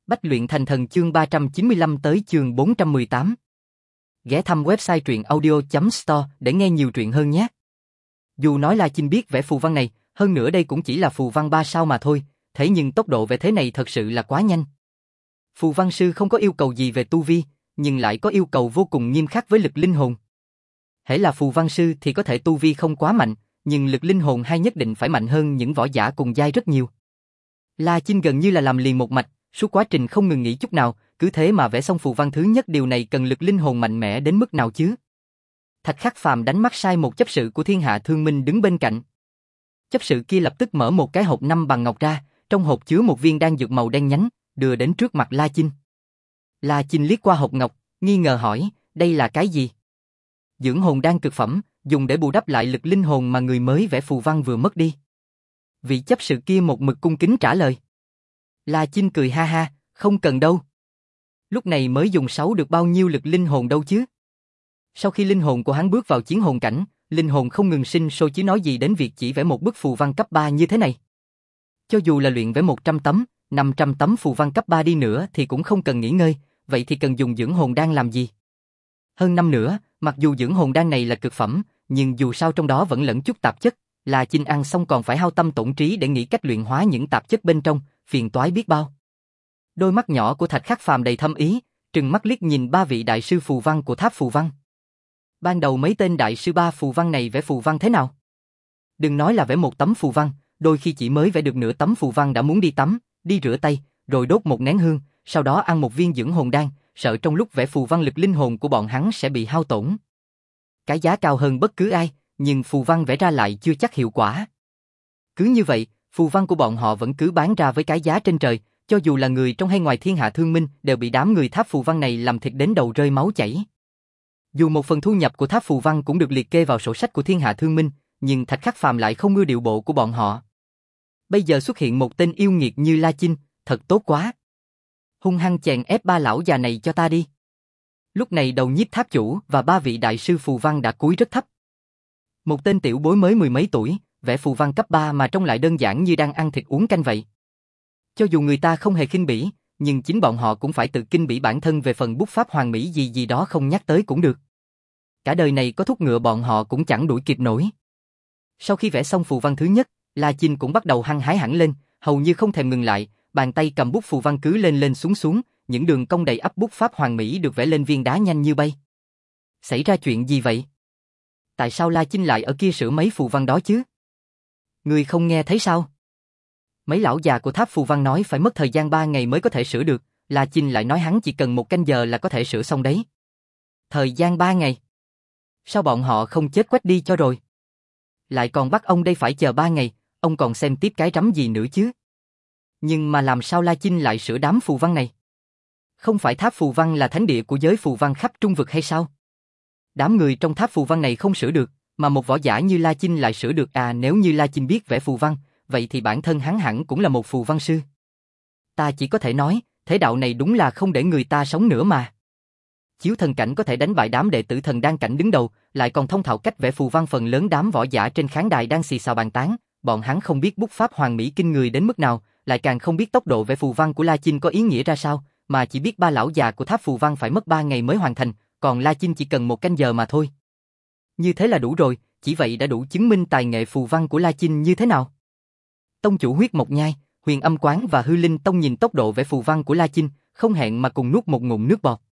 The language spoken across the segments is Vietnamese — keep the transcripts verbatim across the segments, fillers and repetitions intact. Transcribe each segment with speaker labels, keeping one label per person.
Speaker 1: Bách luyện thành thần chương ba trăm chín mươi lăm tới chương bốn trăm mười tám. Ghé thăm website truyện audio chấm store để nghe nhiều truyện hơn nhé. Dù nói La Chinh biết vẽ phù văn này, hơn nữa đây cũng chỉ là phù văn ba sao mà thôi, thế nhưng tốc độ vẽ thế này thật sự là quá nhanh. Phù văn sư không có yêu cầu gì về tu vi, nhưng lại có yêu cầu vô cùng nghiêm khắc với lực linh hồn. Hễ là phù văn sư thì có thể tu vi không quá mạnh, nhưng lực linh hồn hay nhất định phải mạnh hơn những võ giả cùng giai rất nhiều. La Chinh gần như là làm liền một mạch, suốt quá trình không ngừng nghỉ chút nào, cứ thế mà vẽ xong phù văn thứ nhất. Điều này cần lực linh hồn mạnh mẽ đến mức nào chứ? Thạch Khắc Phàm đánh mắt sai một chấp sự của Thiên Hạ Thương Minh đứng bên cạnh. Chấp sự kia lập tức mở một cái hộp năm bằng ngọc ra, trong hộp chứa một viên đan dược màu đen nhánh, đưa đến trước mặt La Chinh. La Chinh liếc qua hộp ngọc, nghi ngờ hỏi, đây là cái gì? Dưỡng hồn đan cực phẩm, dùng để bù đắp lại lực linh hồn mà người mới vẽ phù văn vừa mất đi. Vị chấp sự kia một mực cung kính trả lời. La Chinh cười ha ha, không cần đâu. Lúc này mới dùng sáu được bao nhiêu lực linh hồn đâu chứ? Sau khi linh hồn của hắn bước vào chiến hồn cảnh, linh hồn không ngừng sinh sôi chứ nói gì đến việc chỉ vẽ một bức phù văn cấp ba như thế này. Cho dù là luyện vẽ một trăm tấm, năm trăm tấm phù văn cấp ba đi nữa thì cũng không cần nghỉ ngơi, vậy thì cần dùng dưỡng hồn đan làm gì? Hơn năm nữa, mặc dù dưỡng hồn đan này là cực phẩm, nhưng dù sao trong đó vẫn lẫn chút tạp chất, La Chinh ăn xong còn phải hao tâm tổn trí để nghĩ cách luyện hóa những tạp chất bên trong, phiền toái biết bao. Đôi mắt nhỏ của Thạch Khắc Phàm đầy thâm ý, trừng mắt liếc nhìn ba vị đại sư phù văn của tháp phù văn. Ban đầu mấy tên đại sư ba phù văn này vẽ phù văn thế nào? Đừng nói là vẽ một tấm phù văn, đôi khi chỉ mới vẽ được nửa tấm phù văn đã muốn đi tắm, đi rửa tay, rồi đốt một nén hương, sau đó ăn một viên dưỡng hồn đan, sợ trong lúc vẽ phù văn lực linh hồn của bọn hắn sẽ bị hao tổn. Cái giá cao hơn bất cứ ai, nhưng phù văn vẽ ra lại chưa chắc hiệu quả. Cứ như vậy, phù văn của bọn họ vẫn cứ bán ra với cái giá trên trời, cho dù là người trong hay ngoài Thiên Hạ Thương Minh đều bị đám người tháp phù văn này làm thịt đến đầu rơi máu chảy. Dù một phần thu nhập của tháp phù văn cũng được liệt kê vào sổ sách của Thiên Hạ Thương Minh, nhưng Thạch Khắc Phàm lại không ưa điệu bộ của bọn họ. Bây giờ xuất hiện một tên yêu nghiệt như La Chinh, thật tốt quá. Hung hăng chèn ép ba lão già này cho ta đi. Lúc này đầu nhiếp tháp chủ và ba vị đại sư phù văn đã cúi rất thấp. Một tên tiểu bối mới mười mấy tuổi, vẽ phù văn cấp ba mà trông lại đơn giản như đang ăn thịt uống canh vậy. Cho dù người ta không hề khinh bỉ, nhưng chính bọn họ cũng phải tự kinh bỉ bản thân về phần bút pháp hoàn mỹ gì gì đó không nhắc tới cũng được. Cả đời này có thúc ngựa bọn họ cũng chẳng đuổi kịp nổi. Sau khi vẽ xong phù văn thứ nhất, La Chinh cũng bắt đầu hăng hái hẳn lên, hầu như không thèm ngừng lại, bàn tay cầm bút phù văn cứ lên lên xuống xuống, những đường cong đầy ắp bút pháp hoàn mỹ được vẽ lên viên đá nhanh như bay. Xảy ra chuyện gì vậy? Tại sao La Chinh lại ở kia sửa mấy phù văn đó chứ? Người không nghe thấy sao? Mấy lão già của tháp phù văn nói phải mất thời gian ba ngày mới có thể sửa được, La Chinh lại nói hắn chỉ cần một canh giờ là có thể sửa xong đấy. Thời gian ba ngày? Sao bọn họ không chết quách đi cho rồi? Lại còn bắt ông đây phải chờ ba ngày, ông còn xem tiếp cái rắm gì nữa chứ? Nhưng mà làm sao La Chinh lại sửa đám phù văn này? Không phải tháp phù văn là thánh địa của giới phù văn khắp trung vực hay sao? Đám người trong tháp phù văn này không sửa được, mà một võ giả như La Chinh lại sửa được à? Nếu như La Chinh biết vẽ phù văn, vậy thì bản thân hắn hẳn cũng là một phù văn sư. Ta chỉ có thể nói, thế đạo này đúng là không để người ta sống nữa mà. Chiếu thần cảnh có thể đánh bại đám đệ tử thần đan cảnh đứng đầu, lại còn thông thạo cách vẽ phù văn. Phần lớn đám võ giả trên khán đài đang xì xào bàn tán, bọn hắn không biết bút pháp hoàn mỹ kinh người đến mức nào, lại càng không biết tốc độ vẽ phù văn của La Chinh có ý nghĩa ra sao, mà chỉ biết ba lão già của tháp phù văn phải mất ba ngày mới hoàn thành, còn La Chinh chỉ cần một canh giờ mà thôi. Như thế là đủ rồi, chỉ vậy đã đủ chứng minh tài nghệ phù văn của La Chinh như thế nào. Tông chủ Huyết Mộc Nhai, Huyền Âm Quán và Hư Linh Tông nhìn tốc độ vẽ phù văn của La Chinh, không hẹn mà cùng nuốt một ngụm nước bọt.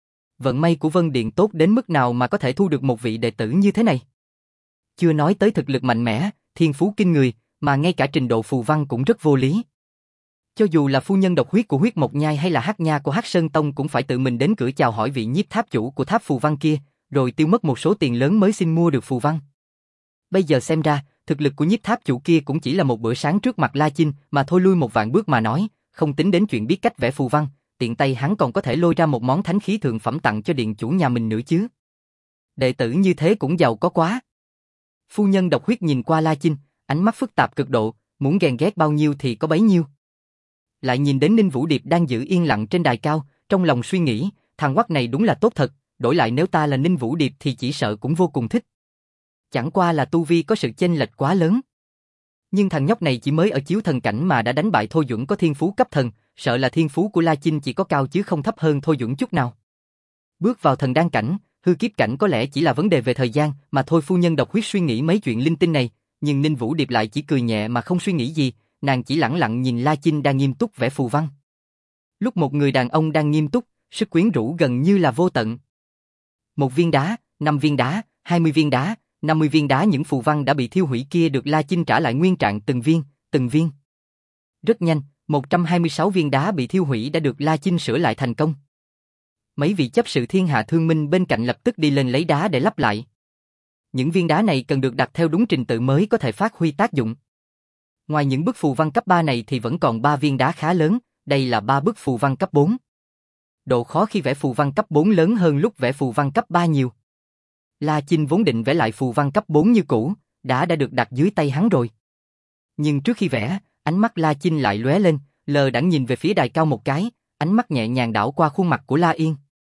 Speaker 1: Vận may của Vân Điện tốt đến mức nào mà có thể thu được một vị đệ tử như thế này. Chưa nói tới thực lực mạnh mẽ, thiên phú kinh người, mà ngay cả trình độ phù văn cũng rất vô lý. Cho dù là phu nhân độc huyết của Huyết Mộc Nhai hay là Hắc Nha của Hắc Sơn Tông cũng phải tự mình đến cửa chào hỏi vị nhiếp tháp chủ của tháp phù văn kia, rồi tiêu mất một số tiền lớn mới xin mua được phù văn. Bây giờ xem ra, thực lực của nhiếp tháp chủ kia cũng chỉ là một bữa sáng trước mặt La Chinh mà thôi. Lui một vạn bước mà nói, không tính đến chuyện biết cách vẽ phù văn, tiện tay hắn còn có thể lôi ra một món thánh khí thượng phẩm tặng cho điện chủ nhà mình nữa chứ. Đệ tử như thế cũng giàu có quá. Phu nhân độc huyết nhìn qua La Chinh, ánh mắt phức tạp cực độ, muốn ghen ghét bao nhiêu thì có bấy nhiêu. Lại nhìn đến Ninh Vũ Điệp đang giữ yên lặng trên đài cao, trong lòng suy nghĩ, thằng quắc này đúng là tốt thật, đổi lại nếu ta là Ninh Vũ Điệp thì chỉ sợ cũng vô cùng thích. Chẳng qua là tu vi có sự chênh lệch quá lớn. Nhưng thằng nhóc này chỉ mới ở chiếu thần cảnh mà đã đánh bại Thôi Duẩn có thiên phú cấp thần, sợ là thiên phú của La Chinh chỉ có cao chứ không thấp hơn Thôi Duẩn chút nào. Bước vào thần đan cảnh, hư kiếp cảnh có lẽ chỉ là vấn đề về thời gian, mà thôi phu nhân độc huyết suy nghĩ mấy chuyện linh tinh này, nhưng Ninh Vũ Điệp lại chỉ cười nhẹ mà không suy nghĩ gì, nàng chỉ lẳng lặng nhìn La Chinh đang nghiêm túc vẽ phù văn. Lúc một người đàn ông đang nghiêm túc, sức quyến rũ gần như là vô tận. Một viên đá, năm viên đá, hai mươi viên đá, năm mươi viên đá, những phù văn đã bị thiêu hủy kia được La Chinh trả lại nguyên trạng từng viên, từng viên. Rất nhanh, một trăm hai mươi sáu viên đá bị thiêu hủy đã được La Chinh sửa lại thành công. Mấy vị chấp sự thiên hạ thương minh bên cạnh lập tức đi lên lấy đá để lắp lại. Những viên đá này cần được đặt theo đúng trình tự mới có thể phát huy tác dụng. Ngoài những bức phù văn cấp ba này thì vẫn còn ba viên đá khá lớn, đây là ba bức phù văn cấp bốn. Độ khó khi vẽ phù văn cấp bốn lớn hơn lúc vẽ phù văn cấp ba nhiều. La Chinh vốn định vẽ lại phù văn cấp bốn như cũ, đá đã được đặt dưới tay hắn rồi. Nhưng trước khi vẽ, ánh mắt La Chinh lại lóe lên, lờ đãng nhìn về phía đài cao một cái, ánh mắt nhẹ nhàng đảo qua khuôn mặt của La Yên.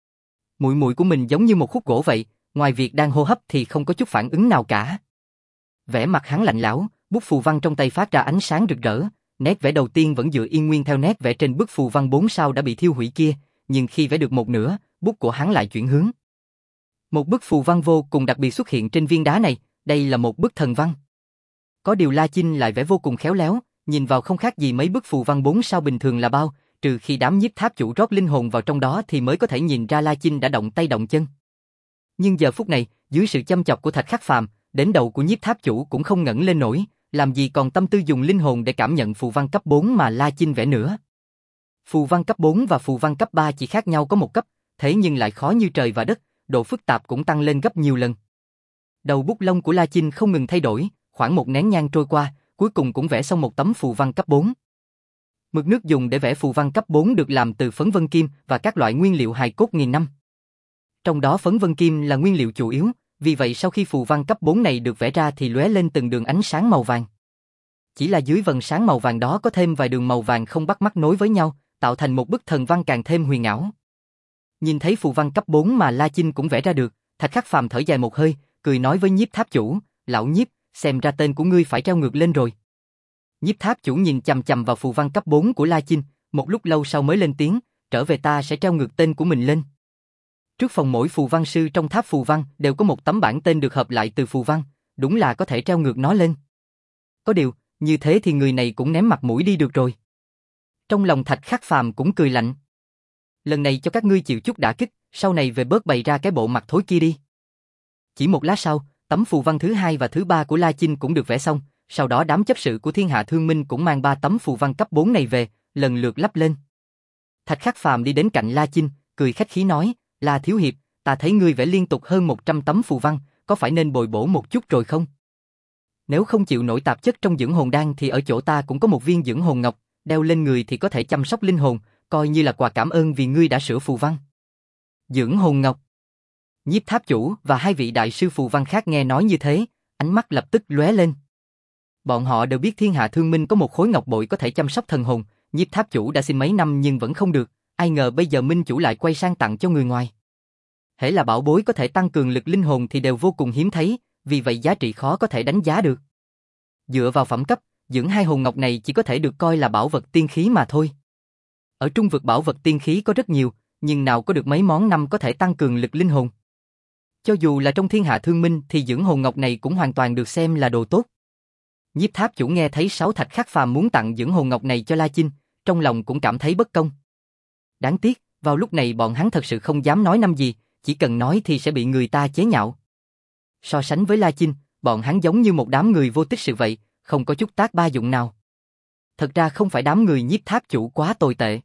Speaker 1: Muội muội của mình giống như một khúc gỗ vậy, ngoài việc đang hô hấp thì không có chút phản ứng nào cả. Vẻ mặt hắn lạnh lẽo, bút phù văn trong tay phát ra ánh sáng rực rỡ, nét vẽ đầu tiên vẫn dựa yên nguyên theo nét vẽ trên bức phù văn bốn sao đã bị thiêu hủy kia, nhưng khi vẽ được một nửa, bút của hắn lại chuyển hướng. Một bức phù văn vô cùng đặc biệt xuất hiện trên viên đá này, đây là một bức thần văn. Có điều La Chinh lại vẽ vô cùng khéo léo, nhìn vào không khác gì mấy bức phù văn bốn sao bình thường là bao, trừ khi đám nhiếp tháp chủ rót linh hồn vào trong đó thì mới có thể nhìn ra La Chinh đã động tay động chân. Nhưng giờ phút này, dưới sự chăm chọc của Thạch Khắc Phàm, đến đầu của nhiếp tháp chủ cũng không ngẩng lên nổi, làm gì còn tâm tư dùng linh hồn để cảm nhận phù văn cấp bốn mà La Chinh vẽ nữa. Phù văn cấp bốn và phù văn cấp ba chỉ khác nhau có một cấp, thế nhưng lại khó như trời và đất, độ phức tạp cũng tăng lên gấp nhiều lần. Đầu bút lông của La Chinh không ngừng thay đổi, khoảng một nén nhang trôi qua, cuối cùng cũng vẽ xong một tấm phù văn cấp bốn. Mực nước dùng để vẽ phù văn cấp bốn được làm từ phấn vân kim và các loại nguyên liệu hài cốt nghìn năm. Trong đó phấn vân kim là nguyên liệu chủ yếu, vì vậy sau khi phù văn cấp bốn này được vẽ ra thì lóe lên từng đường ánh sáng màu vàng. Chỉ là dưới vầng sáng màu vàng đó có thêm vài đường màu vàng không bắt mắt nối với nhau, tạo thành một bức thần văn càng thêm huyền ảo. Nhìn thấy phù văn cấp bốn mà La Chinh cũng vẽ ra được, Thạch Khắc Phàm thở dài một hơi, cười nói với nhiếp tháp chủ, lão nhiếp, xem ra tên của ngươi phải treo ngược lên rồi. Nhiếp tháp chủ nhìn chằm chằm vào phù văn cấp bốn của La Chinh, một lúc lâu sau mới lên tiếng, trở về ta sẽ treo ngược tên của mình lên. Trước phòng mỗi phù văn sư trong tháp phù văn đều có một tấm bảng tên được hợp lại từ phù văn, đúng là có thể treo ngược nó lên. Có điều, như thế thì người này cũng ném mặt mũi đi được rồi. Trong lòng Thạch Khắc Phàm cũng cười lạnh. Lần này cho các ngươi chịu chút đả kích, sau này về bớt bày ra cái bộ mặt thối kia đi. Chỉ một lát sau, tấm phù văn thứ hai và thứ ba của La Chinh cũng được vẽ xong, sau đó đám chấp sự của Thiên Hạ Thương Minh cũng mang ba tấm phù văn cấp bốn này về, lần lượt lắp lên. Thạch Khắc Phàm đi đến cạnh La Chinh, cười khách khí nói, La thiếu hiệp, ta thấy ngươi vẽ liên tục hơn một trăm tấm phù văn, có phải nên bồi bổ một chút rồi không? Nếu không chịu nổi tạp chất trong dưỡng hồn đan thì ở chỗ ta cũng có một viên dưỡng hồn ngọc, đeo lên người thì có thể chăm sóc linh hồn, coi như là quà cảm ơn vì ngươi đã sửa phù văn. Dưỡng hồn ngọc. Nhiếp tháp chủ và hai vị đại sư phù văn khác nghe nói như thế, ánh mắt lập tức lóe lên. Bọn họ đều biết Thiên Hạ Thương Minh có một khối ngọc bội có thể chăm sóc thần hồn, nhiếp tháp chủ đã xin mấy năm nhưng vẫn không được, ai ngờ bây giờ Minh chủ lại quay sang tặng cho người ngoài. Hễ là bảo bối có thể tăng cường lực linh hồn thì đều vô cùng hiếm thấy, vì vậy giá trị khó có thể đánh giá được. Dựa vào phẩm cấp, dưỡng hai hồn ngọc này chỉ có thể được coi là bảo vật tiên khí mà thôi. Ở trung vực bảo vật tiên khí có rất nhiều, nhưng nào có được mấy món năm có thể tăng cường lực linh hồn. Cho dù là trong Thiên Hạ Thương Minh thì dưỡng hồn ngọc này cũng hoàn toàn được xem là đồ tốt. Nhiếp tháp chủ nghe thấy sáu Thạch Khắc Phàm muốn tặng dưỡng hồn ngọc này cho La Chinh, trong lòng cũng cảm thấy bất công. Đáng tiếc, vào lúc này bọn hắn thật sự không dám nói năm gì, chỉ cần nói thì sẽ bị người ta chế nhạo. So sánh với La Chinh, bọn hắn giống như một đám người vô tích sự vậy, không có chút tác ba dụng nào. Thật ra không phải đám người nhiếp tháp chủ quá tồi tệ.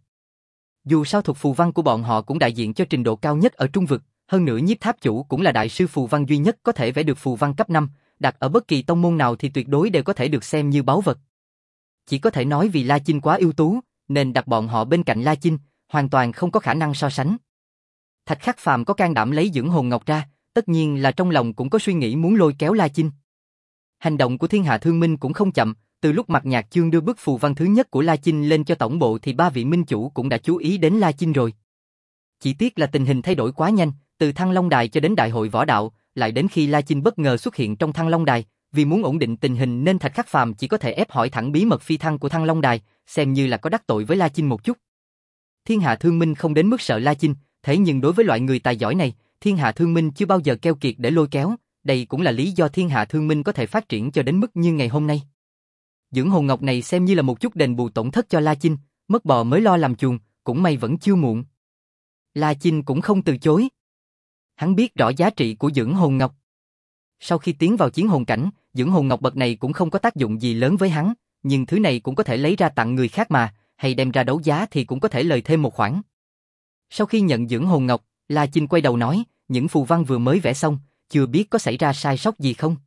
Speaker 1: Dù sao thuật phù văn của bọn họ cũng đại diện cho trình độ cao nhất ở trung vực, hơn nữa nhiếp tháp chủ cũng là đại sư phù văn duy nhất có thể vẽ được phù văn cấp năm, đặt ở bất kỳ tông môn nào thì tuyệt đối đều có thể được xem như báu vật. Chỉ có thể nói vì La Chinh quá ưu tú, nên đặt bọn họ bên cạnh La Chinh, hoàn toàn không có khả năng so sánh. Thạch Khắc Phàm có can đảm lấy dưỡng hồn ngọc ra, tất nhiên là trong lòng cũng có suy nghĩ muốn lôi kéo La Chinh. Hành động của Thiên Hạ Thương Minh cũng không chậm, từ lúc Mạc Nhạc Chương đưa bức phù văn thứ nhất của La Chinh lên cho tổng bộ thì ba vị minh chủ cũng đã chú ý đến La Chinh rồi. Chỉ tiếc là tình hình thay đổi quá nhanh, từ Thăng Long Đài cho đến Đại hội võ đạo, lại đến khi La Chinh bất ngờ xuất hiện trong Thăng Long Đài, Vì muốn ổn định tình hình nên Thạch Khắc Phàm chỉ có thể ép hỏi thẳng bí mật phi thăng của Thăng Long Đài, xem như là có đắc tội với La Chinh một chút. Thiên Hạ Thương Minh không đến mức sợ La Chinh, thế nhưng đối với loại người tài giỏi này, Thiên Hạ Thương Minh chưa bao giờ keo kiệt để lôi kéo, đây cũng là lý do Thiên Hạ Thương Minh có thể phát triển cho đến mức như ngày hôm nay. Dưỡng hồn ngọc này xem như là một chút đền bù tổn thất cho La Chinh, mất bò mới lo làm chuồng, cũng may vẫn chưa muộn. La Chinh cũng không từ chối. Hắn biết rõ giá trị của dưỡng hồn ngọc. Sau khi tiến vào chiến hồn cảnh, dưỡng hồn ngọc bậc này cũng không có tác dụng gì lớn với hắn, nhưng thứ này cũng có thể lấy ra tặng người khác mà, hay đem ra đấu giá thì cũng có thể lời thêm một khoản. Sau khi nhận dưỡng hồn ngọc, La Chinh quay đầu nói, những phù văn vừa mới vẽ xong, chưa biết có xảy ra sai sót gì không.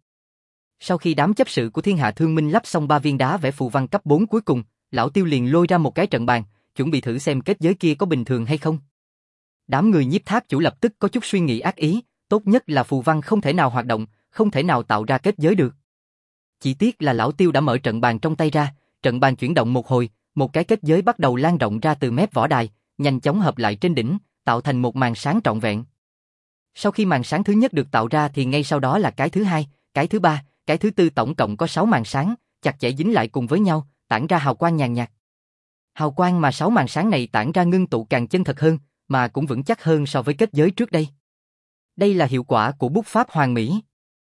Speaker 1: Sau khi đám chấp sự của Thiên Hạ Thương Minh lắp xong ba viên đá vẽ phù văn cấp bốn cuối cùng, lão Tiêu liền lôi ra một cái trận bàn, chuẩn bị thử xem kết giới kia có bình thường hay không. Đám người Nhiếp Tháp chủ lập tức có chút suy nghĩ ác ý, tốt nhất là phù văn không thể nào hoạt động, không thể nào tạo ra kết giới được. Chỉ tiếc là lão Tiêu đã mở trận bàn trong tay ra, trận bàn chuyển động một hồi, một cái kết giới bắt đầu lan rộng ra từ mép võ đài, nhanh chóng hợp lại trên đỉnh, tạo thành một màn sáng trọn vẹn. Sau khi màn sáng thứ nhất được tạo ra thì ngay sau đó là cái thứ hai, cái thứ ba, cái thứ tư, tổng cộng có sáu màn sáng, chặt chẽ dính lại cùng với nhau, tản ra hào quang nhàn nhạt. Hào quang mà sáu màn sáng này tản ra ngưng tụ càng chân thật hơn, mà cũng vững chắc hơn so với kết giới trước đây. Đây là hiệu quả của bút pháp hoàn mỹ.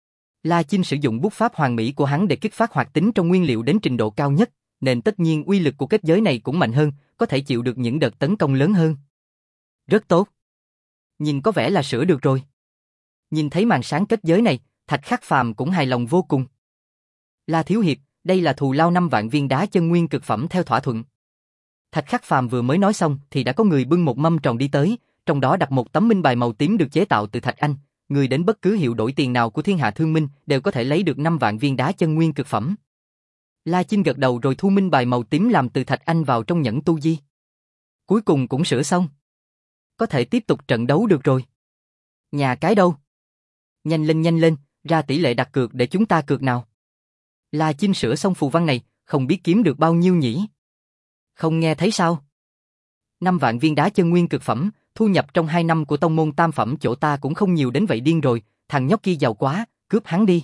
Speaker 1: La Chinh sử dụng bút pháp hoàn mỹ của hắn để kích phát hoạt tính trong nguyên liệu đến trình độ cao nhất, nên tất nhiên uy lực của kết giới này cũng mạnh hơn, có thể chịu được những đợt tấn công lớn hơn. Rất tốt. Nhìn có vẻ là sửa được rồi. Nhìn thấy màn sáng kết giới này, Thạch Khắc Phàm cũng hài lòng vô cùng. La thiếu hiệp, đây là thù lao năm vạn viên đá chân nguyên cực phẩm theo thỏa thuận. Thạch Khắc Phàm vừa mới nói xong thì đã có người bưng một mâm tròn đi tới, trong đó đặt một tấm minh bài màu tím được chế tạo từ thạch anh, người đến bất cứ hiệu đổi tiền nào của Thiên Hạ Thương Minh đều có thể lấy được năm vạn viên đá chân nguyên cực phẩm. La Chinh gật đầu rồi thu minh bài màu tím làm từ thạch anh vào trong nhẫn tu di. Cuối cùng cũng sửa xong. Có thể tiếp tục trận đấu được rồi. Nhà cái đâu? Nhanh lên nhanh lên, ra tỷ lệ đặt cược để chúng ta cược nào. La Chinh sửa xong phù văn này, không biết kiếm được bao nhiêu nhỉ? Không nghe thấy sao? Năm vạn viên đá chân nguyên cực phẩm, thu nhập trong hai năm của tông môn tam phẩm chỗ ta cũng không nhiều đến vậy điên rồi, thằng nhóc kia giàu quá, cướp hắn đi.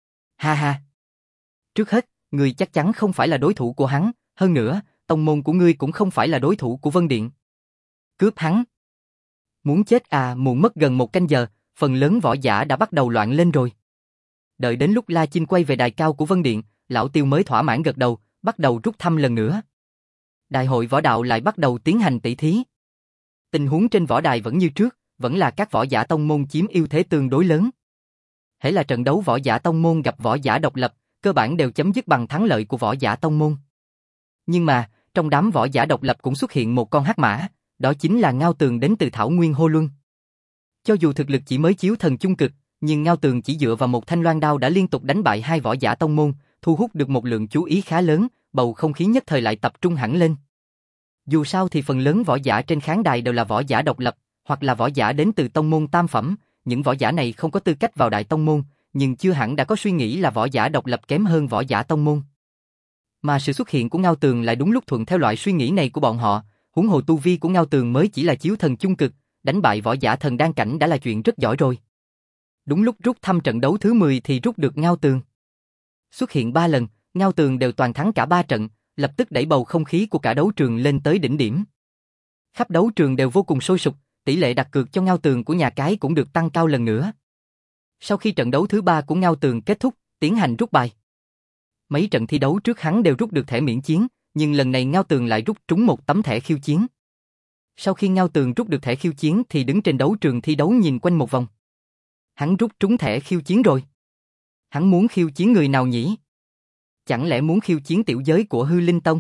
Speaker 1: Ha ha. Trước hết, người chắc chắn không phải là đối thủ của hắn, hơn nữa, tông môn của ngươi cũng không phải là đối thủ của Vân Điện. Cướp hắn? Muốn chết à, muộn mất gần một canh giờ, phần lớn võ giả đã bắt đầu loạn lên rồi. Đợi đến lúc La Chinh quay về đài cao của Vân Điện, lão Tiêu mới thỏa mãn gật đầu, bắt đầu rút thăm lần nữa. Đại hội võ đạo lại bắt đầu tiến hành tỷ thí. Tình huống trên võ đài vẫn như trước, vẫn là các võ giả tông môn chiếm ưu thế tương đối lớn. Hễ là trận đấu võ giả tông môn gặp võ giả độc lập, cơ bản đều chấm dứt bằng thắng lợi của võ giả tông môn. Nhưng mà, trong đám võ giả độc lập cũng xuất hiện một con hắc mã, đó chính là Ngao Tường đến từ Thảo Nguyên Hô Luân. Cho dù thực lực chỉ mới chiếu thần trung cực, nhưng Ngao Tường chỉ dựa vào một thanh loan đao đã liên tục đánh bại hai võ giả tông môn, thu hút được một lượng chú ý khá lớn, bầu không khí nhất thời lại tập trung hẳn lên. Dù sao thì phần lớn võ giả trên khán đài đều là võ giả độc lập, hoặc là võ giả đến từ tông môn tam phẩm, những võ giả này không có tư cách vào đại tông môn, nhưng chưa hẳn đã có suy nghĩ là võ giả độc lập kém hơn võ giả tông môn. Mà sự xuất hiện của Ngao Tường lại đúng lúc thuận theo loại suy nghĩ này của bọn họ, huống hồ tu vi của Ngao Tường mới chỉ là chiếu thần trung cực, đánh bại võ giả thần đan cảnh đã là chuyện rất giỏi rồi. Đúng lúc rút thăm trận đấu thứ mười thì rút được Ngao Tường. Xuất hiện ba lần, Ngao Tường đều toàn thắng cả ba trận, lập tức đẩy bầu không khí của cả đấu trường lên tới đỉnh điểm. Khắp đấu trường đều vô cùng sôi sục, tỷ lệ đặt cược cho Ngao Tường của nhà cái cũng được tăng cao lần nữa. Sau khi trận đấu thứ ba của Ngao Tường kết thúc, tiến hành rút bài. Mấy trận thi đấu trước hắn đều rút được thẻ miễn chiến, nhưng lần này Ngao Tường lại rút trúng một tấm thẻ khiêu chiến. Sau khi Ngao Tường rút được thẻ khiêu chiến thì đứng trên đấu trường thi đấu nhìn quanh một vòng. Hắn rút trúng thẻ khiêu chiến rồi. Hắn muốn khiêu chiến người nào nhỉ? Chẳng lẽ muốn khiêu chiến tiểu giới của Hư Linh Tông?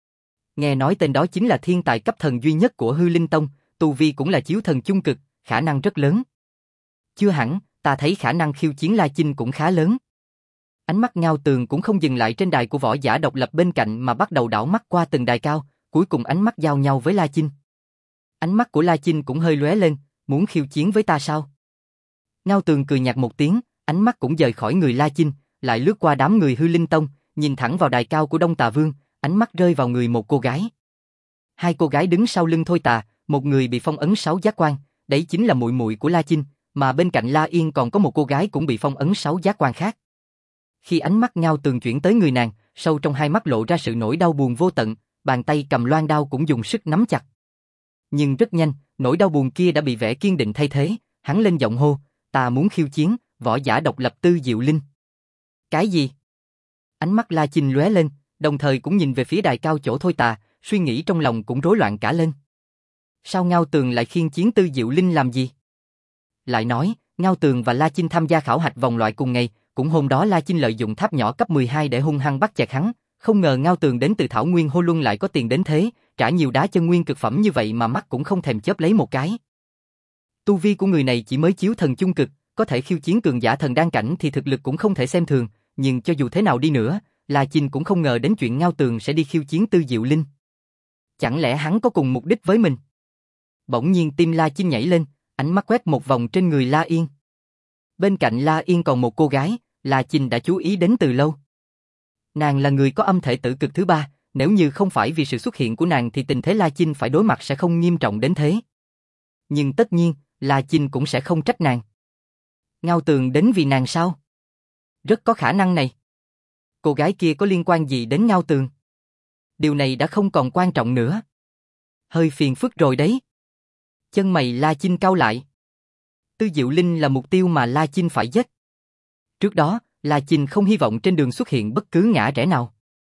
Speaker 1: Nghe nói tên đó chính là thiên tài cấp thần duy nhất của Hư Linh Tông, tu vi cũng là chiếu thần trung cực, khả năng rất lớn. Chưa hẳn, ta thấy khả năng khiêu chiến La Chinh cũng khá lớn. Ánh mắt Ngao Tường cũng không dừng lại trên đài của võ giả độc lập bên cạnh mà bắt đầu đảo mắt qua từng đài cao, cuối cùng ánh mắt giao nhau với La Chinh. Ánh mắt của La Chinh cũng hơi lóe lên, muốn khiêu chiến với ta sao? Ngao Tường cười nhạt một tiếng, ánh mắt cũng rời khỏi người La Chinh, lại lướt qua đám người Hư Linh Tông, nhìn thẳng vào đài cao của Đông Tà Vương, ánh mắt rơi vào người một cô gái. Hai cô gái đứng sau lưng Thôi Tà, một người bị phong ấn sáu giác quan, đấy chính là muội muội của La Chinh, mà bên cạnh La Yên còn có một cô gái cũng bị phong ấn sáu giác quan khác. Khi ánh mắt Ngao Tường chuyển tới người nàng, sâu trong hai mắt lộ ra sự nỗi đau buồn vô tận, bàn tay cầm loan đao cũng dùng sức nắm chặt. Nhưng rất nhanh, nỗi đau buồn kia đã bị vẻ kiên định thay thế, hắn lên giọng hô, ta muốn khiêu chiến, võ giả độc lập Tư Diệu Linh. Cái gì? Ánh mắt La Chinh lóe lên, đồng thời cũng nhìn về phía đài cao chỗ Thôi Tà, suy nghĩ trong lòng cũng rối loạn cả lên. Sao Ngao Tường lại khiêu chiến Tư Diệu Linh làm gì? Lại nói, Ngao Tường và La Chinh tham gia khảo hạch vòng loại cùng ngày, cũng hôm đó La Chinh lợi dụng tháp nhỏ cấp mười hai để hung hăng bắt chẹt hắn, không ngờ Ngao Tường đến từ Thảo Nguyên Hô Luân lại có tiền đến thế, trả nhiều đá chân nguyên cực phẩm như vậy mà mắt cũng không thèm chớp lấy một cái. Tu vi của người này chỉ mới chiếu thần chung cực, có thể khiêu chiến cường giả thần đan cảnh thì thực lực cũng không thể xem thường, nhưng cho dù thế nào đi nữa, La Chinh cũng không ngờ đến chuyện Ngao Tường sẽ đi khiêu chiến Tư Diệu Linh. Chẳng lẽ hắn có cùng mục đích với mình? Bỗng nhiên tim La Chinh nhảy lên, ánh mắt quét một vòng trên người La Yên. Bên cạnh La Yên còn một cô gái, La Chinh đã chú ý đến từ lâu. Nàng là người có âm thể tử cực thứ ba, nếu như không phải vì sự xuất hiện của nàng thì tình thế La Chinh phải đối mặt sẽ không nghiêm trọng đến thế. Nhưng tất nhiên, La Chinh cũng sẽ không trách nàng. Ngao Tường đến vì nàng sao? Rất có khả năng này. Cô gái kia có liên quan gì đến Ngao Tường? Điều này đã không còn quan trọng nữa. Hơi phiền phức rồi đấy. Chân mày La Chinh cau lại. Tư Diệu Linh là mục tiêu mà La Chinh phải giết. Trước đó, La Chinh không hy vọng trên đường xuất hiện bất cứ ngã rẽ nào.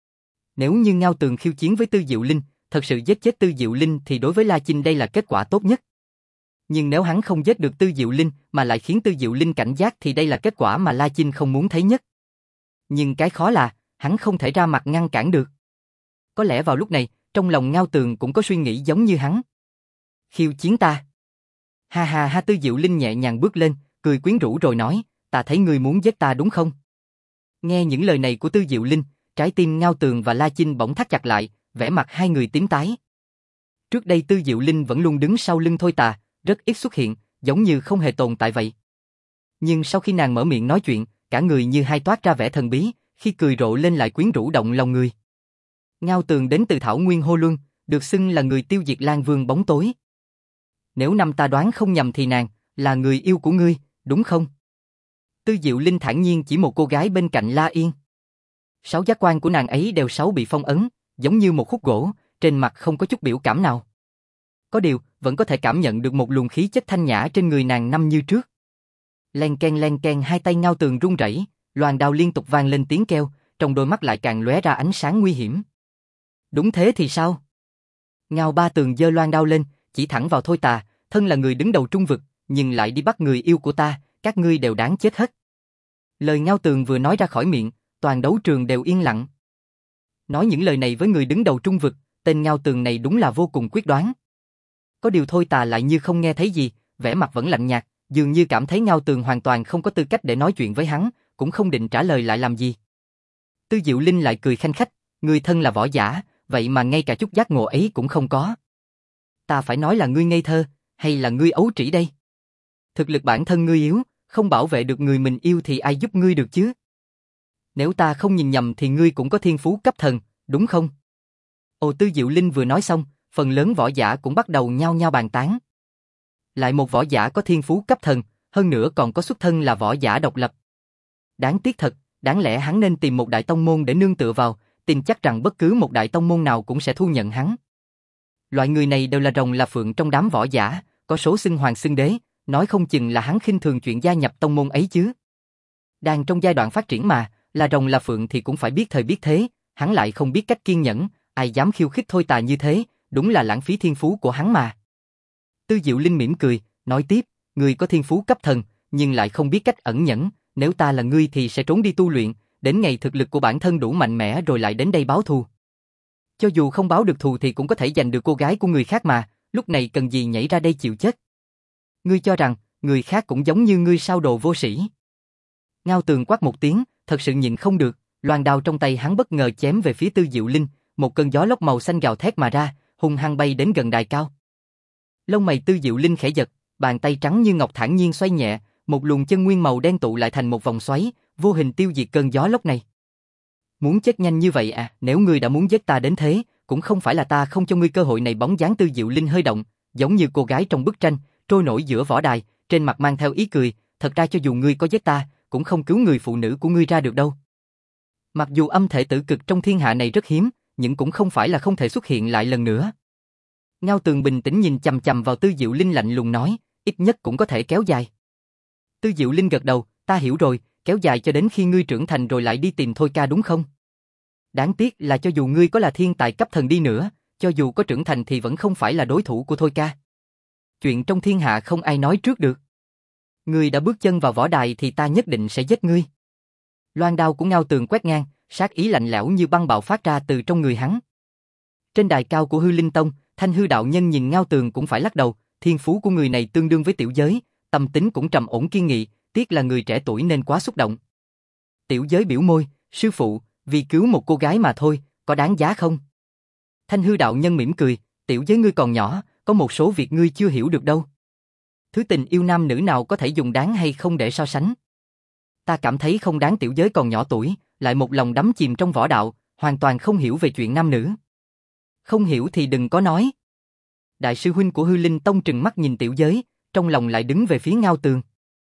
Speaker 1: Nếu như Ngao Tường khiêu chiến với Tư Diệu Linh, thật sự giết chết Tư Diệu Linh thì đối với La Chinh đây là kết quả tốt nhất. Nhưng nếu hắn không giết được Tư Diệu Linh mà lại khiến Tư Diệu Linh cảnh giác thì đây là kết quả mà La Chinh không muốn thấy nhất. Nhưng cái khó là, hắn không thể ra mặt ngăn cản được. Có lẽ vào lúc này, trong lòng Ngao Tường cũng có suy nghĩ giống như hắn. Khiêu chiến ta. Ha ha ha, Tư Diệu Linh nhẹ nhàng bước lên, cười quyến rũ rồi nói, ta thấy ngươi muốn giết ta đúng không? Nghe những lời này của Tư Diệu Linh, trái tim Ngao Tường và La Chinh bỗng thắt chặt lại, vẻ mặt hai người tím tái. Trước đây Tư Diệu Linh vẫn luôn đứng sau lưng Thôi Tà, rất ít xuất hiện, giống như không hề tồn tại vậy. Nhưng sau khi nàng mở miệng nói chuyện, cả người như hai toát ra vẻ thần bí, khi cười rộ lên lại quyến rũ động lòng người. Ngao Tường đến từ Thảo Nguyên Hô Luân, được xưng là người tiêu diệt Lan Vương bóng tối. Nếu năm ta đoán không nhầm thì nàng là người yêu của ngươi, đúng không? Tư Diệu Linh thản nhiên chỉ một cô gái bên cạnh La Yên. Sáu giác quan của nàng ấy đều sáu bị phong ấn, giống như một khúc gỗ, trên mặt không có chút biểu cảm nào. Có điều, vẫn có thể cảm nhận được một luồng khí chất thanh nhã trên người nàng năm như trước. Len ken len ken, hai tay Ngao Tường run rẩy, loan đao liên tục vang lên tiếng kêu, trong đôi mắt lại càng lóe ra ánh sáng nguy hiểm. Đúng thế thì sao? Ngao Ba Tường giơ loan đao lên, chỉ thẳng vào Thôi Tà, thân là người đứng đầu trung vực, nhưng lại đi bắt người yêu của ta, các ngươi đều đáng chết hết. Lời Ngao Tường vừa nói ra khỏi miệng, toàn đấu trường đều yên lặng. Nói những lời này với người đứng đầu trung vực, tên Ngao Tường này đúng là vô cùng quyết đoán. Có điều Thôi Tà lại như không nghe thấy gì, vẻ mặt vẫn lạnh nhạt, dường như cảm thấy Ngao Tường hoàn toàn không có tư cách để nói chuyện với hắn, cũng không định trả lời lại làm gì. Tư Diệu Linh lại cười khanh khách, ngươi thân là võ giả, vậy mà ngay cả chút giác ngộ ấy cũng không có. Ta phải nói là ngươi ngây thơ, hay là ngươi ấu trĩ đây? Thực lực bản thân ngươi yếu, không bảo vệ được người mình yêu thì ai giúp ngươi được chứ? Nếu ta không nhìn nhầm thì ngươi cũng có thiên phú cấp thần, đúng không? Ồ, Tư Diệu Linh vừa nói xong, phần lớn võ giả cũng bắt đầu nhao nhao bàn tán. Lại một võ giả có thiên phú cấp thần, hơn nữa còn có xuất thân là võ giả độc lập. Đáng tiếc thật, đáng lẽ hắn nên tìm một đại tông môn để nương tựa vào, tin chắc rằng bất cứ một đại tông môn nào cũng sẽ thu nhận hắn. Loại người này đều là rồng là phượng trong đám võ giả, có số xưng hoàng xưng đế, nói không chừng là hắn khinh thường chuyện gia nhập tông môn ấy chứ. Đang trong giai đoạn phát triển mà, là rồng là phượng thì cũng phải biết thời biết thế, hắn lại không biết cách kiên nhẫn, ai dám khiêu khích Thôi Tà như thế, đúng là lãng phí thiên phú của hắn mà. Tư Diệu Linh mỉm cười, nói tiếp, ngươi có thiên phú cấp thần, nhưng lại không biết cách ẩn nhẫn, nếu ta là ngươi thì sẽ trốn đi tu luyện, đến ngày thực lực của bản thân đủ mạnh mẽ rồi lại đến đây báo thù. Cho dù không báo được thù thì cũng có thể giành được cô gái của người khác mà, lúc này cần gì nhảy ra đây chịu chết. Ngươi cho rằng, người khác cũng giống như ngươi sao đồ vô sĩ. Ngao Tường quát một tiếng, thật sự nhịn không được, loan đao trong tay hắn bất ngờ chém về phía Tư Diệu Linh, một cơn gió lốc màu xanh gào thét mà ra, hung hăng bay đến gần đài cao. Lông mày Tư Diệu Linh khẽ giật, bàn tay trắng như ngọc thản nhiên xoay nhẹ, một luồng chân nguyên màu đen tụ lại thành một vòng xoáy, vô hình tiêu diệt cơn gió lốc này. Muốn chết nhanh như vậy à? Nếu ngươi đã muốn giết ta đến thế, cũng không phải là ta không cho ngươi cơ hội này. Bóng dáng Tư Diệu Linh hơi động, giống như cô gái trong bức tranh, trôi nổi giữa võ đài, trên mặt mang theo ý cười. Thật ra cho dù ngươi có giết ta, cũng không cứu người phụ nữ của ngươi ra được đâu. Mặc dù âm thể tử cực trong thiên hạ này rất hiếm, nhưng cũng không phải là không thể xuất hiện lại lần nữa. Ngao Tường bình tĩnh nhìn chằm chằm vào Tư Diệu Linh lạnh lùng nói, ít nhất cũng có thể kéo dài. Tư Diệu Linh gật đầu, ta hiểu rồi, kéo dài cho đến khi ngươi trưởng thành rồi lại đi tìm Thôi Ca đúng không? Đáng tiếc là cho dù ngươi có là thiên tài cấp thần đi nữa, cho dù có trưởng thành thì vẫn không phải là đối thủ của Thôi Ca. Chuyện trong thiên hạ không ai nói trước được. Ngươi đã bước chân vào võ đài thì ta nhất định sẽ giết ngươi. Loan đao của Ngao Tường quét ngang, sát ý lạnh lẽo như băng bạo phát ra từ trong người hắn. Trên đài cao của Hư Linh Tông, Thanh Hư đạo nhân nhìn Ngao Tường cũng phải lắc đầu, thiên phú của người này tương đương với tiểu giới, tâm tính cũng trầm ổn kiên nghị, tiếc là người trẻ tuổi nên quá xúc động. Tiểu giới biểu môi, sư phụ, vì cứu một cô gái mà thôi, có đáng giá không? Thanh Hư đạo nhân mỉm cười, tiểu giới ngươi còn nhỏ, có một số việc ngươi chưa hiểu được đâu. Thứ tình yêu nam nữ nào có thể dùng đáng hay không để so sánh. Ta cảm thấy không đáng tiểu giới còn nhỏ tuổi, lại một lòng đắm chìm trong võ đạo, hoàn toàn không hiểu về chuyện nam nữ. Không hiểu thì đừng có nói. Đại sư huynh của Hư Linh Tông trừng mắt nhìn tiểu giới, trong lòng lại đứng về phía Ngao Tường.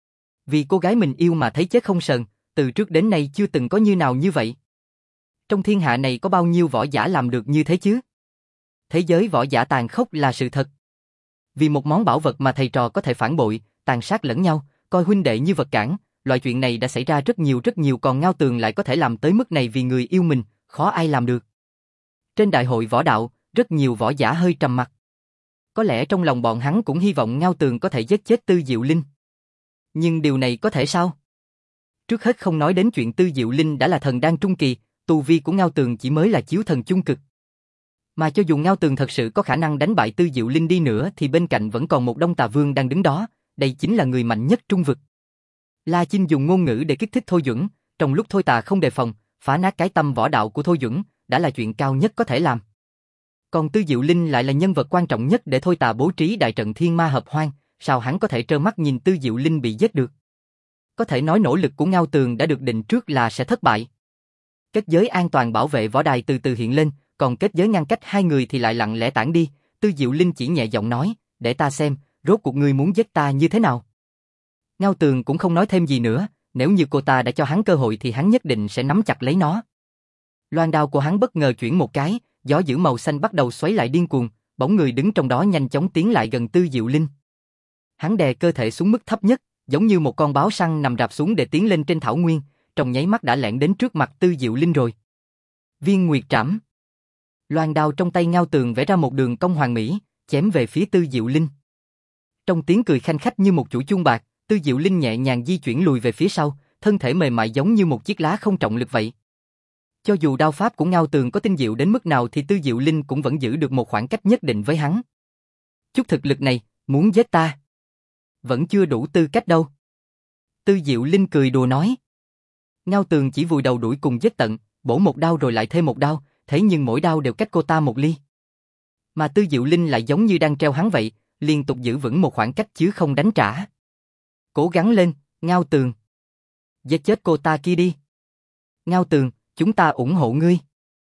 Speaker 1: Vì cô gái mình yêu mà thấy chết không sờn, từ trước đến nay chưa từng có như nào như vậy. Trong thiên hạ này có bao nhiêu võ giả làm được như thế chứ? Thế giới võ giả tàn khốc là sự thật. Vì một món bảo vật mà thầy trò có thể phản bội, tàn sát lẫn nhau, coi huynh đệ như vật cản, loại chuyện này đã xảy ra rất nhiều rất nhiều, còn Ngao Tường lại có thể làm tới mức này vì người yêu mình, khó ai làm được. Trên đại hội võ đạo, rất nhiều võ giả hơi trầm mặc. Có lẽ trong lòng bọn hắn cũng hy vọng Ngao Tường có thể giết chết Tư Diệu Linh. Nhưng điều này có thể sao? Trước hết không nói đến chuyện Tư Diệu Linh đã là thần đan trung kỳ, tu vi của Ngao Tường chỉ mới là chiếu thần trung cực. Mà cho dù Ngao Tường thật sự có khả năng đánh bại Tư Diệu Linh đi nữa thì bên cạnh vẫn còn một Đông Tà Vương đang đứng đó, đây chính là người mạnh nhất trung vực. La Chinh dùng ngôn ngữ để kích thích Thôi Duẩn, trong lúc Thôi Tà không đề phòng, phá nát cái tâm võ đạo của Thôi Duẩn, đã là chuyện cao nhất có thể làm. Còn Tư Diệu Linh lại là nhân vật quan trọng nhất để Thôi Tà bố trí đại trận Thiên Ma Hợp Hoang, sao hắn có thể trơ mắt nhìn Tư Diệu Linh bị giết được? Có thể nói nỗ lực của Ngao Tường đã được định trước là sẽ thất bại. Kết giới an toàn bảo vệ võ đài từ từ hiện lên, còn kết giới ngăn cách hai người thì lại lặng lẽ tản đi. Tư Diệu Linh chỉ nhẹ giọng nói, để ta xem, rốt cuộc ngươi muốn giết ta như thế nào? Ngao Tường cũng không nói thêm gì nữa, nếu như cô ta đã cho hắn cơ hội thì hắn nhất định sẽ nắm chặt lấy nó. Loan đao của hắn bất ngờ chuyển một cái, gió dữ màu xanh bắt đầu xoáy lại điên cuồng, bóng người đứng trong đó nhanh chóng tiến lại gần Tư Diệu Linh. Hắn đè cơ thể xuống mức thấp nhất, giống như một con báo săn nằm rạp xuống để tiến lên trên thảo nguyên, trong nháy mắt đã lẻn đến trước mặt Tư Diệu Linh rồi. Viên Nguyệt Trảm. Loan đao trong tay Ngao Tường vẽ ra một đường cong hoàn mỹ, chém về phía Tư Diệu Linh. Trong tiếng cười khanh khách như một chuỗi chuông bạc, Tư Diệu Linh nhẹ nhàng di chuyển lùi về phía sau, thân thể mềm mại giống như một chiếc lá không trọng lực vậy. Cho dù đao pháp của Ngao Tường có tinh diệu đến mức nào thì Tư Diệu Linh cũng vẫn giữ được một khoảng cách nhất định với hắn. Chút thực lực này, muốn giết ta, vẫn chưa đủ tư cách đâu. Tư Diệu Linh cười đùa nói. Ngao Tường chỉ vùi đầu đuổi cùng giết tận, bổ một đao rồi lại thêm một đao, thế nhưng mỗi đao đều cách cô ta một ly. Mà Tư Diệu Linh lại giống như đang treo hắn vậy, liên tục giữ vững một khoảng cách chứ không đánh trả. Cố gắng lên, Ngao Tường. Giết chết cô ta kia đi. Ngao Tường, chúng ta ủng hộ ngươi.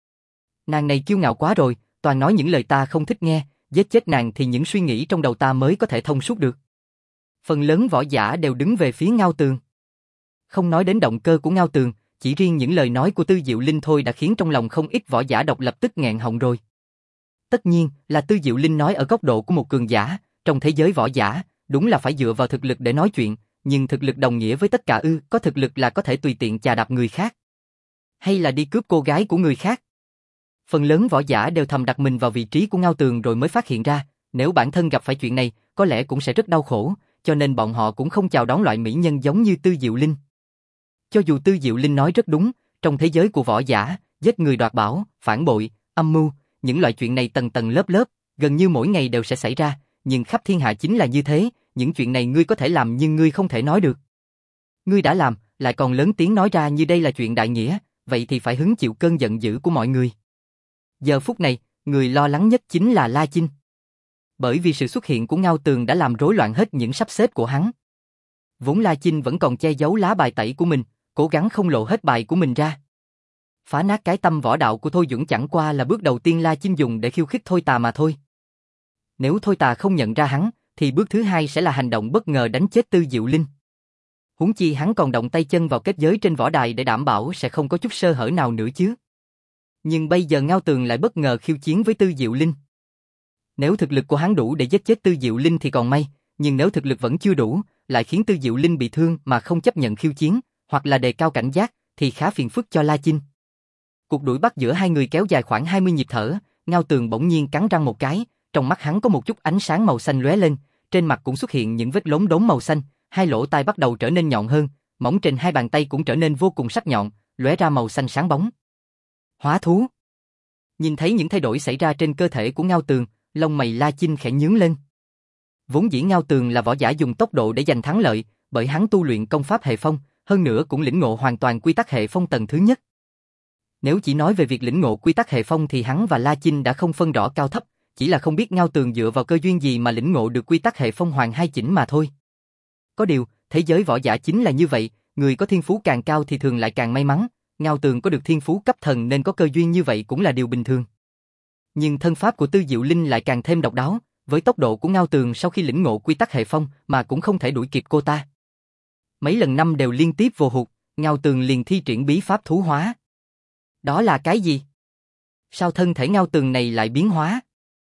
Speaker 1: Nàng này kiêu ngạo quá rồi, toàn nói những lời ta không thích nghe, giết chết nàng thì những suy nghĩ trong đầu ta mới có thể thông suốt được. Phần lớn võ giả đều đứng về phía Ngao Tường. Không nói đến động cơ của Ngao Tường, chỉ riêng những lời nói của Tư Diệu Linh thôi đã khiến trong lòng không ít võ giả độc lập tức nghẹn họng rồi. Tất nhiên là Tư Diệu Linh nói ở góc độ của một cường giả, trong thế giới võ giả, đúng là phải dựa vào thực lực để nói chuyện, nhưng thực lực đồng nghĩa với tất cả ư? Có thực lực là có thể tùy tiện chà đạp người khác, hay là đi cướp cô gái của người khác? Phần lớn võ giả đều thầm đặt mình vào vị trí của Ngao Tường rồi mới phát hiện ra, nếu bản thân gặp phải chuyện này, có lẽ cũng sẽ rất đau khổ, cho nên bọn họ cũng không chào đón loại mỹ nhân giống như Tư Diệu Linh. Cho dù Tư Diệu Linh nói rất đúng, trong thế giới của võ giả, giết người đoạt bảo, phản bội, âm mưu, những loại chuyện này tầng tầng lớp lớp, gần như mỗi ngày đều sẽ xảy ra, nhưng khắp thiên hạ chính là như thế, những chuyện này ngươi có thể làm nhưng ngươi không thể nói được. Ngươi đã làm, lại còn lớn tiếng nói ra như đây là chuyện đại nghĩa, vậy thì phải hứng chịu cơn giận dữ của mọi người. Giờ phút này, người lo lắng nhất chính là La Chinh. Bởi vì sự xuất hiện của Ngao Tường đã làm rối loạn hết những sắp xếp của hắn. Vốn La Chinh vẫn còn che giấu lá bài tẩy của mình, cố gắng không lộ hết bài của mình ra. Phá nát cái tâm võ đạo của Thôi Duẩn chẳng qua là bước đầu tiên La Chinh dùng để khiêu khích Thôi Tà mà thôi. Nếu Thôi Tà không nhận ra hắn, thì bước thứ hai sẽ là hành động bất ngờ đánh chết Tư Diệu Linh. Huống chi hắn còn động tay chân vào kết giới trên võ đài để đảm bảo sẽ không có chút sơ hở nào nữa chứ. Nhưng bây giờ Ngao Tường lại bất ngờ khiêu chiến với Tư Diệu Linh. Nếu thực lực của hắn đủ để giết chết Tư Diệu Linh thì còn may, nhưng nếu thực lực vẫn chưa đủ, lại khiến Tư Diệu Linh bị thương mà không chấp nhận khiêu chiến, hoặc là đề cao cảnh giác, thì khá phiền phức cho La Chinh. Cuộc đuổi bắt giữa hai người kéo dài khoảng hai mươi nhịp thở, Ngao Tường bỗng nhiên cắn răng một cái, trong mắt hắn có một chút ánh sáng màu xanh lóe lên, trên mặt cũng xuất hiện những vết lốm đốm màu xanh, hai lỗ tai bắt đầu trở nên nhọn hơn, móng trên hai bàn tay cũng trở nên vô cùng sắc nhọn, lóe ra màu xanh sáng bóng. Hóa thú. Nhìn thấy những thay đổi xảy ra trên cơ thể của Ngao Tường, lông mày La Chinh khẽ nhướng lên. Vốn dĩ Ngao Tường là võ giả dùng tốc độ để giành thắng lợi, bởi hắn tu luyện công pháp hệ phong, hơn nữa cũng lĩnh ngộ hoàn toàn quy tắc hệ phong tầng thứ nhất. Nếu chỉ nói về việc lĩnh ngộ quy tắc hệ phong thì hắn và La Chinh đã không phân rõ cao thấp, chỉ là không biết Ngao Tường dựa vào cơ duyên gì mà lĩnh ngộ được quy tắc hệ phong hoàn hai chỉnh mà thôi. Có điều, thế giới võ giả chính là như vậy, người có thiên phú càng cao thì thường lại càng may mắn, Ngao Tường có được thiên phú cấp thần nên có cơ duyên như vậy cũng là điều bình thường. Nhưng thân pháp của Tư Diệu Linh lại càng thêm độc đáo, với tốc độ của Ngao Tường sau khi lĩnh ngộ quy tắc hệ phong mà cũng không thể đuổi kịp cô ta. Mấy lần năm đều liên tiếp vô hụt, Ngao Tường liền thi triển bí pháp thú hóa. Đó là cái gì? Sao thân thể Ngao Tường này lại biến hóa?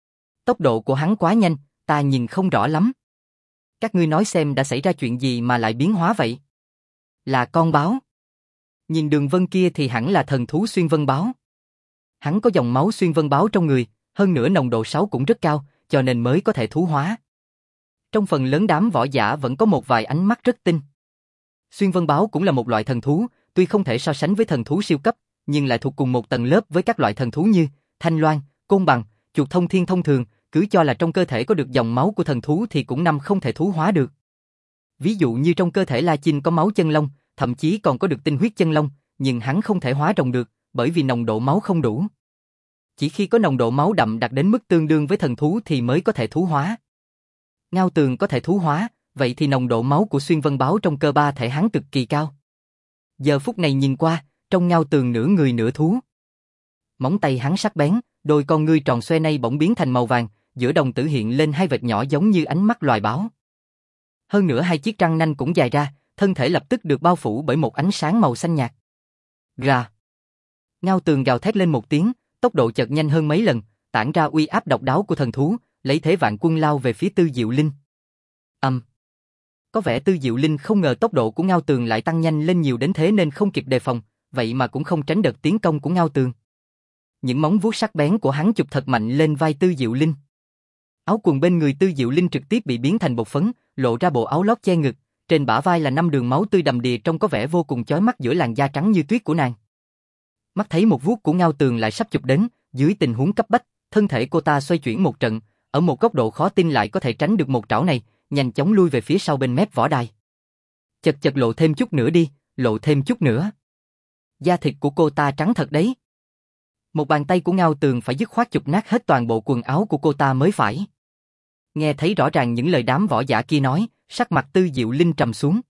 Speaker 1: Tốc độ của hắn quá nhanh, ta nhìn không rõ lắm. Các ngươi nói xem đã xảy ra chuyện gì mà lại biến hóa vậy? Là con báo. Nhìn đường vân kia thì hẳn là thần thú xuyên vân báo. Hắn có dòng máu xuyên vân báo trong người, hơn nữa nồng độ sáu cũng rất cao, cho nên mới có thể thú hóa. Trong phần lớn đám võ giả vẫn có một vài ánh mắt rất tinh. Xuyên vân báo cũng là một loại thần thú, tuy không thể so sánh với thần thú siêu cấp, nhưng lại thuộc cùng một tầng lớp với các loại thần thú như thanh loan, côn bằng, chuột thông thiên thông thường, cứ cho là trong cơ thể có được dòng máu của thần thú thì cũng năm không thể thú hóa được. Ví dụ như trong cơ thể La Chinh có máu chân long, thậm chí còn có được tinh huyết chân long, nhưng hắn không thể hóa rồng được, bởi vì nồng độ máu không đủ. Chỉ khi có nồng độ máu đậm đạt đến mức tương đương với thần thú thì mới có thể thú hóa. Ngao Tường có thể thú hóa, vậy thì nồng độ máu của xuyên vân báo trong cơ ba thể hắn cực kỳ cao. Giờ phút này nhìn qua, trong Ngao Tường nửa người nửa thú. Móng tay hắn sắc bén, đôi con ngươi tròn xoe này bỗng biến thành màu vàng, giữa đồng tử hiện lên hai vệt nhỏ giống như ánh mắt loài báo. Hơn nữa hai chiếc răng nanh cũng dài ra, thân thể lập tức được bao phủ bởi một ánh sáng màu xanh nhạt. Gà. Ngao Tường gào thét lên một tiếng, tốc độ chợt nhanh hơn mấy lần, tản ra uy áp độc đáo của thần thú, lấy thế vạn quân lao về phía Tư Diệu Linh. Ầm. Um. Có vẻ Tư Diệu Linh không ngờ tốc độ của Ngao Tường lại tăng nhanh lên nhiều đến thế nên không kịp đề phòng, vậy mà cũng không tránh được tiến công của Ngao Tường. Những móng vuốt sắc bén của hắn chụp thật mạnh lên vai Tư Diệu Linh. Áo quần bên người Tư Diệu Linh trực tiếp bị biến thành bột phấn, lộ ra bộ áo lót che ngực, trên bả vai là năm đường máu tươi đầm đìa trông có vẻ vô cùng chói mắt giữa làn da trắng như tuyết của nàng. Mắt thấy một vuốt của Ngao Tường lại sắp chụp đến, dưới tình huống cấp bách, thân thể cô ta xoay chuyển một trận, ở một góc độ khó tin lại có thể tránh được một trảo này, nhanh chóng lui về phía sau bên mép võ đài. Chật chật lộ thêm chút nữa đi, lộ thêm chút nữa. Da thịt của cô ta trắng thật đấy. Một bàn tay của Ngao Tường phải dứt khoát chụp nát hết toàn bộ quần áo của cô ta mới phải. Nghe thấy rõ ràng những lời đám võ giả kia nói, sắc mặt Tư Diệu Linh trầm xuống.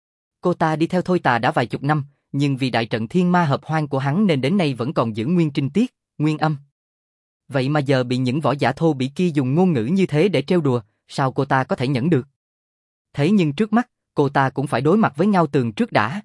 Speaker 1: Cô ta đi theo Thôi Tà đã vài chục năm, nhưng vì đại trận thiên ma hợp hoang của hắn nên đến nay vẫn còn giữ nguyên trinh tiết, nguyên âm. Vậy mà giờ bị những võ giả thô bỉ kia dùng ngôn ngữ như thế để trêu đùa, sao cô ta có thể nhẫn được? Thế nhưng trước mắt, cô ta cũng phải đối mặt với Ngao Tường trước đã.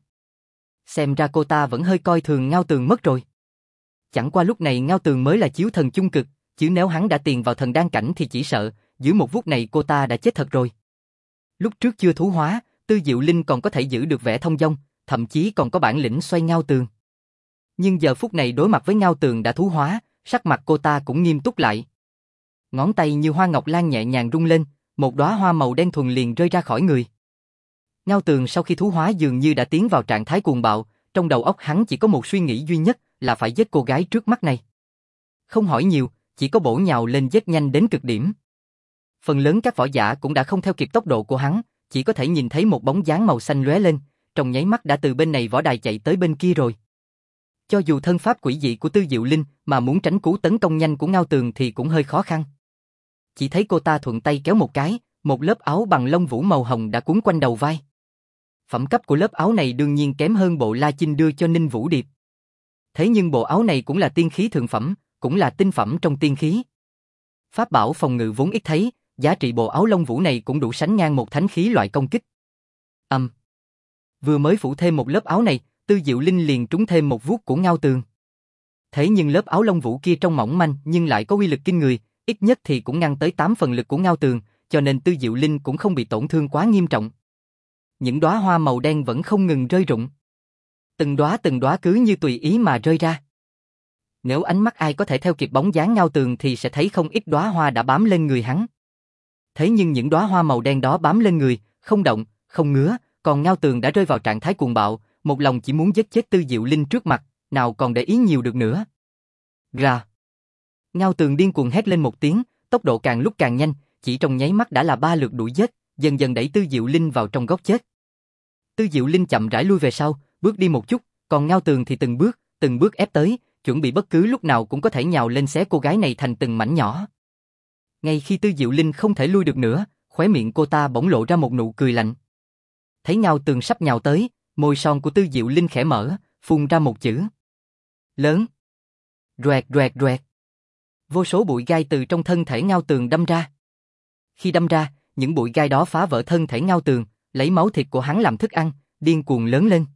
Speaker 1: Xem ra cô ta vẫn hơi coi thường Ngao Tường mất rồi. Chẳng qua lúc này Ngao Tường mới là chiếu thần chung cực, chứ nếu hắn đã tiền vào thần đan cảnh thì chỉ sợ, dưới một vuốt này cô ta đã chết thật rồi. Lúc trước chưa thú hóa, Tư Diệu Linh còn có thể giữ được vẻ thông dong, thậm chí còn có bản lĩnh xoay Ngao Tường. Nhưng giờ phút này đối mặt với Ngao Tường đã thú hóa, sắc mặt cô ta cũng nghiêm túc lại. Ngón tay như hoa ngọc lan nhẹ nhàng rung lên, một đóa hoa màu đen thuần liền rơi ra khỏi người. Ngao Tường sau khi thú hóa dường như đã tiến vào trạng thái cuồng bạo, trong đầu óc hắn chỉ có một suy nghĩ duy nhất là phải giết cô gái trước mắt này. Không hỏi nhiều, chỉ có bổ nhào lên giết nhanh đến cực điểm. Phần lớn các võ giả cũng đã không theo kịp tốc độ của hắn, chỉ có thể nhìn thấy một bóng dáng màu xanh lóe lên, trong nháy mắt đã từ bên này võ đài chạy tới bên kia rồi. Cho dù thân pháp quỷ dị của Tư Diệu Linh mà muốn tránh cú tấn công nhanh của Ngao Tường thì cũng hơi khó khăn. Chỉ thấy cô ta thuận tay kéo một cái, một lớp áo bằng lông vũ màu hồng đã cuốn quanh đầu vai. Phẩm cấp của lớp áo này đương nhiên kém hơn bộ La Chinh đưa cho Ninh Vũ Điệp. Thế nhưng bộ áo này cũng là tiên khí thượng phẩm, cũng là tinh phẩm trong tiên khí. Pháp bảo phòng ngự vốn ít thấy, giá trị bộ áo lông vũ này cũng đủ sánh ngang một thánh khí loại công kích. Âm. Um. Vừa mới phủ thêm một lớp áo này, Tư Diệu Linh liền trúng thêm một vuốt của Ngao Tường. Thế nhưng lớp áo lông vũ kia trông mỏng manh nhưng lại có uy lực kinh người, ít nhất thì cũng ngăn tới tám phần lực của Ngao Tường, cho nên Tư Diệu Linh cũng không bị tổn thương quá nghiêm trọng. Những đóa hoa màu đen vẫn không ngừng rơi rụng. Từng đóa từng đóa cứ như tùy ý mà rơi ra. Nếu ánh mắt ai có thể theo kịp bóng dáng Ngao Tường thì sẽ thấy không ít đóa hoa đã bám lên người hắn. Thế nhưng những đóa hoa màu đen đó bám lên người, không động, không ngứa, còn Ngao Tường đã rơi vào trạng thái cuồng bạo, một lòng chỉ muốn giết chết Tư Diệu Linh trước mặt, nào còn để ý nhiều được nữa. Ra. Ngao Tường điên cuồng hét lên một tiếng, tốc độ càng lúc càng nhanh, chỉ trong nháy mắt đã là ba lượt đuổi giết, dần dần đẩy Tư Diệu Linh vào trong góc chết. Tư Diệu Linh chậm rãi lui về sau, bước đi một chút, còn Ngao Tường thì từng bước, từng bước ép tới, chuẩn bị bất cứ lúc nào cũng có thể nhào lên xé cô gái này thành từng mảnh nhỏ. Ngay khi Tư Diệu Linh không thể lui được nữa, khóe miệng cô ta bỗng lộ ra một nụ cười lạnh. Thấy Ngao Tường sắp nhào tới, môi son của Tư Diệu Linh khẽ mở, phun ra một chữ. Lớn. Roẹt roẹt roẹt. Vô số bụi gai từ trong thân thể Ngao Tường đâm ra. Khi đâm ra, những bụi gai đó phá vỡ thân thể Ngao Tường, lấy máu thịt của hắn làm thức ăn, điên cuồng lớn lên.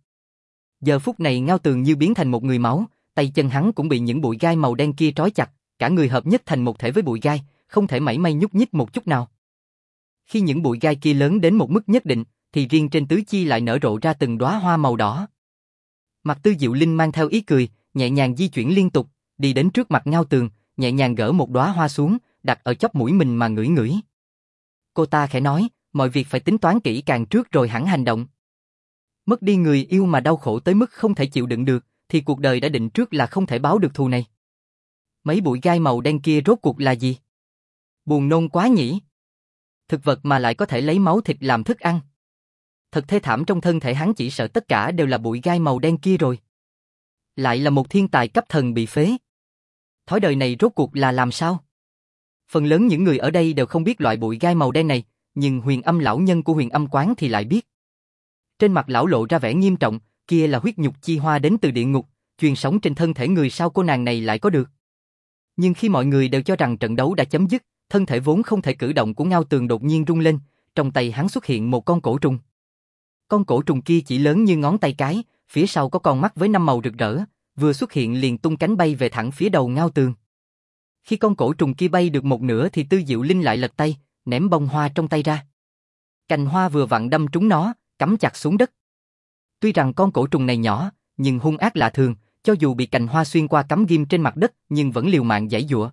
Speaker 1: Giờ phút này Ngao Tường như biến thành một người máu, tay chân hắn cũng bị những bụi gai màu đen kia trói chặt, cả người hợp nhất thành một thể với bụi gai, không thể mảy may nhúc nhích một chút nào. Khi những bụi gai kia lớn đến một mức nhất định, thì riêng trên tứ chi lại nở rộ ra từng đóa hoa màu đỏ. Mặt Tư Diệu Linh mang theo ý cười, nhẹ nhàng di chuyển liên tục, đi đến trước mặt Ngao Tường, nhẹ nhàng gỡ một đóa hoa xuống, đặt ở chóp mũi mình mà ngửi ngửi. Cô ta khẽ nói, mọi việc phải tính toán kỹ càng trước rồi hẳn hành động. Mất đi người yêu mà đau khổ tới mức không thể chịu đựng được, thì cuộc đời đã định trước là không thể báo được thù này. Mấy bụi gai màu đen kia rốt cuộc là gì? Buồn nôn quá nhỉ? Thực vật mà lại có thể lấy máu thịt làm thức ăn. Thật thê thảm, trong thân thể hắn chỉ sợ tất cả đều là bụi gai màu đen kia rồi. Lại là một thiên tài cấp thần bị phế. Thói đời này rốt cuộc là làm sao? Phần lớn những người ở đây đều không biết loại bụi gai màu đen này, nhưng Huyền Âm lão nhân của Huyền Âm quán thì lại biết. Trên mặt lão lộ ra vẻ nghiêm trọng, kia là huyết nhục chi hoa đến từ địa ngục, truyền sống trên thân thể người, sao cô nàng này lại có được? Nhưng khi mọi người đều cho rằng trận đấu đã chấm dứt, thân thể vốn không thể cử động của Ngao Tường đột nhiên rung lên, trong tay hắn xuất hiện một con cổ trùng. Con cổ trùng kia chỉ lớn như ngón tay cái, phía sau có con mắt với năm màu rực rỡ, vừa xuất hiện liền tung cánh bay về thẳng phía đầu Ngao Tường. Khi con cổ trùng kia bay được một nửa thì Tư Diệu Linh lại lật tay, ném bông hoa trong tay ra. Cành hoa vừa vặn đâm trúng nó, cắm chặt xuống đất. Tuy rằng con cổ trùng này nhỏ, nhưng hung ác lạ thường, cho dù bị cành hoa xuyên qua cắm ghim trên mặt đất, nhưng vẫn liều mạng giãy giụa.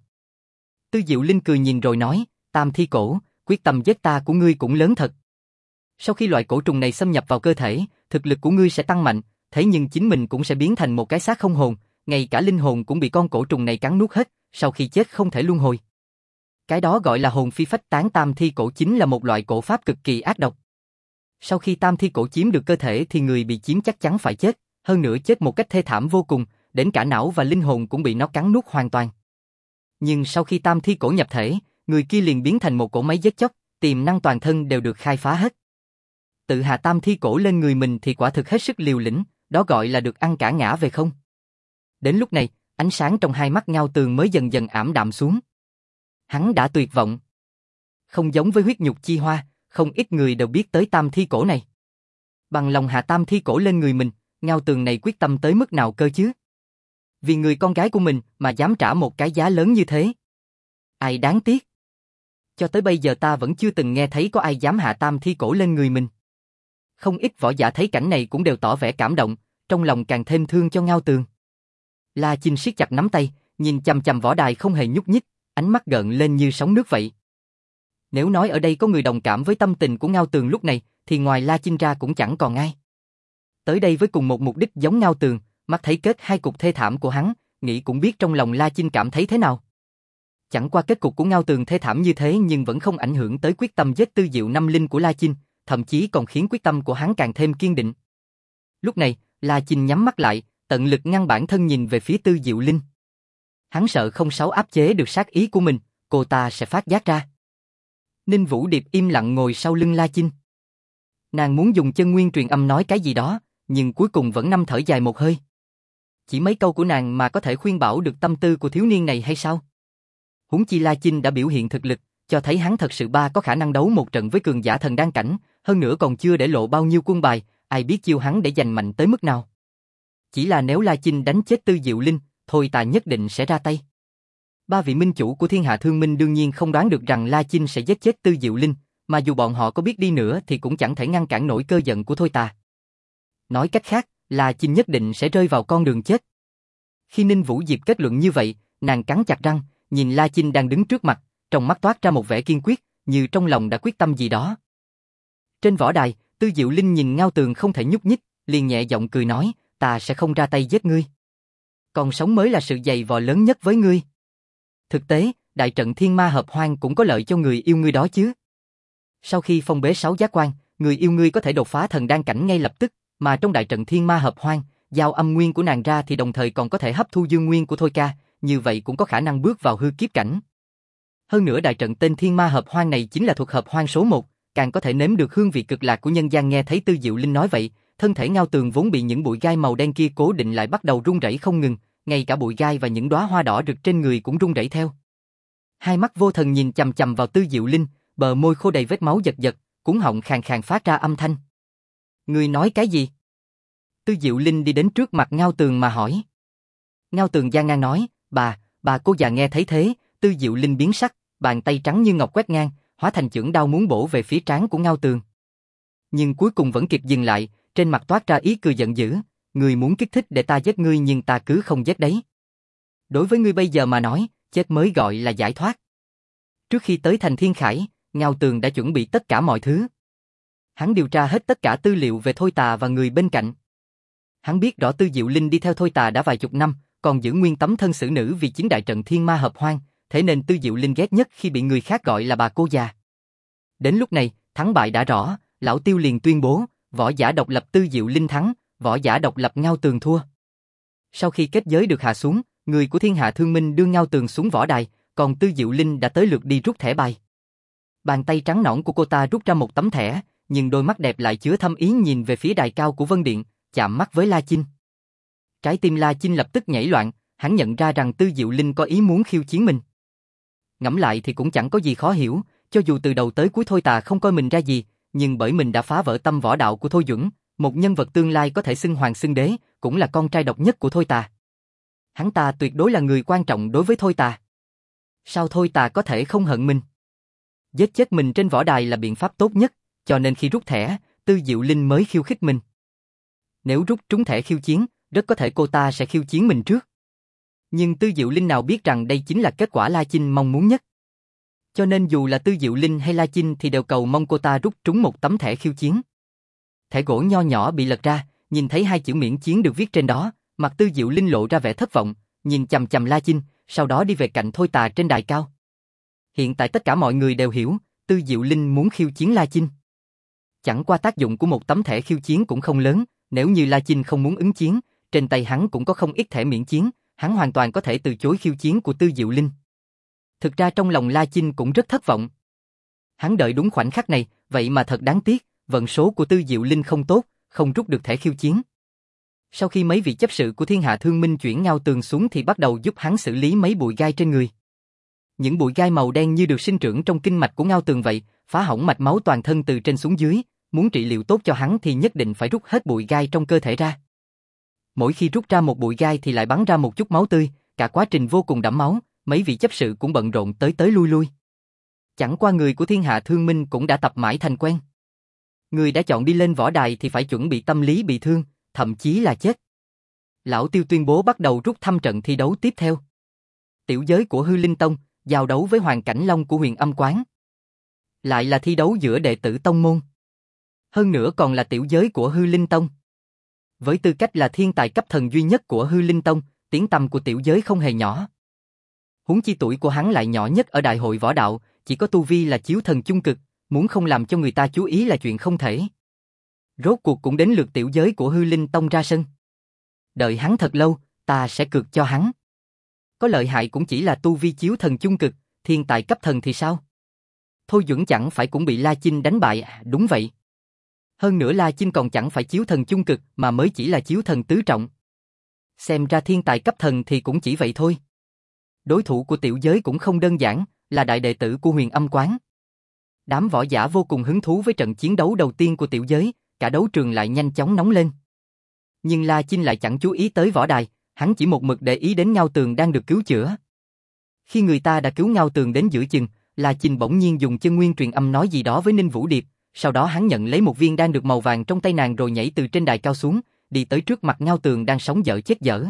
Speaker 1: Tư Diệu Linh cười nhìn rồi nói, Tam Thi Cổ, quyết tâm giết ta của ngươi cũng lớn thật. Sau khi loại cổ trùng này xâm nhập vào cơ thể, thực lực của ngươi sẽ tăng mạnh, thế nhưng chính mình cũng sẽ biến thành một cái xác không hồn, ngay cả linh hồn cũng bị con cổ trùng này cắn nuốt hết, sau khi chết không thể luân hồi. Cái đó gọi là hồn phi phách tán. Tam Thi Cổ chính là một loại cổ pháp cực kỳ ác độc. Sau khi Tam Thi Cổ chiếm được cơ thể thì người bị chiếm chắc chắn phải chết, hơn nữa chết một cách thê thảm vô cùng, đến cả não và linh hồn cũng bị nó cắn nuốt hoàn toàn. Nhưng sau khi Tam Thi Cổ nhập thể, người kia liền biến thành một cỗ máy giết chóc, tiềm năng toàn thân đều được khai phá hết. Tự hạ Tam Thi Cổ lên người mình thì quả thực hết sức liều lĩnh, đó gọi là được ăn cả ngã về không. Đến lúc này, ánh sáng trong hai mắt Ngao Tường mới dần dần ảm đạm xuống. Hắn đã tuyệt vọng. Không giống với huyết nhục chi hoa, không ít người đều biết tới Tam Thi Cổ này. Bằng lòng hạ Tam Thi Cổ lên người mình, Ngao Tường này quyết tâm tới mức nào cơ chứ? Vì người con gái của mình mà dám trả một cái giá lớn như thế. Ai đáng tiếc. Cho tới bây giờ ta vẫn chưa từng nghe thấy có ai dám hạ Tam Thi Cổ lên người mình. Không ít võ giả thấy cảnh này cũng đều tỏ vẻ cảm động, trong lòng càng thêm thương cho Ngao Tường. La Chinh siết chặt nắm tay, nhìn chằm chằm võ đài không hề nhúc nhích, ánh mắt gợn lên như sóng nước vậy. Nếu nói ở đây có người đồng cảm với tâm tình của Ngao Tường lúc này, thì ngoài La Chinh ra cũng chẳng còn ai. Tới đây với cùng một mục đích giống Ngao Tường, mắt thấy kết hai cục thê thảm của hắn, nghĩ cũng biết trong lòng La Chinh cảm thấy thế nào. Chẳng qua kết cục của Ngao Tường thê thảm như thế nhưng vẫn không ảnh hưởng tới quyết tâm giết Tư Diệu Năm Linh của La Chinh, thậm chí còn khiến quyết tâm của hắn càng thêm kiên định. Lúc này, La Chinh nhắm mắt lại, tận lực ngăn bản thân nhìn về phía Tư Diệu Linh. Hắn sợ không sáu áp chế được sát ý của mình, cô ta sẽ phát giác ra. Ninh Vũ Điệp im lặng ngồi sau lưng La Chinh. Nàng muốn dùng chân nguyên truyền âm nói cái gì đó, nhưng cuối cùng vẫn nằm thở dài một hơi. Chỉ mấy câu của nàng mà có thể khuyên bảo được tâm tư của thiếu niên này hay sao? Huống chi La Chinh đã biểu hiện thực lực, cho thấy hắn thật sự ba có khả năng đấu một trận với cường giả thần đan cảnh, hơn nữa còn chưa để lộ bao nhiêu quân bài, ai biết chiêu hắn để giành mạnh tới mức nào. Chỉ là nếu La Chinh đánh chết Tư Diệu Linh, Thôi Tà nhất định sẽ ra tay. Ba vị minh chủ của Thiên Hạ Thương Minh đương nhiên không đoán được rằng La Chinh sẽ giết chết Tư Diệu Linh, mà dù bọn họ có biết đi nữa thì cũng chẳng thể ngăn cản nổi cơn giận của Thôi Tà. Nói cách khác, La Chinh nhất định sẽ rơi vào con đường chết. Khi Ninh Vũ Diệp kết luận như vậy, nàng cắn chặt răng, nhìn La Chinh đang đứng trước mặt, trong mắt toát ra một vẻ kiên quyết, như trong lòng đã quyết tâm gì đó. Trên võ đài, Tư Diệu Linh nhìn Ngao Tường không thể nhúc nhích, liền nhẹ giọng cười nói, ta sẽ không ra tay giết ngươi. Còn sống mới là sự dày vò lớn nhất với ngươi. Thực tế, đại trận thiên ma hợp hoang cũng có lợi cho người yêu ngươi đó chứ. Sau khi phong bế sáu giác quan, người yêu ngươi có thể đột phá thần đan cảnh ngay lập tức, mà trong đại trận thiên ma hợp hoang, giao âm nguyên của nàng ra thì đồng thời còn có thể hấp thu dương nguyên của Thôi Ca, như vậy cũng có khả năng bước vào hư kiếp cảnh. Hơn nữa đại trận tên thiên ma hợp hoang này chính là thuộc hợp hoang số một, càng có thể nếm được hương vị cực lạc của nhân gian. Nghe thấy Tư Diệu Linh nói vậy, thân thể Ngao Tường vốn bị những bụi gai màu đen kia cố định lại bắt đầu rung rẩy không ngừng, ngay cả bụi gai và những đóa hoa đỏ rực trên người cũng rung rẩy theo. Hai mắt vô thần nhìn chằm chằm vào Tư Diệu Linh, bờ môi khô đầy vết máu giật giật, cuống họng khàn khàn phát ra âm thanh. Ngươi nói cái gì? Tư Diệu Linh đi đến trước mặt Ngao Tường mà hỏi. Ngao Tường gian ngang nói, bà, bà cô già. Nghe thấy thế, Tư Diệu Linh biến sắc, bàn tay trắng như ngọc quét ngang, hóa thành chưởng đao muốn bổ về phía trán của Ngao Tường. Nhưng cuối cùng vẫn kịp dừng lại, trên mặt toát ra ý cười giận dữ, ngươi muốn kích thích để ta giết ngươi nhưng ta cứ không giết đấy. Đối với ngươi bây giờ mà nói, chết mới gọi là giải thoát. Trước khi tới thành Thiên Khải, Ngao Tường đã chuẩn bị tất cả mọi thứ. Hắn điều tra hết tất cả tư liệu về Thôi Tà và người bên cạnh. Hắn biết rõ Tư Diệu Linh đi theo Thôi Tà đã vài chục năm, còn giữ nguyên tấm thân xử nữ vì chính đại trận thiên ma hợp hoang, thế nên Tư Diệu Linh ghét nhất khi bị người khác gọi là bà cô già. Đến lúc này, thắng bại đã rõ, lão Tiêu liền tuyên bố, võ giả độc lập Tư Diệu Linh thắng, võ giả độc lập Ngao Tường thua. Sau khi kết giới được hạ xuống, người của Thiên Hạ Thương Minh đưa Ngao Tường xuống võ đài, còn Tư Diệu Linh đã tới lượt đi rút thẻ bài. Bàn tay trắng nõn của cô ta rút ra một tấm thẻ, nhưng đôi mắt đẹp lại chứa thâm ý nhìn về phía đài cao của Vân Điện, chạm mắt với La Chinh. Trái tim La Chinh lập tức nhảy loạn, hắn nhận ra rằng Tư Diệu Linh có ý muốn khiêu chiến mình. Ngẫm lại thì cũng chẳng có gì khó hiểu, cho dù từ đầu tới cuối Thôi Tà không coi mình ra gì, nhưng bởi mình đã phá vỡ tâm võ đạo của Thôi Duẩn, một nhân vật tương lai có thể xưng hoàng xưng đế, cũng là con trai độc nhất của Thôi Tà. Hắn ta tuyệt đối là người quan trọng đối với Thôi Tà. Sao Thôi Tà có thể không hận mình? Giết chết mình trên võ đài là biện pháp tốt nhất, cho nên khi rút thẻ, Tư Diệu Linh mới khiêu khích mình. Nếu rút trúng thẻ khiêu chiến, rất có thể cô ta sẽ khiêu chiến mình trước. Nhưng Tư Diệu Linh nào biết rằng đây chính là kết quả La Chinh mong muốn nhất. Cho nên dù là Tư Diệu Linh hay La Chinh thì đều cầu mong cô ta rút trúng một tấm thẻ khiêu chiến. Thẻ gỗ nho nhỏ bị lật ra, nhìn thấy hai chữ miễn chiến được viết trên đó, mặt Tư Diệu Linh lộ ra vẻ thất vọng, nhìn chằm chằm La Chinh, sau đó đi về cạnh Thôi Tà trên đài cao. Hiện tại tất cả mọi người đều hiểu, Tư Diệu Linh muốn khiêu chiến La Chinh. Chẳng qua tác dụng của một tấm thẻ khiêu chiến cũng không lớn, nếu như La Chinh không muốn ứng chiến, trên tay hắn cũng có không ít thẻ miễn chiến, hắn hoàn toàn có thể từ chối khiêu chiến của Tư Diệu Linh. Thực ra trong lòng La Chinh cũng rất thất vọng. Hắn đợi đúng khoảnh khắc này, vậy mà thật đáng tiếc, vận số của Tư Diệu Linh không tốt, không rút được thẻ khiêu chiến. Sau khi mấy vị chấp sự của Thiên Hạ Thương Minh chuyển Ngao Tường xuống thì bắt đầu giúp hắn xử lý mấy bụi gai trên người. Những bụi gai màu đen như được sinh trưởng trong kinh mạch của Ngao Tường vậy, phá hỏng mạch máu toàn thân từ trên xuống dưới, muốn trị liệu tốt cho hắn thì nhất định phải rút hết bụi gai trong cơ thể ra. Mỗi khi rút ra một bụi gai thì lại bắn ra một chút máu tươi, cả quá trình vô cùng đẫm máu, mấy vị chấp sự cũng bận rộn tới tới lui lui. Chẳng qua người của Thiên Hạ Thương Minh cũng đã tập mãi thành quen. Người đã chọn đi lên võ đài thì phải chuẩn bị tâm lý bị thương, thậm chí là chết. Lão Tiêu tuyên bố bắt đầu rút thăm trận thi đấu tiếp theo. Tiểu giới của Hư Linh Tông, giao đấu với Hoàng Cảnh Long của Huyền Âm Quán. Lại là thi đấu giữa đệ tử tông môn. Hơn nữa còn là tiểu giới của Hư Linh Tông. Với tư cách là thiên tài cấp thần duy nhất của Hư Linh Tông, tiếng tăm của tiểu giới không hề nhỏ. Huống chi tuổi của hắn lại nhỏ nhất ở đại hội võ đạo, chỉ có tu vi là chiếu thần chung cực, muốn không làm cho người ta chú ý là chuyện không thể. Rốt cuộc cũng đến lượt tiểu giới của Hư Linh Tông ra sân. Đợi hắn thật lâu, ta sẽ cược cho hắn. Có lợi hại cũng chỉ là tu vi chiếu thần chung cực, thiên tài cấp thần thì sao? Thôi Duẩn chẳng phải cũng bị La Chinh đánh bại, à, đúng vậy. Hơn nữa La Chinh còn chẳng phải chiếu thần chung cực mà mới chỉ là chiếu thần tứ trọng. Xem ra thiên tài cấp thần thì cũng chỉ vậy thôi. Đối thủ của tiểu giới cũng không đơn giản, là đại đệ tử của Huyền Âm Quán. Đám võ giả vô cùng hứng thú với trận chiến đấu đầu tiên của tiểu giới, cả đấu trường lại nhanh chóng nóng lên. Nhưng La Chinh lại chẳng chú ý tới võ đài, hắn chỉ một mực để ý đến Ngao Tường đang được cứu chữa. Khi người ta đã cứu Ngao Tường đến giữa chừng, La Chinh bỗng nhiên dùng chân nguyên truyền âm nói gì đó với Ninh Vũ Điệp, sau đó hắn nhận lấy một viên đan được màu vàng trong tay nàng rồi nhảy từ trên đài cao xuống, đi tới trước mặt Ngao Tường đang sống dở chết dở.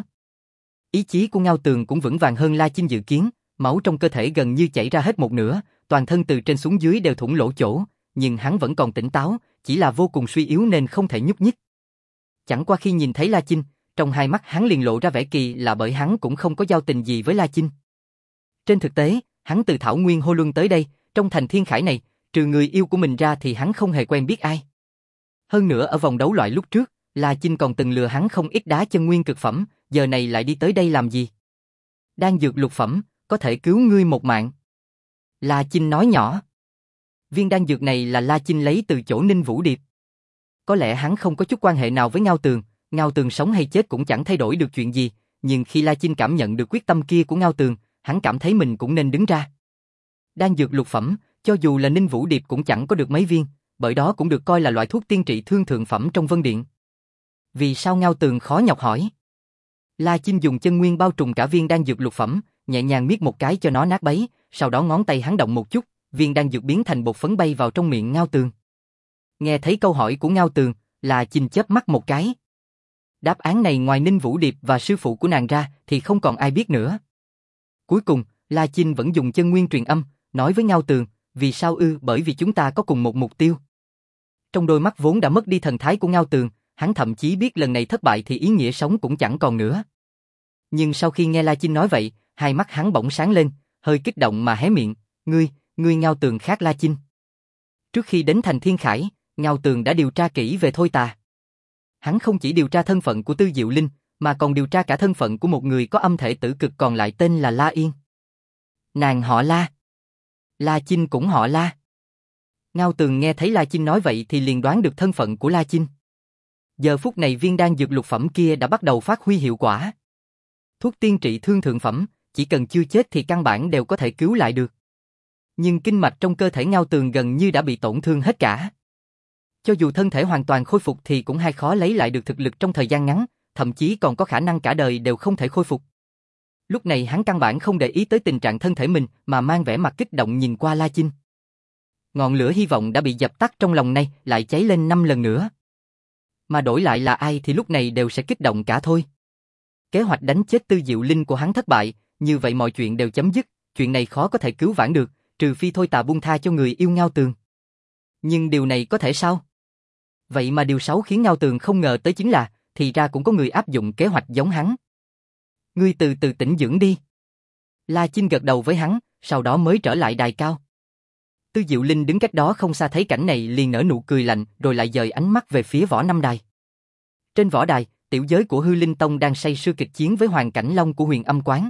Speaker 1: Ý chí của Ngao Tường cũng vững vàng hơn La Chinh dự kiến, máu trong cơ thể gần như chảy ra hết một nửa, toàn thân từ trên xuống dưới đều thủng lỗ chỗ, nhưng hắn vẫn còn tỉnh táo, chỉ là vô cùng suy yếu nên không thể nhúc nhích. Chẳng qua khi nhìn thấy La Chinh, trong hai mắt hắn liền lộ ra vẻ kỳ lạ bởi hắn cũng không có giao tình gì với La Chinh. Trên thực tế, hắn từ Thảo Nguyên Hô Luân tới đây, trong thành Thiên Khải này, trừ người yêu của mình ra thì hắn không hề quen biết ai. Hơn nữa ở vòng đấu loại lúc trước, La Chinh còn từng lừa hắn không ít đá chân nguyên cực phẩm, giờ này lại đi tới đây làm gì? Đan dược lục phẩm, có thể cứu ngươi một mạng. La Chinh nói nhỏ. Viên đan dược này là La Chinh lấy từ chỗ Ninh Vũ Điệp. Có lẽ hắn không có chút quan hệ nào với Ngao Tường, Ngao Tường sống hay chết cũng chẳng thay đổi được chuyện gì, nhưng khi La Chinh cảm nhận được quyết tâm kia của Ngao Tường, hắn cảm thấy mình cũng nên đứng ra. Đan dược lục phẩm, cho dù là Ninh Vũ Điệp cũng chẳng có được mấy viên, bởi đó cũng được coi là loại thuốc tiên trị thương thượng phẩm trong Vân Điện. Vì sao Ngao Tường khó nhọc hỏi? La Chinh dùng chân nguyên bao trùm cả viên đan dược lục phẩm, nhẹ nhàng miết một cái cho nó nát bấy, sau đó ngón tay hắn động một chút, viên đan dược biến thành bột phấn bay vào trong miệng Ngao Tường. Nghe thấy câu hỏi của Ngao Tường, La Chinh chớp mắt một cái. Đáp án này ngoài Ninh Vũ Điệp và sư phụ của nàng ra thì không còn ai biết nữa. Cuối cùng, La Chinh vẫn dùng chân nguyên truyền âm, nói với Ngao Tường, vì sao ư? Bởi vì chúng ta có cùng một mục tiêu. Trong đôi mắt vốn đã mất đi thần thái của Ngao Tường, hắn thậm chí biết lần này thất bại thì ý nghĩa sống cũng chẳng còn nữa. Nhưng sau khi nghe La Chinh nói vậy, hai mắt hắn bỗng sáng lên, hơi kích động mà hé miệng, ngươi, ngươi Ngao Tường khác La Chinh. Trước khi đến thành Thiên Khải, Ngao Tường đã điều tra kỹ về Thôi Tà. Hắn không chỉ điều tra thân phận của Tư Diệu Linh, mà còn điều tra cả thân phận của một người có âm thể tử cực còn lại tên là La Yên. Nàng họ La. La Chinh cũng họ La. Ngao Tường nghe thấy La Chinh nói vậy thì liền đoán được thân phận của La Chinh. Giờ phút này viên đan dược lục phẩm kia đã bắt đầu phát huy hiệu quả. Thuốc tiên trị thương thượng phẩm, chỉ cần chưa chết thì căn bản đều có thể cứu lại được. Nhưng kinh mạch trong cơ thể Ngao Tường gần như đã bị tổn thương hết cả. Cho dù thân thể hoàn toàn khôi phục thì cũng hay khó lấy lại được thực lực trong thời gian ngắn, thậm chí còn có khả năng cả đời đều không thể khôi phục. Lúc này hắn căn bản không để ý tới tình trạng thân thể mình mà mang vẻ mặt kích động nhìn qua La Chinh. Ngọn lửa hy vọng đã bị dập tắt trong lòng này lại cháy lên năm lần nữa. Mà đổi lại là ai thì lúc này đều sẽ kích động cả thôi. Kế hoạch đánh chết Tư Diệu Linh của hắn thất bại, như vậy mọi chuyện đều chấm dứt, chuyện này khó có thể cứu vãn được, trừ phi Thôi Tà buông tha cho người yêu Ngao Tường. Nhưng điều này có thể sao? Vậy mà điều xấu khiến Ngao Tường không ngờ tới chính là, thì ra cũng có người áp dụng kế hoạch giống hắn. Ngươi từ từ tĩnh dưỡng đi. La Chinh gật đầu với hắn, sau đó mới trở lại đài cao. Tư Diệu Linh đứng cách đó không xa thấy cảnh này liền nở nụ cười lạnh, rồi lại dời ánh mắt về phía võ năm đài. Trên võ đài, tiểu giới của Hư Linh Tông đang say sưa kịch chiến với Hoàng Cảnh Long của Huyền Âm Quán.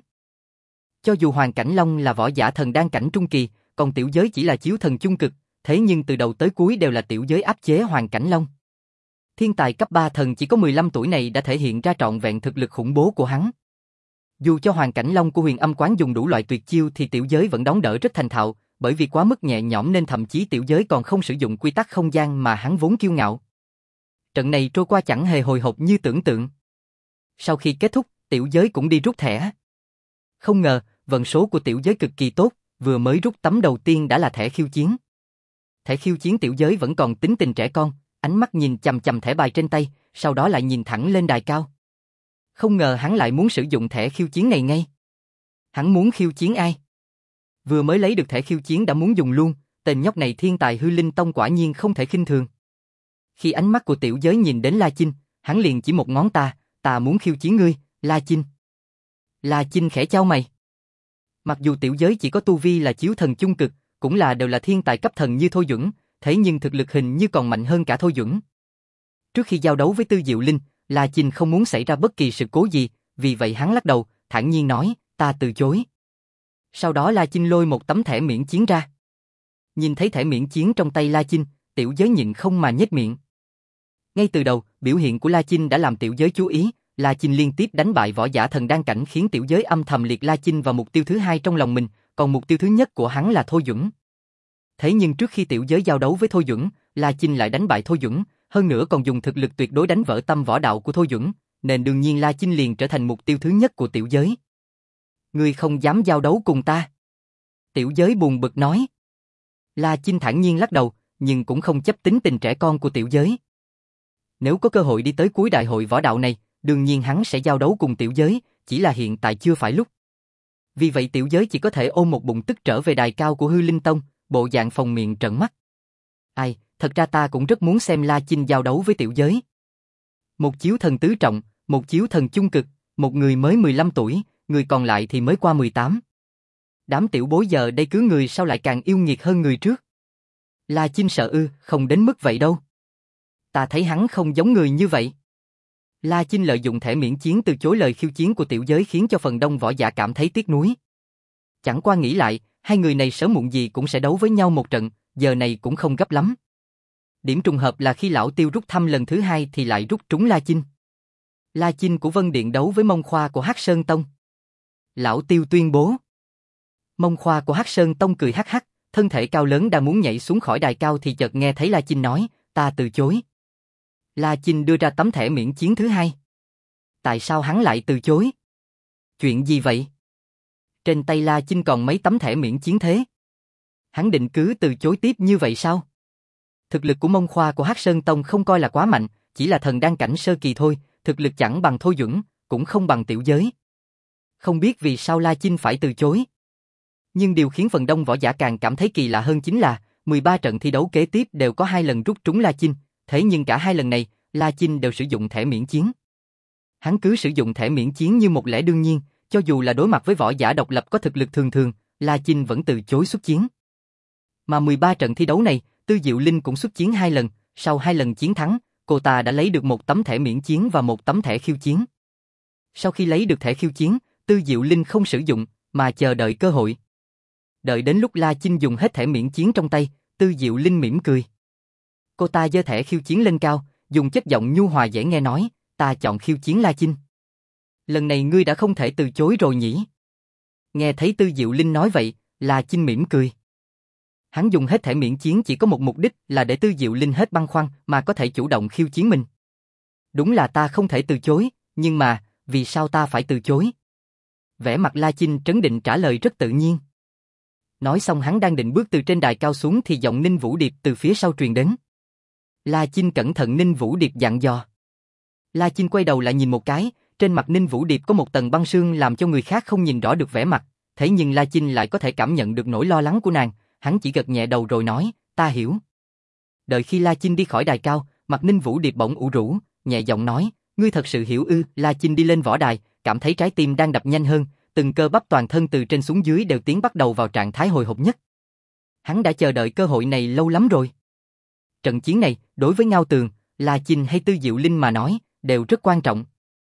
Speaker 1: Cho dù Hoàng Cảnh Long là võ giả thần đan cảnh trung kỳ, còn tiểu giới chỉ là chiếu thần trung cực, thế nhưng từ đầu tới cuối đều là tiểu giới áp chế Hoàng Cảnh Long. Thiên tài cấp ba thần chỉ có mười lăm tuổi này đã thể hiện ra trọn vẹn thực lực khủng bố của hắn. Dù cho Hoàng Cảnh Long của Huyền Âm Quán dùng đủ loại tuyệt chiêu thì tiểu giới vẫn đón đỡ rất thành thạo, bởi vì quá mức nhẹ nhõm nên thậm chí tiểu giới còn không sử dụng quy tắc không gian mà hắn vốn kiêu ngạo. Trận này trôi qua chẳng hề hồi hộp như tưởng tượng. Sau khi kết thúc, tiểu giới cũng đi rút thẻ. Không ngờ, vận số của tiểu giới cực kỳ tốt, vừa mới rút tấm đầu tiên đã là thẻ khiêu chiến. Thẻ khiêu chiến tiểu giới vẫn còn tính tình trẻ con, ánh mắt nhìn chằm chằm thẻ bài trên tay, sau đó lại nhìn thẳng lên đài cao. Không ngờ hắn lại muốn sử dụng thẻ khiêu chiến này ngay. Hắn muốn khiêu chiến ai? Vừa mới lấy được thẻ khiêu chiến đã muốn dùng luôn, tên nhóc này thiên tài Hư Linh Tông quả nhiên không thể khinh thường. Khi ánh mắt của tiểu giới nhìn đến La Chinh, hắn liền chỉ một ngón ta, ta muốn khiêu chiến ngươi, La Chinh. La Chinh khẽ chau mày. Mặc dù tiểu giới chỉ có tu vi là chiếu thần chung cực, cũng là đều là thiên tài cấp thần như Thôi Duẩn, thế nhưng thực lực hình như còn mạnh hơn cả Thôi Duẩn. Trước khi giao đấu với Tư Diệu Linh, La Chinh không muốn xảy ra bất kỳ sự cố gì, vì vậy hắn lắc đầu, thản nhiên nói, ta từ chối. Sau đó La Chinh lôi một tấm thẻ miễn chiến ra. Nhìn thấy thẻ miễn chiến trong tay La Chinh, tiểu giới nhịn không mà nhếch miệng. Ngay từ đầu, biểu hiện của La Chinh đã làm tiểu giới chú ý, La Chinh liên tiếp đánh bại võ giả thần đan cảnh khiến tiểu giới âm thầm liệt La Chinh vào mục tiêu thứ hai trong lòng mình, còn mục tiêu thứ nhất của hắn là Thôi Duẩn. Thế nhưng trước khi tiểu giới giao đấu với Thôi Duẩn, La Chinh lại đánh bại Thôi Duẩn, hơn nữa còn dùng thực lực tuyệt đối đánh vỡ tâm võ đạo của Thôi Duẩn, nên đương nhiên La Chinh liền trở thành mục tiêu thứ nhất của tiểu giới. Ngươi không dám giao đấu cùng ta. Tiểu giới buồn bực nói. La Chinh thản nhiên lắc đầu, nhưng cũng không chấp tính tình trẻ con của tiểu giới. Nếu có cơ hội đi tới cuối đại hội võ đạo này, đương nhiên hắn sẽ giao đấu cùng tiểu giới, chỉ là hiện tại chưa phải lúc. Vì vậy tiểu giới chỉ có thể ôm một bụng tức trở về đài cao của Hư Linh Tông, bộ dạng phồng miệng trợn mắt. Ai, thật ra ta cũng rất muốn xem La Chinh giao đấu với tiểu giới. Một chiếu thần tứ trọng, một chiếu thần chung cực, một người mới mười lăm tuổi, người còn lại thì mới qua mười tám. Đám tiểu bối giờ đây cứ người sao lại càng yêu nghiệt hơn người trước. La Chinh sợ ư, không đến mức vậy đâu. Ta thấy hắn không giống người như vậy. La Chinh lợi dụng thẻ miễn chiến từ chối lời khiêu chiến của tiểu giới khiến cho phần đông võ giả cảm thấy tiếc nuối. Chẳng qua nghĩ lại, hai người này sớm muộn gì cũng sẽ đấu với nhau một trận, giờ này cũng không gấp lắm. Điểm trùng hợp là khi lão Tiêu rút thăm lần thứ hai thì lại rút trúng La Chinh. La Chinh của Vân Điện đấu với Mông Khoa của Hắc Sơn Tông. Lão Tiêu tuyên bố. Mông Khoa của Hắc Sơn Tông cười hắc hắc, thân thể cao lớn đang muốn nhảy xuống khỏi đài cao thì chợt nghe thấy La Chinh nói, ta từ chối. La Chinh đưa ra tấm thẻ miễn chiến thứ hai. Tại sao hắn lại từ chối? Chuyện gì vậy? Trên tay La Chinh còn mấy tấm thẻ miễn chiến thế? Hắn định cứ từ chối tiếp như vậy sao? Thực lực của Mông Khoa của Hắc Sơn Tông không coi là quá mạnh, chỉ là thần đan cảnh sơ kỳ thôi, thực lực chẳng bằng Thôi Duẩn, cũng không bằng tiểu giới. Không biết vì sao La Chinh phải từ chối. Nhưng điều khiến phần đông võ giả càng cảm thấy kỳ lạ hơn chính là mười ba trận thi đấu kế tiếp đều có hai lần rút trúng La Chinh, thế nhưng cả hai lần này, La Chinh đều sử dụng thẻ miễn chiến. Hắn cứ sử dụng thẻ miễn chiến như một lẽ đương nhiên, cho dù là đối mặt với võ giả độc lập có thực lực thường thường, La Chinh vẫn từ chối xuất chiến. Mà mười ba trận thi đấu này, Tư Diệu Linh cũng xuất chiến hai lần, sau hai lần chiến thắng, cô ta đã lấy được một tấm thẻ miễn chiến và một tấm thẻ khiêu chiến. Sau khi lấy được thẻ khiêu chiến, Tư Diệu Linh không sử dụng, mà chờ đợi cơ hội. Đợi đến lúc La Chinh dùng hết thẻ miễn chiến trong tay, Tư Diệu Linh mỉm cười. Cô ta giơ thẻ khiêu chiến lên cao, dùng chất giọng nhu hòa dễ nghe nói, ta chọn khiêu chiến La Chinh. Lần này ngươi đã không thể từ chối rồi nhỉ? Nghe thấy Tư Diệu Linh nói vậy, La Chinh mỉm cười. Hắn dùng hết thẻ miễn chiến chỉ có một mục đích là để Tư Diệu Linh hết băn khoăn mà có thể chủ động khiêu chiến mình. Đúng là ta không thể từ chối, nhưng mà, vì sao ta phải từ chối? Vẻ mặt La Chinh trấn định trả lời rất tự nhiên. Nói xong hắn đang định bước từ trên đài cao xuống thì giọng Ninh Vũ Điệp từ phía sau truyền đến. La Chinh cẩn thận Ninh Vũ Điệp dặn dò. La Chinh quay đầu lại nhìn một cái, trên mặt Ninh Vũ Điệp có một tầng băng sương làm cho người khác không nhìn rõ được vẻ mặt, thế nhưng La Chinh lại có thể cảm nhận được nỗi lo lắng của nàng, hắn chỉ gật nhẹ đầu rồi nói, ta hiểu. Đợi khi La Chinh đi khỏi đài cao, mặt Ninh Vũ Điệp bỗng ủ rũ, nhẹ giọng nói, ngươi thật sự hiểu ư? La Chinh đi lên võ đài, cảm thấy trái tim đang đập nhanh hơn, từng cơ bắp toàn thân từ trên xuống dưới đều tiến bắt đầu vào trạng thái hồi hộp nhất. Hắn đã chờ đợi cơ hội này lâu lắm rồi. Trận chiến này, đối với Ngao Tường, La Chinh hay Tư Diệu Linh mà nói, đều rất quan trọng.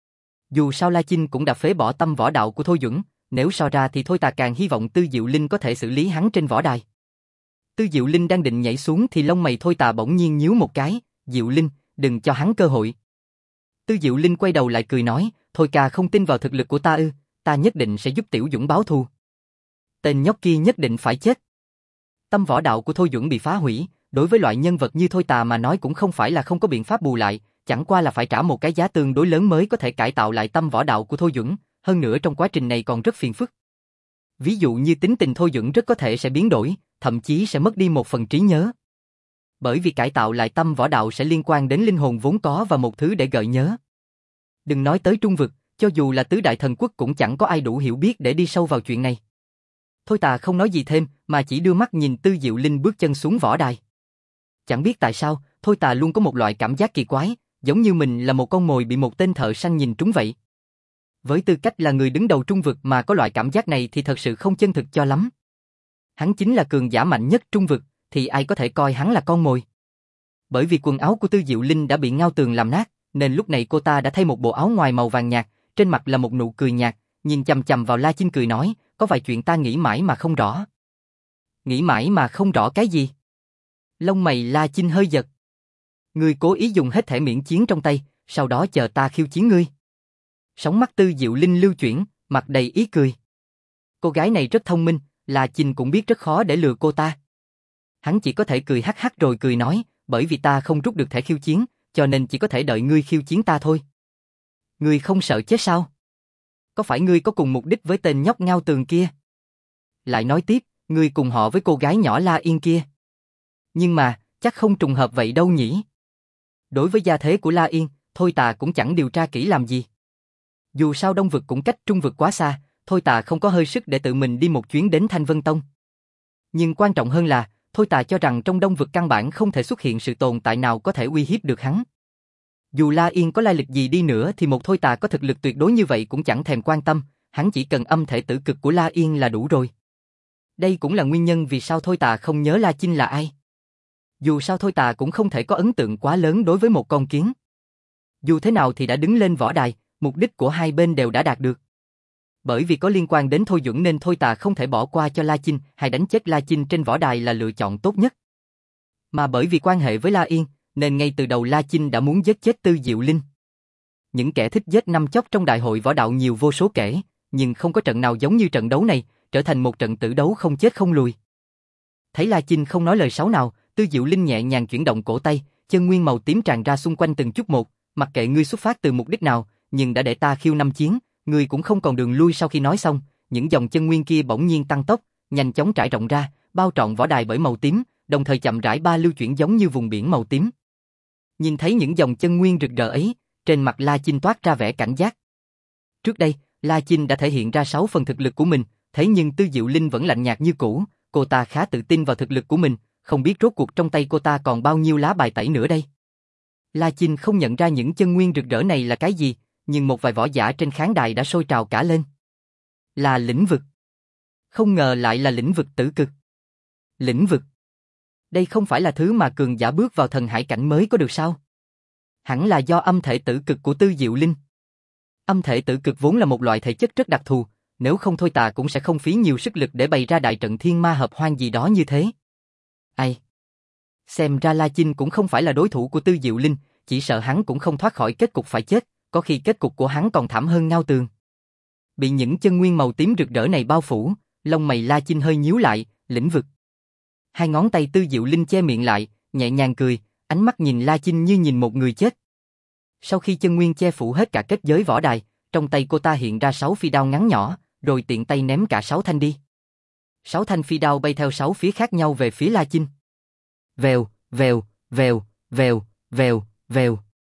Speaker 1: Dù sao La Chinh cũng đã phế bỏ tâm võ đạo của Thôi Duẩn, nếu so ra thì Thôi Tà càng hy vọng Tư Diệu Linh có thể xử lý hắn trên võ đài. Tư Diệu Linh đang định nhảy xuống thì lông mày Thôi Tà bỗng nhiên nhíu một cái, Diệu Linh, đừng cho hắn cơ hội. Tư Diệu Linh quay đầu lại cười nói, Thôi ca không tin vào thực lực của ta ư, ta nhất định sẽ giúp Tiểu Duẩn báo thù. Tên nhóc kia nhất định phải chết. Tâm võ đạo của Thôi Duẩn bị phá hủy, đối với loại nhân vật như Thôi Tà mà nói cũng không phải là không có biện pháp bù lại, chẳng qua là phải trả một cái giá tương đối lớn mới có thể cải tạo lại tâm võ đạo của Thôi Duẩn, hơn nữa trong quá trình này còn rất phiền phức. Ví dụ như tính tình Thôi Duẩn rất có thể sẽ biến đổi, thậm chí sẽ mất đi một phần trí nhớ. Bởi vì cải tạo lại tâm võ đạo sẽ liên quan đến linh hồn vốn có và một thứ để gợi nhớ. Đừng nói tới Trung Vực, cho dù là tứ đại thần quốc cũng chẳng có ai đủ hiểu biết để đi sâu vào chuyện này. Thôi Tà không nói gì thêm, mà chỉ đưa mắt nhìn Tư Diệu Linh bước chân xuống võ đài. Chẳng biết tại sao, Thôi Tà luôn có một loại cảm giác kỳ quái, giống như mình là một con mồi bị một tên thợ săn nhìn trúng vậy. Với tư cách là người đứng đầu Trung Vực mà có loại cảm giác này thì thật sự không chân thực cho lắm. Hắn chính là cường giả mạnh nhất Trung Vực, thì ai có thể coi hắn là con mồi. Bởi vì quần áo của Tư Diệu Linh đã bị Ngao Tường làm nát, nên lúc này cô ta đã thay một bộ áo ngoài màu vàng nhạt, trên mặt là một nụ cười nhạt, nhìn chằm chằm vào La Chinh cười nói, có vài chuyện ta nghĩ mãi mà không rõ. Nghĩ mãi mà không rõ cái gì? Lông mày La Chinh hơi giật. Ngươi cố ý dùng hết thẻ miễn chiến trong tay, sau đó chờ ta khiêu chiến ngươi. Sóng mắt Tư Diệu Linh lưu chuyển, mặt đầy ý cười. Cô gái này rất thông minh, La Chinh cũng biết rất khó để lừa cô ta. Hắn chỉ có thể cười hắc hắc rồi cười nói, bởi vì ta không rút được thẻ khiêu chiến, cho nên chỉ có thể đợi ngươi khiêu chiến ta thôi. Ngươi không sợ chết sao? Có phải ngươi có cùng mục đích với tên nhóc ngao tường kia? Lại nói tiếp, ngươi cùng họ với cô gái nhỏ La Yên kia. Nhưng mà, chắc không trùng hợp vậy đâu nhỉ? Đối với gia thế của La Yên, Thôi Tà cũng chẳng điều tra kỹ làm gì. Dù sao Đông Vực cũng cách Trung Vực quá xa, Thôi Tà không có hơi sức để tự mình đi một chuyến đến Thanh Vân Tông. Nhưng quan trọng hơn là, Thôi Tà cho rằng trong Đông Vực căn bản không thể xuất hiện sự tồn tại nào có thể uy hiếp được hắn. Dù La Yên có lai lịch gì đi nữa thì một Thôi Tà có thực lực tuyệt đối như vậy cũng chẳng thèm quan tâm, hắn chỉ cần âm thể tử cực của La Yên là đủ rồi. Đây cũng là nguyên nhân vì sao Thôi Tà không nhớ La Chinh là ai. Dù sao Thôi Tà cũng không thể có ấn tượng quá lớn đối với một con kiến. Dù thế nào thì đã đứng lên võ đài, mục đích của hai bên đều đã đạt được. Bởi vì có liên quan đến Thôi Duẩn nên Thôi Tà không thể bỏ qua cho La Chinh, hay đánh chết La Chinh trên võ đài là lựa chọn tốt nhất. Mà bởi vì quan hệ với La Yên, nên ngay từ đầu La Chinh đã muốn giết chết Tư Diệu Linh. Những kẻ thích giết năm chóc trong đại hội võ đạo nhiều vô số kể, nhưng không có trận nào giống như trận đấu này, trở thành một trận tử đấu không chết không lùi. Thấy La Chinh không nói lời xấu nào, Tư Diệu Linh nhẹ nhàng chuyển động cổ tay, chân nguyên màu tím tràn ra xung quanh từng chút một, mặc kệ ngươi xuất phát từ mục đích nào, nhưng đã để ta khiêu năm chiến, ngươi cũng không còn đường lui. Sau khi nói xong, những dòng chân nguyên kia bỗng nhiên tăng tốc, nhanh chóng trải rộng ra, bao trọn võ đài bởi màu tím, đồng thời chậm rãi ba lưu chuyển giống như vùng biển màu tím. Nhìn thấy những dòng chân nguyên rực rỡ ấy, trên mặt La Chinh toát ra vẻ cảnh giác. Trước đây, La Chinh đã thể hiện ra sáu phần thực lực của mình, thế nhưng Tư Diệu Linh vẫn lạnh nhạt như cũ, cô ta khá tự tin vào thực lực của mình, không biết rốt cuộc trong tay cô ta còn bao nhiêu lá bài tẩy nữa đây. La Chinh không nhận ra những chân nguyên rực rỡ này là cái gì, nhưng một vài võ giả trên khán đài đã sôi trào cả lên. Là lĩnh vực. Không ngờ lại là lĩnh vực tử cực. Lĩnh vực. Đây không phải là thứ mà cường giả bước vào thần hải cảnh mới có được sao? Hẳn là do âm thể tử cực của Tư Diệu Linh. Âm thể tử cực vốn là một loại thể chất rất đặc thù, nếu không Thôi Tà cũng sẽ không phí nhiều sức lực để bày ra đại trận thiên ma hợp hoang gì đó như thế. Ai? Xem ra La Chinh cũng không phải là đối thủ của Tư Diệu Linh, chỉ sợ hắn cũng không thoát khỏi kết cục phải chết, có khi kết cục của hắn còn thảm hơn Ngao Tường. Bị những chân nguyên màu tím rực rỡ này bao phủ, lông mày La Chinh hơi nhíu lại, lĩnh vực. Hai ngón tay Tư Diệu Linh che miệng lại, nhẹ nhàng cười, ánh mắt nhìn La Chinh như nhìn một người chết. Sau khi chân nguyên che phủ hết cả kết giới võ đài, trong tay cô ta hiện ra sáu phi đao ngắn nhỏ, rồi tiện tay ném cả sáu thanh đi. Sáu thanh phi đao bay theo sáu phía khác nhau về phía La Chinh. Vèo, vèo, vèo, vèo, vèo, vèo.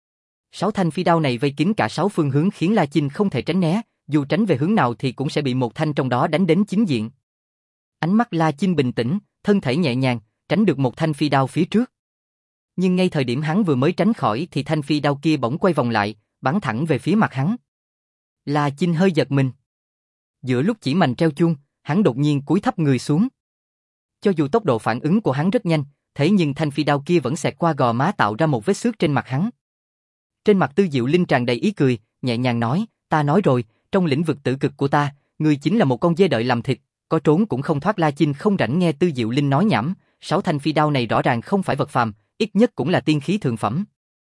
Speaker 1: Sáu thanh phi đao này vây kín cả sáu phương hướng khiến La Chinh không thể tránh né, dù tránh về hướng nào thì cũng sẽ bị một thanh trong đó đánh đến chính diện. Ánh mắt La Chinh bình tĩnh, thân thể nhẹ nhàng, tránh được một thanh phi đao phía trước. Nhưng ngay thời điểm hắn vừa mới tránh khỏi thì thanh phi đao kia bỗng quay vòng lại, bắn thẳng về phía mặt hắn. La Chinh hơi giật mình. Giữa lúc chỉ mành treo chuông, hắn đột nhiên cúi thấp người xuống. Cho dù tốc độ phản ứng của hắn rất nhanh, thế nhưng thanh phi đao kia vẫn xẹt qua gò má tạo ra một vết xước trên mặt hắn. Trên mặt Tư Diệu Linh tràn đầy ý cười, nhẹ nhàng nói, ta nói rồi, trong lĩnh vực tử cực của ta, ngươi chính là một con dê đợi làm thịt, có trốn cũng không thoát. La Chinh không rảnh nghe Tư Diệu Linh nói nhảm, sáu thanh phi đao này rõ ràng không phải vật phàm, ít nhất cũng là tiên khí thượng phẩm.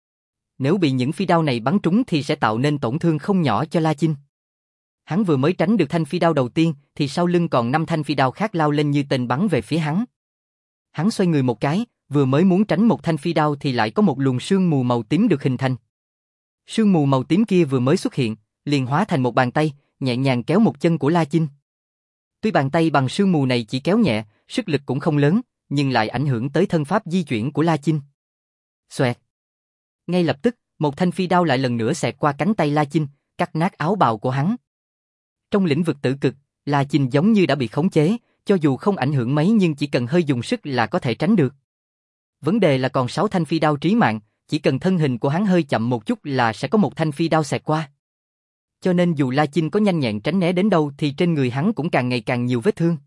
Speaker 1: Nếu bị những phi đao này bắn trúng thì sẽ tạo nên tổn thương không nhỏ cho La Chinh. Hắn vừa mới tránh được thanh phi đao đầu tiên thì sau lưng còn năm thanh phi đao khác lao lên như tên bắn về phía hắn. Hắn xoay người một cái, vừa mới muốn tránh một thanh phi đao thì lại có một luồng sương mù màu tím được hình thành. Sương mù màu tím kia vừa mới xuất hiện, liền hóa thành một bàn tay, nhẹ nhàng kéo một chân của La Chinh. Tuy bàn tay bằng sương mù này chỉ kéo nhẹ, sức lực cũng không lớn, nhưng lại ảnh hưởng tới thân pháp di chuyển của La Chinh. Xoẹt. Ngay lập tức, một thanh phi đao lại lần nữa xẹt qua cánh tay La Chinh, cắt nát áo bào của hắn. Trong lĩnh vực tử cực, La Chinh giống như đã bị khống chế, cho dù không ảnh hưởng mấy nhưng chỉ cần hơi dùng sức là có thể tránh được. Vấn đề là còn sáu thanh phi đao trí mạng, chỉ cần thân hình của hắn hơi chậm một chút là sẽ có một thanh phi đao xẹt qua. Cho nên dù La Chinh có nhanh nhẹn tránh né đến đâu thì trên người hắn cũng càng ngày càng nhiều vết thương.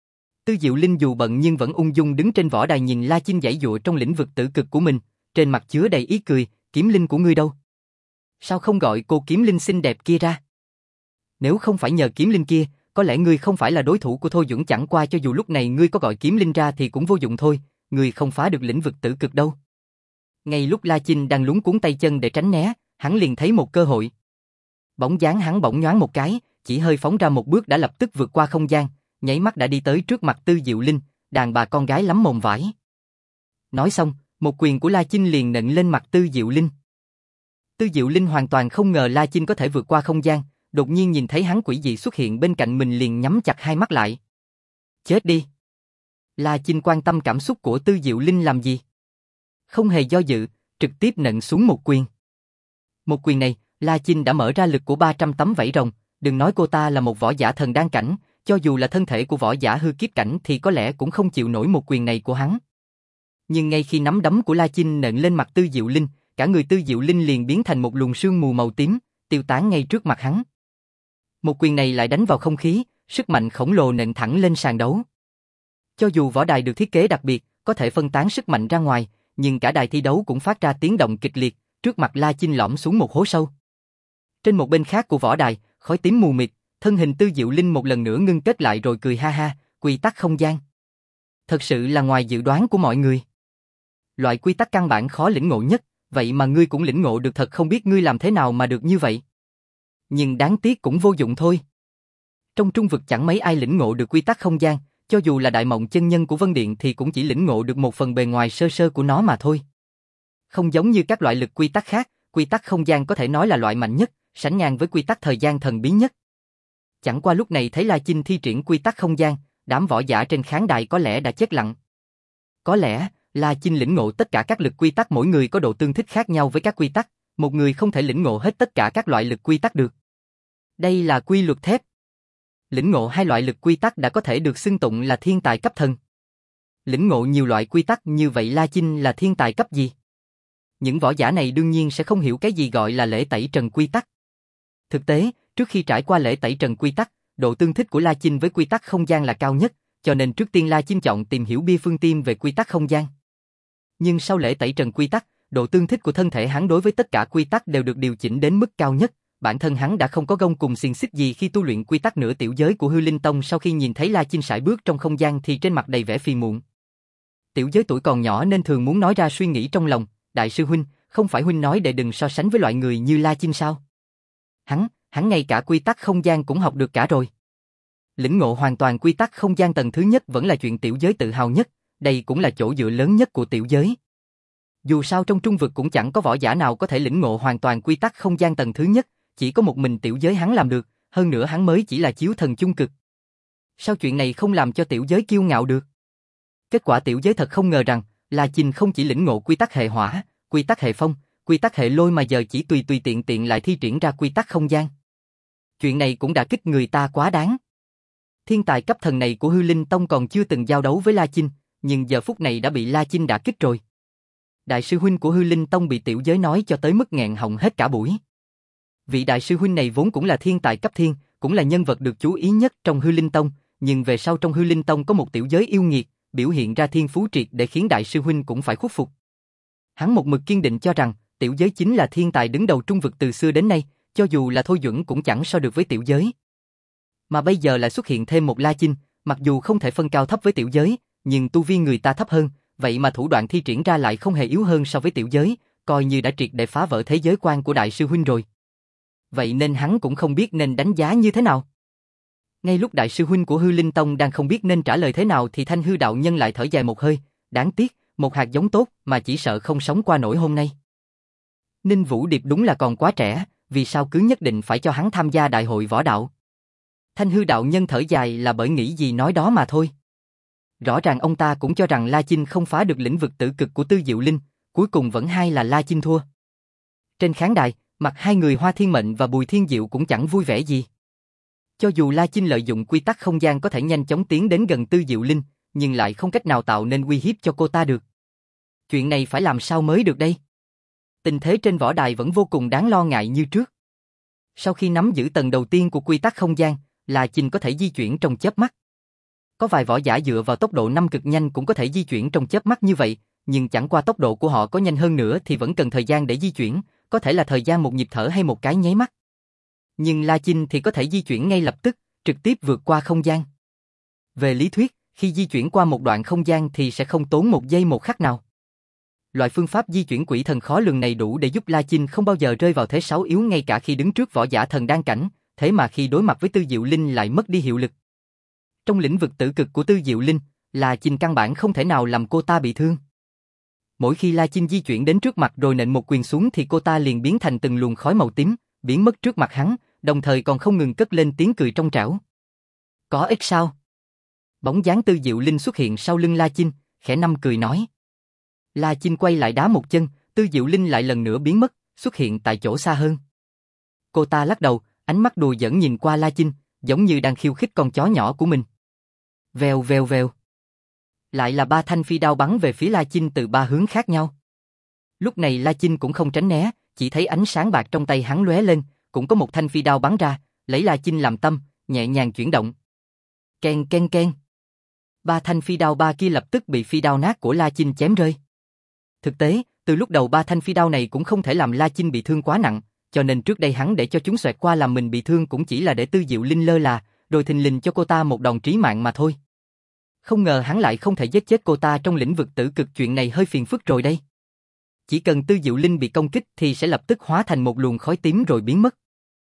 Speaker 1: Tư Diệu Linh dù bận nhưng vẫn ung dung đứng trên võ đài nhìn La Chinh giãy giụa trong lĩnh vực tử cực của mình, trên mặt chứa đầy ý cười, kiếm linh của ngươi đâu? Sao không gọi cô kiếm linh xinh đẹp kia ra? Nếu không phải nhờ kiếm linh kia, có lẽ ngươi không phải là đối thủ của Thôi Duẩn, chẳng qua cho dù lúc này ngươi có gọi kiếm linh ra thì cũng vô dụng thôi, ngươi không phá được lĩnh vực tử cực đâu. Ngay lúc La Chinh đang lúng cuốn tay chân để tránh né, hắn liền thấy một cơ hội. Bóng dáng hắn bỗng nhoáng một cái, chỉ hơi phóng ra một bước đã lập tức vượt qua không gian, nháy mắt đã đi tới trước mặt Tư Diệu Linh, đàn bà con gái lắm mồm vải. Nói xong, Một quyền của La Chinh liền nện lên mặt Tư Diệu Linh. Tư Diệu Linh hoàn toàn không ngờ La Chinh có thể vượt qua không gian, đột nhiên nhìn thấy hắn quỷ dị xuất hiện bên cạnh mình liền nhắm chặt hai mắt lại. Chết đi! La Chinh quan tâm cảm xúc của Tư Diệu Linh làm gì? Không hề do dự, trực tiếp nện xuống một quyền. Một quyền này, La Chinh đã mở ra lực của ba trăm tấm vảy rồng, đừng nói cô ta là một võ giả thần đan cảnh, cho dù là thân thể của võ giả hư kiếp cảnh thì có lẽ cũng không chịu nổi một quyền này của hắn. Nhưng ngay khi nắm đấm của La Chinh nện lên mặt Tư Diệu Linh, cả người Tư Diệu Linh liền biến thành một luồng sương mù màu tím, tiêu tán ngay trước mặt hắn. Một quyền này lại đánh vào không khí, sức mạnh khổng lồ nện thẳng lên sàn đấu. Cho dù võ đài được thiết kế đặc biệt, có thể phân tán sức mạnh ra ngoài, nhưng cả đài thi đấu cũng phát ra tiếng động kịch liệt, trước mặt La Chinh lõm xuống một hố sâu. Trên một bên khác của võ đài, khói tím mù mịt, thân hình Tư Diệu Linh một lần nữa ngưng kết lại rồi cười ha ha, quy tắc không gian. Thật sự là ngoài dự đoán của mọi người. Loại quy tắc căn bản khó lĩnh ngộ nhất, vậy mà ngươi cũng lĩnh ngộ được, thật không biết ngươi làm thế nào mà được như vậy. Nhưng đáng tiếc cũng vô dụng thôi. Trong trung vực chẳng mấy ai lĩnh ngộ được quy tắc không gian, cho dù là đại mộng chân nhân của Vân Điện thì cũng chỉ lĩnh ngộ được một phần bề ngoài sơ sơ của nó mà thôi. Không giống như các loại lực quy tắc khác, quy tắc không gian có thể nói là loại mạnh nhất, sánh ngang với quy tắc thời gian thần bí nhất. Chẳng qua lúc này thấy La Chinh thi triển quy tắc không gian, đám võ giả trên khán đài có lẽ đã chết lặng. Có lẽ, La Chinh lĩnh ngộ tất cả các lực quy tắc mỗi người có độ tương thích khác nhau với các quy tắc, một người không thể lĩnh ngộ hết tất cả các loại lực quy tắc được. Đây là quy luật thép. Lĩnh ngộ hai loại lực quy tắc đã có thể được xưng tụng là thiên tài cấp thần. Lĩnh ngộ nhiều loại quy tắc như vậy La Chinh là thiên tài cấp gì? Những võ giả này đương nhiên sẽ không hiểu cái gì gọi là lễ tẩy trần quy tắc. Thực tế, trước khi trải qua lễ tẩy trần quy tắc, độ tương thích của La Chinh với quy tắc không gian là cao nhất, cho nên trước tiên La Chinh chọn tìm hiểu bia phương tiêm về quy tắc không gian. Nhưng sau lễ tẩy trần quy tắc, độ tương thích của thân thể hắn đối với tất cả quy tắc đều được điều chỉnh đến mức cao nhất, bản thân hắn đã không có gông cùng xiềng xích gì khi tu luyện quy tắc nửa tiểu giới của Hư Linh Tông. Sau khi nhìn thấy La Chinh sải bước trong không gian thì trên mặt đầy vẻ phiền muộn. Tiểu giới tuổi còn nhỏ nên thường muốn nói ra suy nghĩ trong lòng, đại sư huynh, không phải huynh nói để đừng so sánh với loại người như La Chinh sao? Hắn, hắn ngay cả quy tắc không gian cũng học được cả rồi. Lĩnh ngộ hoàn toàn quy tắc không gian tầng thứ nhất vẫn là chuyện tiểu giới tự hào nhất, đây cũng là chỗ dựa lớn nhất của tiểu giới. Dù sao trong trung vực cũng chẳng có võ giả nào có thể lĩnh ngộ hoàn toàn quy tắc không gian tầng thứ nhất, chỉ có một mình tiểu giới hắn làm được, hơn nữa hắn mới chỉ là chiếu thần chung cực. Sao chuyện này không làm cho tiểu giới kiêu ngạo được? Kết quả tiểu giới thật không ngờ rằng, La Chinh không chỉ lĩnh ngộ quy tắc hệ hỏa, quy tắc hệ phong, quy tắc hệ lôi mà giờ chỉ tùy tùy tiện tiện lại thi triển ra quy tắc không gian. Chuyện này cũng đã kích người ta quá đáng. Thiên tài cấp thần này của Hư Linh Tông còn chưa từng giao đấu với La Chinh, nhưng giờ phút này đã bị La Chinh đả kích rồi. Đại sư huynh của Hư Linh Tông bị tiểu giới nói cho tới mức nghẹn họng hết cả buổi. Vị đại sư huynh này vốn cũng là thiên tài cấp thiên, cũng là nhân vật được chú ý nhất trong Hư Linh Tông, nhưng về sau trong Hư Linh Tông có một tiểu giới yêu nghiệt, biểu hiện ra thiên phú triệt để khiến đại sư huynh cũng phải khuất phục. Hắn một mực kiên định cho rằng, tiểu giới chính là thiên tài đứng đầu trung vực từ xưa đến nay, cho dù là Thôi Duẩn cũng chẳng so được với tiểu giới. Mà bây giờ lại xuất hiện thêm một La Chinh, mặc dù không thể phân cao thấp với tiểu giới, nhưng tu vi người ta thấp hơn, vậy mà thủ đoạn thi triển ra lại không hề yếu hơn so với tiểu giới, coi như đã triệt để phá vỡ thế giới quan của đại sư huynh rồi. Vậy nên hắn cũng không biết nên đánh giá như thế nào. Ngay lúc đại sư huynh của Hư Linh Tông đang không biết nên trả lời thế nào thì Thanh Hư đạo nhân lại thở dài một hơi, đáng tiếc, một hạt giống tốt mà chỉ sợ không sống qua nổi hôm nay. Ninh Vũ Điệp đúng là còn quá trẻ, vì sao cứ nhất định phải cho hắn tham gia đại hội võ đạo? Thanh Hư đạo nhân thở dài là bởi nghĩ gì nói đó mà thôi. Rõ ràng ông ta cũng cho rằng La Chinh không phá được lĩnh vực tử cực của Tư Diệu Linh, cuối cùng vẫn hay là La Chinh thua. Trên khán đài, mặt hai người Hoa Thiên Mệnh và Bùi Thiên Diệu cũng chẳng vui vẻ gì. Cho dù La Chinh lợi dụng quy tắc không gian có thể nhanh chóng tiến đến gần Tư Diệu Linh, nhưng lại không cách nào tạo nên uy hiếp cho cô ta được. Chuyện này phải làm sao mới được đây? Tình thế trên võ đài vẫn vô cùng đáng lo ngại như trước. Sau khi nắm giữ tầng đầu tiên của quy tắc không gian, La Chinh có thể di chuyển trong chớp mắt. Có vài võ giả dựa vào tốc độ năm cực nhanh cũng có thể di chuyển trong chớp mắt như vậy, nhưng chẳng qua tốc độ của họ có nhanh hơn nữa thì vẫn cần thời gian để di chuyển, có thể là thời gian một nhịp thở hay một cái nháy mắt. Nhưng La Chinh thì có thể di chuyển ngay lập tức, trực tiếp vượt qua không gian. Về lý thuyết, khi di chuyển qua một đoạn không gian thì sẽ không tốn một giây một khắc nào. Loại phương pháp di chuyển quỷ thần khó lường này đủ để giúp La Chinh không bao giờ rơi vào thế sáu yếu ngay cả khi đứng trước võ giả thần đan cảnh, thế mà khi đối mặt với Tư Diệu Linh lại mất đi hiệu lực. Trong lĩnh vực tử cực của Tư Diệu Linh, La Chinh căn bản không thể nào làm cô ta bị thương. Mỗi khi La Chinh di chuyển đến trước mặt rồi nện một quyền xuống thì cô ta liền biến thành từng luồng khói màu tím, biến mất trước mặt hắn, đồng thời còn không ngừng cất lên tiếng cười trong trẻo. Có ích sao? Bóng dáng Tư Diệu Linh xuất hiện sau lưng La Chinh, khẽ nâm cười nói. La Chinh quay lại đá một chân, Tư Diệu Linh lại lần nữa biến mất, xuất hiện tại chỗ xa hơn. Cô ta lắc đầu, ánh mắt đùa giỡn nhìn qua La Chinh, giống như đang khiêu khích con chó nhỏ của mình. Vèo vèo vèo. Lại là ba thanh phi đao bắn về phía La Chinh từ ba hướng khác nhau. Lúc này La Chinh cũng không tránh né, chỉ thấy ánh sáng bạc trong tay hắn lóe lên, cũng có một thanh phi đao bắn ra, lấy La Chinh làm tâm, nhẹ nhàng chuyển động. Ken ken ken. Ba thanh phi đao ba kia lập tức bị phi đao nát của La Chinh chém rơi. Thực tế, từ lúc đầu ba thanh phi đao này cũng không thể làm La Chinh bị thương quá nặng, cho nên trước đây hắn để cho chúng xoẹt qua làm mình bị thương cũng chỉ là để Tư Diệu Linh lơ là, rồi thình lình cho cô ta một đòn trí mạng mà thôi. Không ngờ hắn lại không thể giết chết cô ta trong lĩnh vực tử cực, chuyện này hơi phiền phức rồi đây. Chỉ cần Tư Diệu Linh bị công kích thì sẽ lập tức hóa thành một luồng khói tím rồi biến mất.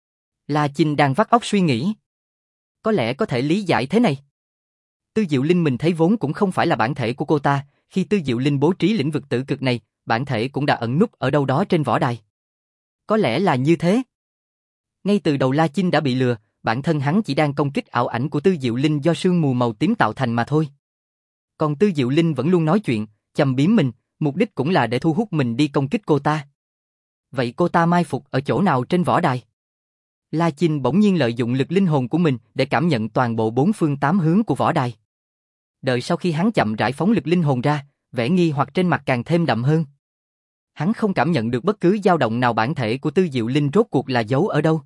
Speaker 1: La Chinh đang vắt óc suy nghĩ. Có lẽ có thể lý giải thế này. Tư Diệu Linh mình thấy vốn cũng không phải là bản thể của cô ta, khi Tư Diệu Linh bố trí lĩnh vực tử cực này, bản thể cũng đã ẩn núp ở đâu đó trên võ đài. Có lẽ là như thế. Ngay từ đầu La Chinh đã bị lừa, bản thân hắn chỉ đang công kích ảo ảnh của Tư Diệu Linh do sương mù màu tím tạo thành mà thôi. Còn Tư Diệu Linh vẫn luôn nói chuyện, châm biếm mình, mục đích cũng là để thu hút mình đi công kích cô ta. Vậy cô ta mai phục ở chỗ nào trên võ đài? La Chinh bỗng nhiên lợi dụng lực linh hồn của mình để cảm nhận toàn bộ bốn phương tám hướng của võ đài. Đợi sau khi hắn chậm rãi phóng lực linh hồn ra, vẻ nghi hoặc trên mặt càng thêm đậm hơn. Hắn không cảm nhận được bất cứ dao động nào bản thể của Tư Diệu Linh rốt cuộc là giấu ở đâu.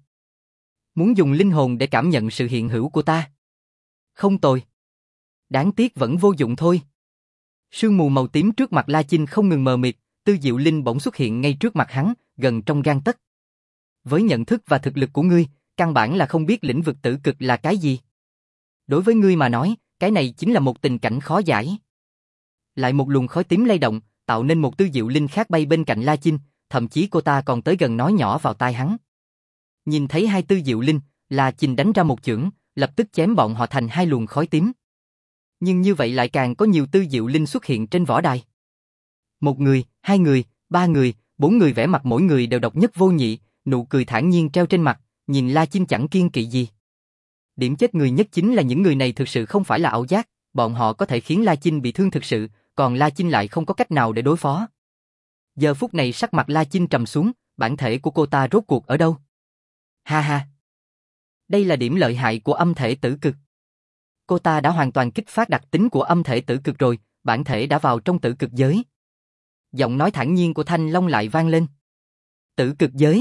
Speaker 1: Muốn dùng linh hồn để cảm nhận sự hiện hữu của ta. Không tồi. Đáng tiếc vẫn vô dụng thôi. Sương mù màu tím trước mặt La Chinh không ngừng mờ mịt, Tư Diệu Linh bỗng xuất hiện ngay trước mặt hắn, gần trong gang tấc. Với nhận thức và thực lực của ngươi, căn bản là không biết lĩnh vực tử cực là cái gì. Đối với ngươi mà nói, cái này chính là một tình cảnh khó giải. Lại một luồng khói tím lay động, tạo nên một Tư Diệu Linh khác bay bên cạnh La Chinh, thậm chí cô ta còn tới gần nói nhỏ vào tai hắn. Nhìn thấy hai Tư Diệu Linh, La Chinh đánh ra một chưởng, lập tức chém bọn họ thành hai luồng khói tím. Nhưng như vậy lại càng có nhiều Tư Diệu Linh xuất hiện trên võ đài. Một người, hai người, ba người, bốn người, vẻ mặt mỗi người đều độc nhất vô nhị, nụ cười thản nhiên treo trên mặt, nhìn La Chinh chẳng kiêng kỵ gì. Điểm chết người nhất chính là những người này thực sự không phải là ảo giác, bọn họ có thể khiến La Chinh bị thương thực sự, còn La Chinh lại không có cách nào để đối phó. Giờ phút này sắc mặt La Chinh trầm xuống, bản thể của cô ta rốt cuộc ở đâu? Ha ha! Đây là điểm lợi hại của âm thể tử cực. Cô ta đã hoàn toàn kích phát đặc tính của âm thể tử cực rồi, bản thể đã vào trong tử cực giới. Giọng nói thản nhiên của Thanh Long lại vang lên. Tử cực giới?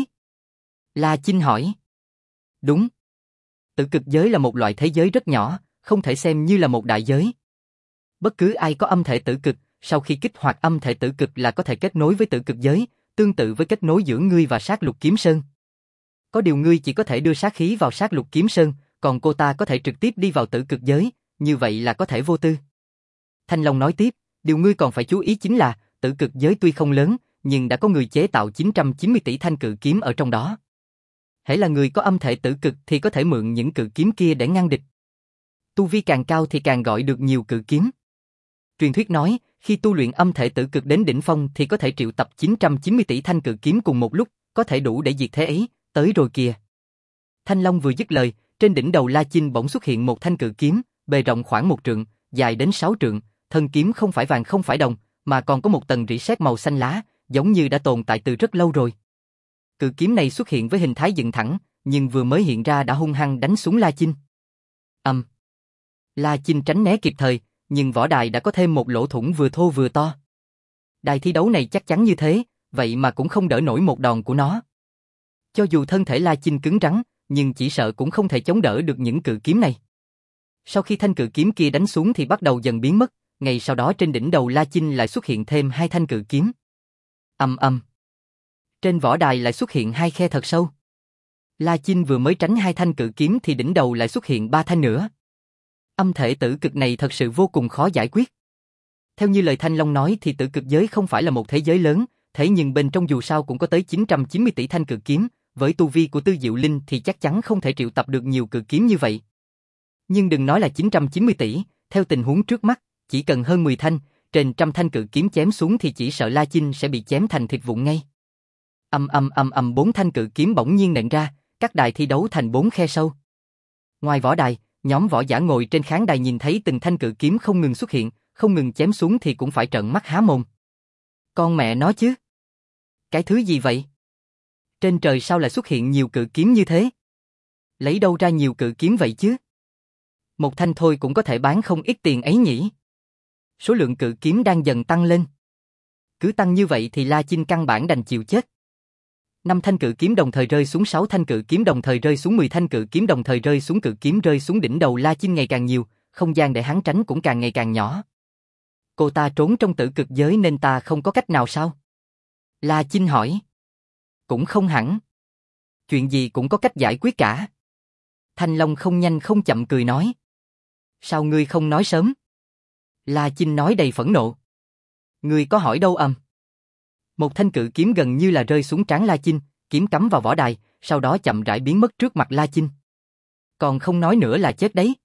Speaker 1: La Chinh hỏi. Đúng. Tử cực giới là một loại thế giới rất nhỏ, không thể xem như là một đại giới. Bất cứ ai có âm thể tử cực, sau khi kích hoạt âm thể tử cực là có thể kết nối với tử cực giới, tương tự với kết nối giữa ngươi và sát lục kiếm sơn. Có điều ngươi chỉ có thể đưa sát khí vào sát lục kiếm sơn, còn cô ta có thể trực tiếp đi vào tử cực giới, như vậy là có thể vô tư. Thanh Long nói tiếp, điều ngươi còn phải chú ý chính là, tử cực giới tuy không lớn, nhưng đã có người chế tạo chín trăm chín mươi tỷ thanh cự kiếm ở trong đó. Hễ là người có âm thể tử cực thì có thể mượn những cự kiếm kia để ngăn địch. Tu vi càng cao thì càng gọi được nhiều cự kiếm. Truyền thuyết nói, khi tu luyện âm thể tử cực đến đỉnh phong thì có thể triệu tập chín trăm chín mươi tỷ thanh cự kiếm cùng một lúc, có thể đủ để diệt thế ấy, tới rồi kìa. Thanh Long vừa dứt lời, trên đỉnh đầu La Chinh bỗng xuất hiện một thanh cự kiếm, bề rộng khoảng một trượng, dài đến sáu trượng, thân kiếm không phải vàng không phải đồng, mà còn có một tầng rỉ sét màu xanh lá, giống như đã tồn tại từ rất lâu rồi. Cự kiếm này xuất hiện với hình thái dựng thẳng, nhưng vừa mới hiện ra đã hung hăng đánh xuống La Chinh. Ầm. Um. La Chinh tránh né kịp thời, nhưng võ đài đã có thêm một lỗ thủng vừa thô vừa to. Đài thi đấu này chắc chắn như thế, vậy mà cũng không đỡ nổi một đòn của nó. Cho dù thân thể La Chinh cứng rắn, nhưng chỉ sợ cũng không thể chống đỡ được những cự kiếm này. Sau khi thanh cự kiếm kia đánh xuống thì bắt đầu dần biến mất, ngay sau đó trên đỉnh đầu La Chinh lại xuất hiện thêm hai thanh cự kiếm. Ầm ầm. Trên võ đài lại xuất hiện hai khe thật sâu. La Chinh vừa mới tránh hai thanh cự kiếm thì đỉnh đầu lại xuất hiện ba thanh nữa. Âm thể tử cực này thật sự vô cùng khó giải quyết. Theo như lời Thanh Long nói thì tử cực giới không phải là một thế giới lớn, thế nhưng bên trong dù sao cũng có tới chín trăm chín mươi tỷ thanh cự kiếm, với tu vi của Tư Diệu Linh thì chắc chắn không thể triệu tập được nhiều cự kiếm như vậy. Nhưng đừng nói là chín trăm chín mươi tỷ, theo tình huống trước mắt, chỉ cần hơn mười thanh, trên trăm thanh cự kiếm chém xuống thì chỉ sợ La Chinh sẽ bị chém thành thịt vụn ngay. Ầm ầm ầm ầm bốn thanh cự kiếm bỗng nhiên nện ra, các đài thi đấu thành bốn khe sâu. Ngoài võ đài, nhóm võ giả ngồi trên khán đài nhìn thấy từng thanh cự kiếm không ngừng xuất hiện, không ngừng chém xuống thì cũng phải trợn mắt há mồm. Con mẹ nó chứ! Cái thứ gì vậy? Trên trời sao lại xuất hiện nhiều cự kiếm như thế? Lấy đâu ra nhiều cự kiếm vậy chứ? Một thanh thôi cũng có thể bán không ít tiền ấy nhỉ? Số lượng cự kiếm đang dần tăng lên. Cứ tăng như vậy thì La Chinh căn bản đành chịu chết. Năm thanh cự kiếm đồng thời rơi xuống, sáu thanh cự kiếm đồng thời rơi xuống, mười thanh cự kiếm đồng thời rơi xuống, cự kiếm rơi xuống đỉnh đầu La Chinh ngày càng nhiều, không gian để hắn tránh cũng càng ngày càng nhỏ. Cô ta trốn trong tử cực giới nên ta không có cách nào sao? La Chinh hỏi. Cũng không hẳn. Chuyện gì cũng có cách giải quyết cả. Thanh Long không nhanh không chậm cười nói. Sao ngươi không nói sớm? La Chinh nói đầy phẫn nộ. Ngươi có hỏi đâu ầm. Một thanh cự kiếm gần như là rơi xuống trán La Chinh, kiếm cắm vào võ đài, sau đó chậm rãi biến mất trước mặt La Chinh. Còn không nói nữa là chết đấy.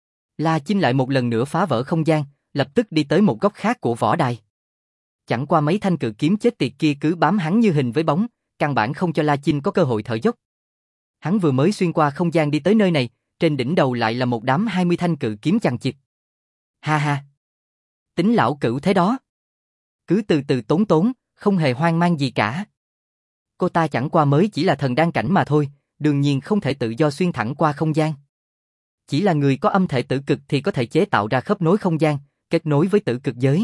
Speaker 1: La Chinh lại một lần nữa phá vỡ không gian, lập tức đi tới một góc khác của võ đài. Chẳng qua mấy thanh cự kiếm chết tiệt kia cứ bám hắn như hình với bóng, căn bản không cho La Chinh có cơ hội thở dốc. Hắn vừa mới xuyên qua không gian đi tới nơi này, trên đỉnh đầu lại là một đám hai mươi thanh cự kiếm chằng chịt. Ha ha! Tính lão cửu thế đó. Cứ từ từ tốn tốn, không hề hoang mang gì cả. Cô ta chẳng qua mới chỉ là thần đan cảnh mà thôi, đương nhiên không thể tự do xuyên thẳng qua không gian. Chỉ là người có âm thể tử cực thì có thể chế tạo ra khớp nối không gian, kết nối với tử cực giới.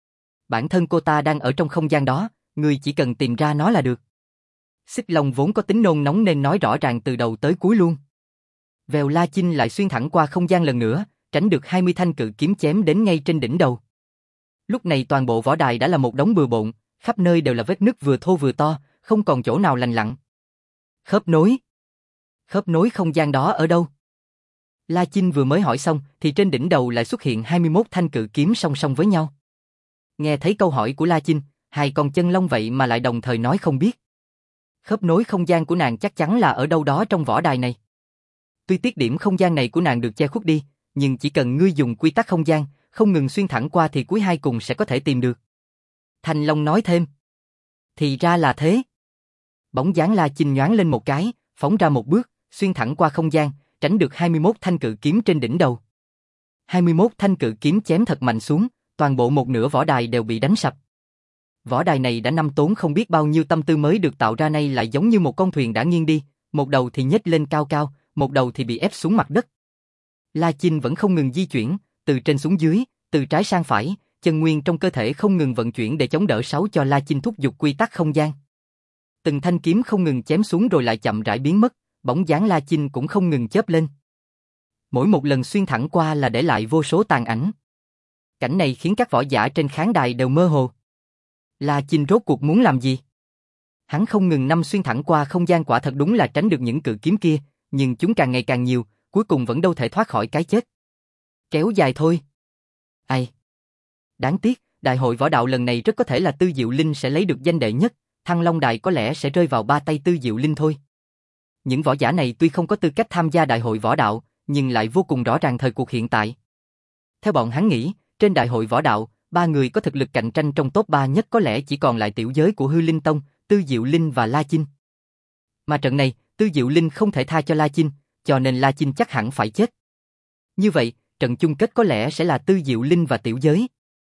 Speaker 1: Bản thân cô ta đang ở trong không gian đó, người chỉ cần tìm ra nó là được. Xích Long vốn có tính nôn nóng nên nói rõ ràng từ đầu tới cuối luôn. Vèo, La Chinh lại xuyên thẳng qua không gian lần nữa, tránh được hai mươi thanh cự kiếm chém đến ngay trên đỉnh đầu. Lúc này toàn bộ võ đài đã là một đống bừa bộn, khắp nơi đều là vết nứt vừa thô vừa to, không còn chỗ nào lành lặn. Khớp nối. Khớp nối không gian đó ở đâu? La Chinh vừa mới hỏi xong thì trên đỉnh đầu lại xuất hiện hai mươi mốt thanh cự kiếm song song với nhau. Nghe thấy câu hỏi của La Chinh, hai con chân long vậy mà lại đồng thời nói không biết. Khớp nối không gian của nàng chắc chắn là ở đâu đó trong võ đài này. Tuy tiết điểm không gian này của nàng được che khuất đi, nhưng chỉ cần ngươi dùng quy tắc không gian, không ngừng xuyên thẳng qua thì cuối hai cùng sẽ có thể tìm được. Thanh Long nói thêm. Thì ra là thế. Bóng dáng La Chinh nhoáng lên một cái, phóng ra một bước, xuyên thẳng qua không gian, tránh được hai mươi mốt thanh cự kiếm trên đỉnh đầu. hai mươi mốt thanh cự kiếm chém thật mạnh xuống, toàn bộ một nửa võ đài đều bị đánh sập. Võ đài này đã năm tốn không biết bao nhiêu tâm tư mới được tạo ra, nay lại giống như một con thuyền đã nghiêng đi, một đầu thì nhếch lên cao cao, một đầu thì bị ép xuống mặt đất. La Chinh vẫn không ngừng di chuyển, từ trên xuống dưới, từ trái sang phải, chân nguyên trong cơ thể không ngừng vận chuyển để chống đỡ sáu cho La Chinh thúc giục quy tắc không gian. Từng thanh kiếm không ngừng chém xuống rồi lại chậm rãi biến mất, bóng dáng La Chinh cũng không ngừng chớp lên. Mỗi một lần xuyên thẳng qua là để lại vô số tàn ảnh. Cảnh này khiến các võ giả trên khán đài đều mơ hồ. La Chinh rốt cuộc muốn làm gì? Hắn không ngừng năm xuyên thẳng qua không gian, quả thật đúng là tránh được những cự kiếm kia, nhưng chúng càng ngày càng nhiều, cuối cùng vẫn đâu thể thoát khỏi cái chết. Kéo dài thôi. Ai? Đáng tiếc, đại hội võ đạo lần này rất có thể là Tư Diệu Linh sẽ lấy được danh đệ nhất, Thăng Long Đài có lẽ sẽ rơi vào ba tay Tư Diệu Linh thôi. Những võ giả này tuy không có tư cách tham gia đại hội võ đạo, nhưng lại vô cùng rõ ràng thời cuộc hiện tại. Theo bọn hắn nghĩ, trên đại hội võ đạo, ba người có thực lực cạnh tranh trong top ba nhất có lẽ chỉ còn lại tiểu giới của Hư Linh Tông, Tư Diệu Linh và La Chinh. Mà trận này, Tư Diệu Linh không thể tha cho La Chinh, cho nên La Chinh chắc hẳn phải chết. Như vậy, trận chung kết có lẽ sẽ là Tư Diệu Linh và tiểu giới.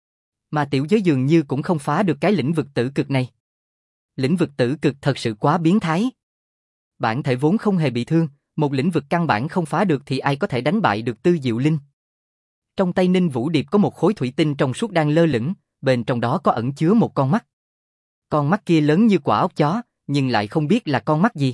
Speaker 1: Mà tiểu giới dường như cũng không phá được cái lĩnh vực tử cực này. Lĩnh vực tử cực thật sự quá biến thái. Bản thể vốn không hề bị thương, một lĩnh vực căn bản không phá được thì ai có thể đánh bại được Tư Diệu Linh. Trong tay Ninh Vũ Điệp có một khối thủy tinh trong suốt đang lơ lửng, bên trong đó có ẩn chứa một con mắt. Con mắt kia lớn như quả ốc chó, nhưng lại không biết là con mắt gì.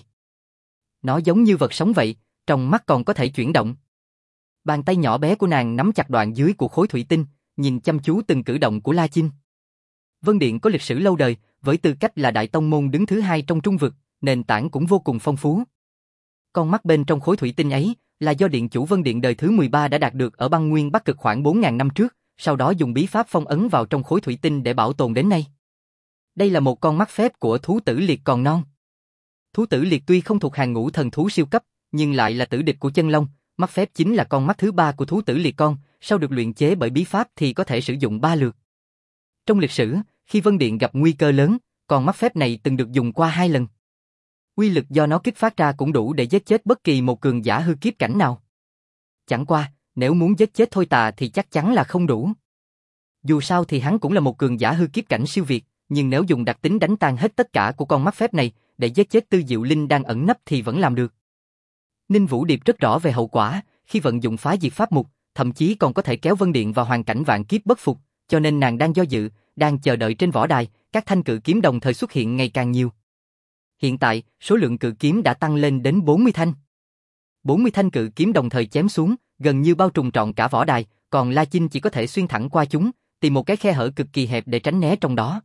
Speaker 1: Nó giống như vật sống vậy, trong mắt còn có thể chuyển động. Bàn tay nhỏ bé của nàng nắm chặt đoạn dưới của khối thủy tinh, nhìn chăm chú từng cử động của La Chinh. Vân Điện có lịch sử lâu đời, với tư cách là đại tông môn đứng thứ hai trong trung vực, nền tảng cũng vô cùng phong phú. Con mắt bên trong khối thủy tinh ấy là do điện chủ Vân Điện đời thứ mười ba đã đạt được ở băng nguyên Bắc Cực khoảng bốn nghìn năm trước, sau đó dùng bí pháp phong ấn vào trong khối thủy tinh để bảo tồn đến nay. Đây là một con mắt phép của thú tử liệt còn non. Thú tử liệt tuy không thuộc hàng ngũ thần thú siêu cấp, nhưng lại là tử địch của chân long, mắt phép chính là con mắt thứ ba của thú tử liệt con, sau được luyện chế bởi bí pháp thì có thể sử dụng ba lượt. Trong lịch sử, khi Vân Điện gặp nguy cơ lớn, con mắt phép này từng được dùng qua hai lần. Uy lực do nó kích phát ra cũng đủ để giết chết bất kỳ một cường giả hư kiếp cảnh nào. Chẳng qua, nếu muốn giết chết Thôi Tà thì chắc chắn là không đủ. Dù sao thì hắn cũng là một cường giả hư kiếp cảnh siêu việt, nhưng nếu dùng đặc tính đánh tan hết tất cả của con mắt phép này để giết chết Tư Diệu Linh đang ẩn nấp thì vẫn làm được. Ninh Vũ Điệp rất rõ về hậu quả, khi vận dụng phá diệt pháp mục, thậm chí còn có thể kéo Vân Điện vào hoàn cảnh vạn kiếp bất phục, cho nên nàng đang do dự, đang chờ đợi trên võ đài, các thanh cự kiếm đồng thời xuất hiện ngày càng nhiều. Hiện tại, số lượng cự kiếm đã tăng lên đến bốn mươi thanh. bốn mươi thanh cự kiếm đồng thời chém xuống, gần như bao trùm trọn cả võ đài, còn La Chinh chỉ có thể xuyên thẳng qua chúng, tìm một cái khe hở cực kỳ hẹp để tránh né trong đó.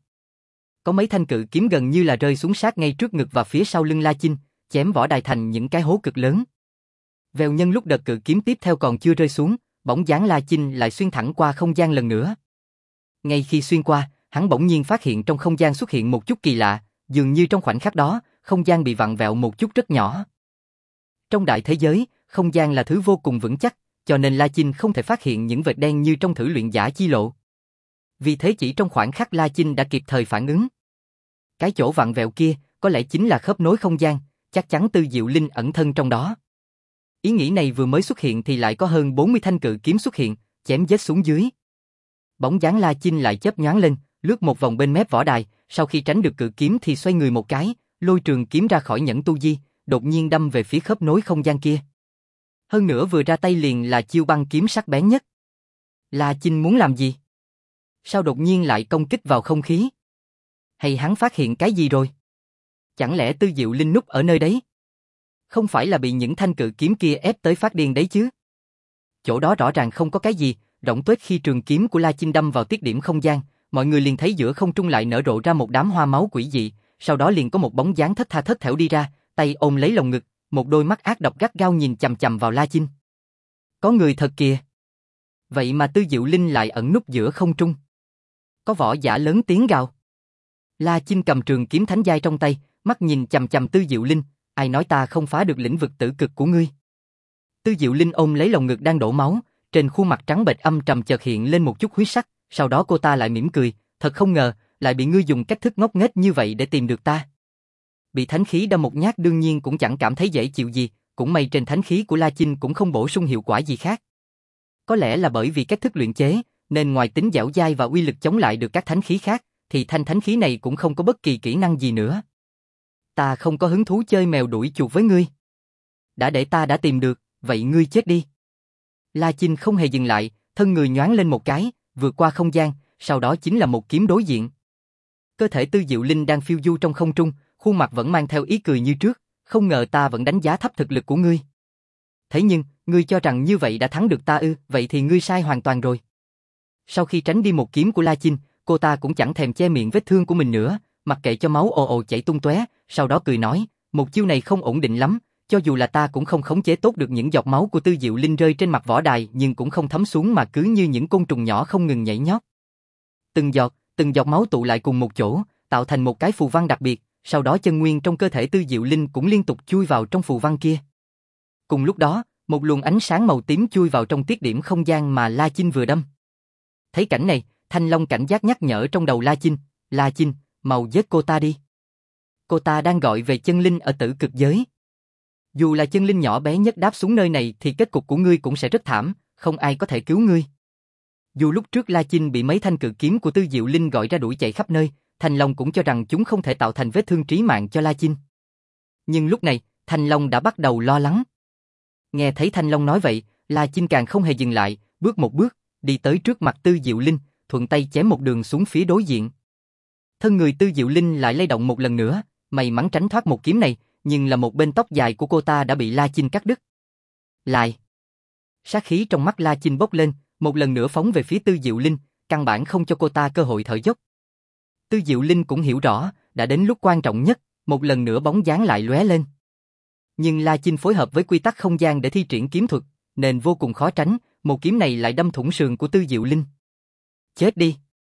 Speaker 1: Có mấy thanh cự kiếm gần như là rơi xuống sát ngay trước ngực và phía sau lưng La Chinh, chém võ đài thành những cái hố cực lớn. Vèo, nhân lúc đợt cự kiếm tiếp theo còn chưa rơi xuống, bóng dáng La Chinh lại xuyên thẳng qua không gian lần nữa. Ngay khi xuyên qua, hắn bỗng nhiên phát hiện trong không gian xuất hiện một chút kỳ lạ, dường như trong khoảnh khắc đó, không gian bị vặn vẹo một chút rất nhỏ. Trong đại thế giới, không gian là thứ vô cùng vững chắc, cho nên La Chinh không thể phát hiện những vệt đen như trong thử luyện giả chi lộ. Vì thế chỉ trong khoảnh khắc La Chinh đã kịp thời phản ứng. Cái chỗ vặn vẹo kia, có lẽ chính là khớp nối không gian, chắc chắn Tư Diệu Linh ẩn thân trong đó. Ý nghĩ này vừa mới xuất hiện thì lại có hơn bốn mươi thanh cự kiếm xuất hiện, chém giết xuống dưới. Bóng dáng La Chinh lại chớp nhoáng lên, lướt một vòng bên mép võ đài, sau khi tránh được cự kiếm thì xoay người một cái, lôi trường kiếm ra khỏi nhẫn tu di, đột nhiên đâm về phía khớp nối không gian kia. Hơn nữa vừa ra tay liền là chiêu băng kiếm sắc bén nhất. La Chinh muốn làm gì? Sao đột nhiên lại công kích vào không khí? Hay hắn phát hiện cái gì rồi? Chẳng lẽ Tư Diệu Linh núp ở nơi đấy? Không phải là bị những thanh cự kiếm kia ép tới phát điên đấy chứ? Chỗ đó rõ ràng không có cái gì, rỗng tuếch. Khi trường kiếm của La Chinh đâm vào tiết điểm không gian, mọi người liền thấy giữa không trung lại nở rộ ra một đám hoa máu quỷ dị, sau đó liền có một bóng dáng thất tha thất thểu đi ra, tay ôm lấy lồng ngực, một đôi mắt ác độc gắt gao nhìn chằm chằm vào La Chinh. Có người thật kìa. Vậy mà Tư Diệu Linh lại ẩn núp giữa không trung. Có võ giả lớn tiếng gào. La Chinh cầm trường kiếm thánh giai trong tay, mắt nhìn chằm chằm Tư Diệu Linh, ai nói ta không phá được lĩnh vực tử cực của ngươi? Tư Diệu Linh ôm lấy lồng ngực đang đổ máu, trên khuôn mặt trắng bệch âm trầm chợt hiện lên một chút huyết sắc, sau đó cô ta lại mỉm cười, thật không ngờ, lại bị ngươi dùng cách thức ngốc nghếch như vậy để tìm được ta. Bị thánh khí đâm một nhát đương nhiên cũng chẳng cảm thấy dễ chịu gì, cũng may trên thánh khí của La Chinh cũng không bổ sung hiệu quả gì khác. Có lẽ là bởi vì cách thức luyện chế, nên ngoài tính dẻo dai và uy lực chống lại được các thánh khí khác, thì thanh thánh khí này cũng không có bất kỳ kỹ năng gì nữa. Ta không có hứng thú chơi mèo đuổi chuột với ngươi. Đã để ta đã tìm được, vậy ngươi chết đi. La Chinh không hề dừng lại, thân người nhoáng lên một cái, vượt qua không gian, sau đó chính là một kiếm đối diện. Cơ thể Tư Diệu Linh đang phiêu du trong không trung, khuôn mặt vẫn mang theo ý cười như trước, không ngờ ta vẫn đánh giá thấp thực lực của ngươi. Thế nhưng, ngươi cho rằng như vậy đã thắng được ta ư, vậy thì ngươi sai hoàn toàn rồi. Sau khi tránh đi một kiếm của La Chinh, cô ta cũng chẳng thèm che miệng vết thương của mình nữa, mặc kệ cho máu ồ ồ chảy tung tóe, sau đó cười nói, một chiêu này không ổn định lắm, cho dù là ta cũng không khống chế tốt được những giọt máu của Tư Diệu Linh rơi trên mặt võ đài nhưng cũng không thấm xuống mà cứ như những côn trùng nhỏ không ngừng nhảy nhót. Từng giọt, từng giọt máu tụ lại cùng một chỗ, tạo thành một cái phù văn đặc biệt, sau đó chân nguyên trong cơ thể Tư Diệu Linh cũng liên tục chui vào trong phù văn kia. Cùng lúc đó, một luồng ánh sáng màu tím chui vào trong tiết điểm không gian mà La Chinh vừa đâm. Thấy cảnh này, Thanh Long cảnh giác nhắc nhở trong đầu La Chinh, La Chinh, mau giết cô ta đi. Cô ta đang gọi về chân linh ở tử cực giới. Dù là chân linh nhỏ bé nhất đáp xuống nơi này thì kết cục của ngươi cũng sẽ rất thảm, không ai có thể cứu ngươi. Dù lúc trước La Chinh bị mấy thanh cự kiếm của Tư Diệu Linh gọi ra đuổi chạy khắp nơi, Thanh Long cũng cho rằng chúng không thể tạo thành vết thương trí mạng cho La Chinh. Nhưng lúc này, Thanh Long đã bắt đầu lo lắng. Nghe thấy Thanh Long nói vậy, La Chinh càng không hề dừng lại, bước một bước, đi tới trước mặt Tư Diệu Linh, thuận tay chém một đường xuống phía đối diện. Thân người Tư Diệu Linh lại lay động một lần nữa, may mắn tránh thoát một kiếm này, nhưng là một bên tóc dài của cô ta đã bị La Chinh cắt đứt. Lại. Sát khí trong mắt La Chinh bốc lên, một lần nữa phóng về phía Tư Diệu Linh, căn bản không cho cô ta cơ hội thở dốc. Tư Diệu Linh cũng hiểu rõ, đã đến lúc quan trọng nhất, một lần nữa bóng dáng lại lóe lên. Nhưng La Chinh phối hợp với quy tắc không gian để thi triển kiếm thuật, nên vô cùng khó tránh, một kiếm này lại đâm thủng sườn của Tư Diệu Linh. Chết đi.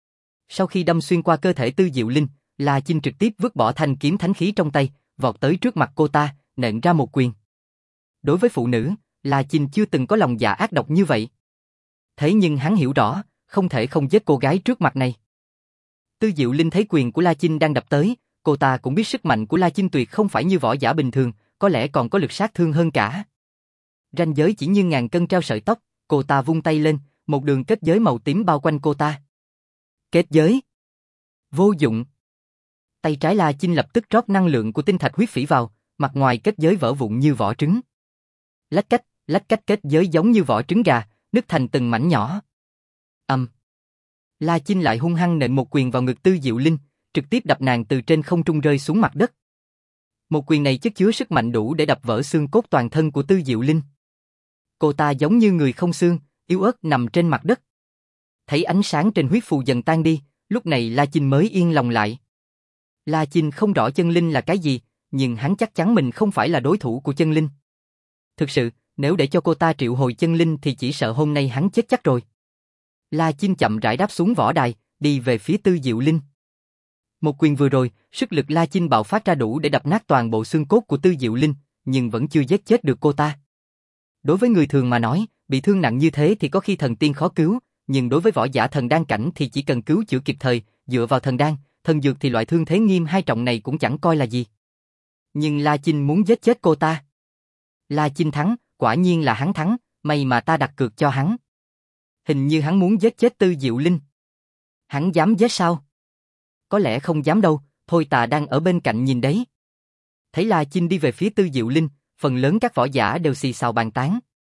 Speaker 1: Sau khi đâm xuyên qua cơ thể Tư Diệu Linh, La Chinh trực tiếp vứt bỏ thanh kiếm thánh khí trong tay, vọt tới trước mặt cô ta, nện ra một quyền. Đối với phụ nữ, La Chinh chưa từng có lòng dạ ác độc như vậy. Thế nhưng hắn hiểu rõ, không thể không giết cô gái trước mặt này. Tư Diệu Linh thấy quyền của La Chinh đang đập tới, cô ta cũng biết sức mạnh của La Chinh tuyệt không phải như võ giả bình thường, có lẽ còn có lực sát thương hơn cả. Ranh giới chỉ như ngàn cân treo sợi tóc, cô ta vung tay lên, một đường kết giới màu tím bao quanh cô ta. Kết giới. Vô dụng. Tay trái La Chinh lập tức rót năng lượng của tinh thạch huyết phỉ vào, mặt ngoài kết giới vỡ vụn như vỏ trứng. Lách cách, lách cách kết giới giống như vỏ trứng gà, nứt thành từng mảnh nhỏ. Ầm. Um. La Chinh lại hung hăng nện một quyền vào ngực Tư Diệu Linh, trực tiếp đập nàng từ trên không trung rơi xuống mặt đất. Một quyền này chất chứa sức mạnh đủ để đập vỡ xương cốt toàn thân của Tư Diệu Linh. Cô ta giống như người không xương, yếu ớt nằm trên mặt đất. Thấy ánh sáng trên huyết phù dần tan đi, lúc này La Chinh mới yên lòng lại. La Chinh không rõ chân linh là cái gì, nhưng hắn chắc chắn mình không phải là đối thủ của chân linh. Thực sự, nếu để cho cô ta triệu hồi chân linh thì chỉ sợ hôm nay hắn chết chắc rồi. La Chinh chậm rãi đáp xuống võ đài, đi về phía Tư Diệu Linh. Một quyền vừa rồi, sức lực La Chinh bạo phát ra đủ để đập nát toàn bộ xương cốt của Tư Diệu Linh, nhưng vẫn chưa giết chết được cô ta. Đối với người thường mà nói, bị thương nặng như thế thì có khi thần tiên khó cứu, nhưng đối với võ giả thần đan cảnh thì chỉ cần cứu chữa kịp thời, dựa vào thần đan, thần dược thì loại thương thế nghiêm hai trọng này cũng chẳng coi là gì. Nhưng La Chinh muốn giết chết cô ta. La Chinh thắng, quả nhiên là hắn thắng, may mà ta đặt cược cho hắn. Hình như hắn muốn giết chết Tư Diệu Linh. Hắn dám giết sao? Có lẽ không dám đâu, Thôi Tà đang ở bên cạnh nhìn đấy. Thấy La Chinh đi về phía Tư Diệu Linh, phần lớn các võ giả đều xì xào bàn tán.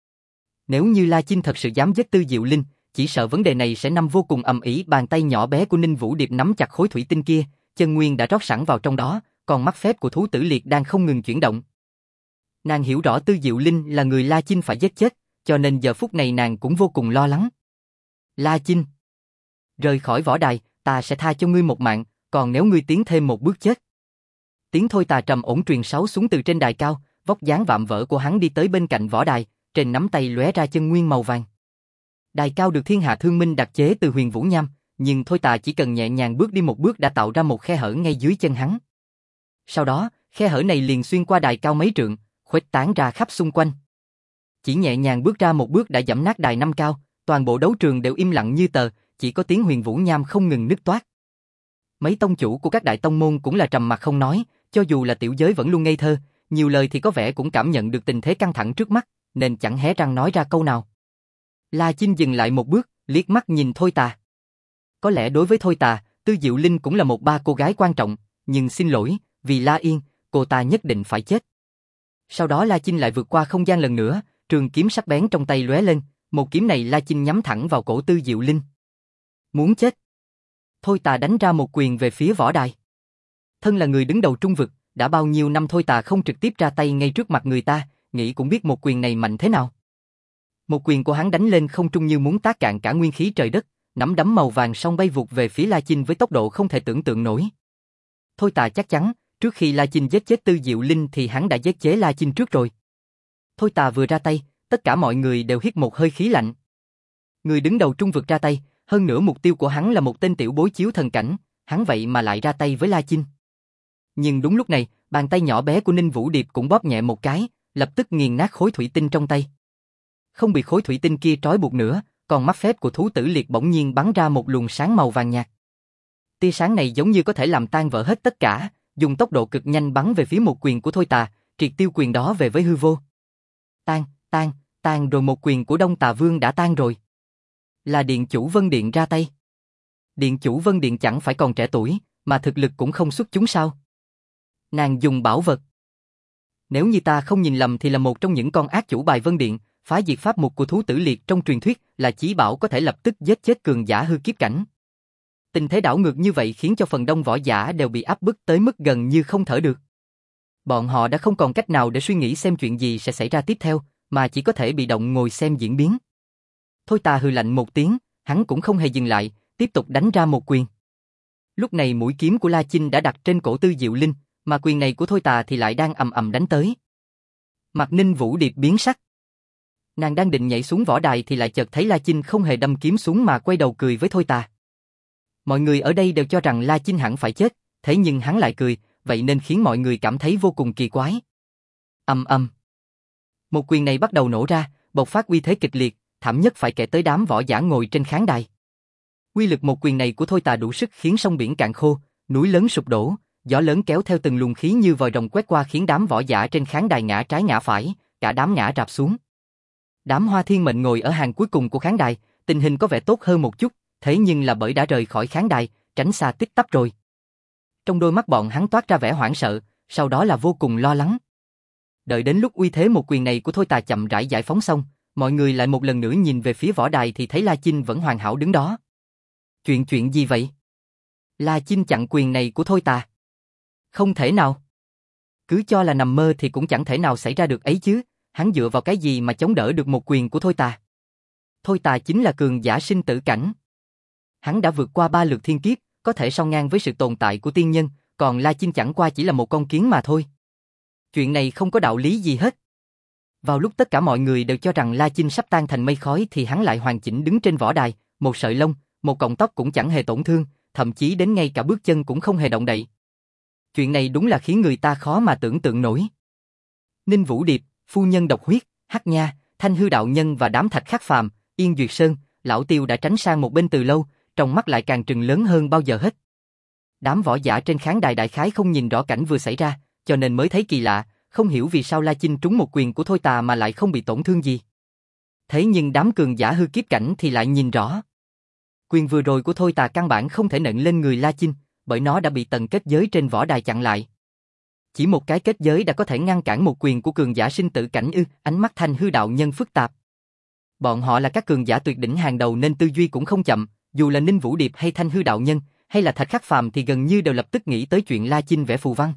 Speaker 1: Nếu như La Chinh thật sự dám giết Tư Diệu Linh, chỉ sợ vấn đề này sẽ nằm vô cùng ầm ĩ. Bàn tay nhỏ bé của Ninh Vũ Điệp nắm chặt khối thủy tinh kia, chân nguyên đã rót sẵn vào trong đó, còn mắt phép của thú tử liệt đang không ngừng chuyển động. Nàng hiểu rõ Tư Diệu Linh là người La Chinh phải giết chết, cho nên giờ phút này nàng cũng vô cùng lo lắng. La Chinh, rời khỏi võ đài, ta sẽ tha cho ngươi một mạng, còn nếu ngươi tiến thêm một bước chết. Tiếng Thôi Tà trầm ổn truyền sáu xuống từ trên đài cao, vóc dáng vạm vỡ của hắn đi tới bên cạnh võ đài, trên nắm tay lóe ra chân nguyên màu vàng. Đài cao được Thiên Hạ Thương Minh đặc chế từ huyền vũ nham, nhưng Thôi Tà chỉ cần nhẹ nhàng bước đi một bước đã tạo ra một khe hở ngay dưới chân hắn. Sau đó, khe hở này liền xuyên qua đài cao mấy trượng, khuếch tán ra khắp xung quanh. Chỉ nhẹ nhàng bước ra một bước đã giẫm nát đài năm cao, toàn bộ đấu trường đều im lặng như tờ, chỉ có tiếng huyền vũ nham không ngừng nứt toát. Mấy tông chủ của các đại tông môn cũng là trầm mặc không nói, cho dù là tiểu giới vẫn luôn ngây thơ, nhiều lời thì có vẻ cũng cảm nhận được tình thế căng thẳng trước mắt, nên chẳng hé răng nói ra câu nào. La Chinh dừng lại một bước, liếc mắt nhìn Thôi Tà. Có lẽ đối với Thôi Tà, Tư Diệu Linh cũng là một ba cô gái quan trọng, nhưng xin lỗi, vì La Yên, cô ta nhất định phải chết. Sau đó La Chinh lại vượt qua không gian lần nữa, trường kiếm sắc bén trong tay lóe lên, một kiếm này La Chinh nhắm thẳng vào cổ Tư Diệu Linh. Muốn chết. Thôi Tà đánh ra một quyền về phía võ đài. Thân là người đứng đầu trung vực, đã bao nhiêu năm Thôi Tà không trực tiếp ra tay ngay trước mặt người ta, nghĩ cũng biết một quyền này mạnh thế nào. Một quyền của hắn đánh lên không trung như muốn tát cạn cả nguyên khí trời đất, nắm đấm màu vàng song bay vụt về phía La Chinh với tốc độ không thể tưởng tượng nổi. Thôi Tà chắc chắn, trước khi La Chinh giết chết Tư Diệu Linh thì hắn đã giết chế La Chinh trước rồi. Thôi Tà vừa ra tay, tất cả mọi người đều hít một hơi khí lạnh. Người đứng đầu trung vực ra tay, hơn nữa mục tiêu của hắn là một tên tiểu bối chiếu thần cảnh, hắn vậy mà lại ra tay với La Chinh. Nhưng đúng lúc này, bàn tay nhỏ bé của Ninh Vũ Điệp cũng bóp nhẹ một cái, lập tức nghiền nát khối thủy tinh trong tay. Không bị khối thủy tinh kia trói buộc nữa, còn mắt phép của thú tử liệt bỗng nhiên bắn ra một luồng sáng màu vàng nhạt. Tia sáng này giống như có thể làm tan vỡ hết tất cả, dùng tốc độ cực nhanh bắn về phía một quyền của Thôi Tà, triệt tiêu quyền đó về với hư vô. Tan, tan, tan rồi, một quyền của Đông Tà Vương đã tan rồi. Là Điện Chủ Vân Điện ra tay. Điện Chủ Vân Điện chẳng phải còn trẻ tuổi, mà thực lực cũng không xuất chúng sao? Nàng dùng bảo vật. Nếu như ta không nhìn lầm thì là một trong những con ác chủ bài Vân Điện, phá diệt pháp mục của thú tử liệt trong truyền thuyết, là chí bảo có thể lập tức giết chết cường giả hư kiếp cảnh. Tình thế đảo ngược như vậy khiến cho phần đông võ giả đều bị áp bức tới mức gần như không thở được. Bọn họ đã không còn cách nào để suy nghĩ xem chuyện gì sẽ xảy ra tiếp theo, mà chỉ có thể bị động ngồi xem diễn biến. Thôi Tà hừ lạnh một tiếng, hắn cũng không hề dừng lại, tiếp tục đánh ra một quyền. Lúc này mũi kiếm của La Chinh đã đặt trên cổ Tư Diệu Linh, mà quyền này của Thôi Tà thì lại đang ầm ầm đánh tới. Mặt Ninh Vũ Điệp biến sắc. Nàng đang định nhảy xuống võ đài thì lại chợt thấy La Chinh không hề đâm kiếm xuống mà quay đầu cười với Thôi Tà. Mọi người ở đây đều cho rằng La Chinh hẳn phải chết, thế nhưng hắn lại cười, vậy nên khiến mọi người cảm thấy vô cùng kỳ quái. Ầm ầm. Một quyền này bắt đầu nổ ra, bộc phát uy thế kịch liệt, thảm nhất phải kể tới đám võ giả ngồi trên khán đài. Quy lực một quyền này của Thôi Tà đủ sức khiến sông biển cạn khô, núi lớn sụp đổ, gió lớn kéo theo từng luồng khí như vòi rồng quét qua khiến đám võ giả trên khán đài ngã trái ngã phải, cả đám ngã rạp xuống. Đám Hoa Thiên Mệnh ngồi ở hàng cuối cùng của khán đài, tình hình có vẻ tốt hơn một chút, thế nhưng là bởi đã rời khỏi khán đài, tránh xa tích tắp rồi. Trong đôi mắt bọn hắn toát ra vẻ hoảng sợ, sau đó là vô cùng lo lắng. Đợi đến lúc uy thế một quyền này của Thôi Tà chậm rãi giải phóng xong, mọi người lại một lần nữa nhìn về phía võ đài thì thấy La Chinh vẫn hoàn hảo đứng đó. Chuyện chuyện gì vậy? La Chinh chặn quyền này của Thôi Tà. Không thể nào. Cứ cho là nằm mơ thì cũng chẳng thể nào xảy ra được ấy chứ, hắn dựa vào cái gì mà chống đỡ được một quyền của Thôi Tà? Thôi Tà chính là cường giả sinh tử cảnh. Hắn đã vượt qua ba lượt thiên kiếp, có thể song ngang với sự tồn tại của tiên nhân, còn La Chinh chẳng qua chỉ là một con kiến mà thôi. Chuyện này không có đạo lý gì hết. Vào lúc tất cả mọi người đều cho rằng La Chinh sắp tan thành mây khói thì hắn lại hoàn chỉnh đứng trên võ đài, một sợi lông, một cọng tóc cũng chẳng hề tổn thương, thậm chí đến ngay cả bước chân cũng không hề động đậy. Chuyện này đúng là khiến người ta khó mà tưởng tượng nổi. Ninh Vũ Điệp, Phu Nhân Độc Huyết, Hắc Nha, Thanh Hư Đạo Nhân và đám Thạch Khắc Phàm, Yên Duyệt Sơn, Lão Tiêu đã tránh sang một bên từ lâu, trong mắt lại càng trừng lớn hơn bao giờ hết. Đám võ giả trên khán đài đại khái không nhìn rõ cảnh vừa xảy ra, cho nên mới thấy kỳ lạ, không hiểu vì sao La Chinh trúng một quyền của Thôi Tà mà lại không bị tổn thương gì. Thế nhưng đám cường giả hư kiếp cảnh thì lại nhìn rõ. Quyền vừa rồi của Thôi Tà căn bản không thể nện lên người La Chinh, bởi nó đã bị tầng kết giới trên võ đài chặn lại. Chỉ một cái kết giới đã có thể ngăn cản một quyền của cường giả sinh tử cảnh ư? Ánh mắt Thanh Hư Đạo Nhân phức tạp. Bọn họ là các cường giả tuyệt đỉnh hàng đầu nên tư duy cũng không chậm, dù là Ninh Vũ Điệp hay Thanh Hư Đạo Nhân, hay là Thạch Khắc Phàm thì gần như đều lập tức nghĩ tới chuyện La Chinh vẽ phù văn.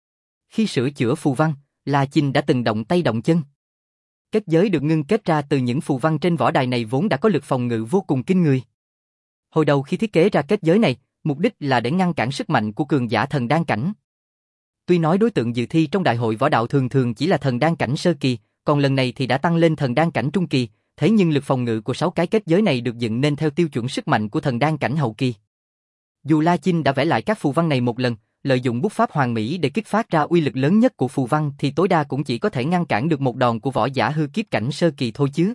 Speaker 1: Khi sửa chữa phù văn, La Chinh đã từng động tay động chân. Kết giới được ngưng kết ra từ những phù văn trên võ đài này vốn đã có lực phòng ngự vô cùng kinh người. Hồi đầu khi thiết kế ra kết giới này, mục đích là để ngăn cản sức mạnh của cường giả thần đan cảnh. Tuy nói đối tượng dự thi trong đại hội võ đạo thường thường chỉ là thần đan cảnh sơ kỳ, còn lần này thì đã tăng lên thần đan cảnh trung kỳ, thế nhưng lực phòng ngự của sáu cái kết giới này được dựng nên theo tiêu chuẩn sức mạnh của thần đan cảnh hậu kỳ. Dù La Chinh đã vẽ lại các phù văn này một lần, lợi dụng bút pháp hoàn mỹ để kích phát ra uy lực lớn nhất của phù văn thì tối đa cũng chỉ có thể ngăn cản được một đòn của võ giả hư kiếp cảnh sơ kỳ thôi chứ.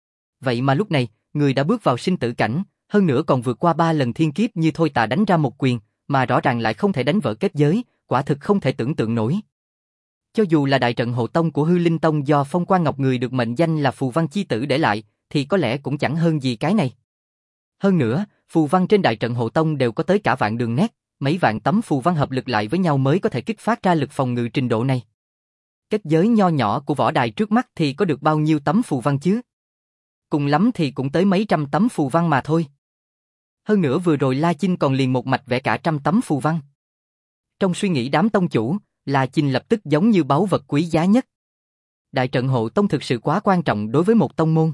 Speaker 1: Vậy mà lúc này, người đã bước vào sinh tử cảnh, hơn nữa còn vượt qua ba lần thiên kiếp như Thôi Tà đánh ra một quyền, mà rõ ràng lại không thể đánh vỡ kết giới, quả thực không thể tưởng tượng nổi. Cho dù là đại trận hộ tông của Hư Linh Tông do Phong Quan Ngọc người được mệnh danh là phù văn chi tử để lại, thì có lẽ cũng chẳng hơn gì cái này. Hơn nữa, phù văn trên đại trận hộ tông đều có tới cả vạn đường nét, mấy vạn tấm phù văn hợp lực lại với nhau mới có thể kích phát ra lực phòng ngự trình độ này. Kết giới nho nhỏ của võ đài trước mắt thì có được bao nhiêu tấm phù văn chứ? Cùng lắm thì cũng tới mấy trăm tấm phù văn mà thôi. Hơn nữa vừa rồi La Chinh còn liền một mạch vẽ cả trăm tấm phù văn. Trong suy nghĩ đám tông chủ, La Chinh lập tức giống như báu vật quý giá nhất. Đại trận hộ tông thực sự quá quan trọng đối với một tông môn.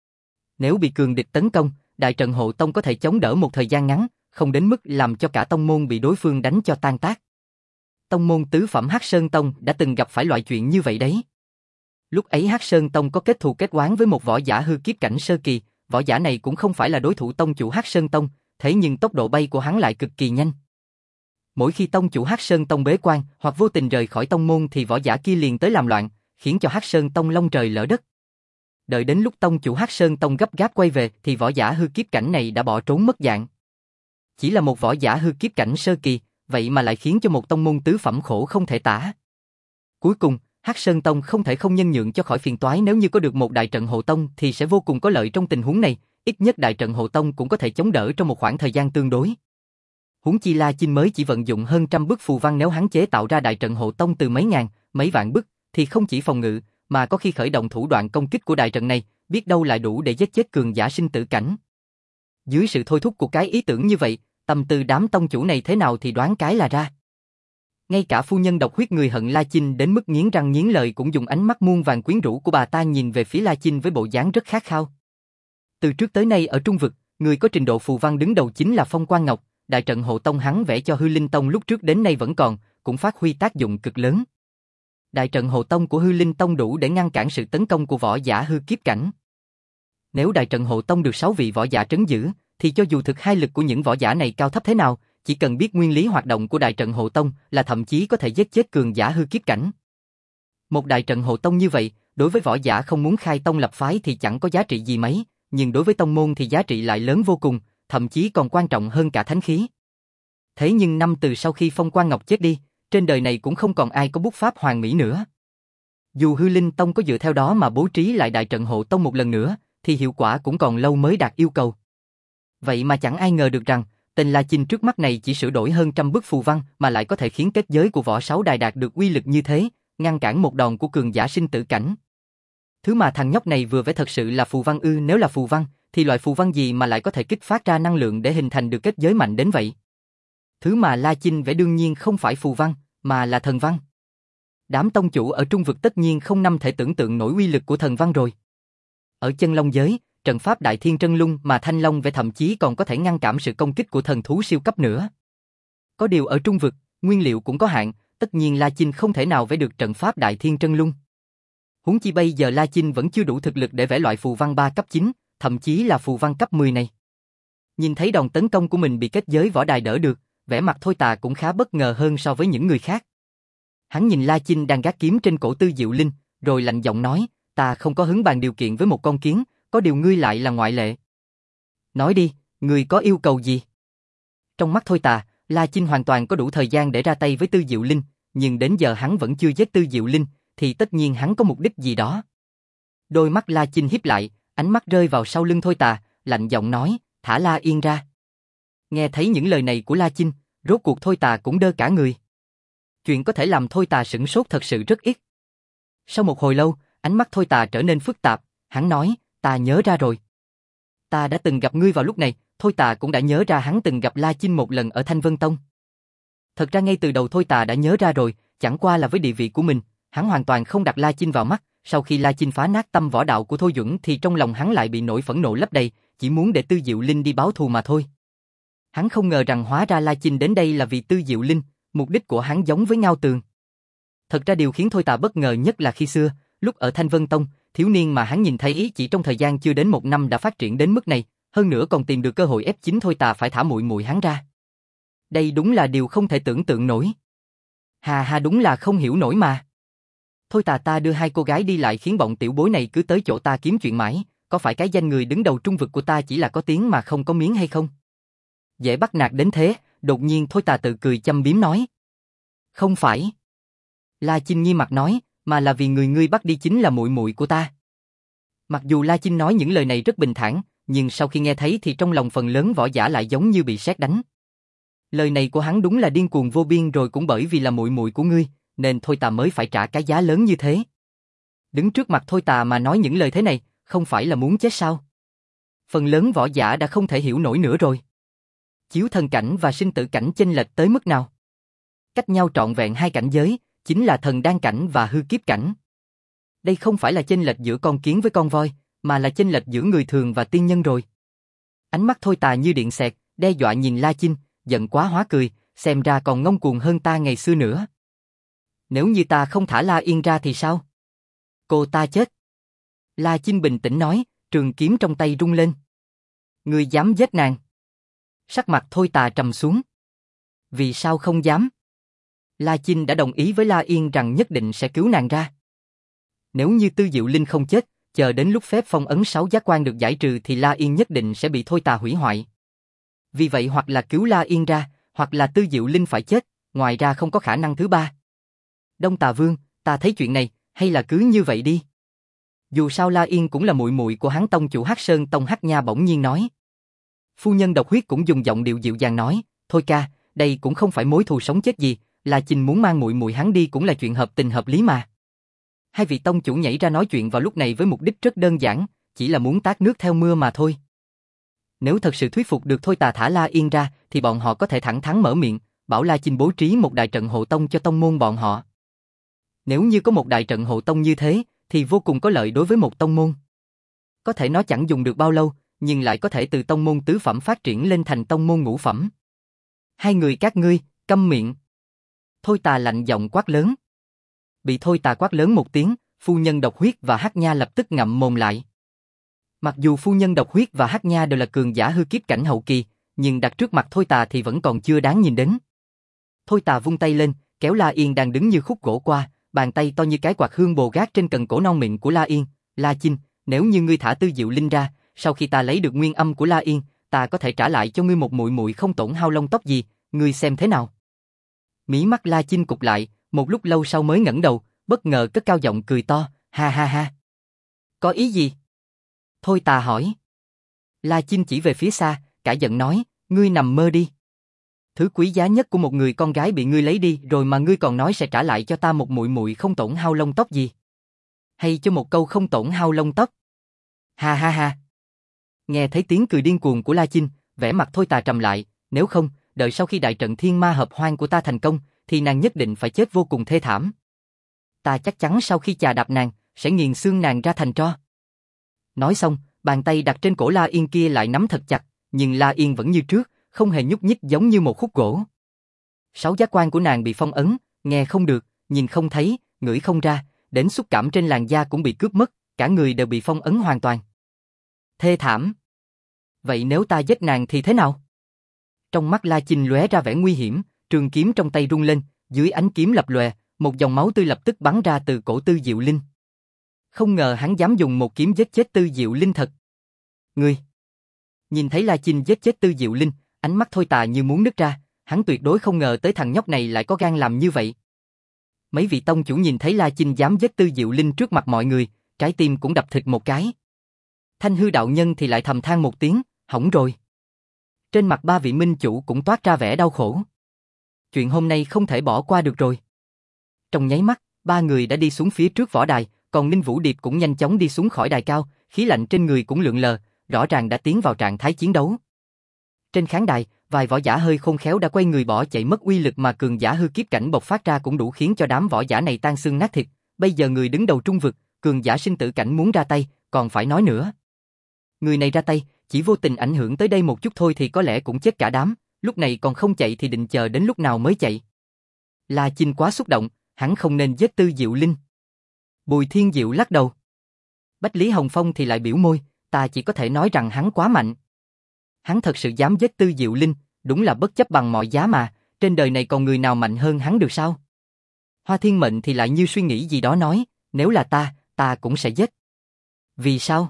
Speaker 1: Nếu bị cường địch tấn công, đại trận hộ tông có thể chống đỡ một thời gian ngắn, không đến mức làm cho cả tông môn bị đối phương đánh cho tan tác. Tông môn tứ phẩm Hắc Sơn Tông đã từng gặp phải loại chuyện như vậy đấy. Lúc ấy Hắc Sơn Tông có kết thù kết oán với một võ giả hư kiếp cảnh sơ kỳ, võ giả này cũng không phải là đối thủ tông chủ Hắc Sơn Tông, thế nhưng tốc độ bay của hắn lại cực kỳ nhanh. Mỗi khi tông chủ Hắc Sơn Tông bế quan hoặc vô tình rời khỏi tông môn thì võ giả kia liền tới làm loạn, khiến cho Hắc Sơn Tông long trời lỡ đất. Đợi đến lúc tông chủ Hắc Sơn Tông gấp gáp quay về thì võ giả hư kiếp cảnh này đã bỏ trốn mất dạng. Chỉ là một võ giả hư kiếp cảnh sơ kỳ, vậy mà lại khiến cho một tông môn tứ phẩm khổ không thể tả. Cuối cùng, Hắc Sơn Tông không thể không nhân nhượng cho khỏi phiền toái, nếu như có được một đại trận hộ tông thì sẽ vô cùng có lợi trong tình huống này, ít nhất đại trận hộ tông cũng có thể chống đỡ trong một khoảng thời gian tương đối. Huống chi La Chinh mới chỉ vận dụng hơn trăm bức phù văn, nếu hắn chế tạo ra đại trận hộ tông từ mấy ngàn, mấy vạn bức thì không chỉ phòng ngự, mà có khi khởi động thủ đoạn công kích của đại trận này, biết đâu lại đủ để giết chết cường giả sinh tử cảnh. Dưới sự thôi thúc của cái ý tưởng như vậy, tâm tư đám tông chủ này thế nào thì đoán cái là ra. Ngay cả phu nhân độc huyết người hận La Chinh đến mức nghiến răng nghiến lợi cũng dùng ánh mắt muôn vàn quyến rũ của bà ta nhìn về phía La Chinh với bộ dáng rất khát khao. Từ trước tới nay ở Trung Vực, người có trình độ phù văn đứng đầu chính là Phong Quan Ngọc, đại trận hộ tông hắn vẽ cho Hư Linh Tông lúc trước đến nay vẫn còn, cũng phát huy tác dụng cực lớn. Đại trận hộ tông của Hư Linh Tông đủ để ngăn cản sự tấn công của võ giả hư kiếp cảnh. Nếu đại trận hộ tông được sáu vị võ giả trấn giữ, thì cho dù thực hai lực của những võ giả này cao thấp thế nào, chỉ cần biết nguyên lý hoạt động của đại trận hộ tông là thậm chí có thể giết chết cường giả hư kiếp cảnh. Một đại trận hộ tông như vậy, đối với võ giả không muốn khai tông lập phái thì chẳng có giá trị gì mấy, nhưng đối với tông môn thì giá trị lại lớn vô cùng, thậm chí còn quan trọng hơn cả thánh khí. Thế nhưng năm từ sau khi Phong Quang Ngọc chết đi, trên đời này cũng không còn ai có bút pháp hoàn mỹ nữa. Dù Hư Linh Tông có dựa theo đó mà bố trí lại đại trận hộ tông một lần nữa, thì hiệu quả cũng còn lâu mới đạt yêu cầu. Vậy mà chẳng ai ngờ được rằng, tên La Chinh trước mắt này chỉ sửa đổi hơn trăm bức phù văn mà lại có thể khiến kết giới của võ sáu đài đạt được uy lực như thế, ngăn cản một đòn của cường giả sinh tử cảnh. Thứ mà thằng nhóc này vừa vẽ thật sự là phù văn ư? Nếu là phù văn, thì loại phù văn gì mà lại có thể kích phát ra năng lượng để hình thành được kết giới mạnh đến vậy? Thứ mà La Chinh vẽ đương nhiên không phải phù văn, mà là thần văn. Đám tông chủ ở trung vực tất nhiên không năm thể tưởng tượng nổi uy lực của thần văn rồi. Ở chân long giới, trận pháp Đại Thiên Trân Lung mà Thanh Long vẽ thậm chí còn có thể ngăn cản sự công kích của thần thú siêu cấp nữa. Có điều ở trung vực, nguyên liệu cũng có hạn, tất nhiên La Chinh không thể nào vẽ được trận pháp Đại Thiên Trân Lung. Huống chi bây giờ La Chinh vẫn chưa đủ thực lực để vẽ loại phù văn ba cấp chín, thậm chí là phù văn cấp mười này. Nhìn thấy đòn tấn công của mình bị kết giới võ đài đỡ được, vẻ mặt Thôi Tà cũng khá bất ngờ hơn so với những người khác. Hắn nhìn La Chinh đang gác kiếm trên cổ Tư Diệu Linh, rồi lạnh giọng nói, ta không có hứng bàn điều kiện với một con kiến, có điều ngươi lại là ngoại lệ. Nói đi, ngươi có yêu cầu gì? Trong mắt Thôi Tà, La Chinh hoàn toàn có đủ thời gian để ra tay với Tư Diệu Linh, nhưng đến giờ hắn vẫn chưa giết Tư Diệu Linh, thì tất nhiên hắn có mục đích gì đó. Đôi mắt La Chinh híp lại, ánh mắt rơi vào sau lưng Thôi Tà, lạnh giọng nói, thả La Yên ra. Nghe thấy những lời này của La Chinh, rốt cuộc Thôi Tà cũng đơ cả người. Chuyện có thể làm Thôi Tà sửng sốt thật sự rất ít. Sau một hồi lâu, ánh mắt Thôi Tà trở nên phức tạp, hắn nói, ta nhớ ra rồi. Ta đã từng gặp ngươi vào lúc này. Thôi Tà cũng đã nhớ ra hắn từng gặp La Chinh một lần ở Thanh Vân Tông. Thật ra ngay từ đầu Thôi Tà đã nhớ ra rồi, chẳng qua là với địa vị của mình, hắn hoàn toàn không đặt La Chinh vào mắt. Sau khi La Chinh phá nát tâm võ đạo của Thôi Duẩn thì trong lòng hắn lại bị nỗi phẫn nộ lấp đầy, chỉ muốn để Tư Diệu Linh đi báo thù mà thôi. Hắn không ngờ rằng hóa ra La Chinh đến đây là vì Tư Diệu Linh, mục đích của hắn giống với Ngao Tường. Thật ra điều khiến Thôi Tà bất ngờ nhất là khi xưa, lúc ở Thanh Vân Tông, thiếu niên mà hắn nhìn thấy ý chỉ trong thời gian chưa đến một năm đã phát triển đến mức này, hơn nữa còn tìm được cơ hội ép chính Thôi Tà phải thả muội muội hắn ra. Đây đúng là điều không thể tưởng tượng nổi. Hà hà đúng là không hiểu nổi mà. Thôi Tà, ta đưa hai cô gái đi lại khiến bọn tiểu bối này cứ tới chỗ ta kiếm chuyện mãi, có phải cái danh người đứng đầu trung vực của ta chỉ là có tiếng mà không có miếng hay không? Dễ bắt nạt đến thế, đột nhiên Thôi Tà tự cười châm biếm nói. Không phải. La Chinh nghiêm mặt nói, mà là vì người ngươi bắt đi chính là muội muội của ta. Mặc dù La Chinh nói những lời này rất bình thản, nhưng sau khi nghe thấy thì trong lòng phần lớn võ giả lại giống như bị sét đánh. Lời này của hắn đúng là điên cuồng vô biên rồi, cũng bởi vì là muội muội của ngươi, nên Thôi Tà mới phải trả cái giá lớn như thế. Đứng trước mặt Thôi Tà mà nói những lời thế này, không phải là muốn chết sao? Phần lớn võ giả đã không thể hiểu nổi nữa rồi. Chiếu thần cảnh và sinh tử cảnh chênh lệch tới mức nào? Cách nhau trọn vẹn hai cảnh giới, chính là thần đan cảnh và hư kiếp cảnh. Đây không phải là chênh lệch giữa con kiến với con voi, mà là chênh lệch giữa người thường và tiên nhân rồi. Ánh mắt Thôi Tà như điện xẹt, đe dọa nhìn La Chinh, giận quá hóa cười, xem ra còn ngông cuồng hơn ta ngày xưa nữa. Nếu như ta không thả La Yên ra thì sao? Cô ta chết. La Chinh bình tĩnh nói, trường kiếm trong tay rung lên. Ngươi dám giết nàng? Sắc mặt Thôi Tà trầm xuống. Vì sao không dám? La Chinh đã đồng ý với La Yên rằng nhất định sẽ cứu nàng ra. Nếu như Tư Diệu Linh không chết, chờ đến lúc phép phong ấn sáu giác quan được giải trừ thì La Yên nhất định sẽ bị Thôi Tà hủy hoại. Vì vậy hoặc là cứu La Yên ra, hoặc là Tư Diệu Linh phải chết, ngoài ra không có khả năng thứ ba. Đông Tà Vương, ta thấy chuyện này, hay là cứ như vậy đi. Dù sao La Yên cũng là muội muội của hắn tông chủ Hắc Sơn Tông Hắc Nha bỗng nhiên nói. Phu nhân Độc Huyết cũng dùng giọng điệu dịu dàng nói, thôi ca, đây cũng không phải mối thù sống chết gì, La Chinh muốn mang muội muội hắn đi cũng là chuyện hợp tình hợp lý mà. Hai vị tông chủ nhảy ra nói chuyện vào lúc này với mục đích rất đơn giản, chỉ là muốn tát nước theo mưa mà thôi. Nếu thật sự thuyết phục được Thôi Tà thả La Yên ra, thì bọn họ có thể thẳng thắn mở miệng, bảo La Chinh bố trí một đại trận hộ tông cho tông môn bọn họ. Nếu như có một đại trận hộ tông như thế, thì vô cùng có lợi đối với một tông môn. Có thể nó chẳng dùng được bao lâu, nhưng lại có thể từ tông môn tứ phẩm phát triển lên thành tông môn ngũ phẩm. Hai người các ngươi, câm miệng. Thôi Tà lạnh giọng quát lớn. Bị Thôi Tà quát lớn một tiếng, phu nhân Độc Huyết và Hắc Nha lập tức ngậm mồm lại. Mặc dù phu nhân Độc Huyết và Hắc Nha đều là cường giả hư kiếp cảnh hậu kỳ, nhưng đặt trước mặt Thôi Tà thì vẫn còn chưa đáng nhìn đến. Thôi Tà vung tay lên, kéo La Yên đang đứng như khúc gỗ qua, bàn tay to như cái quạt hương bồ gác trên cần cổ non mịn của La Yên. La Chinh, nếu như ngươi thả Tư Diệu Linh ra, sau khi ta lấy được nguyên âm của La Yên, ta có thể trả lại cho ngươi một muội muội không tổn hao lông tóc gì, ngươi xem thế nào? Mí mắt La Chinh cụp lại, một lúc lâu sau mới ngẩng đầu, bất ngờ cất cao giọng cười to, ha ha ha. Có ý gì? Thôi Tà hỏi. La Chinh chỉ về phía xa, cả giận nói, ngươi nằm mơ đi. Thứ quý giá nhất của một người con gái bị ngươi lấy đi rồi mà ngươi còn nói sẽ trả lại cho ta một muội muội không tổn hao lông tóc gì? Hay cho một câu không tổn hao lông tóc? Ha ha ha. Nghe thấy tiếng cười điên cuồng của La Chinh, vẻ mặt Thôi Tà trầm lại, nếu không, đợi sau khi đại trận thiên ma hợp hoang của ta thành công, thì nàng nhất định phải chết vô cùng thê thảm. Ta chắc chắn sau khi chà đạp nàng, sẽ nghiền xương nàng ra thành tro. Nói xong, bàn tay đặt trên cổ La Yên kia lại nắm thật chặt, nhưng La Yên vẫn như trước, không hề nhúc nhích giống như một khúc gỗ. Sáu giác quan của nàng bị phong ấn, nghe không được, nhìn không thấy, ngửi không ra, đến xúc cảm trên làn da cũng bị cướp mất, cả người đều bị phong ấn hoàn toàn. Thê thảm. Vậy nếu ta giết nàng thì thế nào? Trong mắt La Chinh lóe ra vẻ nguy hiểm, trường kiếm trong tay rung lên, dưới ánh kiếm lập lòe, một dòng máu tươi lập tức bắn ra từ cổ Tư Diệu Linh. Không ngờ hắn dám dùng một kiếm giết chết Tư Diệu Linh thật. Ngươi! Nhìn thấy La Chinh giết chết Tư Diệu Linh, ánh mắt Thôi Tà như muốn nứt ra, hắn tuyệt đối không ngờ tới thằng nhóc này lại có gan làm như vậy. Mấy vị tông chủ nhìn thấy La Chinh dám giết Tư Diệu Linh trước mặt mọi người, trái tim cũng đập thịt một cái. Thanh Hư đạo nhân thì lại thầm than một tiếng, hỏng rồi. Trên mặt ba vị minh chủ cũng toát ra vẻ đau khổ. Chuyện hôm nay không thể bỏ qua được rồi. Trong nháy mắt, ba người đã đi xuống phía trước võ đài, còn Ninh Vũ Điệp cũng nhanh chóng đi xuống khỏi đài cao, khí lạnh trên người cũng lượn lờ, rõ ràng đã tiến vào trạng thái chiến đấu. Trên khán đài, vài võ giả hơi khôn khéo đã quay người bỏ chạy mất uy lực mà cường giả hư kiếp cảnh bộc phát ra cũng đủ khiến cho đám võ giả này tan xương nát thịt. Bây giờ người đứng đầu trung vực, cường giả sinh tử cảnh muốn ra tay, còn phải nói nữa. Người này ra tay, chỉ vô tình ảnh hưởng tới đây một chút thôi thì có lẽ cũng chết cả đám, lúc này còn không chạy thì định chờ đến lúc nào mới chạy. La Chinh quá xúc động, hắn không nên giết Tư Diệu Linh. Bùi Thiên Diệu lắc đầu. Bách Lý Hồng Phong thì lại biểu môi, ta chỉ có thể nói rằng hắn quá mạnh. Hắn thật sự dám giết Tư Diệu Linh, đúng là bất chấp bằng mọi giá mà, trên đời này còn người nào mạnh hơn hắn được sao? Hoa Thiên Mệnh thì lại như suy nghĩ gì đó nói, nếu là ta, ta cũng sẽ giết. Vì sao?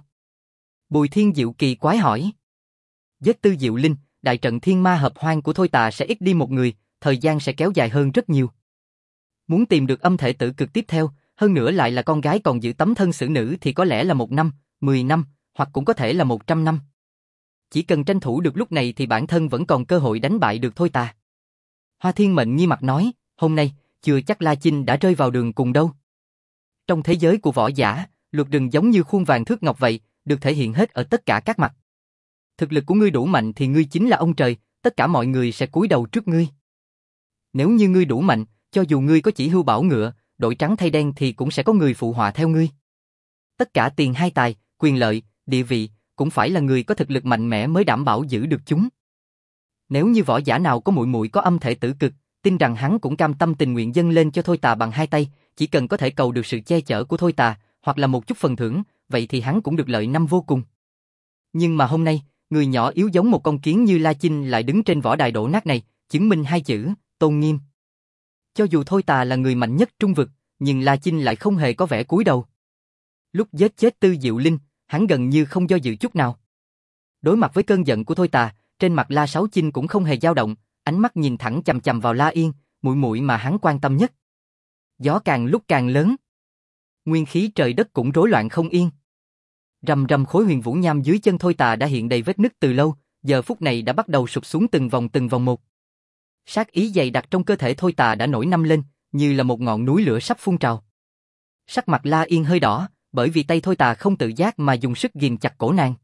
Speaker 1: Bùi Thiên Diệu kỳ quái hỏi. Giết Tư Diệu Linh, đại trận thiên ma hợp hoang của Thôi Tà sẽ ít đi một người, thời gian sẽ kéo dài hơn rất nhiều. Muốn tìm được âm thể tử cực tiếp theo, hơn nữa lại là con gái còn giữ tấm thân xử nữ thì có lẽ là một năm, mười năm, hoặc cũng có thể là một trăm năm. Chỉ cần tranh thủ được lúc này thì bản thân vẫn còn cơ hội đánh bại được Thôi Tà. Hoa Thiên Mệnh nghi mặt nói, hôm nay, chưa chắc La Chinh đã rơi vào đường cùng đâu. Trong thế giới của võ giả, luật rừng giống như khuôn vàng thước ngọc vậy, được thể hiện hết ở tất cả các mặt. Thực lực của ngươi đủ mạnh thì ngươi chính là ông trời, tất cả mọi người sẽ cúi đầu trước ngươi. Nếu như ngươi đủ mạnh, cho dù ngươi có chỉ hưu bảo ngựa, đổi trắng thay đen thì cũng sẽ có người phụ họa theo ngươi. Tất cả tiền hai tài, quyền lợi, địa vị, cũng phải là người có thực lực mạnh mẽ mới đảm bảo giữ được chúng. Nếu như võ giả nào có muội muội có âm thể tử cực, tin rằng hắn cũng cam tâm tình nguyện dâng lên cho Thôi Tà bằng hai tay, chỉ cần có thể cầu được sự che chở của Thôi Tà, hoặc là một chút phần thưởng, vậy thì hắn cũng được lợi năm vô cùng. Nhưng mà hôm nay, người nhỏ yếu giống một con kiến như La Chinh lại đứng trên võ đài đổ nát này, chứng minh hai chữ, tôn nghiêm. Cho dù Thôi Tà là người mạnh nhất trung vực, nhưng La Chinh lại không hề có vẻ cúi đầu. Lúc giết chết Tư Diệu Linh, hắn gần như không do dự chút nào. Đối mặt với cơn giận của Thôi Tà, trên mặt La Sáu Chinh cũng không hề dao động, ánh mắt nhìn thẳng chằm chằm vào La Yên, muội muội mà hắn quan tâm nhất. Gió càng lúc càng lớn, nguyên khí trời đất cũng rối loạn không yên. Rầm rầm khối huyền vũ nham dưới chân Thôi Tà đã hiện đầy vết nứt từ lâu, giờ phút này đã bắt đầu sụp xuống từng vòng từng vòng một. Sát ý dày đặc trong cơ thể Thôi Tà đã nổi năm lên, như là một ngọn núi lửa sắp phun trào. Sắc mặt La Yên hơi đỏ, bởi vì tay Thôi Tà không tự giác mà dùng sức ghìm chặt cổ nàng.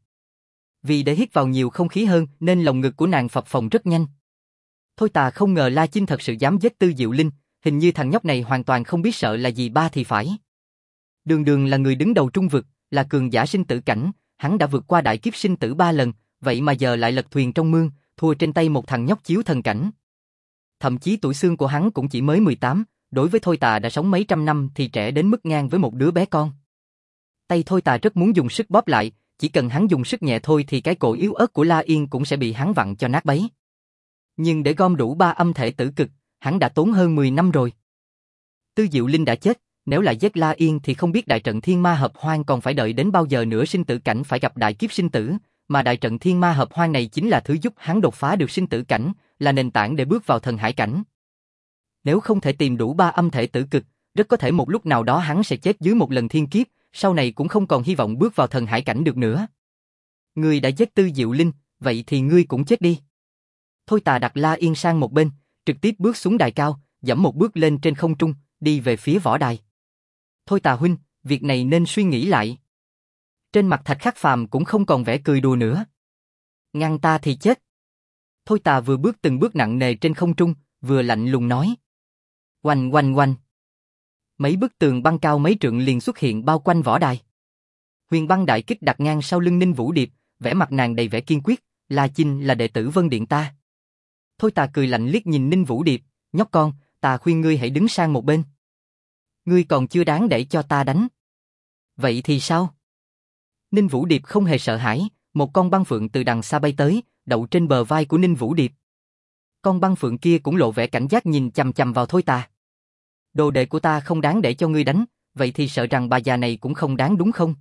Speaker 1: Vì để hít vào nhiều không khí hơn nên lồng ngực của nàng phập phồng rất nhanh. Thôi Tà không ngờ La Chinh thật sự dám giết Tư Diệu Linh, hình như thằng nhóc này hoàn toàn không biết sợ là gì ba thì phải. Đường Đường là người đứng đầu trung vực, là cường giả sinh tử cảnh, hắn đã vượt qua đại kiếp sinh tử ba lần, vậy mà giờ lại lật thuyền trong mương, thua trên tay một thằng nhóc chiếu thần cảnh. Thậm chí tuổi xương của hắn cũng chỉ mới mười tám, đối với Thôi Tà đã sống mấy trăm năm thì trẻ đến mức ngang với một đứa bé con. Tay Thôi Tà rất muốn dùng sức bóp lại, chỉ cần hắn dùng sức nhẹ thôi thì cái cổ yếu ớt của La Yên cũng sẽ bị hắn vặn cho nát bấy. Nhưng để gom đủ ba âm thể tử cực, hắn đã tốn hơn mười năm rồi. Tư Diệu Linh đã chết, nếu lại giết La Yên thì không biết đại trận thiên ma hợp hoang còn phải đợi đến bao giờ nữa sinh tử cảnh phải gặp đại kiếp sinh tử, mà đại trận thiên ma hợp hoang này chính là thứ giúp hắn đột phá được sinh tử cảnh, là nền tảng để bước vào thần hải cảnh. Nếu không thể tìm đủ ba âm thể tử cực, rất có thể một lúc nào đó hắn sẽ chết dưới một lần thiên kiếp, sau này cũng không còn hy vọng bước vào thần hải cảnh được nữa. Ngươi đã giết Tư Diệu Linh, vậy thì ngươi cũng chết đi. Thôi Tà đặt La Yên sang một bên, trực tiếp bước xuống đài cao, dẫm một bước lên trên không trung, đi về phía võ đài. Thôi Tà huynh, việc này nên suy nghĩ lại. Trên mặt Thạch Khắc Phàm cũng không còn vẻ cười đùa nữa. Ngăn ta thì chết. Thôi Tà vừa bước từng bước nặng nề trên không trung, vừa lạnh lùng nói. Oanh oanh oanh. Mấy bức tường băng cao mấy trượng liền xuất hiện bao quanh võ đài. Huyền băng đại kích đặt ngang sau lưng Ninh Vũ Điệp, vẻ mặt nàng đầy vẻ kiên quyết, La Chinh là đệ tử Vân Điện ta. Thôi Tà cười lạnh liếc nhìn Ninh Vũ Điệp, nhóc con, ta khuyên ngươi hãy đứng sang một bên. Ngươi còn chưa đáng để cho ta đánh. Vậy thì sao? Ninh Vũ Điệp không hề sợ hãi, một con băng phượng từ đằng xa bay tới, đậu trên bờ vai của Ninh Vũ Điệp. Con băng phượng kia cũng lộ vẻ cảnh giác nhìn chằm chằm vào Thôi Tà. Đồ đệ của ta không đáng để cho ngươi đánh, vậy thì sợ rằng bà già này cũng không đáng đúng không?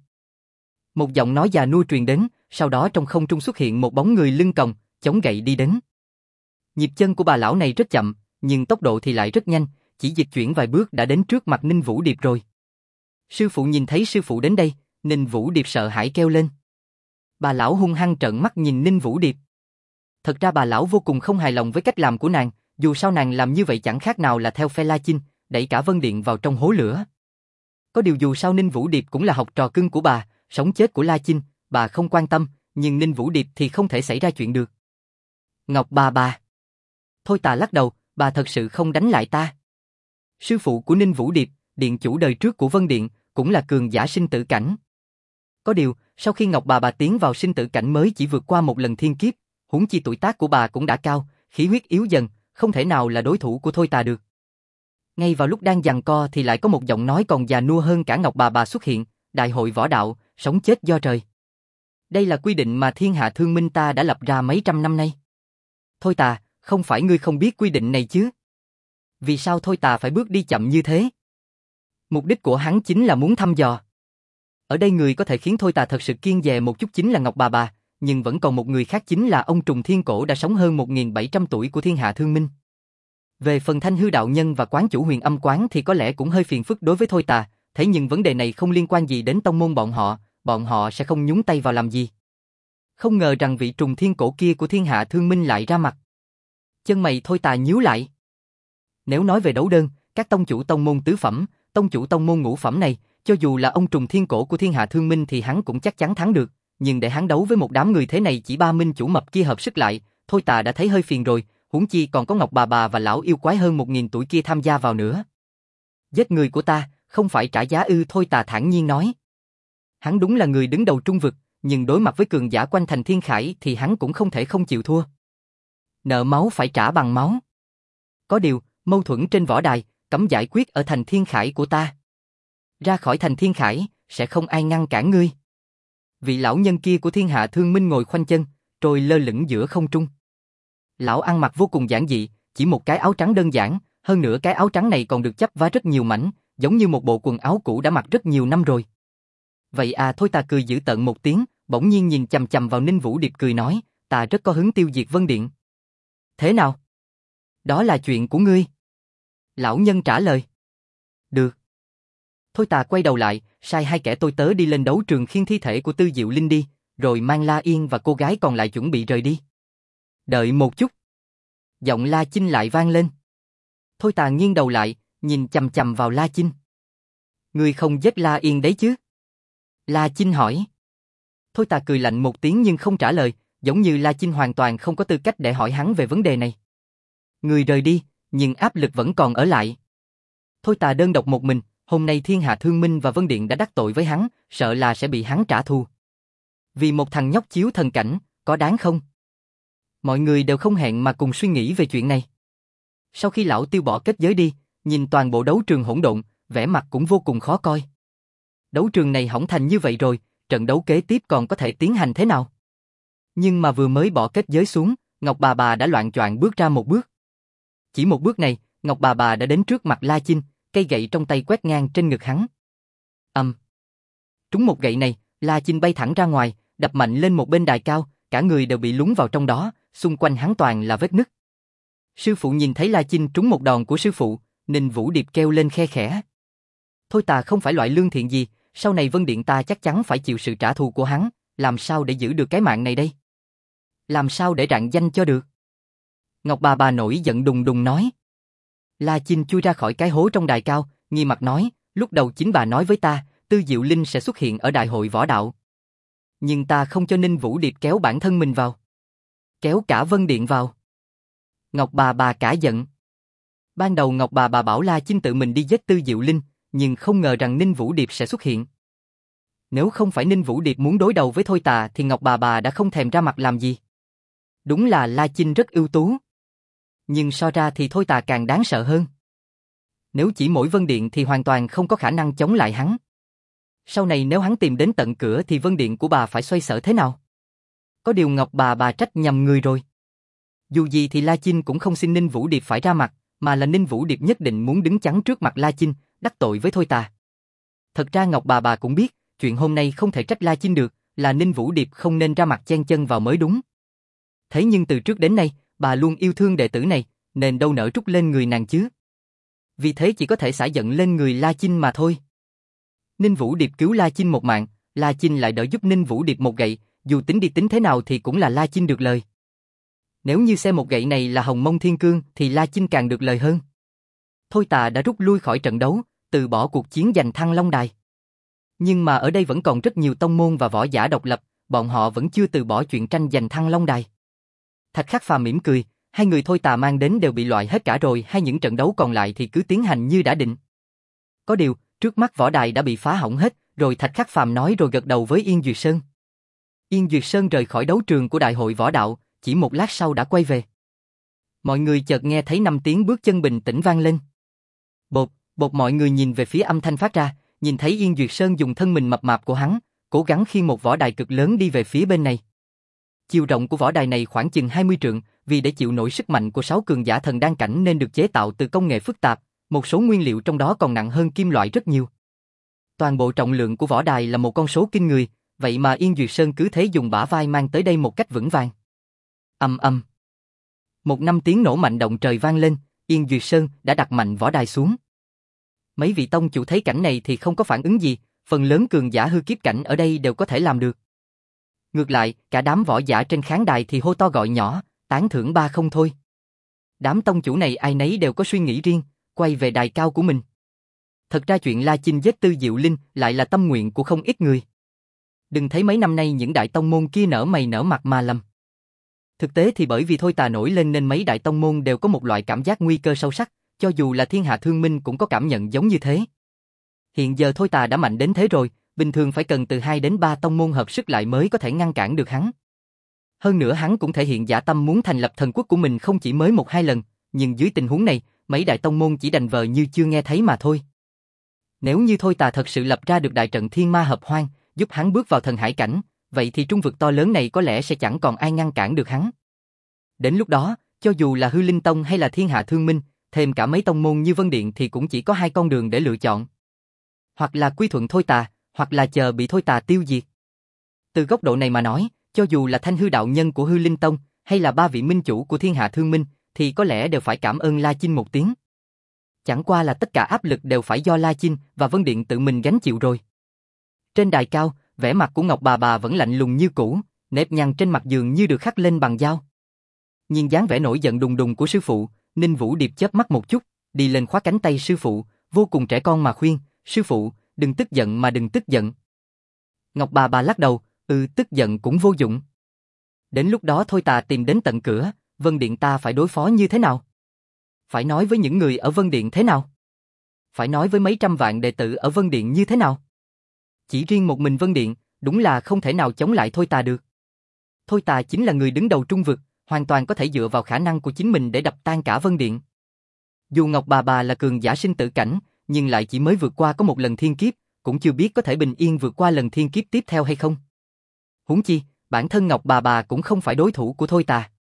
Speaker 1: Một giọng nói già nua truyền đến, sau đó trong không trung xuất hiện một bóng người lưng còng, chống gậy đi đến. Nhịp chân của bà lão này rất chậm, nhưng tốc độ thì lại rất nhanh, chỉ dịch chuyển vài bước đã đến trước mặt Ninh Vũ Điệp rồi. Sư phụ nhìn thấy sư phụ đến đây, Ninh Vũ Điệp sợ hãi kêu lên. Bà lão hung hăng trợn mắt nhìn Ninh Vũ Điệp. Thật ra bà lão vô cùng không hài lòng với cách làm của nàng, dù sao nàng làm như vậy chẳng khác nào là theo phe La Chinh, đẩy cả Vân Điện vào trong hố lửa. Có điều dù sao Ninh Vũ Điệp cũng là học trò cưng của bà, sống chết của La Chinh, bà không quan tâm, nhưng Ninh Vũ Điệp thì không thể xảy ra chuyện được. Ngọc bà bà. Thôi Tà lắc đầu, bà thật sự không đánh lại ta. Sư phụ của Ninh Vũ Điệp, điện chủ đời trước của Vân Điện, cũng là cường giả sinh tử cảnh. Có điều, sau khi Ngọc bà bà tiến vào sinh tử cảnh mới chỉ vượt qua một lần thiên kiếp, huống chi tuổi tác của bà cũng đã cao, khí huyết yếu dần, không thể nào là đối thủ của Thôi Tà được. Ngay vào lúc đang giằng co thì lại có một giọng nói còn già nua hơn cả Ngọc bà bà xuất hiện, đại hội võ đạo, sống chết do trời. Đây là quy định mà thiên hạ thương minh ta đã lập ra mấy trăm năm nay. Thôi Tà, không phải ngươi không biết quy định này chứ? Vì sao Thôi Tà phải bước đi chậm như thế? Mục đích của hắn chính là muốn thăm dò. Ở đây người có thể khiến Thôi Tà thật sự kiêng dè một chút chính là Ngọc bà bà, nhưng vẫn còn một người khác chính là ông Trùng Thiên Cổ đã sống hơn một nghìn bảy trăm tuổi của thiên hạ thương minh. Về phần Thanh Hư đạo nhân và quán chủ Huyền Âm quán thì có lẽ cũng hơi phiền phức đối với Thôi Tà, thế nhưng vấn đề này không liên quan gì đến tông môn bọn họ, bọn họ sẽ không nhúng tay vào làm gì. Không ngờ rằng vị Trùng Thiên Cổ kia của thiên hạ thương minh lại ra mặt. Chân mày Thôi Tà nhíu lại. Nếu nói về đấu đơn, các tông chủ tông môn tứ phẩm, tông chủ tông môn ngũ phẩm này, cho dù là ông Trùng Thiên Cổ của thiên hạ thương minh thì hắn cũng chắc chắn thắng được, nhưng để hắn đấu với một đám người thế này chỉ ba minh chủ mập kia hợp sức lại, Thôi Tà đã thấy hơi phiền rồi, huống chi còn có Ngọc bà bà và lão yêu quái hơn một nghìn tuổi kia tham gia vào nữa. Giết người của ta, không phải trả giá ư? Thôi Tà thản nhiên nói. Hắn đúng là người đứng đầu trung vực, nhưng đối mặt với cường giả quanh thành Thiên Khải thì hắn cũng không thể không chịu thua. Nợ máu phải trả bằng máu. Có điều, mâu thuẫn trên võ đài, cấm giải quyết ở thành Thiên Khải của ta. Ra khỏi thành Thiên Khải, sẽ không ai ngăn cản ngươi. Vị lão nhân kia của thiên hạ thương minh ngồi khoanh chân, trôi lơ lửng giữa không trung. Lão ăn mặc vô cùng giản dị, chỉ một cái áo trắng đơn giản, hơn nữa cái áo trắng này còn được chắp vá rất nhiều mảnh, giống như một bộ quần áo cũ đã mặc rất nhiều năm rồi. Vậy à? Thôi Tà cười giễu tợn một tiếng, bỗng nhiên nhìn chằm chằm vào Ninh Vũ Điệp cười nói, ta rất có hứng tiêu diệt Vân Điện. Thế nào? Đó là chuyện của ngươi. Lão nhân trả lời. Được. Thôi Tà quay đầu lại, sai hai kẻ tôi tớ đi lên đấu trường khiêng thi thể của Tư Diệu Linh đi, rồi mang La Yên và cô gái còn lại chuẩn bị rời đi. Đợi một chút. Giọng La Chinh lại vang lên. Thôi Tà nghiêng đầu lại, nhìn chằm chằm vào La Chinh. Ngươi không giết La Yên đấy chứ? La Chinh hỏi. Thôi Tà cười lạnh một tiếng nhưng không trả lời, giống như La Chinh hoàn toàn không có tư cách để hỏi hắn về vấn đề này. Người rời đi, nhưng áp lực vẫn còn ở lại. Thôi Tà đơn độc một mình, hôm nay thiên hạ thương minh và Vân Điện đã đắc tội với hắn, sợ là sẽ bị hắn trả thù. Vì một thằng nhóc chiếu thần cảnh, có đáng không? Mọi người đều không hẹn mà cùng suy nghĩ về chuyện này. Sau khi lão Tiêu bỏ kết giới đi, nhìn toàn bộ đấu trường hỗn độn, vẻ mặt cũng vô cùng khó coi. Đấu trường này hỏng thành như vậy rồi, trận đấu kế tiếp còn có thể tiến hành thế nào? Nhưng mà vừa mới bỏ kết giới xuống, Ngọc bà bà đã loạng choạng bước ra một bước. Chỉ một bước này, Ngọc bà bà đã đến trước mặt La Chinh, cây gậy trong tay quét ngang trên ngực hắn. Ầm. Um. Trúng một gậy này, La Chinh bay thẳng ra ngoài, đập mạnh lên một bên đài cao, cả người đều bị lún vào trong đó, xung quanh hắn toàn là vết nứt. Sư phụ nhìn thấy La Chinh trúng một đòn của sư phụ, Ninh Vũ Điệp kêu lên khe khẽ. Thôi ta không phải loại lương thiện gì, sau này Vân Điện ta chắc chắn phải chịu sự trả thù của hắn, làm sao để giữ được cái mạng này đây? Làm sao để rạng danh cho được? Ngọc bà bà nổi giận đùng đùng nói. La Chinh chui ra khỏi cái hố trong đài cao, nghi mặt nói, lúc đầu chính bà nói với ta, Tư Diệu Linh sẽ xuất hiện ở đại hội võ đạo. Nhưng ta không cho Ninh Vũ Điệp kéo bản thân mình vào. Kéo cả Vân Điện vào. Ngọc bà bà cả giận. Ban đầu Ngọc bà bà bảo La Chinh tự mình đi giết Tư Diệu Linh, nhưng không ngờ rằng Ninh Vũ Điệp sẽ xuất hiện. Nếu không phải Ninh Vũ Điệp muốn đối đầu với Thôi Tà thì Ngọc bà bà đã không thèm ra mặt làm gì. Đúng là La Chinh rất ưu tú. Nhưng so ra thì Thôi Tà càng đáng sợ hơn. Nếu chỉ mỗi Vân Điện thì hoàn toàn không có khả năng chống lại hắn. Sau này nếu hắn tìm đến tận cửa thì Vân Điện của bà phải xoay sở thế nào? Có điều Ngọc bà bà trách nhầm người rồi. Dù gì thì La Chinh cũng không xin Ninh Vũ Điệp phải ra mặt, mà là Ninh Vũ Điệp nhất định muốn đứng chắn trước mặt La Chinh, đắc tội với Thôi Tà. Thật ra Ngọc bà bà cũng biết, chuyện hôm nay không thể trách La Chinh được, là Ninh Vũ Điệp không nên ra mặt chen chân vào mới đúng. Thế nhưng từ trước đến nay, bà luôn yêu thương đệ tử này, nên đâu nỡ trút lên người nàng chứ. Vì thế chỉ có thể xả giận lên người La Chinh mà thôi. Ninh Vũ Điệp cứu La Chinh một mạng, La Chinh lại đỡ giúp Ninh Vũ Điệp một gậy, dù tính đi tính thế nào thì cũng là La Chinh được lời. Nếu như xem một gậy này là Hồng Mông Thiên Cương thì La Chinh càng được lời hơn. Thôi Tà đã rút lui khỏi trận đấu, từ bỏ cuộc chiến giành Thăng Long Đài. Nhưng mà ở đây vẫn còn rất nhiều tông môn và võ giả độc lập, bọn họ vẫn chưa từ bỏ chuyện tranh giành Thăng Long Đài. Thạch Khắc Phàm mỉm cười, hai người Thôi Tà mang đến đều bị loại hết cả rồi, hay những trận đấu còn lại thì cứ tiến hành như đã định. Có điều, trước mắt võ đài đã bị phá hỏng hết, rồi Thạch Khắc Phàm nói rồi gật đầu với Yên Duyệt Sơn. Yên Duyệt Sơn rời khỏi đấu trường của đại hội võ đạo, chỉ một lát sau đã quay về. Mọi người chợt nghe thấy năm tiếng bước chân bình tĩnh vang lên. Bột, bột mọi người nhìn về phía âm thanh phát ra, nhìn thấy Yên Duyệt Sơn dùng thân mình mập mạp của hắn, cố gắng khiêng một võ đài cực lớn đi về phía bên này. Chiều rộng của võ đài này khoảng chừng hai mươi trượng, vì để chịu nổi sức mạnh của sáu cường giả thần đan cảnh nên được chế tạo từ công nghệ phức tạp, một số nguyên liệu trong đó còn nặng hơn kim loại rất nhiều. Toàn bộ trọng lượng của võ đài là một con số kinh người, vậy mà Yên Duyệt Sơn cứ thế dùng bả vai mang tới đây một cách vững vàng. Ầm ầm. Một năm tiếng nổ mạnh động trời vang lên, Yên Duyệt Sơn đã đặt mạnh võ đài xuống. Mấy vị tông chủ thấy cảnh này thì không có phản ứng gì, phần lớn cường giả hư kiếp cảnh ở đây đều có thể làm được. Ngược lại, cả đám võ giả trên khán đài thì hô to gọi nhỏ, tán thưởng ba không thôi. Đám tông chủ này ai nấy đều có suy nghĩ riêng, quay về đài cao của mình. Thật ra chuyện La Chinh giết Tư Diệu Linh lại là tâm nguyện của không ít người. Đừng thấy mấy năm nay những đại tông môn kia nở mày nở mặt mà lầm. Thực tế thì bởi vì Thôi Tà nổi lên nên mấy đại tông môn đều có một loại cảm giác nguy cơ sâu sắc, cho dù là Thiên Hạ Thương Minh cũng có cảm nhận giống như thế. Hiện giờ Thôi Tà đã mạnh đến thế rồi, bình thường phải cần từ hai đến ba tông môn hợp sức lại mới có thể ngăn cản được hắn. Hơn nữa hắn cũng thể hiện dã tâm muốn thành lập thần quốc của mình không chỉ mới một hai lần, nhưng dưới tình huống này, mấy đại tông môn chỉ đành vờ như chưa nghe thấy mà thôi. Nếu như Thôi Tà thật sự lập ra được đại trận Thiên Ma Hợp Hoang, giúp hắn bước vào thần hải cảnh, vậy thì trung vực to lớn này có lẽ sẽ chẳng còn ai ngăn cản được hắn. Đến lúc đó, cho dù là Hư Linh Tông hay là Thiên Hạ Thương Minh, thêm cả mấy tông môn như Vân Điện thì cũng chỉ có hai con đường để lựa chọn. Hoặc là quy thuận Thôi Tà, hoặc là chờ bị Thôi Tà tiêu diệt. Từ góc độ này mà nói, cho dù là Thanh Hư đạo nhân của Hư Linh Tông, hay là ba vị minh chủ của Thiên Hạ Thương Minh, thì có lẽ đều phải cảm ơn La Chinh một tiếng. Chẳng qua là tất cả áp lực đều phải do La Chinh và Vân Điện tự mình gánh chịu rồi. Trên đài cao, vẻ mặt của Ngọc bà bà vẫn lạnh lùng như cũ, nếp nhăn trên mặt dường như được khắc lên bằng dao. Nhìn dáng vẻ nổi giận đùng đùng của sư phụ, Ninh Vũ Điệp chớp mắt một chút, đi lên khóa cánh tay sư phụ, vô cùng trẻ con mà khuyên, sư phụ, đừng tức giận mà đừng tức giận. Ngọc bà bà lắc đầu, ừ tức giận cũng vô dụng. Đến lúc đó Thôi Tà tìm đến tận cửa, Vân Điện ta phải đối phó như thế nào? Phải nói với những người ở Vân Điện thế nào? Phải nói với mấy trăm vạn đệ tử ở Vân Điện như thế nào? Chỉ riêng một mình Vân Điện, đúng là không thể nào chống lại Thôi Tà được. Thôi Tà chính là người đứng đầu trung vực, hoàn toàn có thể dựa vào khả năng của chính mình để đập tan cả Vân Điện. Dù Ngọc bà bà là cường giả sinh tử cảnh, nhưng lại chỉ mới vượt qua có một lần thiên kiếp, cũng chưa biết có thể bình yên vượt qua lần thiên kiếp tiếp theo hay không. Huống chi, bản thân Ngọc bà bà cũng không phải đối thủ của Thôi Tà.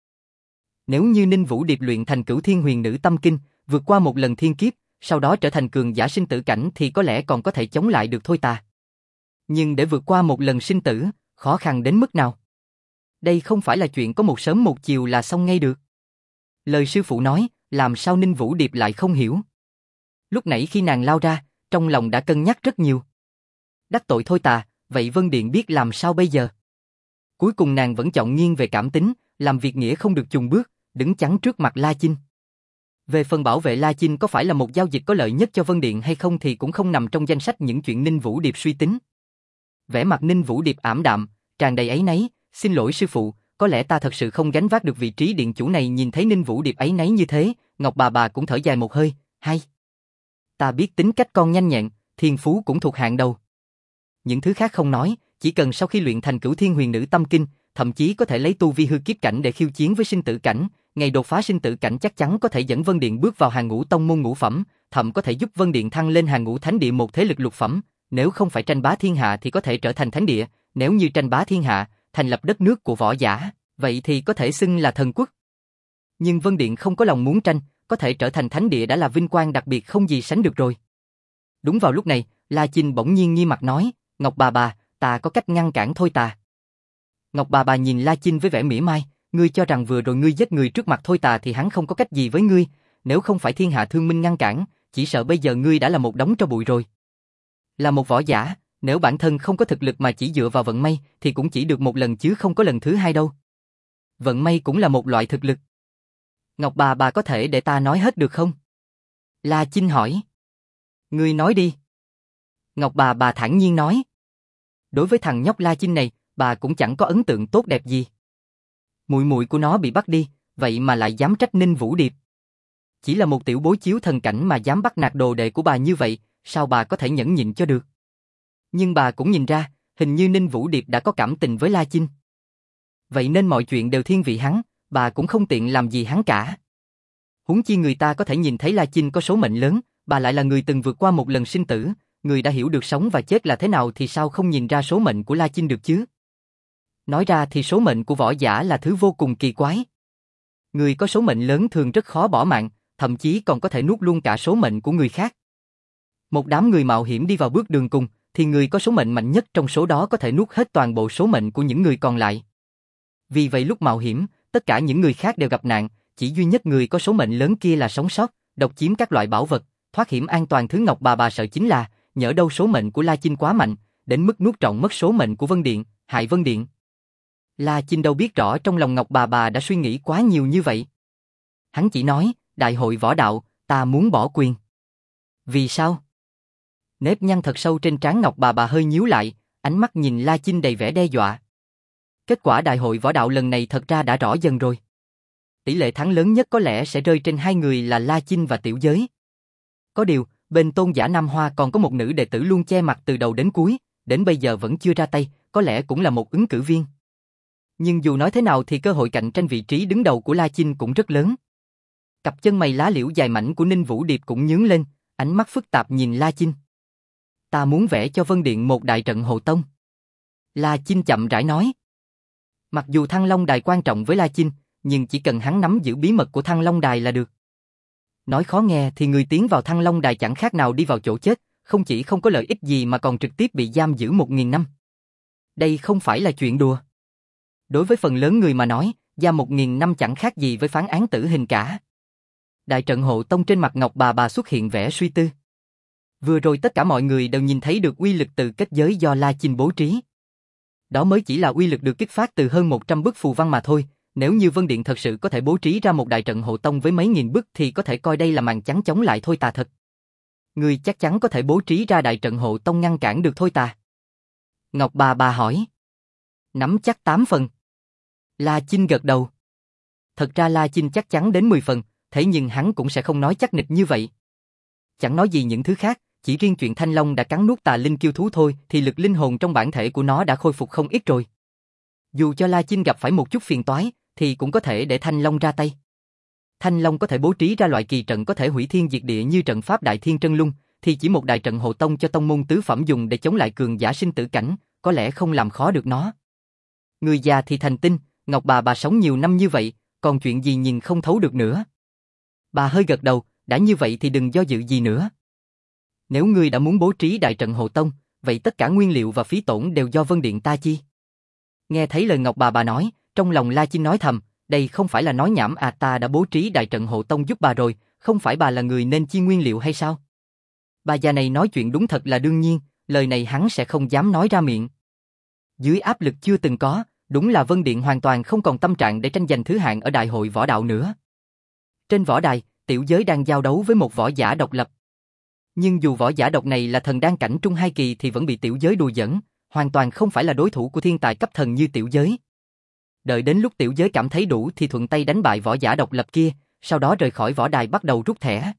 Speaker 1: Nếu như Ninh Vũ Điệp luyện thành Cửu Thiên Huyền Nữ Tâm Kinh, vượt qua một lần thiên kiếp, sau đó trở thành cường giả sinh tử cảnh thì có lẽ còn có thể chống lại được Thôi Tà. Nhưng để vượt qua một lần sinh tử, Khó khăn đến mức nào? Đây không phải là chuyện có một sớm một chiều là xong ngay được. Lời sư phụ nói, làm sao Ninh Vũ Điệp lại không hiểu. Lúc nãy khi nàng lao ra, trong lòng đã cân nhắc rất nhiều. Đắc tội thôi tà, vậy Vân Điện biết làm sao bây giờ? Cuối cùng nàng vẫn chọn nghiêng về cảm tính, làm việc nghĩa không được chùng bước, đứng chắn trước mặt La Chinh. Về phần bảo vệ La Chinh có phải là một giao dịch có lợi nhất cho Vân Điện hay không thì cũng không nằm trong danh sách những chuyện Ninh Vũ Điệp suy tính. Vẻ mặt Ninh Vũ Điệp ảm đạm, tràn đầy áy náy, xin lỗi sư phụ, có lẽ ta thật sự không gánh vác được vị trí điện chủ này. Nhìn thấy Ninh Vũ Điệp áy náy như thế, Ngọc bà bà cũng thở dài một hơi, hay. Ta biết tính cách con nhanh nhẹn, thiên phú cũng thuộc hạng đầu. Những thứ khác không nói, chỉ cần sau khi luyện thành Cửu Thiên Huyền Nữ Tâm Kinh, thậm chí có thể lấy tu vi hư kiếp cảnh để khiêu chiến với sinh tử cảnh, ngày đột phá sinh tử cảnh chắc chắn có thể dẫn Vân Điện bước vào hàng ngũ tông môn ngũ phẩm, thậm có thể giúp Vân Điện thăng lên hàng ngũ thánh địa một thế lực lục phẩm, nếu không phải tranh bá thiên hạ thì có thể trở thành thánh địa, nếu như tranh bá thiên hạ, thành lập đất nước của võ giả, vậy thì có thể xưng là thần quốc. Nhưng Vân Điện không có lòng muốn tranh, có thể trở thành thánh địa đã là vinh quang đặc biệt không gì sánh được rồi. Đúng vào lúc này, La Chinh bỗng nhiên nghi mặt nói, Ngọc bà bà, ta có cách ngăn cản thôi tà. Ngọc bà bà nhìn La Chinh với vẻ mỉa mai, ngươi cho rằng vừa rồi ngươi giết người trước mặt thôi tà thì hắn không có cách gì với ngươi, nếu không phải thiên hạ thương minh ngăn cản, chỉ sợ bây giờ ngươi đã là một đống tro bụi rồi. Là một võ giả, nếu bản thân không có thực lực mà chỉ dựa vào vận may thì cũng chỉ được một lần chứ không có lần thứ hai đâu. Vận may cũng là một loại thực lực. Ngọc bà bà có thể để ta nói hết được không? La Chinh hỏi. Ngươi nói đi. Ngọc bà bà thản nhiên nói. Đối với thằng nhóc La Chinh này, bà cũng chẳng có ấn tượng tốt đẹp gì. Muội muội của nó bị bắt đi, vậy mà lại dám trách Ninh Vũ Điệp. Chỉ là một tiểu bối chiếu thần cảnh mà dám bắt nạt đồ đệ của bà như vậy, sao bà có thể nhẫn nhịn cho được? Nhưng bà cũng nhìn ra, hình như Ninh Vũ Điệp đã có cảm tình với La Chinh. Vậy nên mọi chuyện đều thiên vị hắn, bà cũng không tiện làm gì hắn cả. Huống chi người ta có thể nhìn thấy La Chinh có số mệnh lớn, bà lại là người từng vượt qua một lần sinh tử, người đã hiểu được sống và chết là thế nào thì sao không nhìn ra số mệnh của La Chinh được chứ? Nói ra thì số mệnh của võ giả là thứ vô cùng kỳ quái. Người có số mệnh lớn thường rất khó bỏ mạng, thậm chí còn có thể nuốt luôn cả số mệnh của người khác. Một đám người mạo hiểm đi vào bước đường cùng, thì người có số mệnh mạnh nhất trong số đó có thể nuốt hết toàn bộ số mệnh của những người còn lại. Vì vậy lúc mạo hiểm, tất cả những người khác đều gặp nạn, chỉ duy nhất người có số mệnh lớn kia là sống sót, độc chiếm các loại bảo vật, thoát hiểm an toàn. Thứ Ngọc bà bà sợ chính là, nhỡ đâu số mệnh của La Chinh quá mạnh, đến mức nuốt trọn mất số mệnh của Vân Điện, hại Vân Điện. La Chinh đâu biết rõ trong lòng Ngọc bà bà đã suy nghĩ quá nhiều như vậy. Hắn chỉ nói, đại hội võ đạo, ta muốn bỏ quyền. Vì sao? Nếp nhăn thật sâu trên trán Ngọc bà bà hơi nhíu lại, ánh mắt nhìn La Chinh đầy vẻ đe dọa. Kết quả đại hội võ đạo lần này thật ra đã rõ dần rồi. Tỷ lệ thắng lớn nhất có lẽ sẽ rơi trên hai người là La Chinh và Tiểu Giới. Có điều, bên Tôn giả Nam Hoa còn có một nữ đệ tử luôn che mặt từ đầu đến cuối, đến bây giờ vẫn chưa ra tay, có lẽ cũng là một ứng cử viên. Nhưng dù nói thế nào thì cơ hội cạnh tranh vị trí đứng đầu của La Chinh cũng rất lớn. Cặp chân mày lá liễu dài mảnh của Ninh Vũ Điệp cũng nhướng lên, ánh mắt phức tạp nhìn La Chinh. Ta muốn vẽ cho Vân Điện một đại trận hộ tông. La Chinh chậm rãi nói. Mặc dù Thăng Long Đài quan trọng với La Chinh, nhưng chỉ cần hắn nắm giữ bí mật của Thăng Long Đài là được. Nói khó nghe thì người tiến vào Thăng Long Đài chẳng khác nào đi vào chỗ chết, không chỉ không có lợi ích gì mà còn trực tiếp bị giam giữ một nghìn năm. Đây không phải là chuyện đùa. Đối với phần lớn người mà nói, giam một nghìn năm chẳng khác gì với phán án tử hình cả. Đại trận hộ tông trên mặt Ngọc bà bà xuất hiện vẻ suy tư. Vừa rồi tất cả mọi người đều nhìn thấy được uy lực từ kết giới do La Chinh bố trí. Đó mới chỉ là uy lực được kích phát từ hơn một trăm bức phù văn mà thôi, nếu như Vân Điện thật sự có thể bố trí ra một đại trận hộ tông với mấy nghìn bức thì có thể coi đây là màn chắn chống lại thôi tà thật. Người chắc chắn có thể bố trí ra đại trận hộ tông ngăn cản được thôi tà. Ngọc bà bà hỏi. Nắm chắc tám phần. La Chinh gật đầu. Thật ra La Chinh chắc chắn đến mười phần, thế nhưng hắn cũng sẽ không nói chắc nịch như vậy. Chẳng nói gì những thứ khác, chỉ riêng chuyện Thanh Long đã cắn nuốt tà linh kiêu thú thôi thì lực linh hồn trong bản thể của nó đã khôi phục không ít rồi. Dù cho La Chinh gặp phải một chút phiền toái, thì cũng có thể để Thanh Long ra tay. Thanh Long có thể bố trí ra loại kỳ trận có thể hủy thiên diệt địa như trận pháp Đại Thiên Trân Lung, thì chỉ một đại trận hộ tông cho tông môn tứ phẩm dùng để chống lại cường giả sinh tử cảnh, có lẽ không làm khó được nó. Người già thì thành tinh, Ngọc bà bà sống nhiều năm như vậy, còn chuyện gì nhìn không thấu được nữa. Bà hơi gật đầu, đã như vậy thì đừng do dự gì nữa. Nếu ngươi đã muốn bố trí đại trận hộ tông, vậy tất cả nguyên liệu và phí tổn đều do Vân Điện ta chi. Nghe thấy lời Ngọc bà bà nói, trong lòng La Chinh nói thầm, đây không phải là nói nhảm à, ta đã bố trí đại trận hộ tông giúp bà rồi, không phải bà là người nên chi nguyên liệu hay sao? Bà già này nói chuyện đúng thật là đương nhiên, lời này hắn sẽ không dám nói ra miệng. Dưới áp lực chưa từng có, đúng là Vân Điện hoàn toàn không còn tâm trạng để tranh giành thứ hạng ở đại hội võ đạo nữa. Trên võ đài, tiểu giới đang giao đấu với một võ giả độc lập. Nhưng dù võ giả độc này là thần đan cảnh trung hai kỳ thì vẫn bị tiểu giới đùa giỡn, hoàn toàn không phải là đối thủ của thiên tài cấp thần như tiểu giới. Đợi đến lúc tiểu giới cảm thấy đủ thì thuận tay đánh bại võ giả độc lập kia, sau đó rời khỏi võ đài bắt đầu rút thẻ.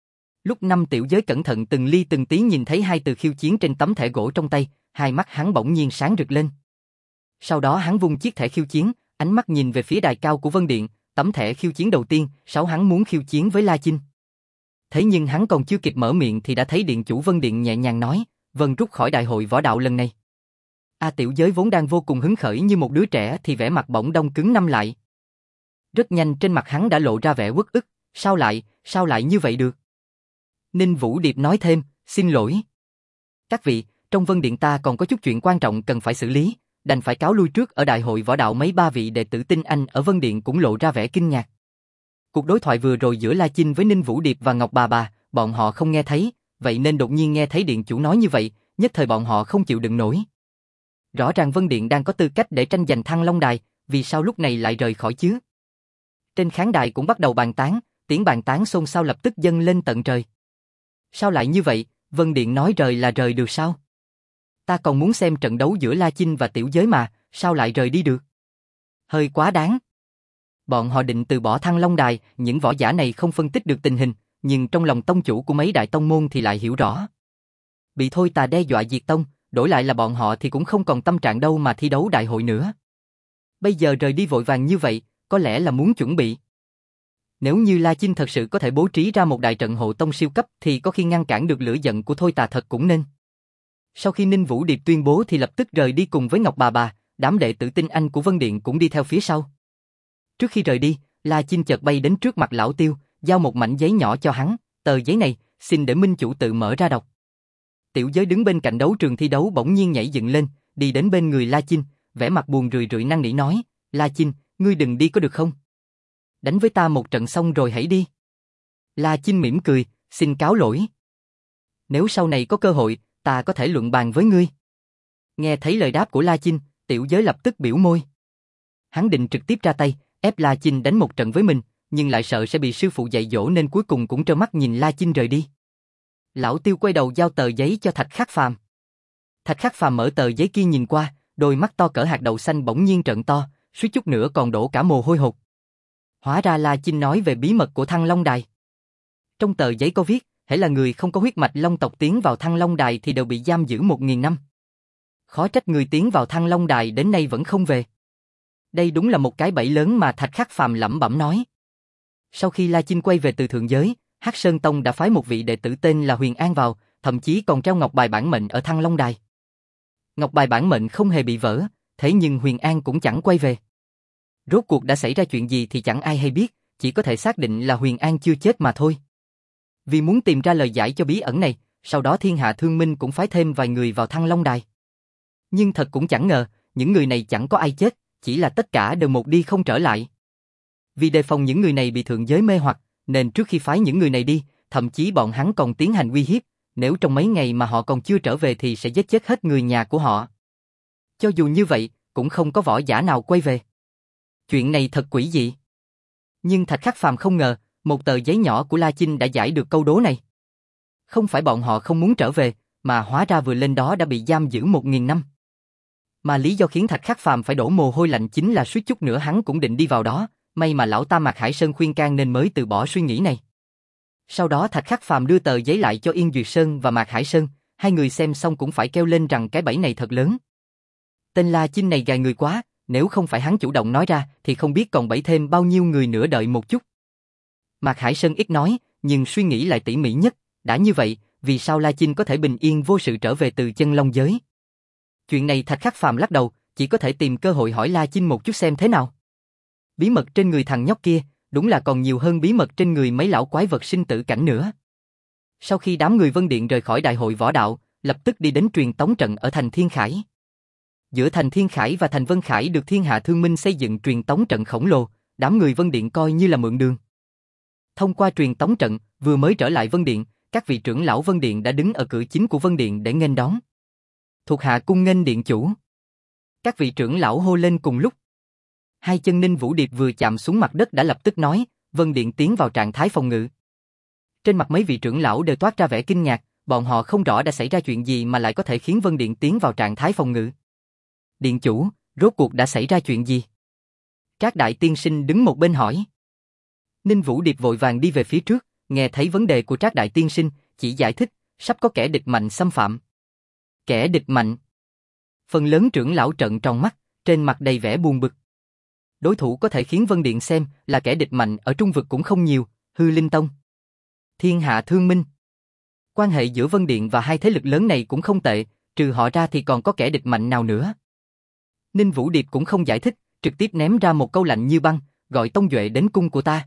Speaker 1: Lúc năm tiểu giới cẩn thận từng ly từng tí nhìn thấy hai từ khiêu chiến trên tấm thẻ gỗ trong tay, hai mắt hắn bỗng nhiên sáng rực lên. Sau đó hắn vung chiếc thẻ khiêu chiến, ánh mắt nhìn về phía đài cao của Vân Điện, tấm thẻ khiêu chiến đầu tiên, sáu hắn muốn khiêu chiến với La Chinh. Thế nhưng hắn còn chưa kịp mở miệng thì đã thấy điện chủ Vân Điện nhẹ nhàng nói, Vân rút khỏi đại hội võ đạo lần này. A tiểu giới vốn đang vô cùng hứng khởi như một đứa trẻ thì vẻ mặt bỗng đông cứng năm lại. Rất nhanh trên mặt hắn đã lộ ra vẻ uất ức, sao lại, sao lại như vậy được? Ninh Vũ Điệp nói thêm, xin lỗi. Các vị, trong Vân Điện ta còn có chút chuyện quan trọng cần phải xử lý, đành phải cáo lui trước ở đại hội võ đạo. Mấy ba vị đệ tử tinh anh ở Vân Điện cũng lộ ra vẻ kinh ngạc. Cuộc đối thoại vừa rồi giữa La Chinh với Ninh Vũ Điệp và Ngọc Bà Bà, bọn họ không nghe thấy, vậy nên đột nhiên nghe thấy điện chủ nói như vậy, nhất thời bọn họ không chịu đựng nổi. Rõ ràng Vân Điện đang có tư cách để tranh giành Thăng Long Đài, vì sao lúc này lại rời khỏi chứ? Trên khán đài cũng bắt đầu bàn tán, tiếng bàn tán xôn xao lập tức dâng lên tận trời. Sao lại như vậy, Vân Điện nói rời là rời được sao? Ta còn muốn xem trận đấu giữa La Chinh và tiểu giới mà, sao lại rời đi được? Hơi quá đáng. Bọn họ định từ bỏ Thăng Long Đài, những võ giả này không phân tích được tình hình, nhưng trong lòng tông chủ của mấy đại tông môn thì lại hiểu rõ. Bị thôi tà đe dọa diệt tông, đổi lại là bọn họ thì cũng không còn tâm trạng đâu mà thi đấu đại hội nữa. Bây giờ rời đi vội vàng như vậy, có lẽ là muốn chuẩn bị. Nếu như La Chinh thật sự có thể bố trí ra một đại trận hộ tông siêu cấp thì có khi ngăn cản được lửa giận của thôi tà thật cũng nên. Sau khi Ninh Vũ Điệp tuyên bố thì lập tức rời đi cùng với Ngọc Bà Bà, đám đệ tử tinh anh của Vân Điện cũng đi theo phía sau. Trước khi rời đi, La Chinh chợt bay đến trước mặt lão Tiêu, giao một mảnh giấy nhỏ cho hắn, tờ giấy này, xin để minh chủ tự mở ra đọc. Tiểu giới đứng bên cạnh đấu trường thi đấu bỗng nhiên nhảy dựng lên, đi đến bên người La Chinh, vẻ mặt buồn rười rượi năn nỉ nói, La Chinh, ngươi đừng đi có được không? Đánh với ta một trận xong rồi hãy đi. La Chinh mỉm cười, xin cáo lỗi. Nếu sau này có cơ hội, ta có thể luận bàn với ngươi. Nghe thấy lời đáp của La Chinh, tiểu giới lập tức biểu môi. Hắn định trực tiếp ra tay, ép La Chinh đánh một trận với mình, nhưng lại sợ sẽ bị sư phụ dạy dỗ nên cuối cùng cũng trơ mắt nhìn La Chinh rời đi. Lão Tiêu quay đầu giao tờ giấy cho Thạch Khắc Phàm. Thạch Khắc Phàm mở tờ giấy kia nhìn qua, đôi mắt to cỡ hạt đậu xanh bỗng nhiên trợn to, suýt chút nữa còn đổ cả mồ hôi hột. Hóa ra La Chinh nói về bí mật của Thăng Long Đài. Trong tờ giấy có viết, hễ là người không có huyết mạch Long tộc tiến vào Thăng Long Đài thì đều bị giam giữ một nghìn năm. Khó trách người tiến vào Thăng Long Đài đến nay vẫn không về. Đây đúng là một cái bẫy lớn mà Thạch Khắc Phàm lẩm bẩm nói. Sau khi La Chinh quay về từ thượng giới, Hắc Sơn Tông đã phái một vị đệ tử tên là Huyền An vào, thậm chí còn treo ngọc bài bản mệnh ở Thăng Long Đài. Ngọc bài bản mệnh không hề bị vỡ, thế nhưng Huyền An cũng chẳng quay về. Rốt cuộc đã xảy ra chuyện gì thì chẳng ai hay biết, chỉ có thể xác định là Huyền An chưa chết mà thôi. Vì muốn tìm ra lời giải cho bí ẩn này, sau đó Thiên Hạ Thương Minh cũng phái thêm vài người vào Thăng Long Đài. Nhưng thật cũng chẳng ngờ, những người này chẳng có ai chết, chỉ là tất cả đều một đi không trở lại. Vì đề phòng những người này bị thượng giới mê hoặc, nên trước khi phái những người này đi, thậm chí bọn hắn còn tiến hành uy hiếp, nếu trong mấy ngày mà họ còn chưa trở về thì sẽ giết chết hết người nhà của họ. Cho dù như vậy, cũng không có võ giả nào quay về. Chuyện này thật quỷ dị. Nhưng Thạch Khắc Phàm không ngờ, một tờ giấy nhỏ của La Chinh đã giải được câu đố này. Không phải bọn họ không muốn trở về, mà hóa ra vừa lên đó đã bị giam giữ một nghìn năm. Mà lý do khiến Thạch Khắc Phàm phải đổ mồ hôi lạnh chính là suýt chút nữa hắn cũng định đi vào đó, may mà lão ta Mạc Hải Sơn khuyên can nên mới từ bỏ suy nghĩ này. Sau đó Thạch Khắc Phàm đưa tờ giấy lại cho Yên Duyệt Sơn và Mạc Hải Sơn, hai người xem xong cũng phải kêu lên rằng cái bẫy này thật lớn. Tên La Chinh này gài người quá, nếu không phải hắn chủ động nói ra thì không biết còn bẫy thêm bao nhiêu người nữa đợi một chút. Mạc Hải Sơn ít nói, nhưng suy nghĩ lại tỉ mỉ nhất, đã như vậy, vì sao La Chinh có thể bình yên vô sự trở về từ chân long giới? Chuyện này Thạch Khắc Phàm lắc đầu, chỉ có thể tìm cơ hội hỏi La Chinh một chút xem thế nào. Bí mật trên người thằng nhóc kia, đúng là còn nhiều hơn bí mật trên người mấy lão quái vật sinh tử cảnh nữa. Sau khi đám người Vân Điện rời khỏi đại hội võ đạo, lập tức đi đến truyền tống trận ở thành Thiên Khải. Giữa thành Thiên Khải và thành Vân Khải được Thiên Hạ Thương Minh xây dựng truyền tống trận khổng lồ, đám người Vân Điện coi như là mượn đường. Thông qua truyền tống trận, vừa mới trở lại Vân Điện, các vị trưởng lão Vân Điện đã đứng ở cửa chính của Vân Điện để nghênh đón. Thuộc hạ cung nghênh điện chủ. Các vị trưởng lão hô lên cùng lúc. Hai chân Ninh Vũ Điệp vừa chạm xuống mặt đất đã lập tức nói, Vân Điện tiến vào trạng thái phòng ngự. Trên mặt mấy vị trưởng lão đều toát ra vẻ kinh ngạc, bọn họ không rõ đã xảy ra chuyện gì mà lại có thể khiến Vân Điện tiến vào trạng thái phòng ngự. Điện chủ, rốt cuộc đã xảy ra chuyện gì? Trác Đại Tiên Sinh đứng một bên hỏi. Ninh Vũ Điệp vội vàng đi về phía trước, nghe thấy vấn đề của Trác Đại Tiên Sinh, chỉ giải thích, sắp có kẻ địch mạnh xâm phạm. Kẻ địch mạnh? Phần lớn trưởng lão trợn tròn mắt, trên mặt đầy vẻ buồn bực. Đối thủ có thể khiến Vân Điện xem là kẻ địch mạnh ở trung vực cũng không nhiều, Hư Linh Tông, Thiên Hạ Thương Minh. Quan hệ giữa Vân Điện và hai thế lực lớn này cũng không tệ, trừ họ ra thì còn có kẻ địch mạnh nào nữa. Ninh Vũ Điệp cũng không giải thích, trực tiếp ném ra một câu lạnh như băng, gọi Tông Duệ đến cung của ta.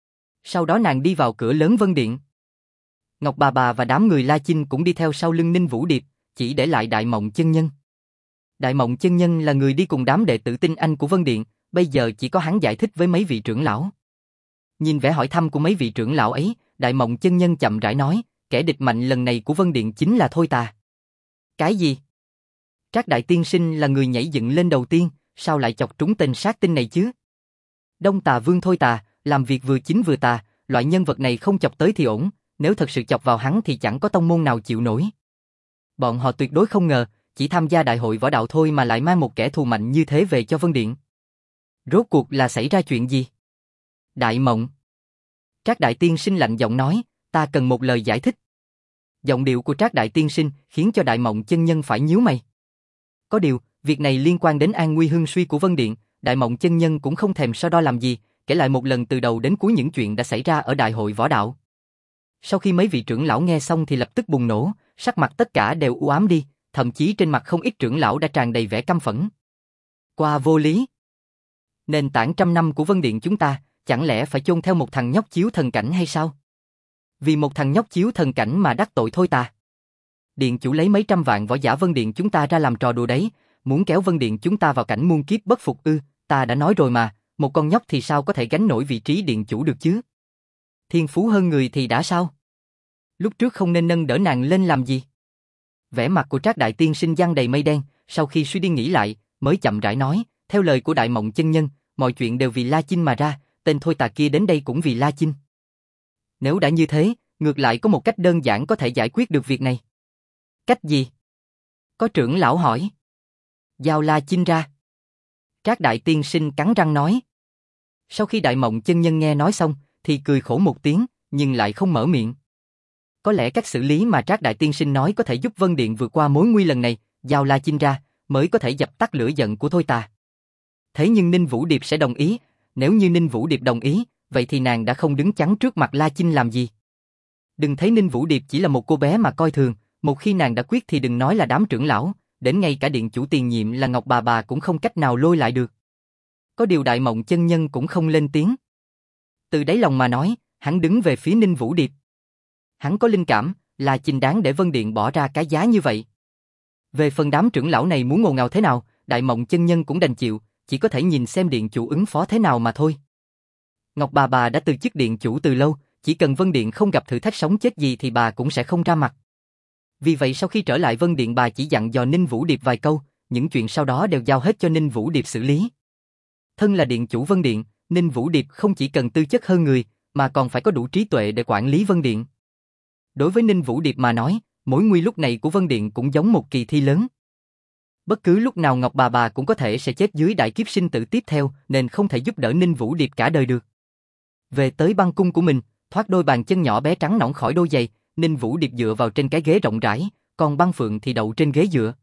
Speaker 1: Sau đó nàng đi vào cửa lớn Vân Điện. Ngọc Bà Bà và đám người La Chinh cũng đi theo sau lưng Ninh Vũ Điệp, chỉ để lại Đại Mộng Chân Nhân. Đại Mộng Chân Nhân là người đi cùng đám đệ tử tinh anh của Vân Điện, bây giờ chỉ có hắn giải thích với mấy vị trưởng lão. Nhìn vẻ hỏi thăm của mấy vị trưởng lão ấy, Đại Mộng Chân Nhân chậm rãi nói, kẻ địch mạnh lần này của Vân Điện chính là Thôi Tà. Cái gì? Trác Đại Tiên Sinh là người nhảy dựng lên đầu tiên, sao lại chọc trúng tên sát tinh này chứ? Đông Tà Vương Thôi Tà, làm việc vừa chính vừa tà, loại nhân vật này không chọc tới thì ổn, nếu thật sự chọc vào hắn thì chẳng có tông môn nào chịu nổi. Bọn họ tuyệt đối không ngờ, chỉ tham gia đại hội võ đạo thôi mà lại mang một kẻ thù mạnh như thế về cho Vân Điện. Rốt cuộc là xảy ra chuyện gì? Đại Mộng. Trác Đại Tiên Sinh lạnh giọng nói, ta cần một lời giải thích. Giọng điệu của Trác Đại Tiên Sinh khiến cho Đại Mộng Chân Nhân phải nhíu mày. Có điều, việc này liên quan đến an nguy hưng suy của Vân Điện, Đại Mộng Chân Nhân cũng không thèm so đo làm gì, kể lại một lần từ đầu đến cuối những chuyện đã xảy ra ở đại hội võ đạo. Sau khi mấy vị trưởng lão nghe xong thì lập tức bùng nổ, sắc mặt tất cả đều u ám đi, thậm chí trên mặt không ít trưởng lão đã tràn đầy vẻ căm phẫn. Qua vô lý. Nền tảng trăm năm của Vân Điện chúng ta, chẳng lẽ phải chôn theo một thằng nhóc chiếu thần cảnh hay sao? Vì một thằng nhóc chiếu thần cảnh mà đắc tội Thôi Tà. Điện chủ lấy mấy trăm vạn võ giả Vân Điện chúng ta ra làm trò đùa đấy, muốn kéo Vân Điện chúng ta vào cảnh muôn kiếp bất phục ư? Ta đã nói rồi mà, một con nhóc thì sao có thể gánh nổi vị trí điện chủ được chứ? Thiên phú hơn người thì đã sao? Lúc trước không nên nâng đỡ nàng lên làm gì? Vẻ mặt của Trác Đại Tiên Sinh giăng đầy mây đen, sau khi suy đi nghĩ lại, mới chậm rãi nói, theo lời của Đại Mộng Chân Nhân, mọi chuyện đều vì La Chinh mà ra, tên Thôi Tà kia đến đây cũng vì La Chinh. Nếu đã như thế, ngược lại có một cách đơn giản có thể giải quyết được việc này. Cách gì? Có trưởng lão hỏi. Giao La Chinh ra. Trác Đại Tiên Sinh cắn răng nói. Sau khi Đại Mộng Chân Nhân nghe nói xong, thì cười khổ một tiếng, nhưng lại không mở miệng. Có lẽ cách xử lý mà Trác Đại Tiên Sinh nói có thể giúp Vân Điện vượt qua mối nguy lần này, giao La Chinh ra, mới có thể dập tắt lửa giận của Thôi Tà. Thế nhưng Ninh Vũ Điệp sẽ đồng ý, nếu như Ninh Vũ Điệp đồng ý, vậy thì nàng đã không đứng chắn trước mặt La Chinh làm gì. Đừng thấy Ninh Vũ Điệp chỉ là một cô bé mà coi thường, một khi nàng đã quyết thì đừng nói là đám trưởng lão, đến ngay cả điện chủ tiền nhiệm là Ngọc Bà Bà cũng không cách nào lôi lại được. Có điều Đại Mộng Chân Nhân cũng không lên tiếng. Từ đáy lòng mà nói, hắn đứng về phía Ninh Vũ Điệp. Hắn có linh cảm, là Chinh đáng để Vân Điện bỏ ra cái giá như vậy. Về phần đám trưởng lão này muốn ngồ ngào thế nào, Đại Mộng Chân Nhân cũng đành chịu, chỉ có thể nhìn xem điện chủ ứng phó thế nào mà thôi. Ngọc Bà Bà đã từ chức điện chủ từ lâu, chỉ cần Vân Điện không gặp thử thách sống chết gì thì bà cũng sẽ không ra mặt. Vì vậy sau khi trở lại Vân Điện bà chỉ dặn dò Ninh Vũ Điệp vài câu, những chuyện sau đó đều giao hết cho Ninh Vũ Điệp xử lý. Thân là điện chủ Vân Điện, Ninh Vũ Điệp không chỉ cần tư chất hơn người, mà còn phải có đủ trí tuệ để quản lý Vân Điện. Đối với Ninh Vũ Điệp mà nói, mối nguy lúc này của Vân Điện cũng giống một kỳ thi lớn. Bất cứ lúc nào Ngọc Bà Bà cũng có thể sẽ chết dưới đại kiếp sinh tử tiếp theo, nên không thể giúp đỡ Ninh Vũ Điệp cả đời được. Về tới băng cung của mình, thoát đôi bàn chân nhỏ bé trắng nõn khỏi đôi giày, Ninh Vũ Điệp dựa vào trên cái ghế rộng rãi, còn Băng Phượng thì đậu trên ghế dựa.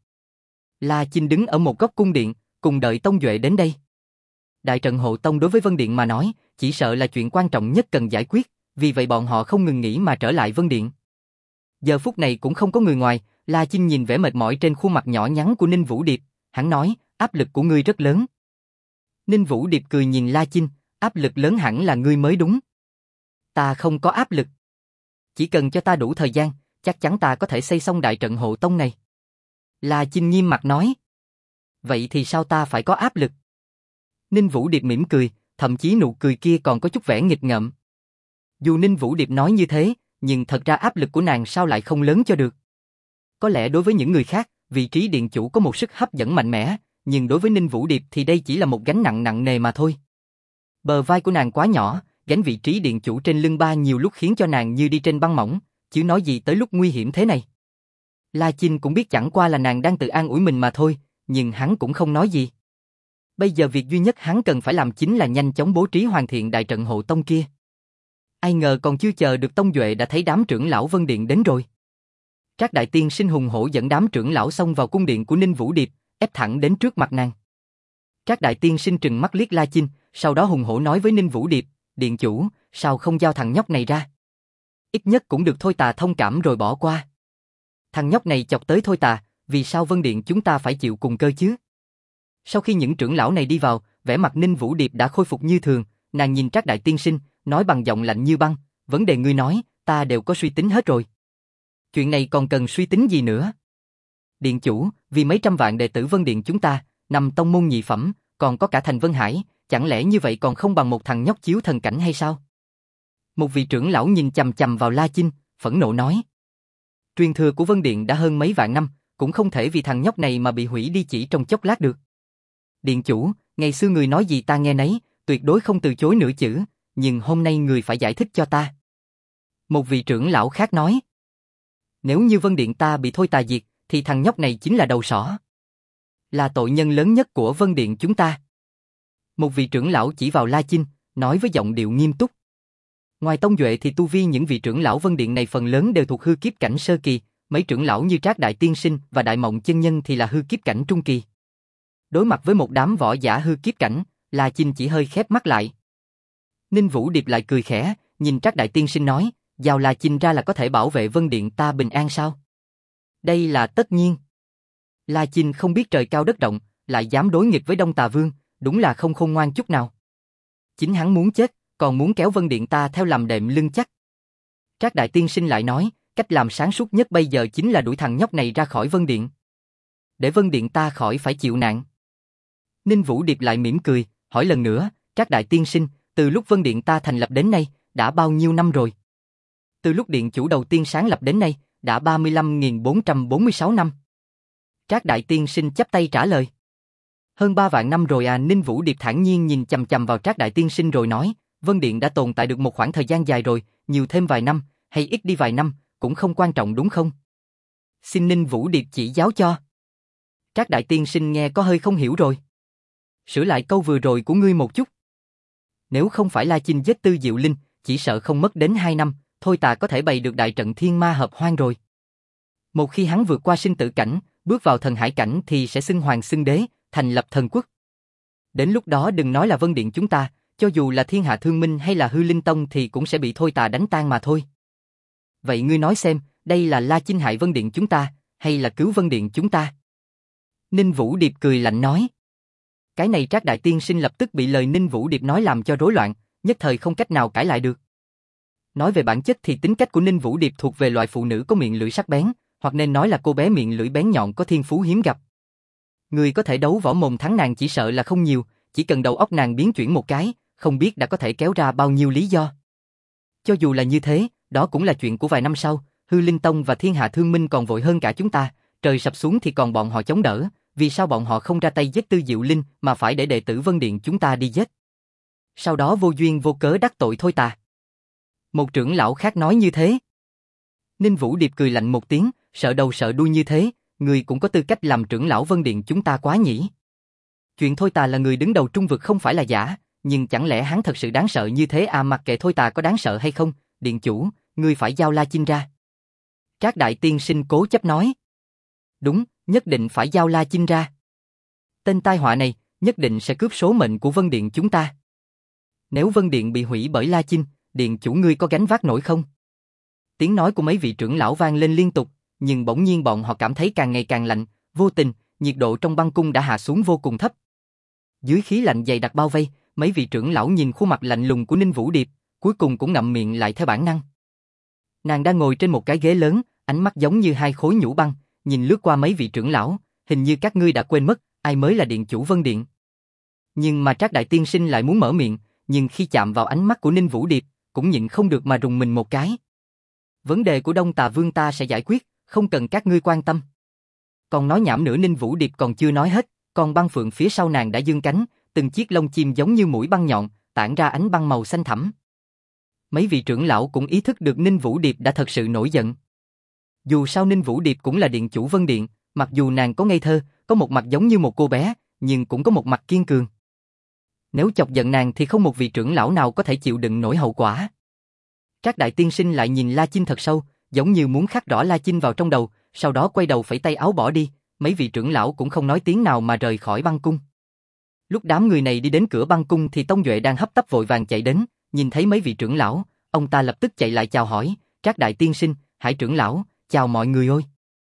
Speaker 1: La Chinh đứng ở một góc cung điện, cùng đợi Tông Duệ đến đây. Đại trận hộ tông đối với Vân Điện mà nói, chỉ sợ là chuyện quan trọng nhất cần giải quyết, vì vậy bọn họ không ngừng nghỉ mà trở lại Vân Điện. Giờ phút này cũng không có người ngoài, La Chinh nhìn vẻ mệt mỏi trên khuôn mặt nhỏ nhắn của Ninh Vũ Điệp, hắn nói, áp lực của ngươi rất lớn. Ninh Vũ Điệp cười nhìn La Chinh, áp lực lớn hẳn là ngươi mới đúng. Ta không có áp lực. Chỉ cần cho ta đủ thời gian, chắc chắn ta có thể xây xong đại trận hộ tông này. La Chinh nghiêm mặt nói. Vậy thì sao ta phải có áp lực? Ninh Vũ Điệp mỉm cười, thậm chí nụ cười kia còn có chút vẻ nghịch ngợm. Dù Ninh Vũ Điệp nói như thế, nhưng thật ra áp lực của nàng sao lại không lớn cho được. Có lẽ đối với những người khác, vị trí điện chủ có một sức hấp dẫn mạnh mẽ, nhưng đối với Ninh Vũ Điệp thì đây chỉ là một gánh nặng nặng nề mà thôi. Bờ vai của nàng quá nhỏ, gánh vị trí điện chủ trên lưng ba nhiều lúc khiến cho nàng như đi trên băng mỏng, chứ nói gì tới lúc nguy hiểm thế này. La Chinh cũng biết chẳng qua là nàng đang tự an ủi mình mà thôi, nhưng hắn cũng không nói gì. Bây giờ việc duy nhất hắn cần phải làm chính là nhanh chóng bố trí hoàn thiện đại trận hộ tông kia. Ai ngờ còn chưa chờ được tông duệ đã thấy đám trưởng lão Vân Điện đến rồi. Trác Đại Tiên Sinh hùng hổ dẫn đám trưởng lão xông vào cung điện của Ninh Vũ Điệp, ép thẳng đến trước mặt nàng. Trác Đại Tiên Sinh trừng mắt liếc La Chinh, sau đó hùng hổ nói với Ninh Vũ Điệp, điện chủ, sao không giao thằng nhóc này ra? Ít nhất cũng được Thôi Tà thông cảm rồi bỏ qua. Thằng nhóc này chọc tới Thôi Tà, vì sao Vân Điện chúng ta phải chịu cùng cơ chứ? Sau khi những trưởng lão này đi vào, vẻ mặt Ninh Vũ Điệp đã khôi phục như thường, nàng nhìn Trác Đại Tiên Sinh, nói bằng giọng lạnh như băng, vấn đề ngươi nói, ta đều có suy tính hết rồi. Chuyện này còn cần suy tính gì nữa? Điện chủ, vì mấy trăm vạn đệ tử Vân Điện chúng ta, nằm tông môn nhị phẩm, còn có cả thành Vân Hải, chẳng lẽ như vậy còn không bằng một thằng nhóc chiếu thần cảnh hay sao? Một vị trưởng lão nhìn chằm chằm vào La Chinh, phẫn nộ nói. Truyền thừa của Vân Điện đã hơn mấy vạn năm, cũng không thể vì thằng nhóc này mà bị hủy đi chỉ trong chốc lát được. Điện chủ, ngày xưa người nói gì ta nghe nấy, tuyệt đối không từ chối nửa chữ, nhưng hôm nay người phải giải thích cho ta. Một vị trưởng lão khác nói. Nếu như Vân Điện ta bị Thôi Tà diệt, thì thằng nhóc này chính là đầu sỏ. Là tội nhân lớn nhất của Vân Điện chúng ta. Một vị trưởng lão chỉ vào La Chinh, nói với giọng điệu nghiêm túc. Ngoài tông duệ thì tu vi những vị trưởng lão Vân Điện này phần lớn đều thuộc hư kiếp cảnh sơ kỳ, mấy trưởng lão như Trác Đại Tiên Sinh và Đại Mộng Chân Nhân thì là hư kiếp cảnh trung kỳ. Đối mặt với một đám võ giả hư kiếp cảnh, La Chinh chỉ hơi khép mắt lại. Ninh Vũ Điệp lại cười khẽ, nhìn Trác Đại Tiên Sinh nói, giao La Chinh ra là có thể bảo vệ Vân Điện ta bình an sao? Đây là tất nhiên. La Chinh không biết trời cao đất rộng, lại dám đối nghịch với Đông Tà Vương, đúng là không khôn ngoan chút nào. Chính hắn muốn chết, còn muốn kéo Vân Điện ta theo làm đệm lưng chắc. Trác Đại Tiên Sinh lại nói, cách làm sáng suốt nhất bây giờ chính là đuổi thằng nhóc này ra khỏi Vân Điện. Để Vân Điện ta khỏi phải chịu nạn. Ninh Vũ Điệp lại mỉm cười, hỏi lần nữa, Trác Đại Tiên Sinh, từ lúc Vân Điện ta thành lập đến nay, đã bao nhiêu năm rồi? Từ lúc điện chủ đầu tiên sáng lập đến nay, đã ba mươi lăm nghìn bốn trăm bốn mươi sáu năm. Trác Đại Tiên Sinh chắp tay trả lời. Hơn ba vạn năm rồi à. Ninh Vũ Điệp thản nhiên nhìn chằm chằm vào Trác Đại Tiên Sinh rồi nói, Vân Điện đã tồn tại được một khoảng thời gian dài rồi, nhiều thêm vài năm, hay ít đi vài năm, cũng không quan trọng đúng không? Xin Ninh Vũ Điệp chỉ giáo cho. Trác Đại Tiên Sinh nghe có hơi không hiểu rồi. Sửa lại câu vừa rồi của ngươi một chút. Nếu không phải La Chinh giết Tư Diệu Linh, chỉ sợ không mất đến hai năm, Thôi Tà có thể bày được đại trận thiên ma hợp hoang rồi. Một khi hắn vượt qua sinh tử cảnh, bước vào thần hải cảnh thì sẽ xưng hoàng xưng đế, thành lập thần quốc. Đến lúc đó đừng nói là Vân Điện chúng ta, cho dù là Thiên Hạ Thương Minh hay là Hư Linh Tông thì cũng sẽ bị Thôi Tà đánh tan mà thôi. Vậy ngươi nói xem, đây là La Chinh hại Vân Điện chúng ta, hay là cứu Vân Điện chúng ta? Ninh Vũ Điệp cười lạnh nói. Cái này Trác Đại Tiên Sinh lập tức bị lời Ninh Vũ Điệp nói làm cho rối loạn, nhất thời không cách nào cãi lại được. Nói về bản chất thì tính cách của Ninh Vũ Điệp thuộc về loại phụ nữ có miệng lưỡi sắc bén, hoặc nên nói là cô bé miệng lưỡi bén nhọn có thiên phú hiếm gặp. Người có thể đấu võ mồm thắng nàng chỉ sợ là không nhiều, chỉ cần đầu óc nàng biến chuyển một cái, không biết đã có thể kéo ra bao nhiêu lý do. Cho dù là như thế, đó cũng là chuyện của vài năm sau, Hư Linh Tông và Thiên Hạ Thương Minh còn vội hơn cả chúng ta, trời sập xuống thì còn bọn họ chống đỡ, vì sao bọn họ không ra tay giết Tư Diệu Linh mà phải để đệ tử Vân Điện chúng ta đi giết? Sau đó vô duyên vô cớ đắc tội Thôi Tà. Một trưởng lão khác nói như thế. Ninh Vũ Điệp cười lạnh một tiếng, sợ đầu sợ đuôi như thế, người cũng có tư cách làm trưởng lão Vân Điện chúng ta quá nhỉ? Chuyện Thôi Tà là người đứng đầu trung vực không phải là giả, nhưng chẳng lẽ hắn thật sự đáng sợ như thế à? Mặc kệ Thôi Tà có đáng sợ hay không, điện chủ, ngươi phải giao La Chinh ra. Trác Đại Tiên Sinh cố chấp nói. Đúng, nhất định phải giao La Chinh ra. Tên tai họa này, nhất định sẽ cướp số mệnh của Vân Điện chúng ta. Nếu Vân Điện bị hủy bởi La Chinh, điện chủ ngươi có gánh vác nổi không? Tiếng nói của mấy vị trưởng lão vang lên liên tục, nhưng bỗng nhiên bọn họ cảm thấy càng ngày càng lạnh, vô tình, nhiệt độ trong băng cung đã hạ xuống vô cùng thấp. Dưới khí lạnh dày đặc bao vây, mấy vị trưởng lão nhìn khuôn mặt lạnh lùng của Ninh Vũ Điệp, cuối cùng cũng ngậm miệng lại theo bản năng. Nàng đang ngồi trên một cái ghế lớn, ánh mắt giống như hai khối nhũ băng, nhìn lướt qua mấy vị trưởng lão, hình như các ngươi đã quên mất, ai mới là điện chủ Vân Điện? Nhưng mà Trác Đại Tiên Sinh lại muốn mở miệng, nhưng khi chạm vào ánh mắt của Ninh Vũ Điệp, cũng nhịn không được mà rùng mình một cái. Vấn đề của Đông Tà Vương ta sẽ giải quyết, không cần các ngươi quan tâm. Còn nói nhảm nữa Ninh Vũ Điệp còn chưa nói hết, còn băng phượng phía sau nàng đã dương cánh, từng chiếc lông chim giống như mũi băng nhọn, tản ra ánh băng màu xanh thẳm. Mấy vị trưởng lão cũng ý thức được Ninh Vũ Điệp đã thật sự nổi giận. Dù sao Ninh Vũ Điệp cũng là điện chủ Vân Điện, mặc dù nàng có ngây thơ, có một mặt giống như một cô bé, nhưng cũng có một mặt kiên cường. Nếu chọc giận nàng thì không một vị trưởng lão nào có thể chịu đựng nổi hậu quả. Trác Đại Tiên Sinh lại nhìn La Chinh thật sâu, giống như muốn khắc rõ La Chinh vào trong đầu, sau đó quay đầu phẩy tay áo bỏ đi, mấy vị trưởng lão cũng không nói tiếng nào mà rời khỏi băng cung. Lúc đám người này đi đến cửa băng cung thì Tông Duệ đang hấp tấp vội vàng chạy đến, nhìn thấy mấy vị trưởng lão, ông ta lập tức chạy lại chào hỏi, Trác Đại Tiên Sinh, Hải trưởng lão, chào mọi người ơi.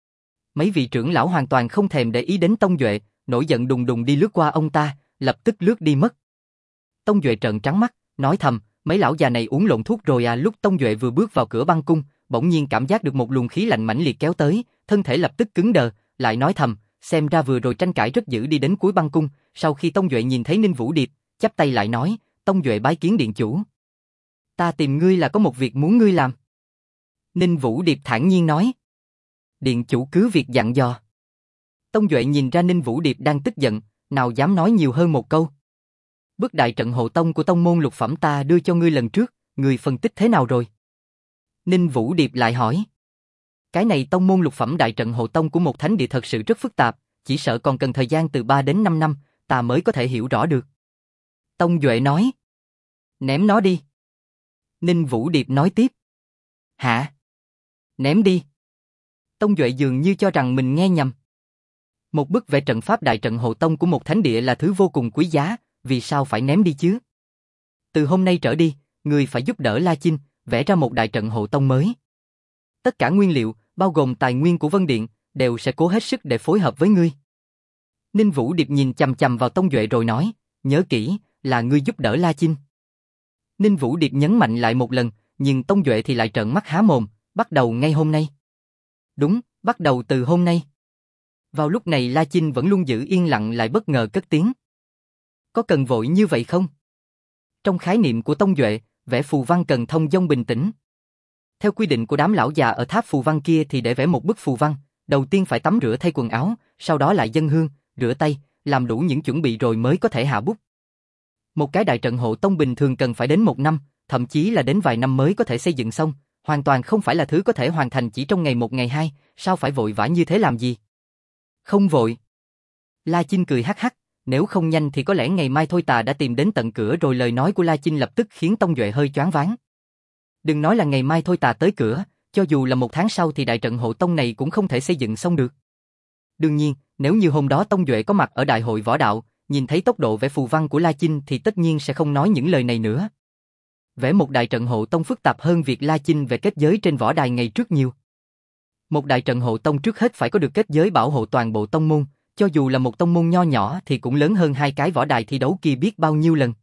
Speaker 1: Mấy vị trưởng lão hoàn toàn không thèm để ý đến Tông Duệ, nổi giận đùng đùng đi lướt qua ông ta, lập tức lướt đi mất. Tông Duệ trợn trắng mắt, nói thầm, mấy lão già này uống lộn thuốc rồi à. Lúc Tông Duệ vừa bước vào cửa băng cung, bỗng nhiên cảm giác được một luồng khí lạnh mãnh liệt kéo tới, thân thể lập tức cứng đờ, lại nói thầm, xem ra vừa rồi tranh cãi rất dữ đi đến cuối băng cung. Sau khi Tông Duệ nhìn thấy Ninh Vũ Điệp, chắp tay lại nói, Tông Duệ bái kiến điện chủ. Ta tìm ngươi là có một việc muốn ngươi làm. Ninh Vũ Điệp thản nhiên nói, điện chủ cứ việc dặn dò. Tông Duệ nhìn ra Ninh Vũ Điệp đang tức giận, nào dám nói nhiều hơn một câu. Bức đại trận hộ tông của tông môn lục phẩm ta đưa cho ngươi lần trước, ngươi phân tích thế nào rồi? Ninh Vũ Điệp lại hỏi. Cái này tông môn lục phẩm đại trận hộ tông của một thánh địa thật sự rất phức tạp, chỉ sợ còn cần thời gian từ ba đến năm năm, ta mới có thể hiểu rõ được. Tông Duệ nói. Ném nó đi. Ninh Vũ Điệp nói tiếp. Hả? Ném đi. Tông Duệ dường như cho rằng mình nghe nhầm. Một bức vẽ trận pháp đại trận hộ tông của một thánh địa là thứ vô cùng quý giá, vì sao phải ném đi chứ? Từ hôm nay trở đi, ngươi phải giúp đỡ La Chinh, vẽ ra một đại trận hộ tông mới. Tất cả nguyên liệu, bao gồm tài nguyên của Vân Điện, đều sẽ cố hết sức để phối hợp với ngươi. Ninh Vũ Điệp nhìn chằm chằm vào Tông Duệ rồi nói, nhớ kỹ, là ngươi giúp đỡ La Chinh. Ninh Vũ Điệp nhấn mạnh lại một lần, nhưng Tông Duệ thì lại trợn mắt há mồm, bắt đầu ngay hôm nay. Đúng, bắt đầu từ hôm nay. Vào lúc này La Chinh vẫn luôn giữ yên lặng lại bất ngờ cất tiếng. Có cần vội như vậy không? Trong khái niệm của Tông Duệ, vẽ phù văn cần thông dong bình tĩnh. Theo quy định của đám lão già ở tháp phù văn kia thì để vẽ một bức phù văn, đầu tiên phải tắm rửa thay quần áo, sau đó lại dâng hương, rửa tay, làm đủ những chuẩn bị rồi mới có thể hạ bút. Một cái đại trận hộ tông bình thường cần phải đến một năm, thậm chí là đến vài năm mới có thể xây dựng xong, hoàn toàn không phải là thứ có thể hoàn thành chỉ trong ngày một ngày hai, sao phải vội vã như thế làm gì? Không vội. La Chinh cười hắc hắc, nếu không nhanh thì có lẽ ngày mai thôi ta đã tìm đến tận cửa rồi. Lời nói của La Chinh lập tức khiến Tông Duệ hơi choáng váng. Đừng nói là ngày mai thôi ta tới cửa, cho dù là một tháng sau thì đại trận hộ tông này cũng không thể xây dựng xong được. Đương nhiên, nếu như hôm đó Tông Duệ có mặt ở đại hội võ đạo, nhìn thấy tốc độ vẽ phù văn của La Chinh thì tất nhiên sẽ không nói những lời này nữa. Vẽ một đại trận hộ tông phức tạp hơn việc La Chinh vẽ kết giới trên võ đài ngày trước nhiều. Một đại trận hộ tông trước hết phải có được kết giới bảo hộ toàn bộ tông môn, cho dù là một tông môn nho nhỏ thì cũng lớn hơn hai cái võ đài thi đấu kia biết bao nhiêu lần.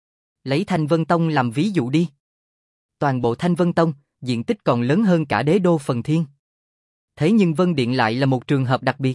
Speaker 1: Lấy Thanh Vân Tông làm ví dụ đi. Toàn bộ Thanh Vân Tông, diện tích còn lớn hơn cả đế đô Phần Thiên. Thế nhưng Vân Điện lại là một trường hợp đặc biệt.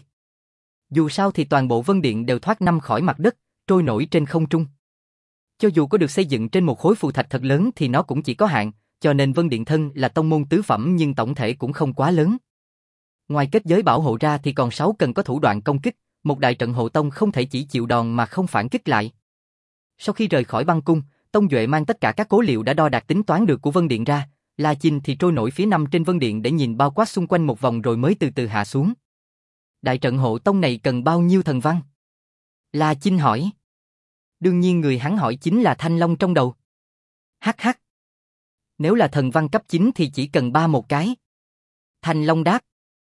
Speaker 1: Dù sao thì toàn bộ Vân Điện đều thoát năm khỏi mặt đất, trôi nổi trên không trung. Cho dù có được xây dựng trên một khối phù thạch thật lớn thì nó cũng chỉ có hạn, cho nên Vân Điện thân là tông môn tứ phẩm nhưng tổng thể cũng không quá lớn. Ngoài kết giới bảo hộ ra thì còn sáu cần có thủ đoạn công kích, một đại trận hộ tông không thể chỉ chịu đòn mà không phản kích lại. Sau khi rời khỏi băng cung, Tông Duệ mang tất cả các cố liệu đã đo đạc tính toán được của Vân Điện ra, La Chinh thì trôi nổi phía năm trên Vân Điện để nhìn bao quát xung quanh một vòng rồi mới từ từ hạ xuống. Đại trận hộ tông này cần bao nhiêu thần văn? La Chinh hỏi. Đương nhiên người hắn hỏi chính là Thanh Long trong đầu. Hắc hắc. Nếu là thần văn cấp chín thì chỉ cần ba một cái. Thanh Long đáp.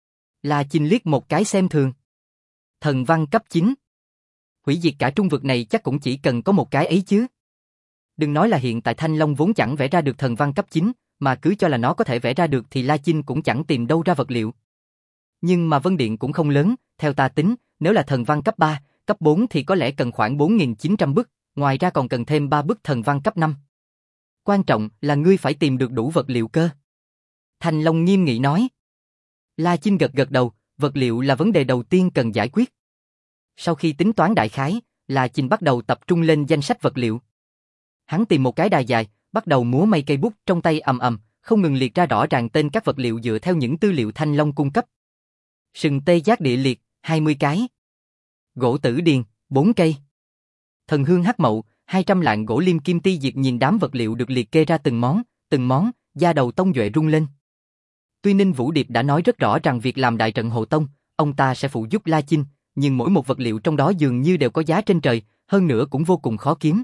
Speaker 1: La Chinh liếc một cái xem thường. Thần văn cấp chín. Hủy diệt cả trung vực này chắc cũng chỉ cần có một cái ấy chứ. Đừng nói là hiện tại Thanh Long vốn chẳng vẽ ra được thần văn cấp chín, mà cứ cho là nó có thể vẽ ra được thì La Chinh cũng chẳng tìm đâu ra vật liệu. Nhưng mà Vân Điện cũng không lớn, theo ta tính, nếu là thần văn cấp ba, cấp bốn thì có lẽ cần khoảng bốn nghìn chín trăm bức, ngoài ra còn cần thêm ba bức thần văn cấp năm. Quan trọng là ngươi phải tìm được đủ vật liệu cơ. Thanh Long nghiêm nghị nói. La Chinh gật gật đầu, vật liệu là vấn đề đầu tiên cần giải quyết. Sau khi tính toán đại khái, La Chinh bắt đầu tập trung lên danh sách vật liệu. Hắn tìm một cái đài dài, bắt đầu múa may cây bút trong tay ầm ầm, không ngừng liệt ra rõ ràng tên các vật liệu dựa theo những tư liệu Thanh Long cung cấp. Sừng tê giác địa liệt, hai mươi cái. Gỗ tử điền, bốn cây. Thần hương hắc mậu, hai trăm lạng gỗ liêm kim ti diệt. Nhìn đám vật liệu được liệt kê ra từng món, từng món, da đầu Tông Duệ rung lên. Tuy Ninh Vũ Điệp đã nói rất rõ rằng việc làm đại trận hộ tông, ông ta sẽ phụ giúp La Chinh, nhưng mỗi một vật liệu trong đó dường như đều có giá trên trời, hơn nữa cũng vô cùng khó kiếm.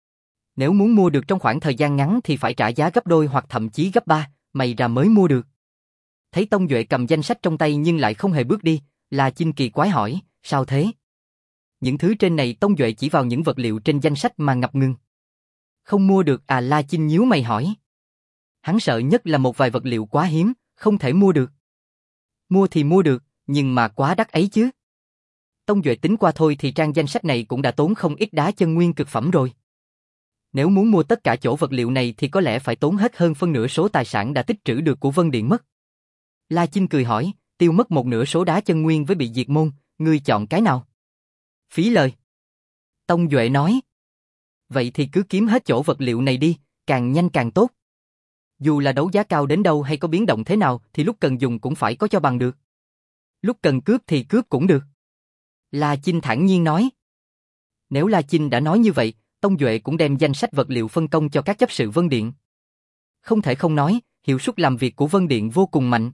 Speaker 1: Nếu muốn mua được trong khoảng thời gian ngắn thì phải trả giá gấp đôi hoặc thậm chí gấp ba, mày ra mới mua được. Thấy Tông Duệ cầm danh sách trong tay nhưng lại không hề bước đi, La Chinh kỳ quái hỏi, sao thế? Những thứ trên này Tông Duệ chỉ vào những vật liệu trên danh sách mà ngập ngừng. Không mua được à? La Chinh nhíu mày hỏi. Hắn sợ nhất là một vài vật liệu quá hiếm, không thể mua được. Mua thì mua được, nhưng mà quá đắt ấy chứ. Tông Duệ tính qua thôi thì trang danh sách này cũng đã tốn không ít đá chân nguyên cực phẩm rồi. Nếu muốn mua tất cả chỗ vật liệu này thì có lẽ phải tốn hết hơn phân nửa số tài sản đã tích trữ được của Vân Điện mất. La Chinh cười hỏi, tiêu mất một nửa số đá chân nguyên với bị diệt môn, ngươi chọn cái nào? Phí lời. Tông Duệ nói. Vậy thì cứ kiếm hết chỗ vật liệu này đi, càng nhanh càng tốt. Dù là đấu giá cao đến đâu hay có biến động thế nào thì lúc cần dùng cũng phải có cho bằng được. Lúc cần cướp thì cướp cũng được. La Chinh thản nhiên nói. Nếu La Chinh đã nói như vậy, Tông Duệ cũng đem danh sách vật liệu phân công cho các chấp sự Vân Điện. Không thể không nói, hiệu suất làm việc của Vân Điện vô cùng mạnh.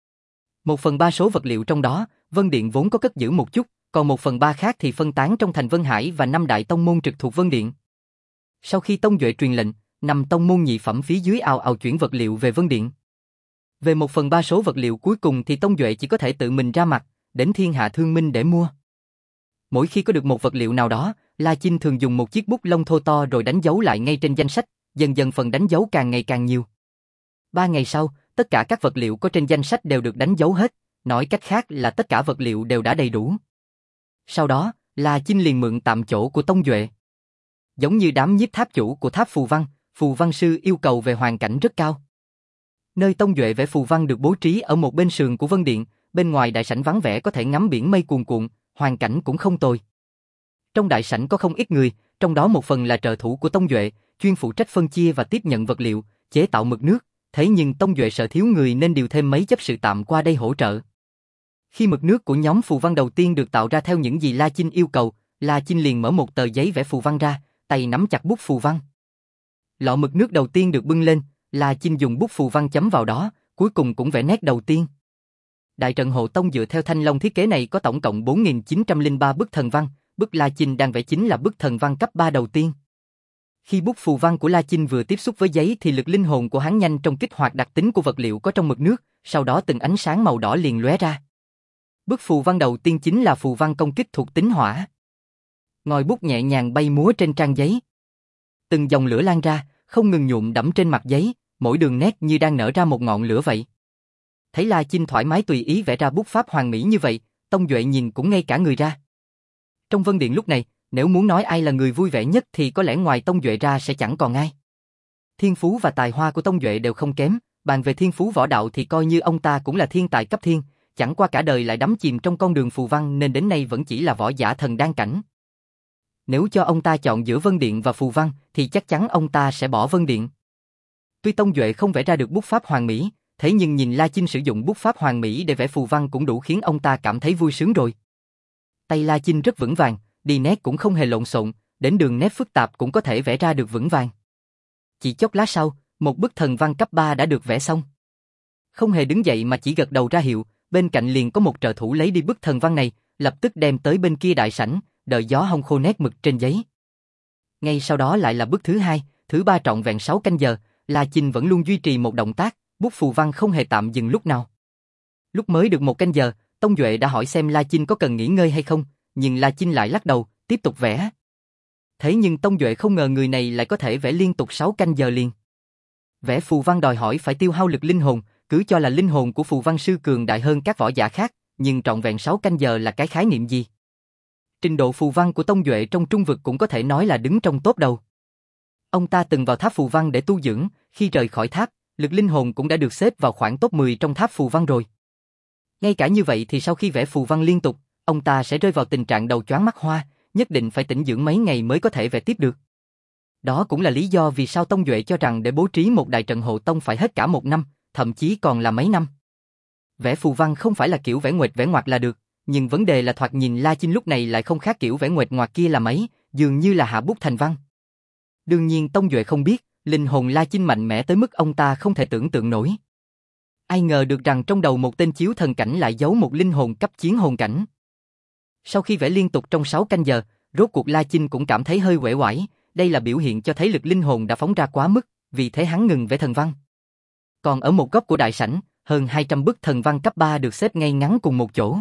Speaker 1: Một phần ba số vật liệu trong đó, Vân Điện vốn có cất giữ một chút, còn một phần ba khác thì phân tán trong thành Vân Hải và năm đại tông môn trực thuộc Vân Điện. Sau khi Tông Duệ truyền lệnh, năm tông môn nhị phẩm phía dưới ào ào chuyển vật liệu về Vân Điện. Về một phần ba số vật liệu cuối cùng thì Tông Duệ chỉ có thể tự mình ra mặt, đến Thiên Hạ Thương Minh để mua. Mỗi khi có được một vật liệu nào đó, La Chinh thường dùng một chiếc bút lông thô to rồi đánh dấu lại ngay trên danh sách, dần dần phần đánh dấu càng ngày càng nhiều. Ba ngày sau, tất cả các vật liệu có trên danh sách đều được đánh dấu hết, nói cách khác là tất cả vật liệu đều đã đầy đủ. Sau đó, La Chinh liền mượn tạm chỗ của Tông Duệ. Giống như đám nhiếp tháp chủ của tháp phù văn, phù văn sư yêu cầu về hoàn cảnh rất cao. Nơi Tông Duệ vẽ phù văn được bố trí ở một bên sườn của Vân Điện, bên ngoài đại sảnh vắng vẻ có thể ngắm biển mây cuồn cuộn, hoàn cảnh cũng không tồi. Trong đại sảnh có không ít người, trong đó một phần là trợ thủ của Tông Duệ, chuyên phụ trách phân chia và tiếp nhận vật liệu, chế tạo mực nước, thế nhưng Tông Duệ sợ thiếu người nên điều thêm mấy chấp sự tạm qua đây hỗ trợ. Khi mực nước của nhóm phù văn đầu tiên được tạo ra theo những gì La Chinh yêu cầu, La Chinh liền mở một tờ giấy vẽ phù văn ra, tay nắm chặt bút phù văn. Lọ mực nước đầu tiên được bưng lên, La Chinh dùng bút phù văn chấm vào đó, cuối cùng cũng vẽ nét đầu tiên. Đại trận hộ tông dựa theo Thanh Long thiết kế này có tổng cộng bốn nghìn chín trăm lẻ ba bức thần văn, bức La Chinh đang vẽ chính là bức thần văn cấp ba đầu tiên. Khi bút phù văn của La Chinh vừa tiếp xúc với giấy thì lực linh hồn của hắn nhanh trong kích hoạt đặc tính của vật liệu có trong mực nước, sau đó từng ánh sáng màu đỏ liền lóe ra. Bức phù văn đầu tiên chính là phù văn công kích thuộc tính hỏa. Ngòi bút nhẹ nhàng bay múa trên trang giấy. Từng dòng lửa lan ra, không ngừng nhuộm đẫm trên mặt giấy, mỗi đường nét như đang nở ra một ngọn lửa vậy. Thấy La Chinh thoải mái tùy ý vẽ ra bút pháp hoàn mỹ như vậy, Tông Duệ nhìn cũng ngây cả người ra. Trong Vân Điện lúc này, nếu muốn nói ai là người vui vẻ nhất thì có lẽ ngoài Tông Duệ ra sẽ chẳng còn ai. Thiên phú và tài hoa của Tông Duệ đều không kém, bàn về thiên phú võ đạo thì coi như ông ta cũng là thiên tài cấp thiên, chẳng qua cả đời lại đắm chìm trong con đường phù văn nên đến nay vẫn chỉ là võ giả thần đan cảnh. Nếu cho ông ta chọn giữa Vân Điện và phù văn thì chắc chắn ông ta sẽ bỏ Vân Điện. Tuy Tông Duệ không vẽ ra được bút pháp hoàn mỹ, thế nhưng nhìn La Chinh sử dụng bút pháp hoàn mỹ để vẽ phù văn cũng đủ khiến ông ta cảm thấy vui sướng rồi. Tay La Chinh rất vững vàng, đi nét cũng không hề lộn xộn, đến đường nét phức tạp cũng có thể vẽ ra được vững vàng. Chỉ chốc lát sau, một bức thần văn cấp ba đã được vẽ xong. Không hề đứng dậy mà chỉ gật đầu ra hiệu, bên cạnh liền có một trợ thủ lấy đi bức thần văn này, lập tức đem tới bên kia đại sảnh, đợi gió hong khô nét mực trên giấy. Ngay sau đó lại là bức thứ hai, thứ ba trọn vẹn sáu canh giờ, La Chinh vẫn luôn duy trì một động tác, bút phù văn không hề tạm dừng lúc nào. Lúc mới được một canh giờ, Tông Duệ đã hỏi xem La Chinh có cần nghỉ ngơi hay không, nhưng La Chinh lại lắc đầu, tiếp tục vẽ. Thế nhưng Tông Duệ không ngờ người này lại có thể vẽ liên tục sáu canh giờ liền. Vẽ phù văn đòi hỏi phải tiêu hao lực linh hồn, cứ cho là linh hồn của phù văn sư cường đại hơn các võ giả khác, nhưng trọn vẹn sáu canh giờ là cái khái niệm gì? Trình độ phù văn của Tông Duệ trong trung vực cũng có thể nói là đứng trong top đầu. Ông ta từng vào tháp phù văn để tu dưỡng, khi rời khỏi tháp, lực linh hồn cũng đã được xếp vào khoảng top mười trong tháp phù văn rồi. Ngay cả như vậy thì sau khi vẽ phù văn liên tục, ông ta sẽ rơi vào tình trạng đầu choáng mắt hoa, nhất định phải tĩnh dưỡng mấy ngày mới có thể vẽ tiếp được. Đó cũng là lý do vì sao Tông Duệ cho rằng để bố trí một đại trận hộ tông phải hết cả một năm, thậm chí còn là mấy năm. Vẽ phù văn không phải là kiểu vẽ nguệch vẽ ngoạc là được, nhưng vấn đề là thoạt nhìn La Chinh lúc này lại không khác kiểu vẽ nguệch ngoạc kia là mấy, dường như là hạ bút thành văn. Đương nhiên Tông Duệ không biết, linh hồn La Chinh mạnh mẽ tới mức ông ta không thể tưởng tượng nổi. Ai ngờ được rằng trong đầu một tên chiếu thần cảnh lại giấu một linh hồn cấp chiến hồn cảnh. Sau khi vẽ liên tục trong sáu canh giờ, rốt cuộc La Chinh cũng cảm thấy hơi uể oải, đây là biểu hiện cho thấy lực linh hồn đã phóng ra quá mức, vì thế hắn ngừng vẽ thần văn. Còn ở một góc của đại sảnh, hơn hai trăm bức thần văn cấp ba được xếp ngay ngắn cùng một chỗ.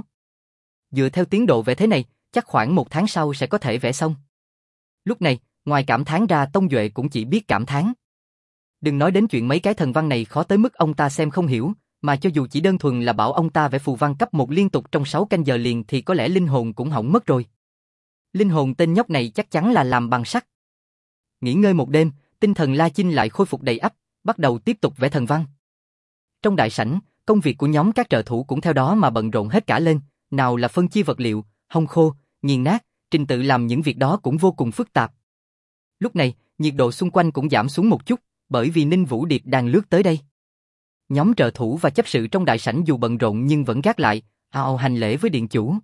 Speaker 1: Dựa theo tiến độ vẽ thế này, chắc khoảng một tháng sau sẽ có thể vẽ xong. Lúc này, ngoài cảm thán ra Tông Duệ cũng chỉ biết cảm thán. Đừng nói đến chuyện mấy cái thần văn này khó tới mức ông ta xem không hiểu, mà cho dù chỉ đơn thuần là bảo ông ta vẽ phù văn cấp một liên tục trong sáu canh giờ liền thì có lẽ linh hồn cũng hỏng mất rồi. Linh hồn tên nhóc này chắc chắn là làm bằng sắt. Nghỉ ngơi một đêm, tinh thần La Chinh lại khôi phục đầy ắp, bắt đầu tiếp tục vẽ thần văn. Trong đại sảnh, công việc của nhóm các trợ thủ cũng theo đó mà bận rộn hết cả lên, nào là phân chia vật liệu, hong khô, nghiền nát, trình tự làm những việc đó cũng vô cùng phức tạp. Lúc này, nhiệt độ xung quanh cũng giảm xuống một chút, bởi vì Ninh Vũ Điệp đang lướt tới đây. Nhóm trợ thủ và chấp sự trong đại sảnh dù bận rộn nhưng vẫn gác lại, ào ào hành lễ với điện chủ.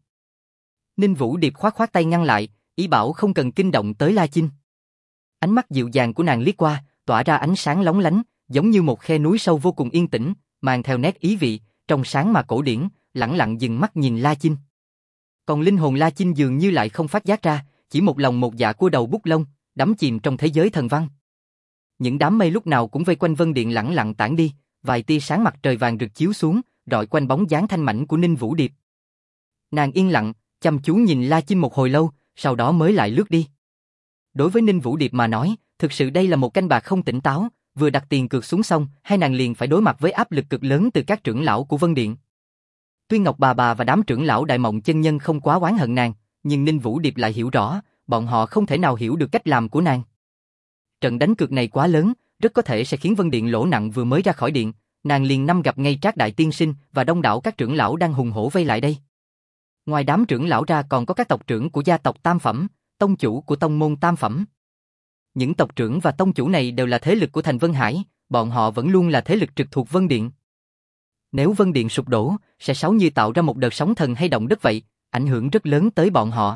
Speaker 1: Ninh Vũ Điệp khoát khoát tay ngăn lại, ý bảo không cần kinh động tới La Chinh. Ánh mắt dịu dàng của nàng liếc qua, tỏa ra ánh sáng lóng lánh, giống như một khe núi sâu vô cùng yên tĩnh, mang theo nét ý vị, trong sáng mà cổ điển, lẳng lặng dừng mắt nhìn La Chinh. Còn linh hồn La Chinh dường như lại không phát giác ra, chỉ một lòng một dạ cua đầu bút lông, đắm chìm trong thế giới thần văn. Những đám mây lúc nào cũng vây quanh Vân Điện lẳng lặng tản đi, vài tia sáng mặt trời vàng rực chiếu xuống, rọi quanh bóng dáng thanh mảnh của Ninh Vũ Điệp. Nàng yên lặng, chăm chú nhìn La Chinh một hồi lâu, sau đó mới lại lướt đi. Đối với Ninh Vũ Điệp mà nói, thực sự đây là một canh bạc không tỉnh táo, vừa đặt tiền cược xuống xong, hai nàng liền phải đối mặt với áp lực cực lớn từ các trưởng lão của Vân Điện. Tuy Ngọc bà bà và đám trưởng lão Đại Mộng chân nhân không quá oán hận nàng, nhưng Ninh Vũ Điệp lại hiểu rõ, bọn họ không thể nào hiểu được cách làm của nàng. Trận đánh cược này quá lớn, rất có thể sẽ khiến Vân Điện lỗ nặng. Vừa mới ra khỏi điện, nàng liền năm gặp ngay Trác Đại Tiên Sinh và đông đảo các trưởng lão đang hùng hổ vây lại đây. Ngoài đám trưởng lão ra còn có các tộc trưởng của gia tộc Tam Phẩm, tông chủ của tông môn Tam Phẩm. Những tộc trưởng và tông chủ này đều là thế lực của thành Vân Hải, bọn họ vẫn luôn là thế lực trực thuộc Vân Điện. Nếu Vân Điện sụp đổ, sẽ sáu như tạo ra một đợt sóng thần hay động đất vậy, ảnh hưởng rất lớn tới bọn họ.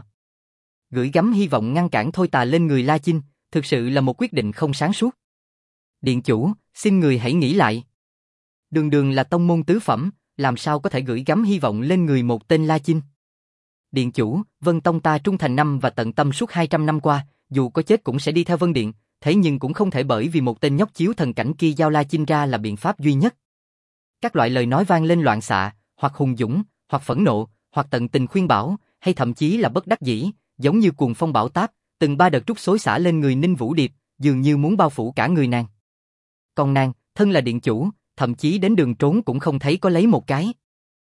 Speaker 1: Gửi gắm hy vọng ngăn cản Thôi Tà lên người La Chinh, thực sự là một quyết định không sáng suốt. Điện chủ, xin người hãy nghĩ lại. Đường đường là tông môn tứ phẩm, làm sao có thể gửi gắm hy vọng lên người một tên La Chinh. Điện chủ, Vân Tông ta trung thành năm và tận tâm suốt hai trăm năm qua, dù có chết cũng sẽ đi theo Vân Điện, thế nhưng cũng không thể bởi vì một tên nhóc chiếu thần cảnh kia giao La Chinh ra là biện pháp duy nhất. Các loại lời nói vang lên loạn xạ, hoặc hùng dũng, hoặc phẫn nộ, hoặc tận tình khuyên bảo, hay thậm chí là bất đắc dĩ, giống như cuồng phong bão táp, từng ba đợt trút xối xả lên người Ninh Vũ Điệp, dường như muốn bao phủ cả người nàng. Còn nàng, thân là điện chủ, thậm chí đến đường trốn cũng không thấy có lấy một cái.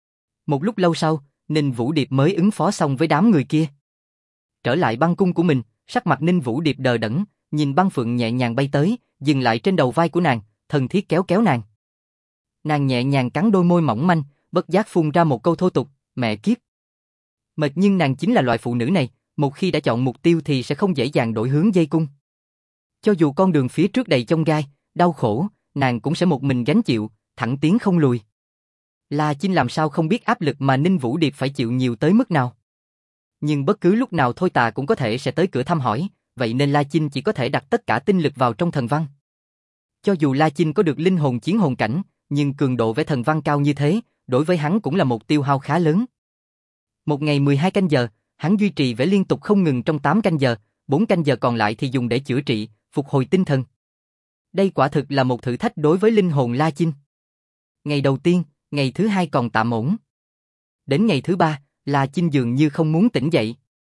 Speaker 1: Một lúc lâu sau, Ninh Vũ Điệp mới ứng phó xong với đám người kia. Trở lại băng cung của mình, sắc mặt Ninh Vũ Điệp đờ đẫn, nhìn băng phượng nhẹ nhàng bay tới, dừng lại trên đầu vai của nàng, thân thiết kéo kéo nàng. Nàng nhẹ nhàng cắn đôi môi mỏng manh, bất giác phun ra một câu thô tục, mẹ kiếp. Mệt nhưng nàng chính là loại phụ nữ này, một khi đã chọn mục tiêu thì sẽ không dễ dàng đổi hướng dây cung. Cho dù con đường phía trước đầy chông gai, đau khổ, nàng cũng sẽ một mình gánh chịu, thẳng tiến không lùi. La Chinh làm sao không biết áp lực mà Ninh Vũ Điệp phải chịu nhiều tới mức nào. Nhưng bất cứ lúc nào Thôi Tà cũng có thể sẽ tới cửa thăm hỏi, vậy nên La Chinh chỉ có thể đặt tất cả tinh lực vào trong thần văn. Cho dù La Chinh có được linh hồn chiến hồn cảnh, nhưng cường độ vẽ thần văn cao như thế, đối với hắn cũng là một tiêu hao khá lớn. Một ngày mười hai canh giờ, hắn duy trì vẽ liên tục không ngừng trong tám canh giờ, bốn canh giờ còn lại thì dùng để chữa trị, phục hồi tinh thần. Đây quả thực là một thử thách đối với linh hồn La Chinh. Ngày đầu tiên, ngày thứ hai còn tạm ổn. Đến ngày thứ ba, La Chinh dường như không muốn tỉnh dậy.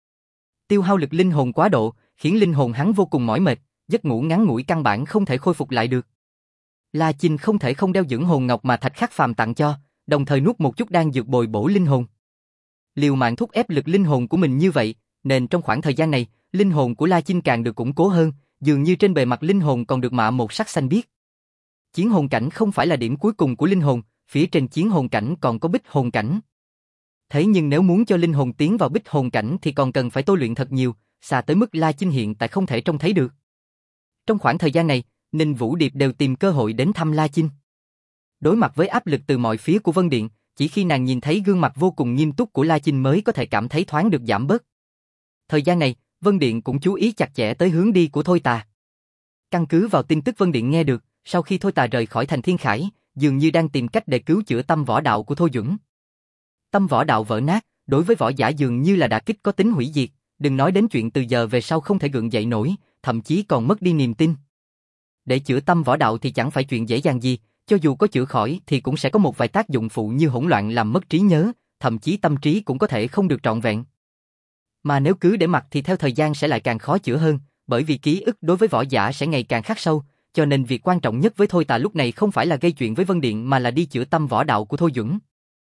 Speaker 1: Tiêu hao lực linh hồn quá độ, khiến linh hồn hắn vô cùng mỏi mệt, giấc ngủ ngắn ngủi căn bản không thể khôi phục lại được. La Chinh không thể không đeo dưỡng hồn ngọc mà Thạch Khắc Phàm tặng cho, đồng thời nuốt một chút đan dược bồi bổ linh hồn. Liều mạng thúc ép lực linh hồn của mình như vậy, nên trong khoảng thời gian này, linh hồn của La Chinh càng được củng cố hơn, dường như trên bề mặt linh hồn còn được mạ một sắc xanh biếc. Chiến hồn cảnh không phải là điểm cuối cùng của linh hồn, phía trên chiến hồn cảnh còn có bích hồn cảnh. Thế nhưng nếu muốn cho linh hồn tiến vào bích hồn cảnh thì còn cần phải tôi luyện thật nhiều, xa tới mức La Chinh hiện tại không thể trông thấy được. Trong khoảng thời gian này, Ninh Vũ Điệp đều tìm cơ hội đến thăm La Chinh. Đối mặt với áp lực từ mọi phía của Vân Điện, chỉ khi nàng nhìn thấy gương mặt vô cùng nghiêm túc của La Chinh mới có thể cảm thấy thoáng được giảm bớt. Thời gian này, Vân Điện cũng chú ý chặt chẽ tới hướng đi của Thôi Tà. Căn cứ vào tin tức Vân Điện nghe được, sau khi Thôi Tà rời khỏi thành Thiên Khải, dường như đang tìm cách để cứu chữa tâm võ đạo của Thôi Duẩn. Tâm võ đạo vỡ nát, đối với võ giả dường như là đả kích có tính hủy diệt, đừng nói đến chuyện từ giờ về sau không thể gượng dậy nổi, thậm chí còn mất đi niềm tin. Để chữa tâm võ đạo thì chẳng phải chuyện dễ dàng gì, cho dù có chữa khỏi thì cũng sẽ có một vài tác dụng phụ như hỗn loạn làm mất trí nhớ, thậm chí tâm trí cũng có thể không được trọn vẹn. Mà nếu cứ để mặc thì theo thời gian sẽ lại càng khó chữa hơn, bởi vì ký ức đối với võ giả sẽ ngày càng khắc sâu, cho nên việc quan trọng nhất với Thôi Tà lúc này không phải là gây chuyện với Vân Điện mà là đi chữa tâm võ đạo của Thôi Duẩn.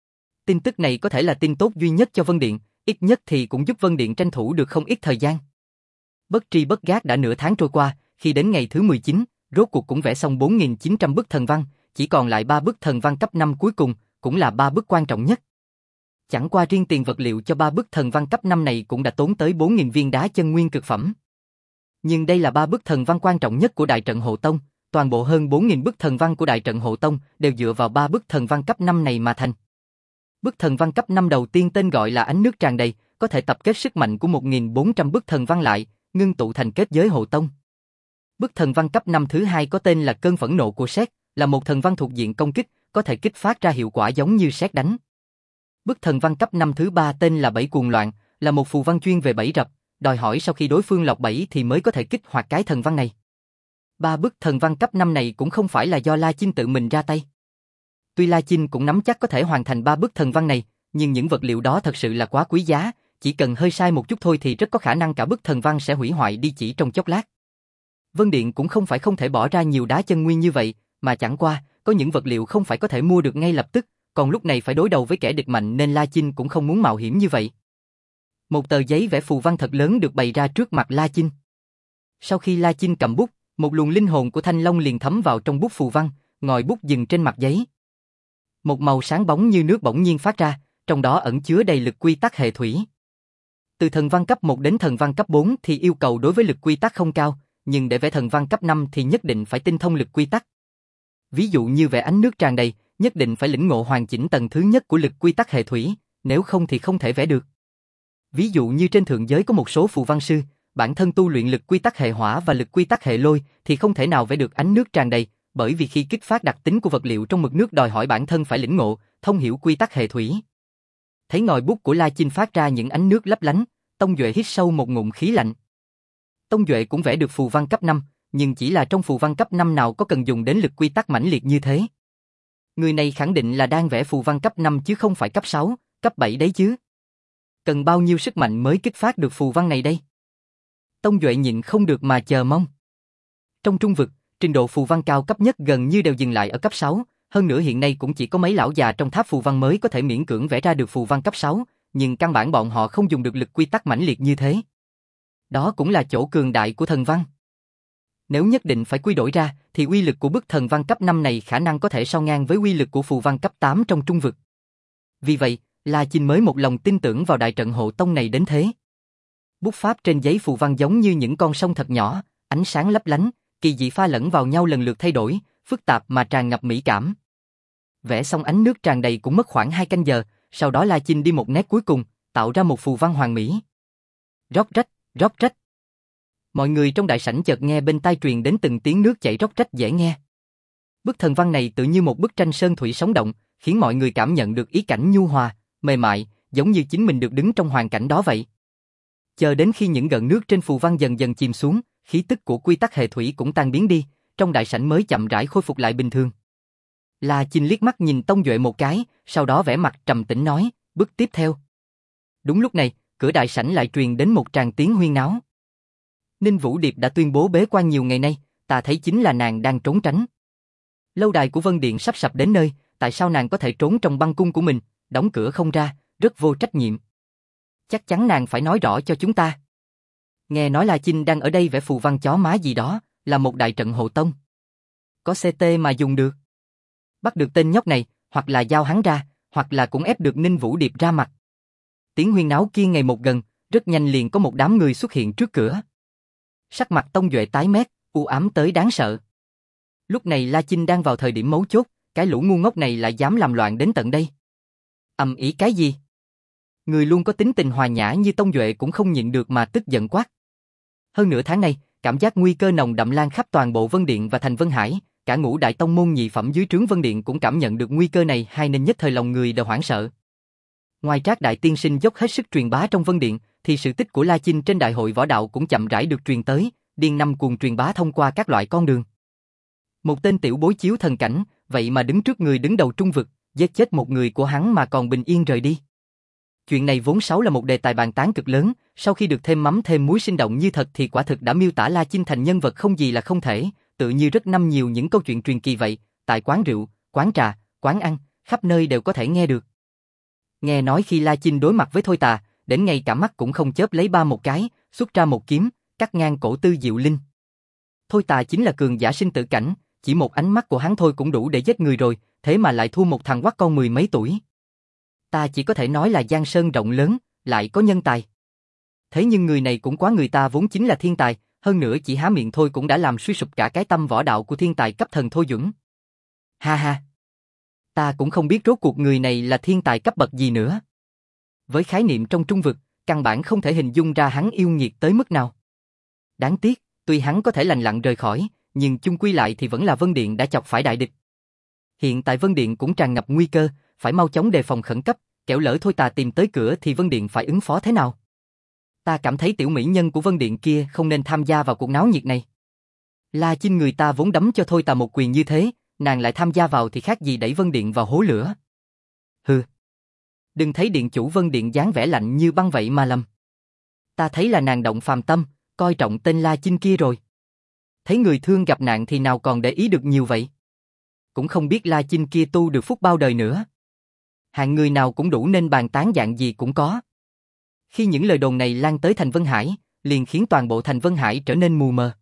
Speaker 1: Tin tức này có thể là tin tốt duy nhất cho Vân Điện, ít nhất thì cũng giúp Vân Điện tranh thủ được không ít thời gian. Bất tri bất giác đã nửa tháng trôi qua, khi đến ngày thứ mười chín, rốt cuộc cũng vẽ xong bốn nghìn chín trăm bức thần văn, chỉ còn lại ba bức thần văn cấp năm cuối cùng, cũng là ba bức quan trọng nhất. Chẳng qua riêng tiền vật liệu cho ba bức thần văn cấp năm này cũng đã tốn tới bốn nghìn viên đá chân nguyên cực phẩm. Nhưng đây là ba bức thần văn quan trọng nhất của Đại trận Hộ Tông, toàn bộ hơn bốn nghìn bức thần văn của Đại trận Hộ Tông đều dựa vào ba bức thần văn cấp năm này mà thành. Bức thần văn cấp năm đầu tiên tên gọi là Ánh Nước Tràn Đầy, có thể tập kết sức mạnh của một nghìn bốn trăm bức thần văn lại, ngưng tụ thành kết giới Hộ Tông. Bức thần văn cấp năm thứ hai có tên là Cơn Phẫn Nộ của Sét, là một thần văn thuộc diện công kích, có thể kích phát ra hiệu quả giống như sét đánh. Bức thần văn cấp năm thứ ba tên là Bẫy Cuồng Loạn, là một phù văn chuyên về bẫy rập, đòi hỏi sau khi đối phương lọc bẫy thì mới có thể kích hoạt cái thần văn này. Ba bức thần văn cấp năm này cũng không phải là do La Chinh tự mình ra tay. Tuy La Chinh cũng nắm chắc có thể hoàn thành ba bức thần văn này, nhưng những vật liệu đó thật sự là quá quý giá, chỉ cần hơi sai một chút thôi thì rất có khả năng cả bức thần văn sẽ hủy hoại đi chỉ trong chốc lát. Vân Điện cũng không phải không thể bỏ ra nhiều đá chân nguyên như vậy, mà chẳng qua, có những vật liệu không phải có thể mua được ngay lập tức, còn lúc này phải đối đầu với kẻ địch mạnh nên La Chinh cũng không muốn mạo hiểm như vậy. Một tờ giấy vẽ phù văn thật lớn được bày ra trước mặt La Chinh. Sau khi La Chinh cầm bút, một luồng linh hồn của Thanh Long liền thấm vào trong bút phù văn, ngòi bút dừng trên mặt giấy. Một màu sáng bóng như nước bỗng nhiên phát ra, trong đó ẩn chứa đầy lực quy tắc hệ thủy. Từ thần văn cấp một đến thần văn cấp bốn thì yêu cầu đối với lực quy tắc không cao, nhưng để vẽ thần văn cấp năm thì nhất định phải tinh thông lực quy tắc. Ví dụ như vẽ Ánh Nước Tràn Đầy, nhất định phải lĩnh ngộ hoàn chỉnh tầng thứ nhất của lực quy tắc hệ thủy, nếu không thì không thể vẽ được. Ví dụ như trên thượng giới có một số phù văn sư, bản thân tu luyện lực quy tắc hệ hỏa và lực quy tắc hệ lôi thì không thể nào vẽ được Ánh Nước Tràn Đầy, bởi vì khi kích phát đặc tính của vật liệu trong mực nước đòi hỏi bản thân phải lĩnh ngộ, thông hiểu quy tắc hệ thủy. Thấy ngòi bút của La Chinh phát ra những ánh nước lấp lánh, Tông Duệ hít sâu một ngụm khí lạnh. Tông Duệ cũng vẽ được phù văn cấp năm, nhưng chỉ là trong phù văn cấp năm nào có cần dùng đến lực quy tắc mãnh liệt như thế. Người này khẳng định là đang vẽ phù văn cấp năm chứ không phải cấp sáu, cấp bảy đấy chứ. Cần bao nhiêu sức mạnh mới kích phát được phù văn này đây? Tông Duệ nhịn không được mà chờ mong. Trong trung vực, trình độ phù văn cao cấp nhất gần như đều dừng lại ở cấp sáu, hơn nữa hiện nay cũng chỉ có mấy lão già trong tháp phù văn mới có thể miễn cưỡng vẽ ra được phù văn cấp sáu, nhưng căn bản bọn họ không dùng được lực quy tắc mãnh liệt như thế. Đó cũng là chỗ cường đại của thần văn. Nếu nhất định phải quy đổi ra, thì uy lực của bức thần văn cấp năm này khả năng có thể so ngang với uy lực của phù văn cấp tám trong trung vực. Vì vậy, La Chinh mới một lòng tin tưởng vào đại trận hộ tông này đến thế. Bút pháp trên giấy phù văn giống như những con sông thật nhỏ, ánh sáng lấp lánh, kỳ dị pha lẫn vào nhau lần lượt thay đổi, phức tạp mà tràn ngập mỹ cảm. Vẽ xong Ánh Nước Tràn Đầy cũng mất khoảng hai canh giờ, sau đó La Chinh đi một nét cuối cùng, tạo ra một phù văn hoàn mỹ. Róc rách, róc rách. Mọi người trong đại sảnh chợt nghe bên tai truyền đến từng tiếng nước chảy róc rách dễ nghe. Bức thần văn này tự như một bức tranh sơn thủy sống động, khiến mọi người cảm nhận được ý cảnh nhu hòa, mềm mại, giống như chính mình được đứng trong hoàn cảnh đó vậy. Chờ đến khi những gợn nước trên phù văn dần dần chìm xuống, khí tức của quy tắc hệ thủy cũng tan biến đi, trong đại sảnh mới chậm rãi khôi phục lại bình thường. La Chinh liếc mắt nhìn Tông Duệ một cái, sau đó vẻ mặt trầm tĩnh nói, bước tiếp theo. Đúng lúc này, cửa đại sảnh lại truyền đến một tràng tiếng huyên náo. Ninh Vũ Điệp đã tuyên bố bế quan nhiều ngày nay, ta thấy chính là nàng đang trốn tránh. Lâu đài của Vân Điện sắp sập đến nơi, tại sao nàng có thể trốn trong băng cung của mình, đóng cửa không ra, rất vô trách nhiệm. Chắc chắn nàng phải nói rõ cho chúng ta. Nghe nói La Chinh đang ở đây vẽ phù văn chó má gì đó, là một đại trận hộ tông. Có xê tê mà dùng được. Bắt được tên nhóc này, hoặc là giao hắn ra, hoặc là cũng ép được Ninh Vũ Điệp ra mặt, Tiếng huyên náo kia ngày một gần, rất nhanh liền có một đám người xuất hiện trước cửa. Sắc mặt Tông Duệ tái mét, u ám tới đáng sợ. Lúc này La Chinh đang vào thời điểm mấu chốt, cái lũ ngu ngốc này lại dám làm loạn đến tận đây. Ầm ĩ cái gì? Người luôn có tính tình hòa nhã như Tông Duệ cũng không nhịn được mà tức giận quát. Hơn nửa tháng nay, cảm giác nguy cơ nồng đậm lan khắp toàn bộ Vân Điện và thành Vân Hải, cả ngũ đại tông môn nhị phẩm dưới trướng Vân Điện cũng cảm nhận được nguy cơ này, hai nên nhất thời lòng người đều hoảng sợ. Ngoài Trác đại tiên sinh dốc hết sức truyền bá trong Vân Điện, thì sự tích của La Chinh trên đại hội võ đạo cũng chậm rãi được truyền tới, điên năm cuồng truyền bá thông qua các loại con đường. Một tên tiểu bối chiếu thần cảnh, vậy mà đứng trước người đứng đầu trung vực, giết chết một người của hắn mà còn bình yên rời đi. Chuyện này vốn sáu là một đề tài bàn tán cực lớn, sau khi được thêm mắm thêm muối sinh động như thật thì quả thực đã miêu tả La Chinh thành nhân vật không gì là không thể, tự như rất năm nhiều những câu chuyện truyền kỳ vậy, tại quán rượu, quán trà, quán ăn, khắp nơi đều có thể nghe được. Nghe nói khi La Chinh đối mặt với Thôi Tà, đến ngay cả mắt cũng không chớp lấy ba một cái, xuất ra một kiếm, cắt ngang cổ Tư Diệu Linh. Thôi Tà chính là cường giả sinh tử cảnh, chỉ một ánh mắt của hắn thôi cũng đủ để giết người rồi, thế mà lại thua một thằng quắc con mười mấy tuổi. Ta chỉ có thể nói là giang sơn rộng lớn, lại có nhân tài. Thế nhưng người này cũng quá, người ta vốn chính là thiên tài, hơn nữa chỉ há miệng thôi cũng đã làm suy sụp cả cái tâm võ đạo của thiên tài cấp thần Thôi Duẩn. Ha ha! Ta cũng không biết rốt cuộc người này là thiên tài cấp bậc gì nữa. Với khái niệm trong trung vực, căn bản không thể hình dung ra hắn yêu nghiệt tới mức nào. Đáng tiếc, tuy hắn có thể lành lặn rời khỏi, nhưng chung quy lại thì vẫn là Vân Điện đã chọc phải đại địch. Hiện tại Vân Điện cũng tràn ngập nguy cơ, phải mau chóng đề phòng khẩn cấp, kẻo lỡ Thôi Tà tìm tới cửa thì Vân Điện phải ứng phó thế nào? Ta cảm thấy tiểu mỹ nhân của Vân Điện kia không nên tham gia vào cuộc náo nhiệt này. La Chinh người ta vốn đấm cho Thôi Tà một quyền như thế, nàng lại tham gia vào thì khác gì đẩy Vân Điện vào hố lửa. Hừ. Đừng thấy điện chủ Vân Điện dáng vẻ lạnh như băng vậy mà lầm. Ta thấy là nàng động phàm tâm, coi trọng tên La Chinh kia rồi. Thấy người thương gặp nạn thì nào còn để ý được nhiều vậy. Cũng không biết La Chinh kia tu được phúc bao đời nữa. Hạng người nào cũng đủ nên bàn tán dạng gì cũng có. Khi những lời đồn này lan tới thành Vân Hải, liền khiến toàn bộ thành Vân Hải trở nên mù mờ.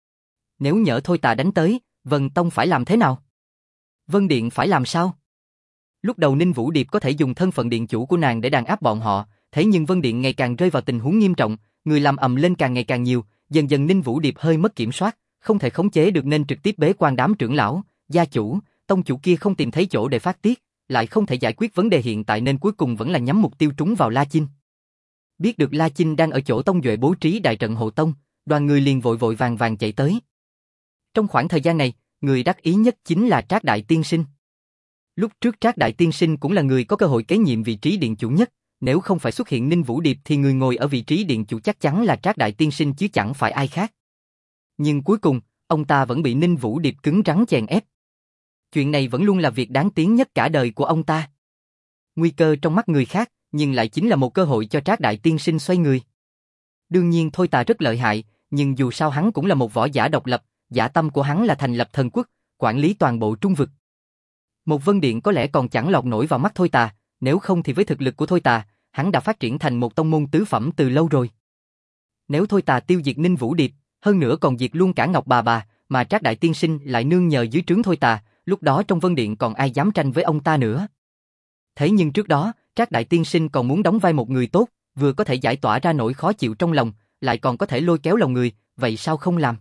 Speaker 1: Nếu nhỡ Thôi Tà đánh tới, Vân Tông phải làm thế nào? Vân Điện phải làm sao? Lúc đầu Ninh Vũ Điệp có thể dùng thân phận điện chủ của nàng để đàn áp bọn họ, thế nhưng Vân Điện ngày càng rơi vào tình huống nghiêm trọng, người làm ầm lên càng ngày càng nhiều, dần dần Ninh Vũ Điệp hơi mất kiểm soát, không thể khống chế được nên trực tiếp bế quan đám trưởng lão, gia chủ, tông chủ kia không tìm thấy chỗ để phát tiết, lại không thể giải quyết vấn đề hiện tại nên cuối cùng vẫn là nhắm mục tiêu trúng vào La Chinh. Biết được La Chinh đang ở chỗ Tông Duệ bố trí đại trận hộ tông, đoàn người liền vội vội vàng vàng chạy tới. Trong khoảng thời gian này, người đắc ý nhất chính là Trác đại tiên sinh. Lúc trước Trác đại tiên sinh cũng là người có cơ hội kế nhiệm vị trí điện chủ nhất, nếu không phải xuất hiện Ninh Vũ Điệp thì người ngồi ở vị trí điện chủ chắc chắn là Trác đại tiên sinh chứ chẳng phải ai khác. Nhưng cuối cùng, ông ta vẫn bị Ninh Vũ Điệp cứng rắn chèn ép. Chuyện này vẫn luôn là việc đáng tiếng nhất cả đời của ông ta. Nguy cơ trong mắt người khác, nhưng lại chính là một cơ hội cho Trác đại tiên sinh xoay người. Đương nhiên Thôi Tà rất lợi hại, nhưng dù sao hắn cũng là một võ giả độc lập, dã tâm của hắn là thành lập thần quốc, quản lý toàn bộ trung vực. Một Vân Điện có lẽ còn chẳng lọt nổi vào mắt Thôi Tà, nếu không thì với thực lực của Thôi Tà, hắn đã phát triển thành một tông môn tứ phẩm từ lâu rồi. Nếu Thôi Tà tiêu diệt Ninh Vũ Điệp, hơn nữa còn diệt luôn cả Ngọc Bà Bà, mà Trác đại tiên sinh lại nương nhờ dưới trướng Thôi Tà, lúc đó trong Vân Điện còn ai dám tranh với ông ta nữa. Thế nhưng trước đó, Trác đại tiên sinh còn muốn đóng vai một người tốt, vừa có thể giải tỏa ra nỗi khó chịu trong lòng, lại còn có thể lôi kéo lòng người, vậy sao không làm?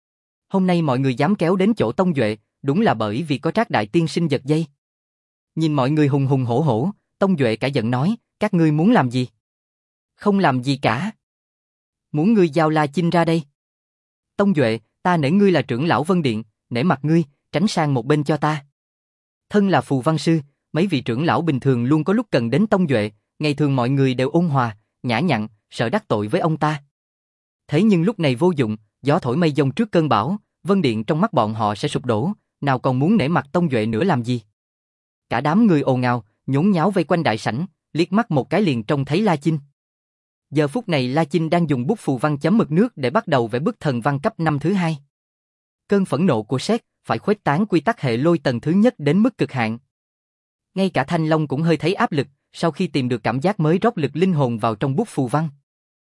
Speaker 1: Hôm nay mọi người dám kéo đến chỗ Tông Duệ, đúng là bởi vì có Trác đại tiên sinh giật dây. Nhìn mọi người hùng hùng hổ hổ, Tông Duệ cả giận nói, các ngươi muốn làm gì? Không làm gì cả. Muốn ngươi giao La Chinh ra đây. Tông Duệ, ta nể ngươi là trưởng lão Vân Điện, nể mặt ngươi, tránh sang một bên cho ta. Thân là phù văn sư, mấy vị trưởng lão bình thường luôn có lúc cần đến Tông Duệ, ngày thường mọi người đều ôn hòa, nhã nhặn, sợ đắc tội với ông ta. Thế nhưng lúc này vô dụng, gió thổi mây giông trước cơn bão, Vân Điện trong mắt bọn họ sẽ sụp đổ, nào còn muốn nể mặt Tông Duệ nữa làm gì. Cả đám người ồn ào, nhốn nháo vây quanh đại sảnh, liếc mắt một cái liền trông thấy La Chinh. Giờ phút này La Chinh đang dùng bút phù văn chấm mực nước để bắt đầu vẽ bức thần văn cấp năm thứ hai. Cơn phẫn nộ của sét phải khuếch tán quy tắc hệ lôi tầng thứ nhất đến mức cực hạn. Ngay cả Thanh Long cũng hơi thấy áp lực, sau khi tìm được cảm giác mới rót lực linh hồn vào trong bút phù văn.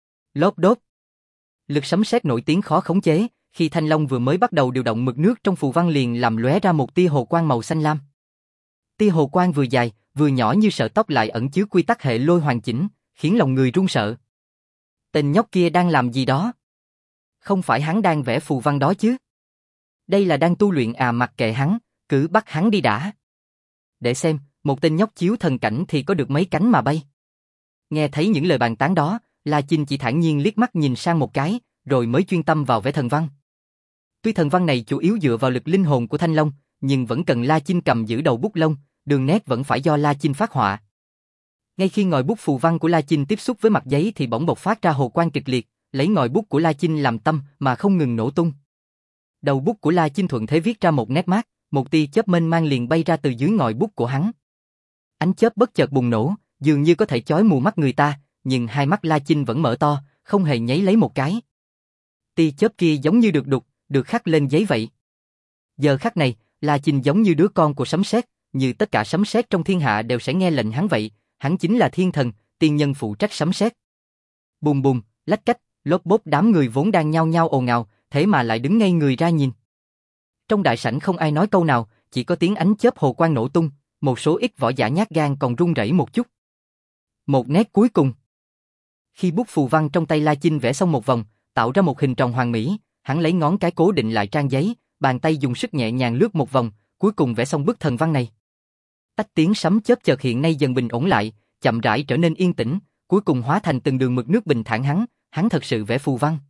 Speaker 1: Lốp đốp. Lực sấm sét nổi tiếng khó khống chế, khi Thanh Long vừa mới bắt đầu điều động mực nước trong phù văn liền làm lóe ra một tia hồ quang màu xanh lam. Tia hồ quang vừa dài, vừa nhỏ như sợi tóc lại ẩn chứa quy tắc hệ lôi hoàn chỉnh, khiến lòng người run sợ. Tên nhóc kia đang làm gì đó? Không phải hắn đang vẽ phù văn đó chứ? Đây là đang tu luyện à, mặc kệ hắn, cứ bắt hắn đi đã. Để xem, một tên nhóc chiếu thần cảnh thì có được mấy cánh mà bay. Nghe thấy những lời bàn tán đó, La Chinh chỉ thản nhiên liếc mắt nhìn sang một cái, rồi mới chuyên tâm vào vẽ thần văn. Tuy thần văn này chủ yếu dựa vào lực linh hồn của Thanh Long, nhưng vẫn cần La Chinh cầm giữ đầu bút lông, đường nét vẫn phải do La Chinh phát họa. Ngay khi ngòi bút phù văn của La Chinh tiếp xúc với mặt giấy thì bỗng bộc phát ra hồ quang kịch liệt, lấy ngòi bút của La Chinh làm tâm mà không ngừng nổ tung. Đầu bút của La Chinh thuận thế viết ra một nét mát, một tia chớp mênh mang liền bay ra từ dưới ngòi bút của hắn. Ánh chớp bất chợt bùng nổ, dường như có thể chói mù mắt người ta, nhưng hai mắt La Chinh vẫn mở to, không hề nháy lấy một cái. Tia chớp kia giống như được đục, được khắc lên giấy vậy. Giờ khắc này, La Chinh giống như đứa con của sấm sét, như tất cả sấm sét trong thiên hạ đều sẽ nghe lệnh hắn vậy, hắn chính là thiên thần, tiên nhân phụ trách sấm sét. Bùm bùm, lách cách, lốp bốp, đám người vốn đang nhao nhao ồn ào, thế mà lại đứng ngây người ra nhìn. Trong đại sảnh không ai nói câu nào, chỉ có tiếng ánh chớp hồ quang nổ tung, một số ít võ giả nhát gan còn run rẩy một chút. Một nét cuối cùng. Khi bút phù văn trong tay La Chinh vẽ xong một vòng, tạo ra một hình tròn hoàn mỹ, hắn lấy ngón cái cố định lại trang giấy, bàn tay dùng sức nhẹ nhàng lướt một vòng, cuối cùng vẽ xong bức thần văn này. Tách tiếng sấm chớp chợt hiện nay dần bình ổn lại, chậm rãi trở nên yên tĩnh, cuối cùng hóa thành từng đường mực nước bình thản. Hắn, hắn thật sự vẽ phù văn.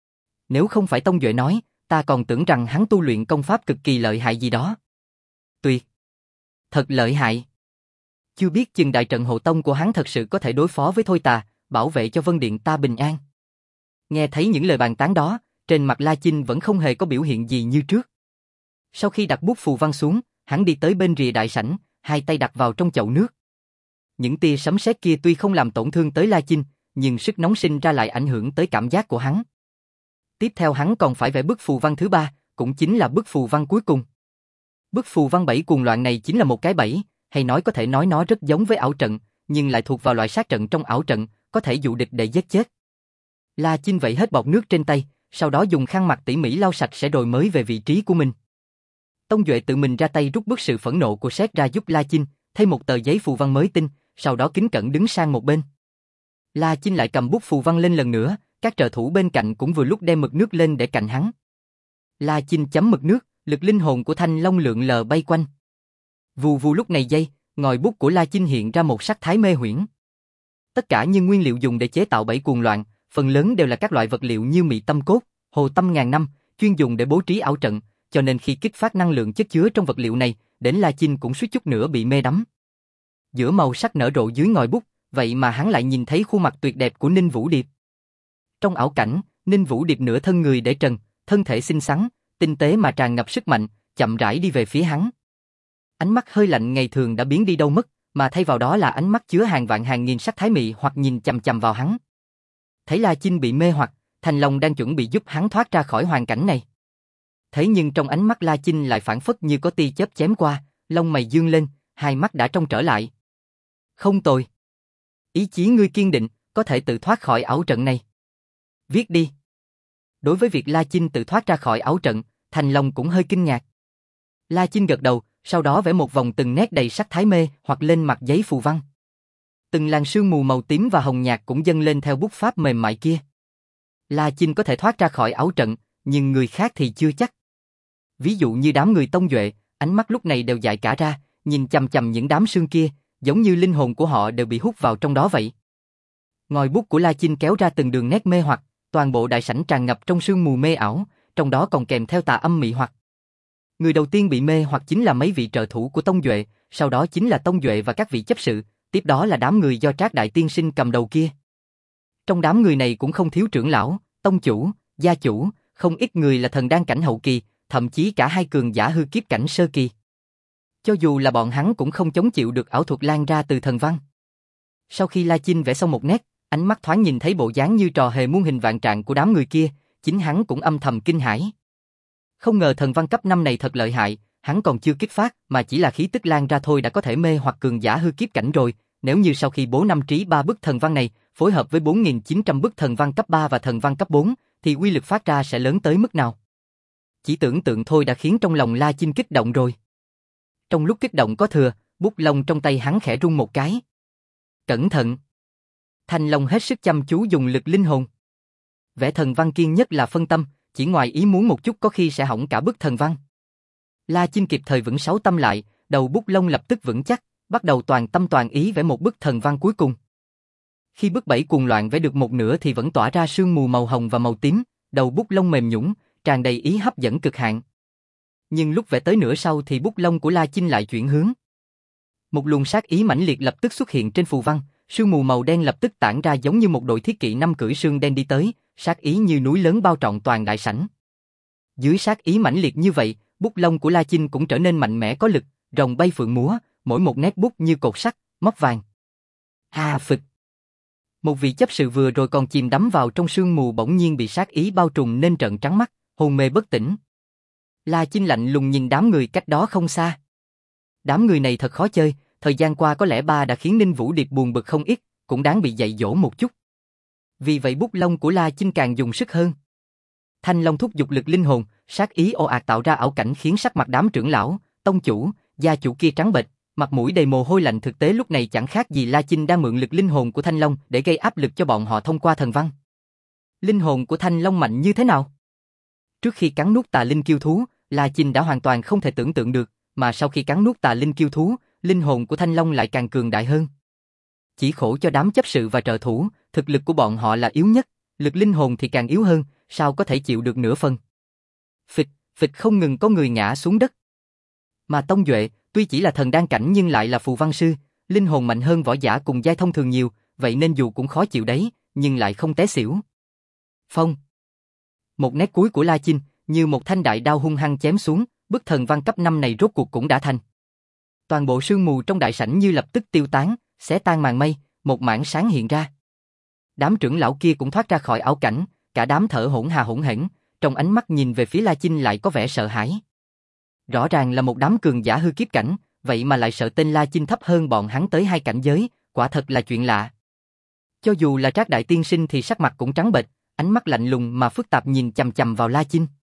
Speaker 1: Nếu không phải Tông Duệ nói, ta còn tưởng rằng hắn tu luyện công pháp cực kỳ lợi hại gì đó. Tuyệt! Thật lợi hại! Chưa biết chừng đại trận hộ tông của hắn thật sự có thể đối phó với Thôi Tà, bảo vệ cho Vân Điện ta bình an. Nghe thấy những lời bàn tán đó, trên mặt La Chinh vẫn không hề có biểu hiện gì như trước. Sau khi đặt bút phù văn xuống, hắn đi tới bên rìa đại sảnh, hai tay đặt vào trong chậu nước. Những tia sấm sét kia tuy không làm tổn thương tới La Chinh, nhưng sức nóng sinh ra lại ảnh hưởng tới cảm giác của hắn. Tiếp theo hắn còn phải vẽ bức phù văn thứ ba, cũng chính là bức phù văn cuối cùng. Bức phù văn bảy cuồng loạn này chính là một cái bẫy, hay nói có thể nói nó rất giống với ảo trận, nhưng lại thuộc vào loại sát trận trong ảo trận, có thể dụ địch để giết chết. La Chinh vẩy hết bọt nước trên tay, sau đó dùng khăn mặt tỉ mỉ lau sạch sẽ rồi mới về vị trí của mình. Tông Duệ tự mình ra tay rút bớt sự phẫn nộ của sét ra giúp La Chinh, thay một tờ giấy phù văn mới tinh, sau đó kính cẩn đứng sang một bên. La Chinh lại cầm bút phù văn lên lần nữa, các trợ thủ bên cạnh cũng vừa lúc đem mực nước lên để cạnh hắn. La Chinh chấm mực nước, lực linh hồn của Thanh Long lượn lờ bay quanh. Vù vù, lúc này giây, ngòi bút của La Chinh hiện ra một sắc thái mê huyễn. Tất cả những nguyên liệu dùng để chế tạo bẫy cuồng loạn, phần lớn đều là các loại vật liệu như mị tâm cốt, hồ tâm ngàn năm, chuyên dùng để bố trí ảo trận, cho nên khi kích phát năng lượng chất chứa trong vật liệu này, đến La Chinh cũng suýt chút nữa bị mê đắm. Giữa màu sắc nở rộ dưới ngòi bút, vậy mà hắn lại nhìn thấy khuôn mặt tuyệt đẹp của Ninh Vũ Điệp. Trong ảo cảnh, Ninh Vũ Điệp nửa thân người để trần, thân thể xinh xắn, tinh tế mà tràn ngập sức mạnh, chậm rãi đi về phía hắn. Ánh mắt hơi lạnh ngày thường đã biến đi đâu mất, mà thay vào đó là ánh mắt chứa hàng vạn hàng nghìn sắc thái mị hoặc nhìn chằm chằm vào hắn. Thấy La Chinh bị mê hoặc, Thành Long đang chuẩn bị giúp hắn thoát ra khỏi hoàn cảnh này. Thế nhưng trong ánh mắt La Chinh lại phảng phất như có tia chớp chém qua, lông mày dương lên, hai mắt đã trong trở lại. Không tồi. Ý chí ngươi kiên định, có thể tự thoát khỏi ảo trận này. Viết đi. Đối với việc La Chinh tự thoát ra khỏi ảo trận, Thành Long cũng hơi kinh ngạc. La Chinh gật đầu, sau đó vẽ một vòng từng nét đầy sắc thái mê hoặc lên mặt giấy phù văn. Từng làn sương mù màu tím và hồng nhạt cũng dâng lên theo bút pháp mềm mại kia. La Chinh có thể thoát ra khỏi ảo trận, nhưng người khác thì chưa chắc. Ví dụ như đám người Tông Duệ, ánh mắt lúc này đều dại cả ra, nhìn chằm chằm những đám sương kia, giống như linh hồn của họ đều bị hút vào trong đó vậy. Ngòi bút của La Chinh kéo ra từng đường nét mê hoặc, toàn bộ đại sảnh tràn ngập trong sương mù mê ảo, trong đó còn kèm theo tà âm mị hoặc. Người đầu tiên bị mê hoặc chính là mấy vị trợ thủ của Tông Duệ, sau đó chính là Tông Duệ và các vị chấp sự, tiếp đó là đám người do Trác Đại Tiên Sinh cầm đầu kia. Trong đám người này cũng không thiếu trưởng lão, tông chủ, gia chủ, không ít người là thần đan cảnh hậu kỳ, thậm chí cả hai cường giả hư kiếp cảnh sơ kỳ. Cho dù là bọn hắn cũng không chống chịu được ảo thuật lan ra từ thần văn. Sau khi La Chinh vẽ xong một nét, ánh mắt thoáng nhìn thấy bộ dáng như trò hề muôn hình vạn trạng của đám người kia, chính hắn cũng âm thầm kinh hãi. Không ngờ thần văn cấp năm này thật lợi hại, hắn còn chưa kích phát mà chỉ là khí tức lan ra thôi đã có thể mê hoặc cường giả hư kiếp cảnh rồi, nếu như sau khi bố năm trí ba bức thần văn này, phối hợp với bốn nghìn chín trăm bức thần văn cấp ba và thần văn cấp bốn, thì uy lực phát ra sẽ lớn tới mức nào. Chỉ tưởng tượng thôi đã khiến trong lòng La Chinh kích động rồi. Trong lúc kích động có thừa, bút lông trong tay hắn khẽ rung một cái. Cẩn thận! Thanh Long hết sức chăm chú dùng lực linh hồn. Vẽ thần văn kiên nhất là phân tâm, chỉ ngoài ý muốn một chút có khi sẽ hỏng cả bức thần văn. La Chinh kịp thời vững sáu tâm lại, đầu bút lông lập tức vững chắc, bắt đầu toàn tâm toàn ý vẽ một bức thần văn cuối cùng. Khi bức bảy cuồng loạn vẽ được một nửa thì vẫn tỏa ra sương mù màu hồng và màu tím, đầu bút lông mềm nhũn, tràn đầy ý hấp dẫn cực hạn. Nhưng lúc vẽ tới nửa sau thì bút lông của La Chinh lại chuyển hướng. Một luồng sát ý mãnh liệt lập tức xuất hiện trên phù văn, sương mù màu đen lập tức tản ra giống như một đội thiết kỵ năm cưỡi sương đen đi tới, sát ý như núi lớn bao trọn toàn đại sảnh. Dưới sát ý mãnh liệt như vậy, bút lông của La Chinh cũng trở nên mạnh mẽ có lực, rồng bay phượng múa, mỗi một nét bút như cột sắt, móc vàng. À phịch! Một vị chấp sự vừa rồi còn chìm đắm vào trong sương mù bỗng nhiên bị sát ý bao trùm nên trợn trắng mắt, hôn mê bất tỉnh. La Chinh lạnh lùng nhìn đám người cách đó không xa. Đám người này thật khó chơi, thời gian qua có lẽ ba đã khiến Ninh Vũ Điệp buồn bực không ít, cũng đáng bị dạy dỗ một chút. Vì vậy bút lông của La Chinh càng dùng sức hơn. Thanh Long thúc giục lực linh hồn, sát ý ồ ạt tạo ra ảo cảnh khiến sắc mặt đám trưởng lão, tông chủ, gia chủ kia trắng bệch, mặt mũi đầy mồ hôi lạnh, thực tế lúc này chẳng khác gì La Chinh đang mượn lực linh hồn của Thanh Long để gây áp lực cho bọn họ thông qua thần văn. Linh hồn của Thanh Long mạnh như thế nào? Trước khi cắn nuốt tà linh kiêu thú, La Chinh đã hoàn toàn không thể tưởng tượng được, mà sau khi cắn nuốt tà linh kiêu thú, linh hồn của Thanh Long lại càng cường đại hơn. Chỉ khổ cho đám chấp sự và trợ thủ, thực lực của bọn họ là yếu nhất, lực linh hồn thì càng yếu hơn, sao có thể chịu được nửa phần. Phịch, phịch không ngừng có người ngã xuống đất. Mà Tông Duệ, tuy chỉ là thần đan cảnh nhưng lại là phù văn sư, linh hồn mạnh hơn võ giả cùng giai thông thường nhiều, vậy nên dù cũng khó chịu đấy, nhưng lại không té xỉu. Phong. Một nét cuối của La Chinh, như một thanh đại đao hung hăng chém xuống, bức thần văn cấp năm này rốt cuộc cũng đã thành. Toàn bộ sương mù trong đại sảnh như lập tức tiêu tán, xé tan màn mây, một mảng sáng hiện ra. Đám trưởng lão kia cũng thoát ra khỏi ảo cảnh, cả đám thở hổn hà hổn hển, trong ánh mắt nhìn về phía La Chinh lại có vẻ sợ hãi. Rõ ràng là một đám cường giả hư kiếp cảnh, vậy mà lại sợ tên La Chinh thấp hơn bọn hắn tới hai cảnh giới, quả thật là chuyện lạ. Cho dù là Trác Đại Tiên Sinh thì sắc mặt cũng trắng bệch, ánh mắt lạnh lùng mà phức tạp nhìn chằm chằm vào La Chinh.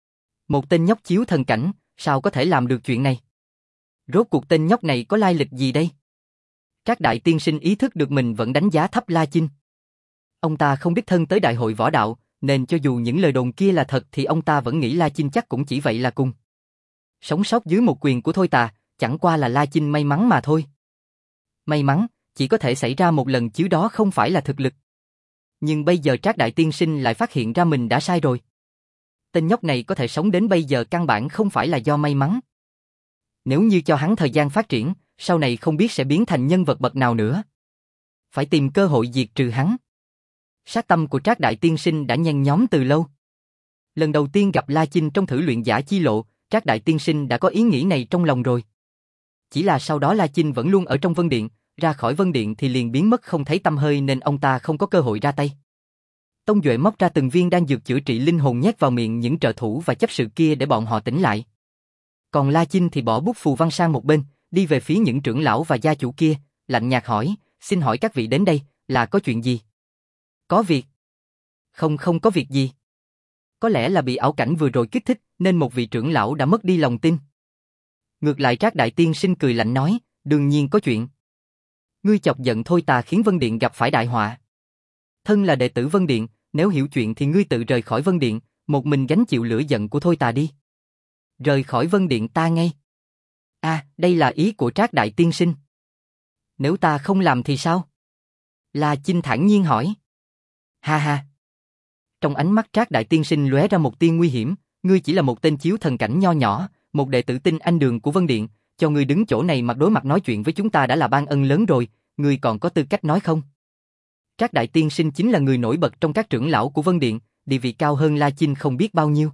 Speaker 1: Một tên nhóc chiếu thần cảnh, sao có thể làm được chuyện này? Rốt cuộc tên nhóc này có lai lịch gì đây? Trác Đại Tiên Sinh ý thức được mình vẫn đánh giá thấp La Chinh. Ông ta không đích thân tới đại hội võ đạo, nên cho dù những lời đồn kia là thật thì ông ta vẫn nghĩ La Chinh chắc cũng chỉ vậy là cùng. Sống sót dưới một quyền của Thôi Tà, chẳng qua là La Chinh may mắn mà thôi. May mắn, chỉ có thể xảy ra một lần chứ đó không phải là thực lực. Nhưng bây giờ Trác Đại Tiên Sinh lại phát hiện ra mình đã sai rồi. Tên nhóc này có thể sống đến bây giờ căn bản không phải là do may mắn. Nếu như cho hắn thời gian phát triển, sau này không biết sẽ biến thành nhân vật bậc nào nữa. Phải tìm cơ hội diệt trừ hắn. Sát tâm của Trác Đại Tiên Sinh đã nhen nhóm từ lâu. Lần đầu tiên gặp La Chinh trong thử luyện giả chi lộ, Trác Đại Tiên Sinh đã có ý nghĩ này trong lòng rồi. Chỉ là sau đó La Chinh vẫn luôn ở trong Vân Điện, ra khỏi Vân Điện thì liền biến mất không thấy tăm hơi nên ông ta không có cơ hội ra tay. Tông Duệ móc ra từng viên đan dược chữa trị linh hồn nhét vào miệng những trợ thủ và chấp sự kia để bọn họ tỉnh lại. Còn La Chinh thì bỏ bút phù văn sang một bên, đi về phía những trưởng lão và gia chủ kia, lạnh nhạt hỏi, xin hỏi các vị đến đây, là có chuyện gì? Có việc. Không không có việc gì. Có lẽ là bị ảo cảnh vừa rồi kích thích nên một vị trưởng lão đã mất đi lòng tin. Ngược lại Trác Đại Tiên Sinh cười lạnh nói, đương nhiên có chuyện. Ngươi chọc giận Thôi Tà khiến Vân Điện gặp phải đại họa. Thân là đệ tử Vân Điện, nếu hiểu chuyện thì ngươi tự rời khỏi Vân Điện, một mình gánh chịu lửa giận của Thôi Tà đi. Rời khỏi Vân Điện ta ngay. À, đây là ý của Trác Đại Tiên Sinh. Nếu ta không làm thì sao? La Chinh thản nhiên hỏi. Ha ha. Trong ánh mắt Trác Đại Tiên Sinh lóe ra một tia nguy hiểm, ngươi chỉ là một tên chiếu thần cảnh nho nhỏ, một đệ tử tinh anh đường của Vân Điện, cho ngươi đứng chỗ này mặt đối mặt nói chuyện với chúng ta đã là ban ân lớn rồi, ngươi còn có tư cách nói không? Trác Đại Tiên Sinh chính là người nổi bật trong các trưởng lão của Vân Điện, địa vị cao hơn La Chinh không biết bao nhiêu.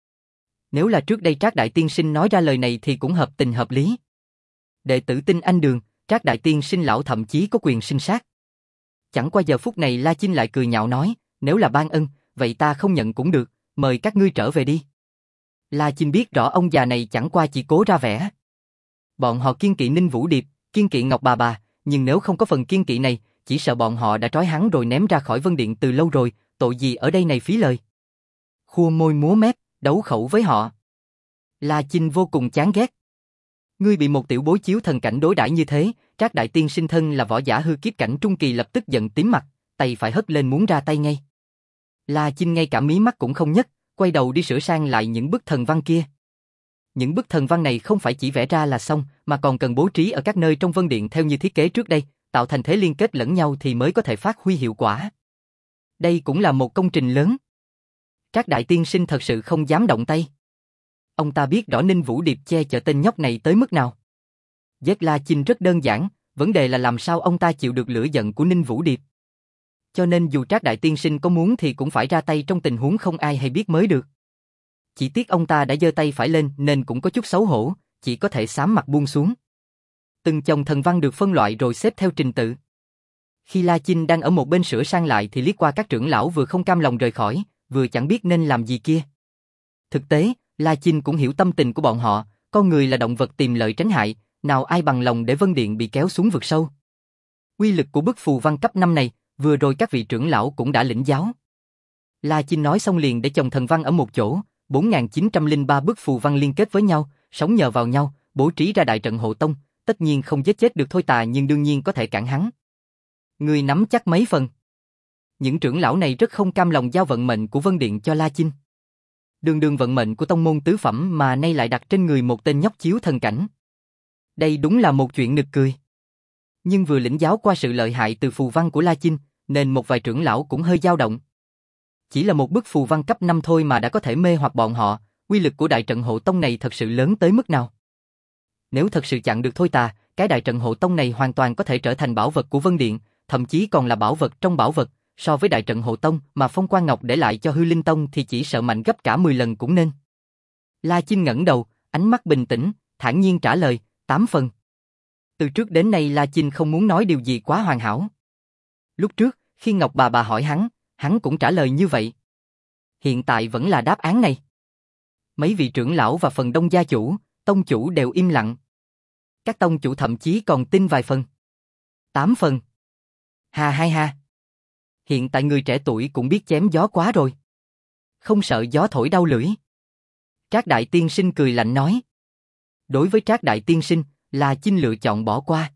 Speaker 1: Nếu là trước đây Trác Đại Tiên Sinh nói ra lời này thì cũng hợp tình hợp lý. Đệ tử tinh anh đường, Trác Đại Tiên Sinh lão thậm chí có quyền sinh sát. Chẳng qua giờ phút này La Chinh lại cười nhạo nói, nếu là ban ân, vậy ta không nhận cũng được, mời các ngươi trở về đi. La Chinh biết rõ ông già này chẳng qua chỉ cố ra vẻ. Bọn họ kiên kỵ Ninh Vũ Điệp, kiên kỵ Ngọc Bà Bà, nhưng nếu không có phần kiên kỵ này, chỉ sợ bọn họ đã trói hắn rồi ném ra khỏi Vân Điện từ lâu rồi, tội gì ở đây này phí lời. Khua môi múa mép, đấu khẩu với họ. La Chinh vô cùng chán ghét. Ngươi bị một tiểu bối chiếu thần cảnh đối đãi như thế, Trác Đại Tiên Sinh thân là võ giả hư kiếp cảnh trung kỳ lập tức giận tím mặt, tay phải hất lên muốn ra tay ngay. La Chinh ngay cả mí mắt cũng không nhấc, quay đầu đi sửa sang lại những bức thần văn kia. Những bức thần văn này không phải chỉ vẽ ra là xong, mà còn cần bố trí ở các nơi trong Vân Điện theo như thiết kế trước đây, tạo thành thế liên kết lẫn nhau thì mới có thể phát huy hiệu quả. Đây cũng là một công trình lớn. Trác Đại Tiên Sinh thật sự không dám động tay. Ông ta biết rõ Ninh Vũ Điệp che chở tên nhóc này tới mức nào. Giết La Chinh rất đơn giản, vấn đề là làm sao ông ta chịu được lửa giận của Ninh Vũ Điệp. Cho nên dù Trác Đại Tiên Sinh có muốn thì cũng phải ra tay trong tình huống không ai hay biết mới được. Chỉ tiếc ông ta đã giơ tay phải lên nên cũng có chút xấu hổ, chỉ có thể xám mặt buông xuống. Từng chồng thần văn được phân loại rồi xếp theo trình tự. Khi La Chinh đang ở một bên sửa sang lại thì liếc qua các trưởng lão vừa không cam lòng rời khỏi, vừa chẳng biết nên làm gì kia. Thực tế, La Chinh cũng hiểu tâm tình của bọn họ, con người là động vật tìm lợi tránh hại, nào ai bằng lòng để Vân Điện bị kéo xuống vực sâu. Uy lực của bức phù văn cấp năm này, vừa rồi các vị trưởng lão cũng đã lĩnh giáo. La Chinh nói xong liền để chồng thần văn ở một chỗ, bốn nghìn chín trăm lẻ ba bức phù văn liên kết với nhau, sống nhờ vào nhau, bố trí ra đại trận hộ tông, tất nhiên không giết chết được Thôi Tà nhưng đương nhiên có thể cản hắn. Người nắm chắc mấy phần. Những trưởng lão này rất không cam lòng giao vận mệnh của Vân Điện cho La Chinh. Đường đường vận mệnh của tông môn tứ phẩm mà nay lại đặt trên người một tên nhóc chiếu thần cảnh. Đây đúng là một chuyện nực cười. Nhưng vừa lĩnh giáo qua sự lợi hại từ phù văn của La Chinh, nên một vài trưởng lão cũng hơi dao động. Chỉ là một bức phù văn cấp năm thôi mà đã có thể mê hoặc bọn họ, uy lực của đại trận hộ tông này thật sự lớn tới mức nào. Nếu thật sự chặn được Thôi Tà, cái đại trận hộ tông này hoàn toàn có thể trở thành bảo vật của Vân Điện, thậm chí còn là bảo vật trong bảo vật, so với đại trận hộ tông mà Phong Quan Ngọc để lại cho Hư Linh Tông thì chỉ sợ mạnh gấp cả mười lần cũng nên. La Chinh ngẩng đầu, ánh mắt bình tĩnh, thản nhiên trả lời, tám phần. Từ trước đến nay La Chinh không muốn nói điều gì quá hoàn hảo. Lúc trước, khi Ngọc bà bà hỏi hắn, hắn cũng trả lời như vậy. Hiện tại vẫn là đáp án này. Mấy vị trưởng lão và phần đông gia chủ, tông chủ đều im lặng. Các tông chủ thậm chí còn tin vài phần. Tám phần. Ha hai ha. Hiện tại người trẻ tuổi cũng biết chém gió quá rồi. Không sợ gió thổi đau lưỡi. Trác Đại Tiên Sinh cười lạnh nói. Đối với Trác Đại Tiên Sinh, La Chinh lựa chọn bỏ qua.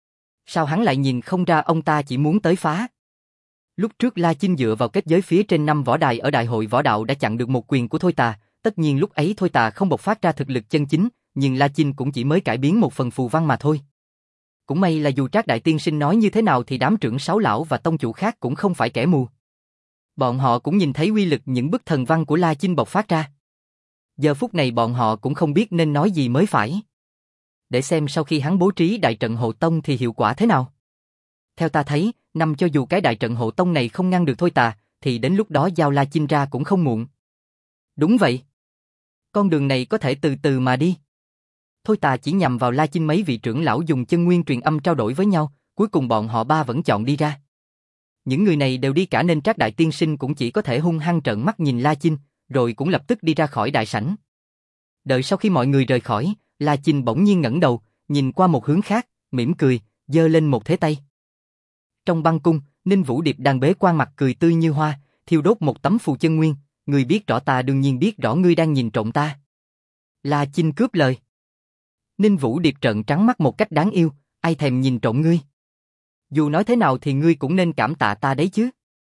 Speaker 1: Sao hắn lại nhìn không ra ông ta chỉ muốn tới phá? Lúc trước La Chinh dựa vào kết giới phía trên năm võ đài ở đại hội võ đạo đã chặn được một quyền của Thôi Tà, tất nhiên lúc ấy Thôi Tà không bộc phát ra thực lực chân chính, nhưng La Chinh cũng chỉ mới cải biến một phần phù văn mà thôi. Cũng may là dù Trác Đại Tiên Sinh nói như thế nào thì đám trưởng sáu lão và tông chủ khác cũng không phải kẻ mù. Bọn họ cũng nhìn thấy uy lực những bức thần văn của La Chinh bộc phát ra. Giờ phút này bọn họ cũng không biết nên nói gì mới phải. Để xem sau khi hắn bố trí đại trận hộ tông thì hiệu quả thế nào. Theo ta thấy, năm cho dù cái đại trận hộ tông này không ngăn được Thôi Tà, thì đến lúc đó giao La Chinh ra cũng không muộn. Đúng vậy. Con đường này có thể từ từ mà đi. Thôi Tà chỉ nhằm vào La Chinh, mấy vị trưởng lão dùng chân nguyên truyền âm trao đổi với nhau, cuối cùng bọn họ ba vẫn chọn đi ra. Những người này đều đi cả nên Trác Đại Tiên Sinh cũng chỉ có thể hung hăng trợn mắt nhìn La Chinh, rồi cũng lập tức đi ra khỏi đại sảnh. Đợi sau khi mọi người rời khỏi, La Chinh bỗng nhiên ngẩng đầu, nhìn qua một hướng khác, mỉm cười, giơ lên một thế tay. Trong băng cung, Ninh Vũ Điệp đang bế quan, mặt cười tươi như hoa, thiêu đốt một tấm phù chân nguyên. Ngươi biết rõ ta đương nhiên biết rõ ngươi đang nhìn trộm ta. La Chinh cướp lời. Ninh Vũ Điệp trợn trắng mắt một cách đáng yêu, ai thèm nhìn trộm ngươi. Dù nói thế nào thì ngươi cũng nên cảm tạ ta đấy chứ.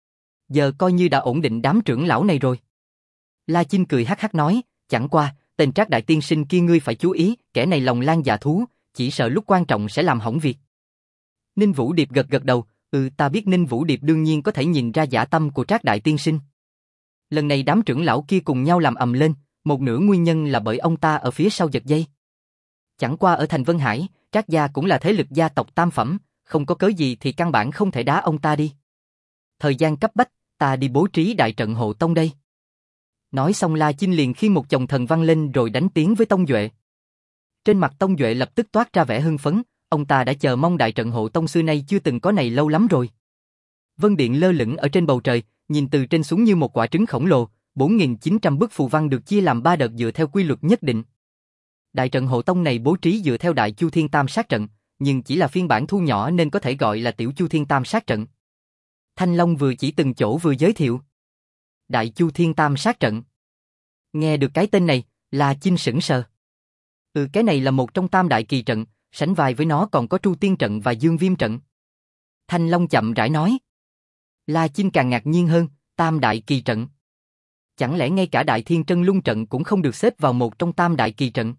Speaker 1: Giờ coi như đã ổn định đám trưởng lão này rồi. La Chinh cười hắc hắc nói, chẳng qua, tên Trác Đại Tiên Sinh kia ngươi phải chú ý, kẻ này lòng lan dạ thú, chỉ sợ lúc quan trọng sẽ làm hỏng việc. Ninh Vũ Điệp gật gật đầu, ừ ta biết. Ninh Vũ Điệp đương nhiên có thể nhìn ra dã tâm của Trác Đại Tiên Sinh. Lần này đám trưởng lão kia cùng nhau làm ầm lên, một nửa nguyên nhân là bởi ông ta ở phía sau giật dây. Chẳng qua ở thành Vân Hải, Trác gia cũng là thế lực gia tộc tam phẩm, không có cớ gì thì căn bản không thể đá ông ta đi. Thời gian cấp bách, ta đi bố trí đại trận hộ tông đây. Nói xong La Chinh liền khiêng một chồng thần văn lên rồi đánh tiếng với Tông Duệ. Trên mặt Tông Duệ lập tức toát ra vẻ hưng phấn, ông ta đã chờ mong đại trận hộ tông xưa nay chưa từng có này lâu lắm rồi. Vân Điện lơ lửng ở trên bầu trời, nhìn từ trên xuống như một quả trứng khổng lồ, bốn nghìn chín trăm bức phù văn được chia làm ba đợt dựa theo quy luật nhất định. Đại trận hộ tông này bố trí dựa theo Đại Chu Thiên Tam Sát trận, nhưng chỉ là phiên bản thu nhỏ nên có thể gọi là Tiểu Chu Thiên Tam Sát trận. Thanh Long vừa chỉ từng chỗ vừa giới thiệu. Đại Chu Thiên Tam Sát trận. Nghe được cái tên này, La Chinh sững sờ. Ừ, cái này là một trong tam đại kỳ trận, sánh vai với nó còn có Tru Tiên trận và Dương Viêm trận. Thanh Long chậm rãi nói. La Chinh càng ngạc nhiên hơn, tam đại kỳ trận. Chẳng lẽ ngay cả Đại Thiên Trân Lung trận cũng không được xếp vào một trong tam đại kỳ trận?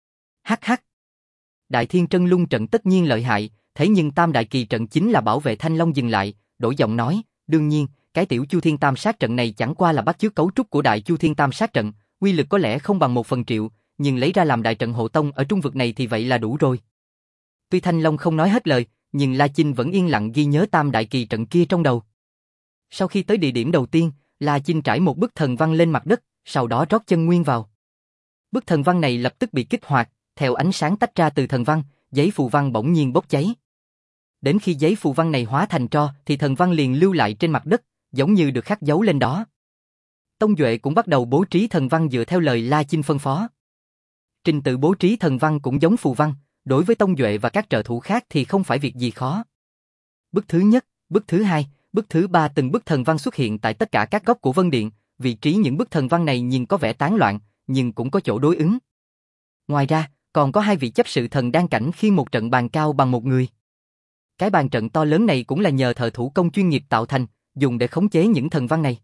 Speaker 1: Hắc hắc. Đại Thiên Trân Lung trận tất nhiên lợi hại, thế nhưng tam đại kỳ trận chính là bảo vệ Thanh Long dừng lại, đổi giọng nói, đương nhiên, cái tiểu Chu Thiên Tam Sát trận này chẳng qua là bắt chước cấu trúc của Đại Chu Thiên Tam Sát trận, uy lực có lẽ không bằng một phần triệu, nhưng lấy ra làm đại trận hộ tông ở trung vực này thì vậy là đủ rồi. Tuy Thanh Long không nói hết lời, nhưng La Chinh vẫn yên lặng ghi nhớ tam đại kỳ trận kia trong đầu. Sau khi tới địa điểm đầu tiên, La Chinh trải một bức thần văn lên mặt đất, sau đó rót chân nguyên vào. Bức thần văn này lập tức bị kích hoạt, theo ánh sáng tách ra từ thần văn, giấy phù văn bỗng nhiên bốc cháy. Đến khi giấy phù văn này hóa thành tro thì thần văn liền lưu lại trên mặt đất, giống như được khắc dấu lên đó. Tông Duệ cũng bắt đầu bố trí thần văn dựa theo lời La Chinh phân phó. Trình tự bố trí thần văn cũng giống phù văn, đối với Tông Duệ và các trợ thủ khác thì không phải việc gì khó. Bức thứ nhất, bức thứ hai, bức thứ ba từng bức thần văn xuất hiện tại tất cả các góc của Vân Điện, vị trí những bức thần văn này nhìn có vẻ tán loạn, nhưng cũng có chỗ đối ứng. Ngoài ra, còn có hai vị chấp sự thần đan cảnh khi một trận bàn cao bằng một người. Cái bàn trận to lớn này cũng là nhờ thợ thủ công chuyên nghiệp tạo thành, dùng để khống chế những thần văn này.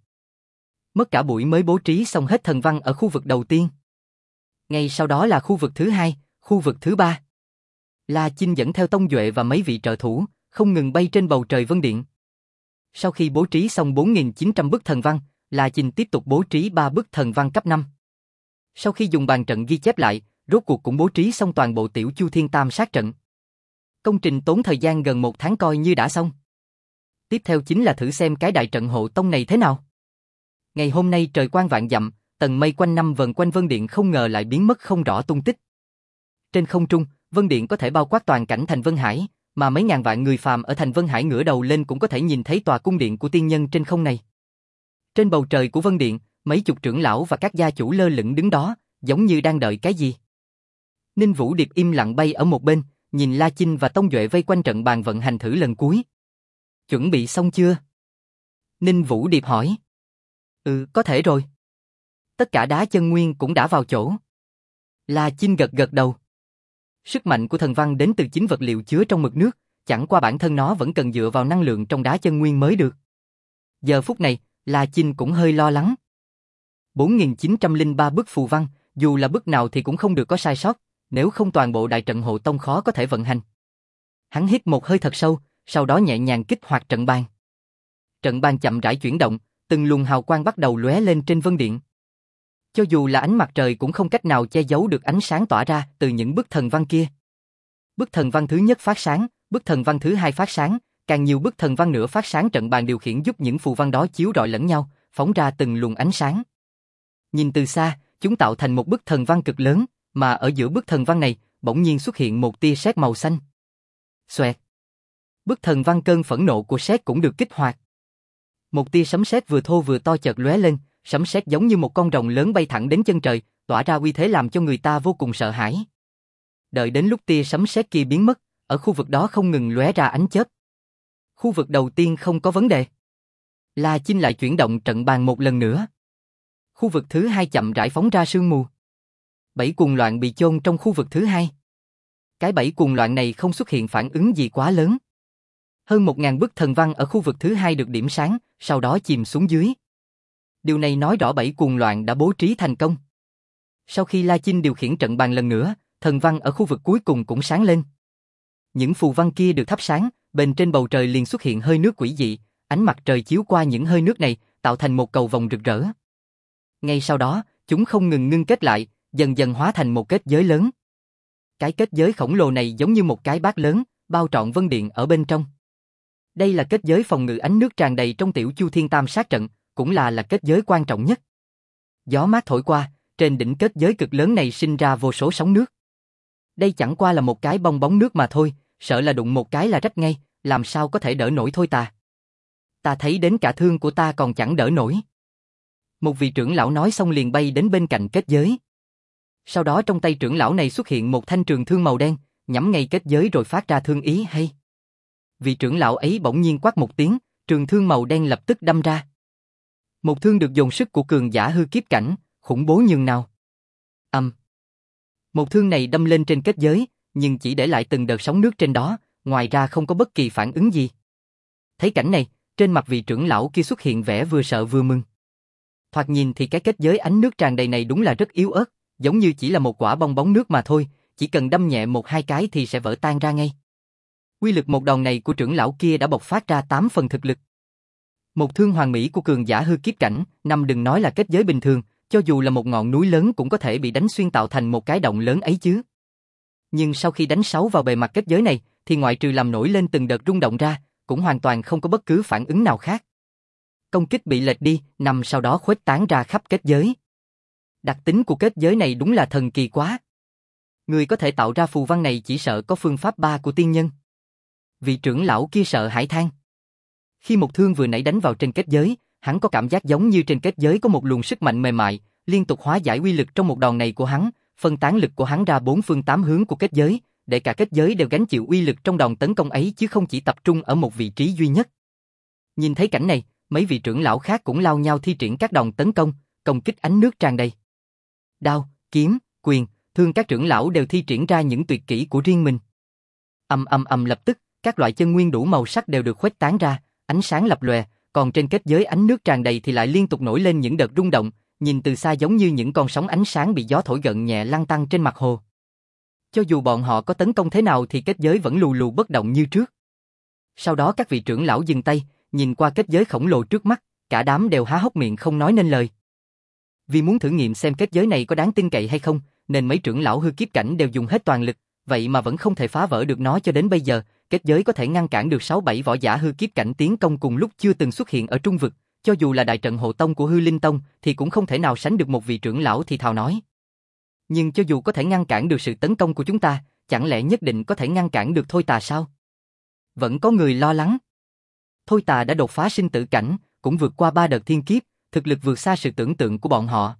Speaker 1: Mất cả buổi mới bố trí xong hết thần văn ở khu vực đầu tiên. Ngay sau đó là khu vực thứ hai, khu vực thứ ba. La Chinh dẫn theo Tông Duệ và mấy vị trợ thủ, không ngừng bay trên bầu trời Vân Điện. Sau khi bố trí xong bốn nghìn chín trăm bức thần văn, La Chinh tiếp tục bố trí ba bức thần văn cấp năm. Sau khi dùng bàn trận ghi chép lại, rốt cuộc cũng bố trí xong toàn bộ tiểu Chu Thiên Tam Sát trận. Công trình tốn thời gian gần một tháng coi như đã xong. Tiếp theo chính là thử xem cái đại trận hộ tông này thế nào. Ngày hôm nay trời quang vạn dặm, tầng mây quanh năm vần quanh Vân Điện không ngờ lại biến mất không rõ tung tích. Trên không trung, Vân Điện có thể bao quát toàn cảnh thành Vân Hải, mà mấy ngàn vạn người phàm ở thành Vân Hải ngửa đầu lên cũng có thể nhìn thấy tòa cung điện của tiên nhân trên không này. Trên bầu trời của Vân Điện, mấy chục trưởng lão và các gia chủ lơ lửng đứng đó, giống như đang đợi cái gì. Ninh Vũ Điệp im lặng bay ở một bên, nhìn La Chinh và Tông Duệ vây quanh trận bàn vận hành thử lần cuối. Chuẩn bị xong chưa? Ninh Vũ Điệp hỏi. Ừ, có thể rồi. Tất cả đá chân nguyên cũng đã vào chỗ. La Chinh gật gật đầu. Sức mạnh của thần văn đến từ chính vật liệu chứa trong mực nước, chẳng qua bản thân nó vẫn cần dựa vào năng lượng trong đá chân nguyên mới được. Giờ phút này, La Chinh cũng hơi lo lắng. bốn nghìn chín trăm lẻ ba bức phù văn, dù là bức nào thì cũng không được có sai sót, nếu không toàn bộ đại trận hộ tông khó có thể vận hành. Hắn hít một hơi thật sâu, sau đó nhẹ nhàng kích hoạt trận bàn. Trận bàn chậm rãi chuyển động, từng luồng hào quang bắt đầu lóe lên trên Vân Điện. Cho dù là ánh mặt trời cũng không cách nào che giấu được ánh sáng tỏa ra từ những bức thần văn kia. Bức thần văn thứ nhất phát sáng, bức thần văn thứ hai phát sáng, càng nhiều bức thần văn nữa phát sáng, trận bàn điều khiển giúp những phù văn đó chiếu rọi lẫn nhau, phóng ra từng luồng ánh sáng. Nhìn từ xa, chúng tạo thành một bức thần văn cực lớn, mà ở giữa bức thần văn này, bỗng nhiên xuất hiện một tia sét màu xanh. Xoẹt. Bức thần văn cơn phẫn nộ của sét cũng được kích hoạt. Một tia sấm sét vừa thô vừa to chợt lóe lên, sấm sét giống như một con rồng lớn bay thẳng đến chân trời, tỏa ra uy thế làm cho người ta vô cùng sợ hãi. Đợi đến lúc tia sấm sét kia biến mất, ở khu vực đó không ngừng lóe ra ánh chớp. Khu vực đầu tiên không có vấn đề. La Chinh lại chuyển động trận bàn một lần nữa. Khu vực thứ hai chậm rãi phóng ra sương mù. Bảy cuồng loạn bị chôn trong khu vực thứ hai. Cái bảy cuồng loạn này không xuất hiện phản ứng gì quá lớn. Hơn một ngàn bức thần văn ở khu vực thứ hai được điểm sáng, sau đó chìm xuống dưới. Điều này nói rõ bảy cuồng loạn đã bố trí thành công. Sau khi La Chinh điều khiển trận bàn lần nữa, thần văn ở khu vực cuối cùng cũng sáng lên. Những phù văn kia được thắp sáng, bên trên bầu trời liền xuất hiện hơi nước quỷ dị, ánh mặt trời chiếu qua những hơi nước này, tạo thành một cầu vồng rực rỡ. Ngay sau đó, chúng không ngừng ngưng kết lại, dần dần hóa thành một kết giới lớn. Cái kết giới khổng lồ này giống như một cái bát lớn, bao trọn Vân Điện ở bên trong. Đây là kết giới phòng ngự ánh nước tràn đầy trong tiểu Chu Thiên Tam Sát trận, cũng là là kết giới quan trọng nhất. Gió mát thổi qua, trên đỉnh kết giới cực lớn này sinh ra vô số sóng nước. Đây chẳng qua là một cái bong bóng nước mà thôi, sợ là đụng một cái là rách ngay, làm sao có thể đỡ nổi thôi ta. Ta thấy đến cả thương của ta còn chẳng đỡ nổi. Một vị trưởng lão nói xong liền bay đến bên cạnh kết giới. Sau đó trong tay trưởng lão này xuất hiện một thanh trường thương màu đen, nhắm ngay kết giới rồi phát ra thương ý hay. Vị trưởng lão ấy bỗng nhiên quát một tiếng, trường thương màu đen lập tức đâm ra. Một thương được dồn sức của cường giả hư kiếp cảnh, khủng bố nhường nào. Âm. Um. Một thương này đâm lên trên kết giới, nhưng chỉ để lại từng đợt sóng nước trên đó, ngoài ra không có bất kỳ phản ứng gì. Thấy cảnh này, Trên mặt vị trưởng lão kia xuất hiện vẻ vừa sợ vừa mừng. Thoạt nhìn thì cái kết giới ánh nước tràn đầy này đúng là rất yếu ớt, giống như chỉ là một quả bong bóng nước mà thôi, chỉ cần đâm nhẹ một hai cái thì sẽ vỡ tan ra ngay. Uy lực một đòn này của trưởng lão kia đã bộc phát ra tám phần thực lực. Một thương hoàn mỹ của cường giả hư kiếp cảnh, năm đừng nói là kết giới bình thường, cho dù là một ngọn núi lớn cũng có thể bị đánh xuyên tạo thành một cái động lớn ấy chứ. Nhưng sau khi đánh sáu vào bề mặt kết giới này, thì ngoại trừ làm nổi lên từng đợt rung động ra, cũng hoàn toàn không có bất cứ phản ứng nào khác. Công kích bị lệch đi, nằm sau đó khuếch tán ra khắp kết giới. Đặc tính của kết giới này đúng là thần kỳ quá. Người có thể tạo ra phù văn này chỉ sợ có phương pháp ba của tiên nhân. Vị trưởng lão kia sợ hãi than. Khi một thương vừa nãy đánh vào trên kết giới, hắn có cảm giác giống như trên kết giới có một luồng sức mạnh mềm mại, liên tục hóa giải uy lực trong một đòn này của hắn, phân tán lực của hắn ra bốn phương tám hướng của kết giới, để cả kết giới đều gánh chịu uy lực trong đòn tấn công ấy chứ không chỉ tập trung ở một vị trí duy nhất. Nhìn thấy cảnh này, mấy vị trưởng lão khác cũng lao nhau thi triển các đòn tấn công, công kích ánh nước tràn đầy. Đao, kiếm, quyền, thương các trưởng lão đều thi triển ra những tuyệt kỹ của riêng mình. Ầm ầm ầm lập tức, các loại chân nguyên đủ màu sắc đều được khuếch tán ra, ánh sáng lập lòe, còn trên kết giới ánh nước tràn đầy thì lại liên tục nổi lên những đợt rung động, nhìn từ xa giống như những con sóng ánh sáng bị gió thổi gợn nhẹ lăn tăn trên mặt hồ. Cho dù bọn họ có tấn công thế nào thì kết giới vẫn lù lù bất động như trước. Sau đó các vị trưởng lão dừng tay, nhìn qua kết giới khổng lồ trước mắt, cả đám đều há hốc miệng không nói nên lời. Vì muốn thử nghiệm xem kết giới này có đáng tin cậy hay không, nên mấy trưởng lão hư kiếp cảnh đều dùng hết toàn lực, vậy mà vẫn không thể phá vỡ được nó cho đến bây giờ. Kết giới có thể ngăn cản được sáu bảy võ giả hư kiếp cảnh tiến công cùng lúc chưa từng xuất hiện ở trung vực, cho dù là đại trận hộ tông của Hư Linh Tông thì cũng không thể nào sánh được một vị trưởng lão thì thào nói. Nhưng cho dù có thể ngăn cản được sự tấn công của chúng ta, chẳng lẽ nhất định có thể ngăn cản được Thôi Tà sao? Vẫn có người lo lắng. Thôi Tà đã đột phá sinh tử cảnh, cũng vượt qua ba đợt thiên kiếp, thực lực vượt xa sự tưởng tượng của bọn họ.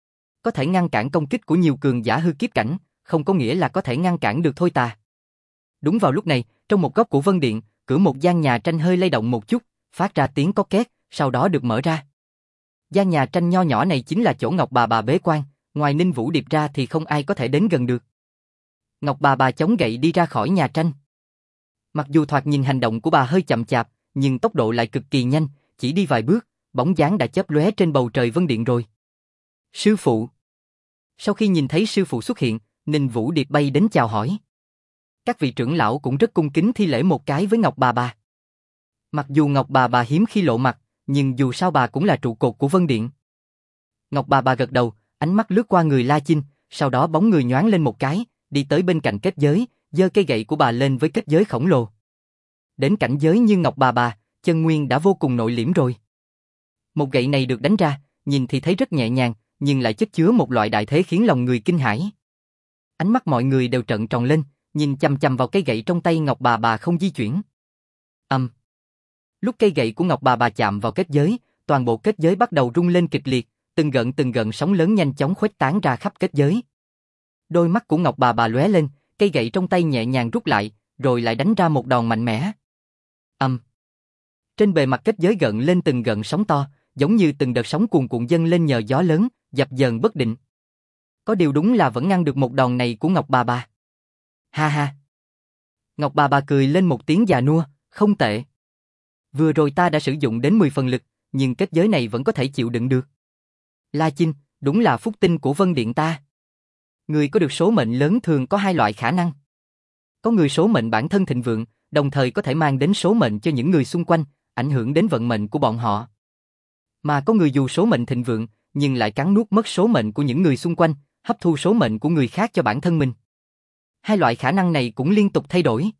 Speaker 1: Có thể ngăn cản công kích của nhiều cường giả hư kiếp cảnh, không có nghĩa là có thể ngăn cản được Thôi Tà. Đúng vào lúc này, trong một góc của Vân Điện, cửa một gian nhà tranh hơi lay động một chút, phát ra tiếng có két, sau đó được mở ra. Gian nhà tranh nho nhỏ này chính là chỗ Ngọc Bà Bà bế quan, ngoài Ninh Vũ Điệp ra thì không ai có thể đến gần được. Ngọc Bà Bà chống gậy đi ra khỏi nhà tranh. Mặc dù thoạt nhìn hành động của bà hơi chậm chạp, nhưng tốc độ lại cực kỳ nhanh, chỉ đi vài bước, bóng dáng đã chớp lóe trên bầu trời Vân Điện rồi. Sư phụ. Sau khi nhìn thấy sư phụ xuất hiện, Ninh Vũ Điệp bay đến chào hỏi. Các vị trưởng lão cũng rất cung kính thi lễ một cái với Ngọc Bà Bà. Mặc dù Ngọc Bà Bà hiếm khi lộ mặt, nhưng dù sao bà cũng là trụ cột của Vân Điện. Ngọc Bà Bà gật đầu, ánh mắt lướt qua người La Chinh, sau đó bóng người nhoáng lên một cái, đi tới bên cạnh kết giới, giơ cây gậy của bà lên với kết giới khổng lồ. Đến cảnh giới như Ngọc Bà Bà, chân nguyên đã vô cùng nội liễm rồi. Một gậy này được đánh ra, nhìn thì thấy rất nhẹ nhàng, nhưng lại chất chứa một loại đại thế khiến lòng người kinh hãi. Ánh mắt mọi người đều trợn tròn lên, nhìn chằm chằm vào cây gậy trong tay Ngọc Bà Bà không di chuyển. Ầm. Um. Lúc cây gậy của Ngọc Bà Bà chạm vào kết giới, toàn bộ kết giới bắt đầu rung lên kịch liệt, từng gợn từng gợn sóng lớn nhanh chóng khuếch tán ra khắp kết giới. Đôi mắt của Ngọc Bà Bà lóe lên, cây gậy trong tay nhẹ nhàng rút lại, rồi lại đánh ra một đòn mạnh mẽ. Ầm. Um. Trên bề mặt kết giới gợn lên từng gợn sóng to, giống như từng đợt sóng cuồn cuộn dâng lên nhờ gió lớn, dập dờn bất định. Có điều đúng là vẫn ngăn được một đòn này của Ngọc Bà Bà. Ha ha. Ngọc Bà Bà cười lên một tiếng già nua, không tệ. Vừa rồi ta đã sử dụng đến mười phần lực, nhưng kết giới này vẫn có thể chịu đựng được. La Chinh, đúng là phúc tinh của Vân Điện ta. Người có được số mệnh lớn thường có hai loại khả năng. Có người số mệnh bản thân thịnh vượng, đồng thời có thể mang đến số mệnh cho những người xung quanh, ảnh hưởng đến vận mệnh của bọn họ. Mà có người dù số mệnh thịnh vượng, nhưng lại cắn nuốt mất số mệnh của những người xung quanh, hấp thu số mệnh của người khác cho bản thân mình. Hai loại khả năng này cũng liên tục thay đổi.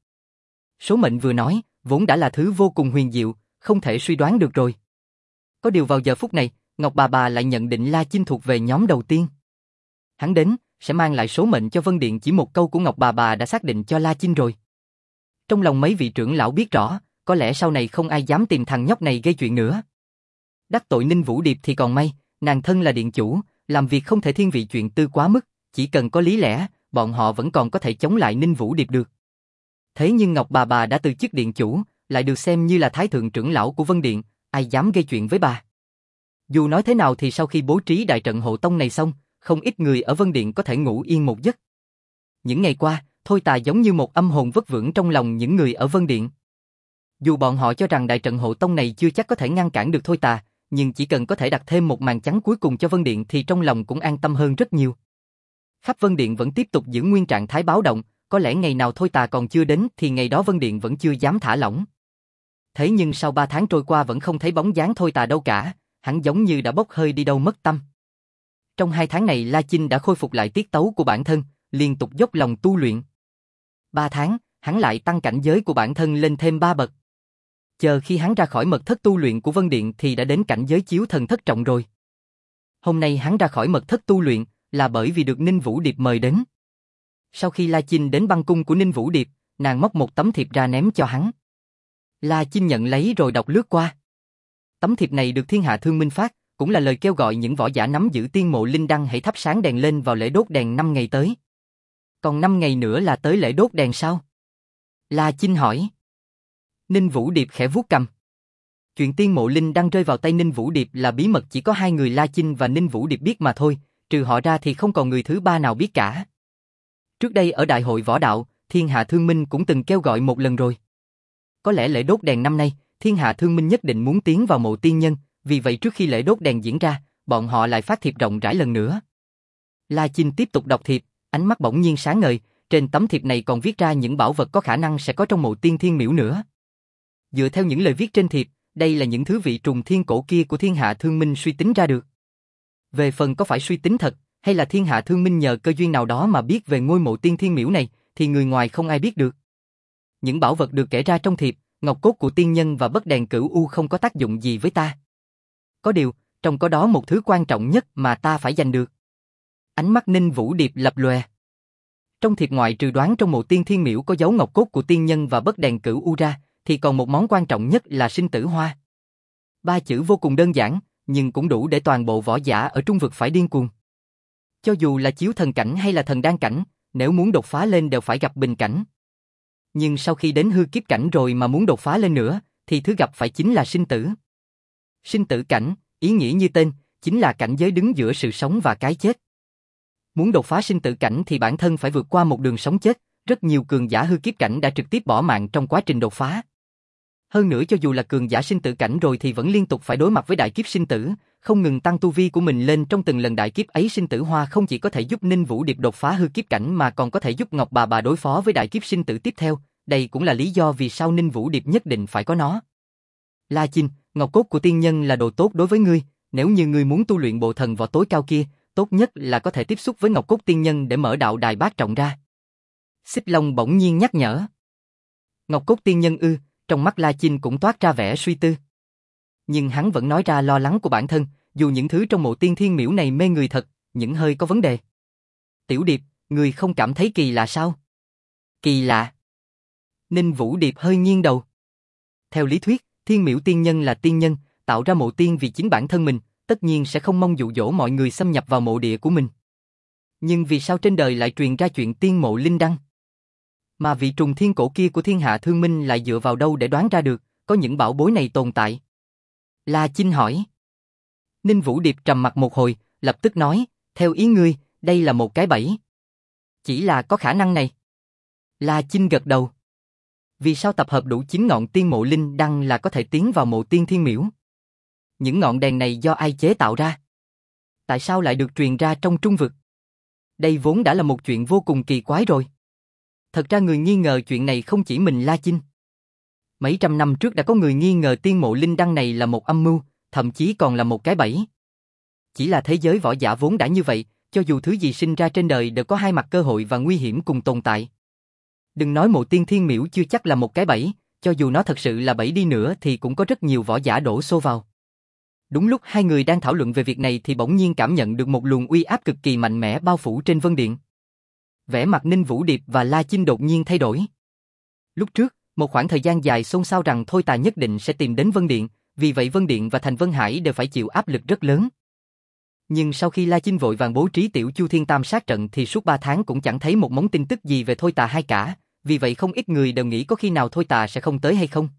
Speaker 1: Số mệnh vừa nói, vốn đã là thứ vô cùng huyền diệu, không thể suy đoán được rồi. Có điều vào giờ phút này, Ngọc Bà Bà lại nhận định La Chinh thuộc về nhóm đầu tiên. Hắn đến, sẽ mang lại số mệnh cho Vân Điện, chỉ một câu của Ngọc Bà Bà đã xác định cho La Chinh rồi. Trong lòng mấy vị trưởng lão biết rõ, có lẽ sau này không ai dám tìm thằng nhóc này gây chuyện nữa. Đắc tội Ninh Vũ Điệp thì còn may, nàng thân là điện chủ, làm việc không thể thiên vị chuyện tư quá mức, chỉ cần có lý lẽ, bọn họ vẫn còn có thể chống lại Ninh Vũ Điệp được. Thế nhưng Ngọc Bà Bà đã từ chức điện chủ, lại được xem như là thái thượng trưởng lão của Vân Điện, ai dám gây chuyện với bà. Dù nói thế nào thì sau khi bố trí đại trận hộ tông này xong, không ít người ở Vân Điện có thể ngủ yên một giấc. Những ngày qua, Thôi Tà giống như một âm hồn vất vưởng trong lòng những người ở Vân Điện. Dù bọn họ cho rằng đại trận hộ tông này chưa chắc có thể ngăn cản được thôi tà, nhưng chỉ cần có thể đặt thêm một màn chắn cuối cùng cho Vân Điện thì trong lòng cũng an tâm hơn rất nhiều. Khắp Vân Điện vẫn tiếp tục giữ nguyên trạng thái báo động, có lẽ ngày nào thôi tà còn chưa đến thì ngày đó Vân Điện vẫn chưa dám thả lỏng. Thế nhưng sau ba tháng trôi qua vẫn không thấy bóng dáng thôi tà đâu cả, hắn giống như đã bốc hơi đi đâu mất tâm. Trong hai tháng này La Chinh đã khôi phục lại tiết tấu của bản thân, liên tục dốc lòng tu luyện. Ba tháng, hắn lại tăng cảnh giới của bản thân lên thêm ba bậc. Chờ khi hắn ra khỏi mật thất tu luyện của Vân Điện thì đã đến cảnh giới chiếu thần thất trọng rồi. Hôm nay hắn ra khỏi mật thất tu luyện là bởi vì được Ninh Vũ Điệp mời đến. Sau khi La Chinh đến băng cung của Ninh Vũ Điệp, nàng móc một tấm thiệp ra ném cho hắn. La Chinh nhận lấy rồi đọc lướt qua. Tấm thiệp này được Thiên Hạ Thương Minh phát, cũng là lời kêu gọi những võ giả nắm giữ tiên mộ linh đăng hãy thắp sáng đèn lên vào lễ đốt đèn năm ngày tới. Còn năm ngày nữa là tới lễ đốt đèn sao? La Chinh hỏi. Ninh Vũ Điệp khẽ vuốt cằm. Chuyện tiên mộ linh đăng rơi vào tay Ninh Vũ Điệp là bí mật chỉ có hai người La Chinh và Ninh Vũ Điệp biết mà thôi, trừ họ ra thì không còn người thứ ba nào biết cả. Trước đây ở Đại hội Võ Đạo, Thiên Hạ Thương Minh cũng từng kêu gọi một lần rồi. Có lẽ lễ đốt đèn năm nay, Thiên Hạ Thương Minh nhất định muốn tiến vào mộ tiên nhân, vì vậy trước khi lễ đốt đèn diễn ra, bọn họ lại phát thiệp rộng rãi lần nữa. La Chinh tiếp tục đọc thiệp, ánh mắt bỗng nhiên sáng ngời, trên tấm thiệp này còn viết ra những bảo vật có khả năng sẽ có trong mộ tiên thiên miễu nữa. Dựa theo những lời viết trên thiệp, đây là những thứ vị trùng thiên cổ kia của Thiên Hạ Thương Minh suy tính ra được. Về phần có phải suy tính thật, hay là Thiên Hạ Thương Minh nhờ cơ duyên nào đó mà biết về ngôi mộ tiên thiên miễu này, thì người ngoài không ai biết được. Những bảo vật được kể ra trong thiệp, ngọc cốt của tiên nhân và bất đèn cửu u không có tác dụng gì với ta. Có điều, trong có đó một thứ quan trọng nhất mà ta phải giành được. Ánh mắt Ninh Vũ Điệp lập lòe. Trong thiệp ngoại trừ đoán trong mộ tiên thiên miễu có dấu ngọc cốt của tiên nhân và bất đèn cửu u ra, thì còn một món quan trọng nhất là sinh tử hoa. Ba chữ vô cùng đơn giản, nhưng cũng đủ để toàn bộ võ giả ở trung vực phải điên cuồng. Cho dù là chiếu thần cảnh hay là thần đan cảnh, nếu muốn đột phá lên đều phải gặp bình cảnh. Nhưng sau khi đến hư kiếp cảnh rồi mà muốn đột phá lên nữa, thì thứ gặp phải chính là sinh tử. Sinh tử cảnh, ý nghĩa như tên, chính là cảnh giới đứng giữa sự sống và cái chết. Muốn đột phá sinh tử cảnh thì bản thân phải vượt qua một đường sống chết, rất nhiều cường giả hư kiếp cảnh đã trực tiếp bỏ mạng trong quá trình đột phá. Hơn nữa cho dù là cường giả sinh tử cảnh rồi thì vẫn liên tục phải đối mặt với đại kiếp sinh tử, không ngừng tăng tu vi của mình lên trong từng lần đại kiếp ấy. Sinh tử hoa không chỉ có thể giúp Ninh Vũ Điệp đột phá hư kiếp cảnh mà còn có thể giúp Ngọc Bà Bà đối phó với đại kiếp sinh tử tiếp theo, đây cũng là lý do vì sao Ninh Vũ Điệp nhất định phải có nó. La Chinh, ngọc cốt của tiên nhân là đồ tốt đối với ngươi, nếu như ngươi muốn tu luyện bộ thần võ tối cao kia, tốt nhất là có thể tiếp xúc với ngọc cốt tiên nhân để mở đạo đài bát trọng ra. Xích Long bỗng nhiên nhắc nhở. Ngọc cốt tiên nhân ư? Trong mắt La Chinh cũng toát ra vẻ suy tư. Nhưng hắn vẫn nói ra lo lắng của bản thân, dù những thứ trong mộ tiên thiên miễu này mê người thật, những hơi có vấn đề. Tiểu Điệp, người không cảm thấy kỳ lạ sao? Kỳ lạ? Ninh Vũ Điệp hơi nghiêng đầu. Theo lý thuyết, thiên miễu tiên nhân là tiên nhân, tạo ra mộ tiên vì chính bản thân mình, tất nhiên sẽ không mong dụ dỗ mọi người xâm nhập vào mộ địa của mình. Nhưng vì sao trên đời lại truyền ra chuyện tiên mộ linh đăng? Mà vị trùng thiên cổ kia của Thiên Hạ Thương Minh lại dựa vào đâu để đoán ra được, có những bảo bối này tồn tại? La Chinh hỏi. Ninh Vũ Điệp trầm mặt một hồi, lập tức nói, theo ý ngươi, đây là một cái bẫy. Chỉ là có khả năng này. La Chinh gật đầu. Vì sao tập hợp đủ chín ngọn tiên mộ linh đăng là có thể tiến vào mộ tiên thiên miễu? Những ngọn đèn này do ai chế tạo ra? Tại sao lại được truyền ra trong trung vực? Đây vốn đã là một chuyện vô cùng kỳ quái rồi. Thật ra người nghi ngờ chuyện này không chỉ mình La Chinh. Mấy trăm năm trước đã có người nghi ngờ tiên mộ linh đăng này là một âm mưu, thậm chí còn là một cái bẫy. Chỉ là thế giới võ giả vốn đã như vậy, cho dù thứ gì sinh ra trên đời đều có hai mặt cơ hội và nguy hiểm cùng tồn tại. Đừng nói mộ tiên thiên miễu chưa chắc là một cái bẫy, cho dù nó thật sự là bẫy đi nữa thì cũng có rất nhiều võ giả đổ xô vào. Đúng lúc hai người đang thảo luận về việc này thì bỗng nhiên cảm nhận được một luồng uy áp cực kỳ mạnh mẽ bao phủ trên Vân Điện. Vẻ mặt Ninh Vũ Điệp và La Chinh đột nhiên thay đổi. Lúc trước, một khoảng thời gian dài xôn xao rằng Thôi Tà nhất định sẽ tìm đến Vân Điện, vì vậy Vân Điện và Thành Vân Hải đều phải chịu áp lực rất lớn. Nhưng sau khi La Chinh vội vàng bố trí Tiểu Chu Thiên Tam sát trận thì suốt ba tháng cũng chẳng thấy một mống tin tức gì về Thôi Tà hay cả, vì vậy không ít người đều nghĩ có khi nào Thôi Tà sẽ không tới hay không.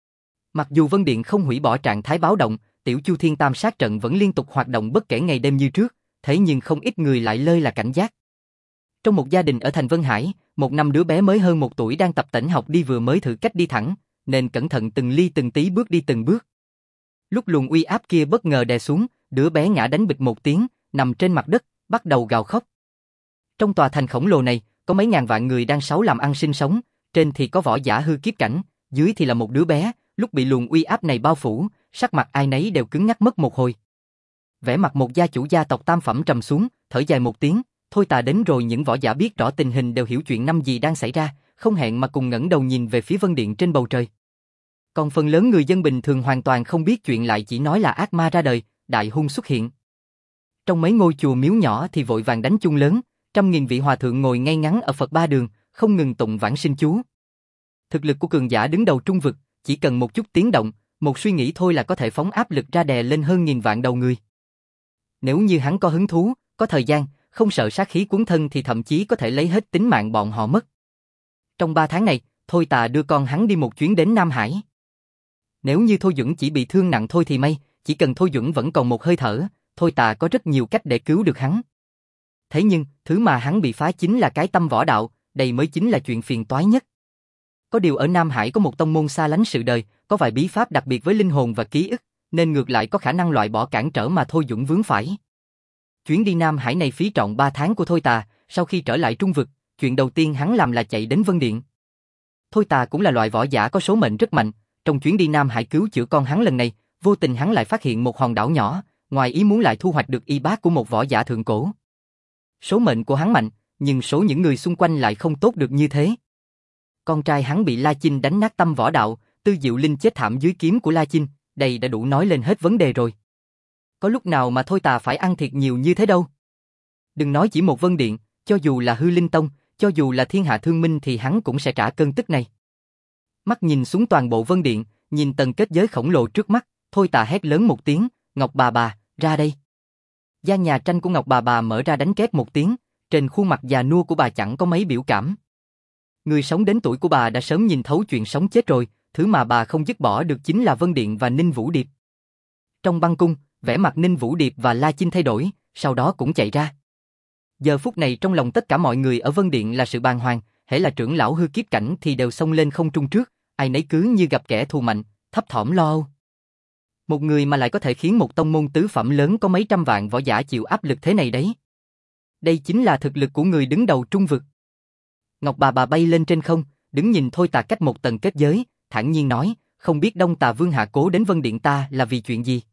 Speaker 1: Mặc dù Vân Điện không hủy bỏ trạng thái báo động, Tiểu Chu Thiên Tam sát trận vẫn liên tục hoạt động bất kể ngày đêm như trước, thế nhưng không ít người lại lơi là cảnh giác. Trong một gia đình ở Thành Vân Hải, một năm đứa bé mới hơn một tuổi đang tập tễnh học đi vừa mới thử cách đi thẳng, nên cẩn thận từng ly từng tí bước đi từng bước. Lúc luồng uy áp kia bất ngờ đè xuống, đứa bé ngã đánh bịch một tiếng, nằm trên mặt đất, bắt đầu gào khóc. Trong tòa thành khổng lồ này, có mấy ngàn vạn người đang sáu làm ăn sinh sống, trên thì có võ giả hư kiếp cảnh, dưới thì là một đứa bé, lúc bị luồng uy áp này bao phủ, sắc mặt ai nấy đều cứng ngắc mất một hồi. Vẻ mặt một gia chủ gia tộc tam phẩm trầm xuống, thở dài một tiếng, thôi ta đến rồi. Những võ giả biết rõ tình hình đều hiểu chuyện năm gì đang xảy ra, không hẹn mà cùng ngẩng đầu nhìn về phía vân điện trên bầu trời. Còn phần lớn người dân bình thường hoàn toàn không biết chuyện, lại chỉ nói là ác ma ra đời, đại hung xuất hiện. Trong mấy ngôi chùa miếu nhỏ thì vội vàng đánh chuông lớn, trăm nghìn vị hòa thượng ngồi ngay ngắn ở Phật Ba Đường, không ngừng tụng vãng sinh chú. Thực lực của cường giả đứng đầu trung vực, chỉ cần một chút tiếng động, một suy nghĩ thôi là có thể phóng áp lực ra đè lên hơn nghìn vạn đầu người. Nếu như hắn có hứng thú, có thời gian, không sợ sát khí cuốn thân thì thậm chí có thể lấy hết tính mạng bọn họ mất. Trong ba tháng này, Thôi Tà đưa con hắn đi một chuyến đến Nam Hải. Nếu như Thôi Duẩn chỉ bị thương nặng thôi thì may, chỉ cần Thôi Duẩn vẫn còn một hơi thở, Thôi Tà có rất nhiều cách để cứu được hắn. Thế nhưng, thứ mà hắn bị phá chính là cái tâm võ đạo, đây mới chính là chuyện phiền toái nhất. Có điều ở Nam Hải có một tông môn xa lánh sự đời, có vài bí pháp đặc biệt với linh hồn và ký ức, nên ngược lại có khả năng loại bỏ cản trở mà Thôi Duẩn vướng phải. Chuyến đi Nam Hải này phí trọn ba tháng của Thôi Tà, sau khi trở lại trung vực, chuyện đầu tiên hắn làm là chạy đến Vân Điện. Thôi Tà cũng là loại võ giả có số mệnh rất mạnh, trong chuyến đi Nam Hải cứu chữa con hắn lần này, vô tình hắn lại phát hiện một hòn đảo nhỏ, ngoài ý muốn lại thu hoạch được y bát của một võ giả thượng cổ. Số mệnh của hắn mạnh, nhưng số những người xung quanh lại không tốt được như thế. Con trai hắn bị La Chinh đánh nát tâm võ đạo, Tư Diệu Linh chết thảm dưới kiếm của La Chinh, đây đã đủ nói lên hết vấn đề rồi. Có lúc nào mà Thôi Tà phải ăn thiệt nhiều như thế đâu. Đừng nói chỉ một Vân Điện, cho dù là Hư Linh Tông, cho dù là Thiên Hạ Thương Minh thì hắn cũng sẽ trả cơn tức này. Mắt nhìn xuống toàn bộ Vân Điện, nhìn tầng kết giới khổng lồ trước mắt, Thôi Tà hét lớn một tiếng, Ngọc bà bà, ra đây. Gian nhà tranh của Ngọc bà bà mở ra đánh két một tiếng, trên khuôn mặt già nua của bà chẳng có mấy biểu cảm. Người sống đến tuổi của bà đã sớm nhìn thấu chuyện sống chết rồi, thứ mà bà không dứt bỏ được chính là Vân Điện và Ninh Vũ Điệp. Trong băng cung, vẻ mặt Ninh Vũ Điệp và La Chinh thay đổi, sau đó cũng chạy ra. Giờ phút này trong lòng tất cả mọi người ở Vân Điện là sự bàng hoàng, hễ là trưởng lão hư kiếp cảnh thì đều xông lên không trung trước, ai nấy cứ như gặp kẻ thù mạnh, thấp thỏm lo âu. Một người mà lại có thể khiến một tông môn tứ phẩm lớn có mấy trăm vạn võ giả chịu áp lực thế này đấy. Đây chính là thực lực của người đứng đầu trung vực. Ngọc bà bà bay lên trên không, đứng nhìn Thôi Tà cách một tầng kết giới, thản nhiên nói, không biết Đông Tà Vương hạ cố đến Vân Điện ta là vì chuyện gì?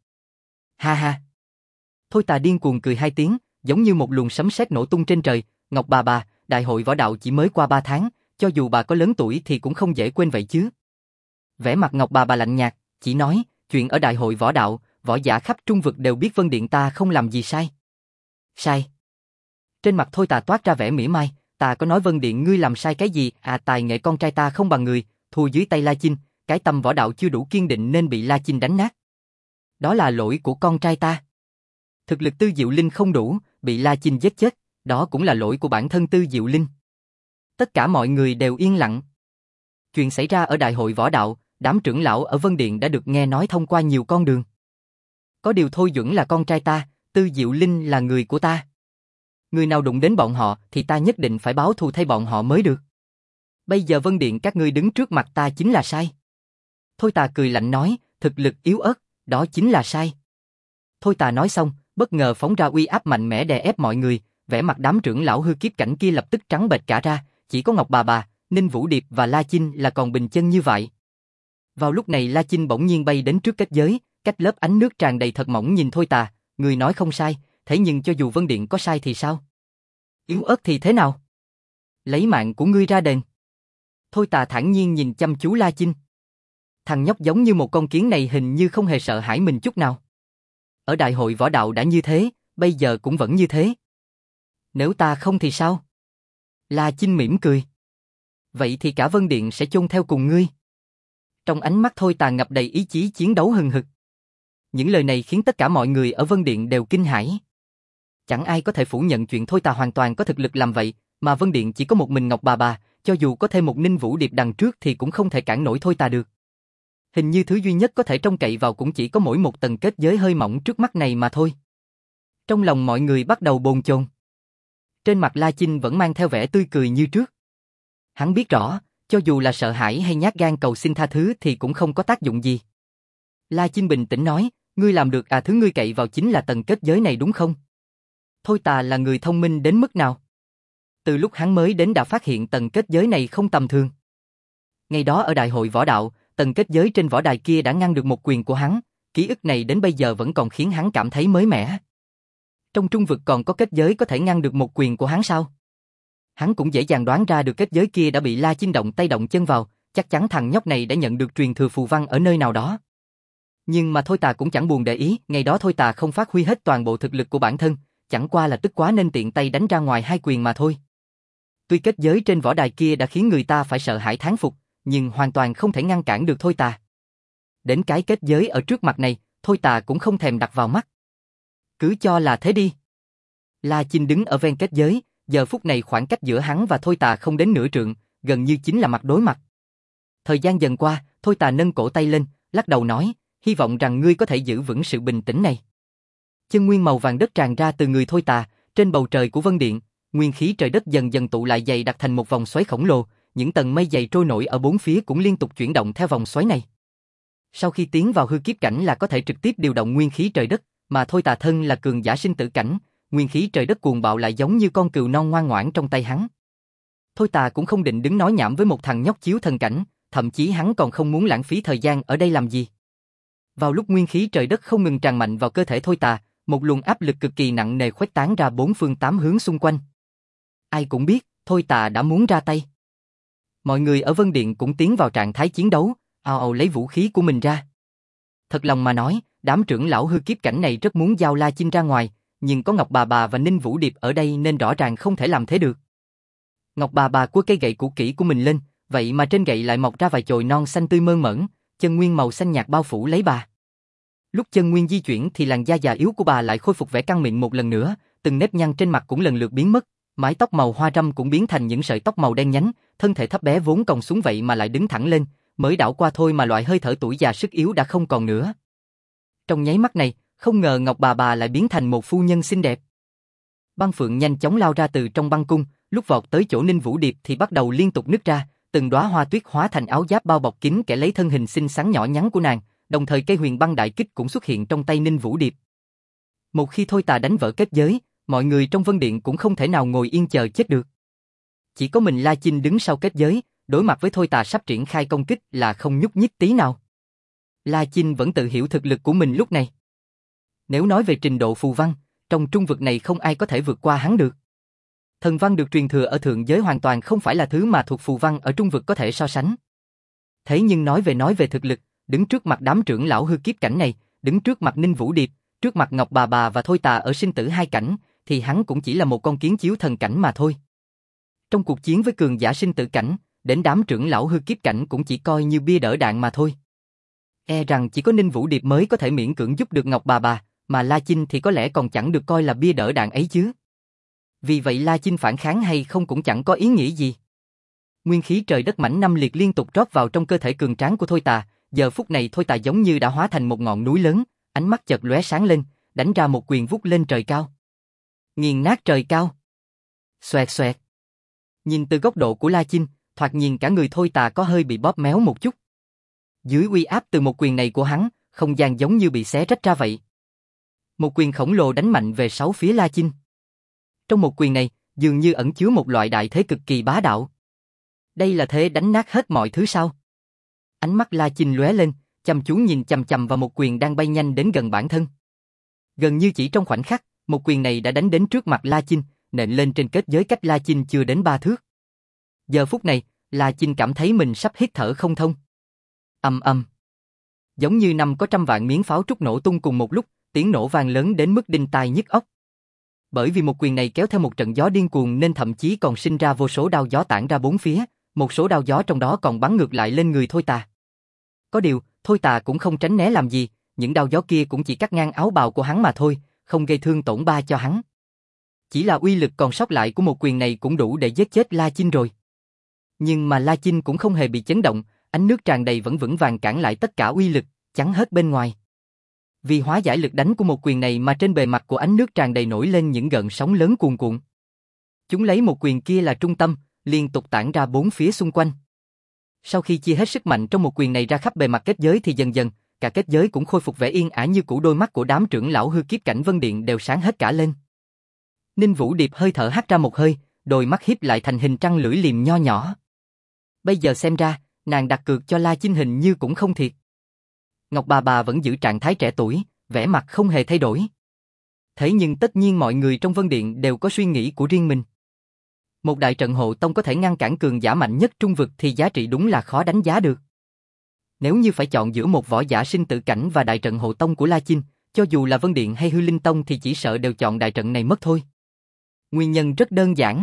Speaker 1: Ha ha. Thôi Tà điên cuồng cười hai tiếng, giống như một luồng sấm sét nổ tung trên trời, Ngọc bà bà, đại hội võ đạo chỉ mới qua ba tháng, cho dù bà có lớn tuổi thì cũng không dễ quên vậy chứ. Vẻ mặt Ngọc bà bà lạnh nhạt, chỉ nói, chuyện ở đại hội võ đạo, võ giả khắp trung vực đều biết Vân Điện ta không làm gì sai. Sai. Trên mặt Thôi Tà toát ra vẻ mỉa mai, ta có nói Vân Điện ngươi làm sai cái gì? À, tài nghệ con trai ta không bằng người, thua dưới tay La Chinh, cái tâm võ đạo chưa đủ kiên định nên bị La Chinh đánh nát. Đó là lỗi của con trai ta. Thực lực Tư Diệu Linh không đủ, bị La Chinh giết chết, đó cũng là lỗi của bản thân Tư Diệu Linh. Tất cả mọi người đều yên lặng. Chuyện xảy ra ở đại hội võ đạo, đám trưởng lão ở Vân Điện đã được nghe nói thông qua nhiều con đường. Có điều Thôi Duẩn là con trai ta, Tư Diệu Linh là người của ta. Người nào đụng đến bọn họ thì ta nhất định phải báo thù thay bọn họ mới được. Bây giờ Vân Điện các ngươi đứng trước mặt ta chính là sai. Thôi Tà cười lạnh nói, thực lực yếu ớt, đó chính là sai. Thôi Tà nói xong, bất ngờ phóng ra uy áp mạnh mẽ đè ép mọi người, vẻ mặt đám trưởng lão hư kiếp cảnh kia lập tức trắng bệch cả ra, chỉ có Ngọc bà bà, Ninh Vũ Điệp và La Chinh là còn bình chân như vậy. Vào lúc này La Chinh bỗng nhiên bay đến trước kết giới, cách lớp ánh nước tràn đầy thật mỏng nhìn Thôi Tà, người nói không sai, thế nhưng cho dù Vân Điện có sai thì sao? Yếu ớt thì thế nào? Lấy mạng của ngươi ra đền. Thôi Tà thản nhiên nhìn chăm chú La Chinh. Thằng nhóc giống như một con kiến này hình như không hề sợ hãi mình chút nào. Ở đại hội võ đạo đã như thế, bây giờ cũng vẫn như thế. Nếu ta không thì sao? La Chinh mỉm cười. Vậy thì cả Vân Điện sẽ chôn theo cùng ngươi. Trong ánh mắt Thôi Tà ngập đầy ý chí chiến đấu hừng hực. Những lời này khiến tất cả mọi người ở Vân Điện đều kinh hãi. Chẳng ai có thể phủ nhận chuyện Thôi Tà hoàn toàn có thực lực làm vậy, mà Vân Điện chỉ có một mình Ngọc bà bà, cho dù có thêm một Ninh Vũ Điệp đằng trước thì cũng không thể cản nổi Thôi Tà được. Hình như thứ duy nhất có thể trông cậy vào cũng chỉ có mỗi một tầng kết giới hơi mỏng trước mắt này mà thôi. Trong lòng mọi người bắt đầu bồn chồn. Trên mặt La Chinh vẫn mang theo vẻ tươi cười như trước. Hắn biết rõ, Cho dù là sợ hãi hay nhát gan cầu xin tha thứ thì cũng không có tác dụng gì. La Chinh bình tĩnh nói, ngươi làm được à, thứ ngươi cậy vào chính là tầng kết giới này đúng không? Thôi Tà là người thông minh đến mức nào? Từ lúc hắn mới đến đã phát hiện tầng kết giới này không tầm thường. Ngày đó ở đại hội võ đạo, tầng kết giới trên võ đài kia đã ngăn được một quyền của hắn, ký ức này đến bây giờ vẫn còn khiến hắn cảm thấy mới mẻ. Trong trung vực còn có kết giới có thể ngăn được một quyền của hắn sao? Hắn cũng dễ dàng đoán ra được kết giới kia đã bị La Chinh động tay động chân vào, chắc chắn thằng nhóc này đã nhận được truyền thừa phù văn ở nơi nào đó. Nhưng mà Thôi Tà cũng chẳng buồn để ý, ngày đó Thôi Tà không phát huy hết toàn bộ thực lực của bản thân, chẳng qua là tức quá nên tiện tay đánh ra ngoài hai quyền mà thôi. Tuy kết giới trên võ đài kia đã khiến người ta phải sợ hãi thán phục, nhưng hoàn toàn không thể ngăn cản được Thôi Tà. Đến cái kết giới ở trước mặt này, Thôi Tà cũng không thèm đặt vào mắt. Cứ cho là thế đi. La Chinh đứng ở ven kết giới, giờ phút này khoảng cách giữa hắn và Thôi Tà không đến nửa trượng, gần như chính là mặt đối mặt. Thời gian dần qua, Thôi Tà nâng cổ tay lên, lắc đầu nói, hy vọng rằng ngươi có thể giữ vững sự bình tĩnh này. Chân nguyên màu vàng đất tràn ra từ người Thôi Tà, trên bầu trời của Vân Điện, nguyên khí trời đất dần dần tụ lại dày đặc thành một vòng xoáy khổng lồ, những tầng mây dày trôi nổi ở bốn phía cũng liên tục chuyển động theo vòng xoáy này. Sau khi tiến vào hư kiếp cảnh là có thể trực tiếp điều động nguyên khí trời đất, mà Thôi Tà thân là cường giả sinh tử cảnh, nguyên khí trời đất cuồng bạo lại giống như con cừu non ngoan ngoãn trong tay hắn. Thôi Tà cũng không định đứng nói nhảm với một thằng nhóc chiếu thần cảnh, thậm chí hắn còn không muốn lãng phí thời gian ở đây làm gì. Vào lúc nguyên khí trời đất không ngừng tràn mạnh vào cơ thể Thôi Tà, một luồng áp lực cực kỳ nặng nề khuếch tán ra bốn phương tám hướng xung quanh. Ai cũng biết, Thôi Tà đã muốn ra tay. Mọi người ở Vân Điện cũng tiến vào trạng thái chiến đấu, ào ào lấy vũ khí của mình ra. Thật lòng mà nói, đám trưởng lão hư kiếp cảnh này rất muốn giao La Chinh ra ngoài, nhưng có Ngọc Bà Bà và Ninh Vũ Điệp ở đây nên rõ ràng không thể làm thế được. Ngọc Bà Bà quơ cây gậy cũ kỹ của mình lên, vậy mà trên gậy lại mọc ra vài chồi non xanh tươi mơn mởn, chân nguyên màu xanh nhạt bao phủ lấy bà. Lúc chân nguyên di chuyển thì làn da già yếu của bà lại khôi phục vẻ căng mịn một lần nữa, từng nếp nhăn trên mặt cũng lần lượt biến mất, mái tóc màu hoa râm cũng biến thành những sợi tóc màu đen nhánh, thân thể thấp bé vốn còng xuống vậy mà lại đứng thẳng lên, mới đảo qua thôi mà loại hơi thở tuổi già sức yếu đã không còn nữa. Trong nháy mắt này, không ngờ Ngọc Bà Bà lại biến thành một phu nhân xinh đẹp. Băng Phượng nhanh chóng lao ra từ trong băng cung, lúc vọt tới chỗ Ninh Vũ Điệp thì bắt đầu liên tục nứt ra, từng đóa hoa tuyết hóa thành áo giáp bao bọc kín kẻ lấy thân hình xinh xắn nhỏ nhắn của nàng, đồng thời cây huyền băng đại kích cũng xuất hiện trong tay Ninh Vũ Điệp. Một khi Thôi Tà đánh vỡ kết giới, mọi người trong Vân Điện cũng không thể nào ngồi yên chờ chết được. Chỉ có mình La Chinh đứng sau kết giới, đối mặt với Thôi Tà sắp triển khai công kích là không nhúc nhích tí nào. La Chinh vẫn tự hiểu thực lực của mình lúc này. Nếu nói về trình độ phù văn, trong trung vực này không ai có thể vượt qua hắn được. Thần văn được truyền thừa ở thượng giới hoàn toàn không phải là thứ mà thuộc phù văn ở trung vực có thể so sánh. Thế nhưng nói về nói về thực lực, đứng trước mặt đám trưởng lão hư kiếp cảnh này, đứng trước mặt Ninh Vũ Điệp, trước mặt Ngọc Bà Bà và Thôi Tà ở sinh tử hai cảnh, thì hắn cũng chỉ là một con kiến chiếu thần cảnh mà thôi. Trong cuộc chiến với cường giả sinh tử cảnh, đến đám trưởng lão hư kiếp cảnh cũng chỉ coi như bia đỡ đạn mà thôi. E rằng chỉ có Ninh Vũ Điệp mới có thể miễn cưỡng giúp được Ngọc Bà Bà, mà La Chinh thì có lẽ còn chẳng được coi là bia đỡ đạn ấy chứ. Vì vậy La Chinh phản kháng hay không cũng chẳng có ý nghĩa gì. Nguyên khí trời đất mãnh năm liệt liên tục rót vào trong cơ thể cường tráng của Thôi Tà, giờ phút này Thôi Tà giống như đã hóa thành một ngọn núi lớn, ánh mắt chợt lóe sáng lên, đánh ra một quyền vút lên trời cao. Nghiền nát trời cao. Xoẹt xoẹt. Nhìn từ góc độ của La Chinh, thoạt nhìn cả người Thôi Tà có hơi bị bóp méo một chút. Dưới uy áp từ một quyền này của hắn, không gian giống như bị xé rách ra vậy. Một quyền khổng lồ đánh mạnh về sáu phía La Chinh. Trong một quyền này, dường như ẩn chứa một loại đại thế cực kỳ bá đạo. Đây là thế đánh nát hết mọi thứ sao? Ánh mắt La Chinh lóe lên, chăm chú nhìn chằm chằm vào một quyền đang bay nhanh đến gần bản thân. Gần như chỉ trong khoảnh khắc, một quyền này đã đánh đến trước mặt La Chinh, nện lên trên kết giới cách La Chinh chưa đến ba thước. Giờ phút này, La Chinh cảm thấy mình sắp hít thở không thông. Ầm ầm. Giống như năm có trăm vạn miếng pháo trúc nổ tung cùng một lúc, tiếng nổ vang lớn đến mức đinh tai nhức óc. Bởi vì một quyền này kéo theo một trận gió điên cuồng nên thậm chí còn sinh ra vô số đao gió tản ra bốn phía, một số đao gió trong đó còn bắn ngược lại lên người Thôi Tà. Có điều, Thôi Tà cũng không tránh né làm gì, những đao gió kia cũng chỉ cắt ngang áo bào của hắn mà thôi, không gây thương tổn ba cho hắn. Chỉ là uy lực còn sót lại của một quyền này cũng đủ để giết chết La Chinh rồi. Nhưng mà La Chinh cũng không hề bị chấn động, ánh nước tràn đầy vẫn vững vàng cản lại tất cả uy lực, chắn hết bên ngoài. Vì hóa giải lực đánh của một quyền này mà trên bề mặt của ánh nước tràn đầy nổi lên những gợn sóng lớn cuồn cuộn. Chúng lấy một quyền kia là trung tâm, liên tục tản ra bốn phía xung quanh. Sau khi chia hết sức mạnh trong một quyền này ra khắp bề mặt kết giới thì dần dần, cả kết giới cũng khôi phục vẻ yên ả như cũ, đôi mắt của đám trưởng lão hư kiếp cảnh Vân Điện đều sáng hết cả lên. Ninh Vũ Điệp hơi thở hắt ra một hơi, đôi mắt híp lại thành hình trăng lưỡi liềm nho nhỏ. Bây giờ xem ra, nàng đặt cược cho La Chinh hình như cũng không thiệt. Ngọc bà bà vẫn giữ trạng thái trẻ tuổi, vẻ mặt không hề thay đổi. Thế nhưng tất nhiên mọi người trong Vân Điện đều có suy nghĩ của riêng mình. Một đại trận hộ tông có thể ngăn cản cường giả mạnh nhất trung vực thì giá trị đúng là khó đánh giá được. Nếu như phải chọn giữa một võ giả sinh tử cảnh và đại trận hộ tông của La Chinh, cho dù là Vân Điện hay Hư Linh Tông thì chỉ sợ đều chọn đại trận này mất thôi. Nguyên nhân rất đơn giản.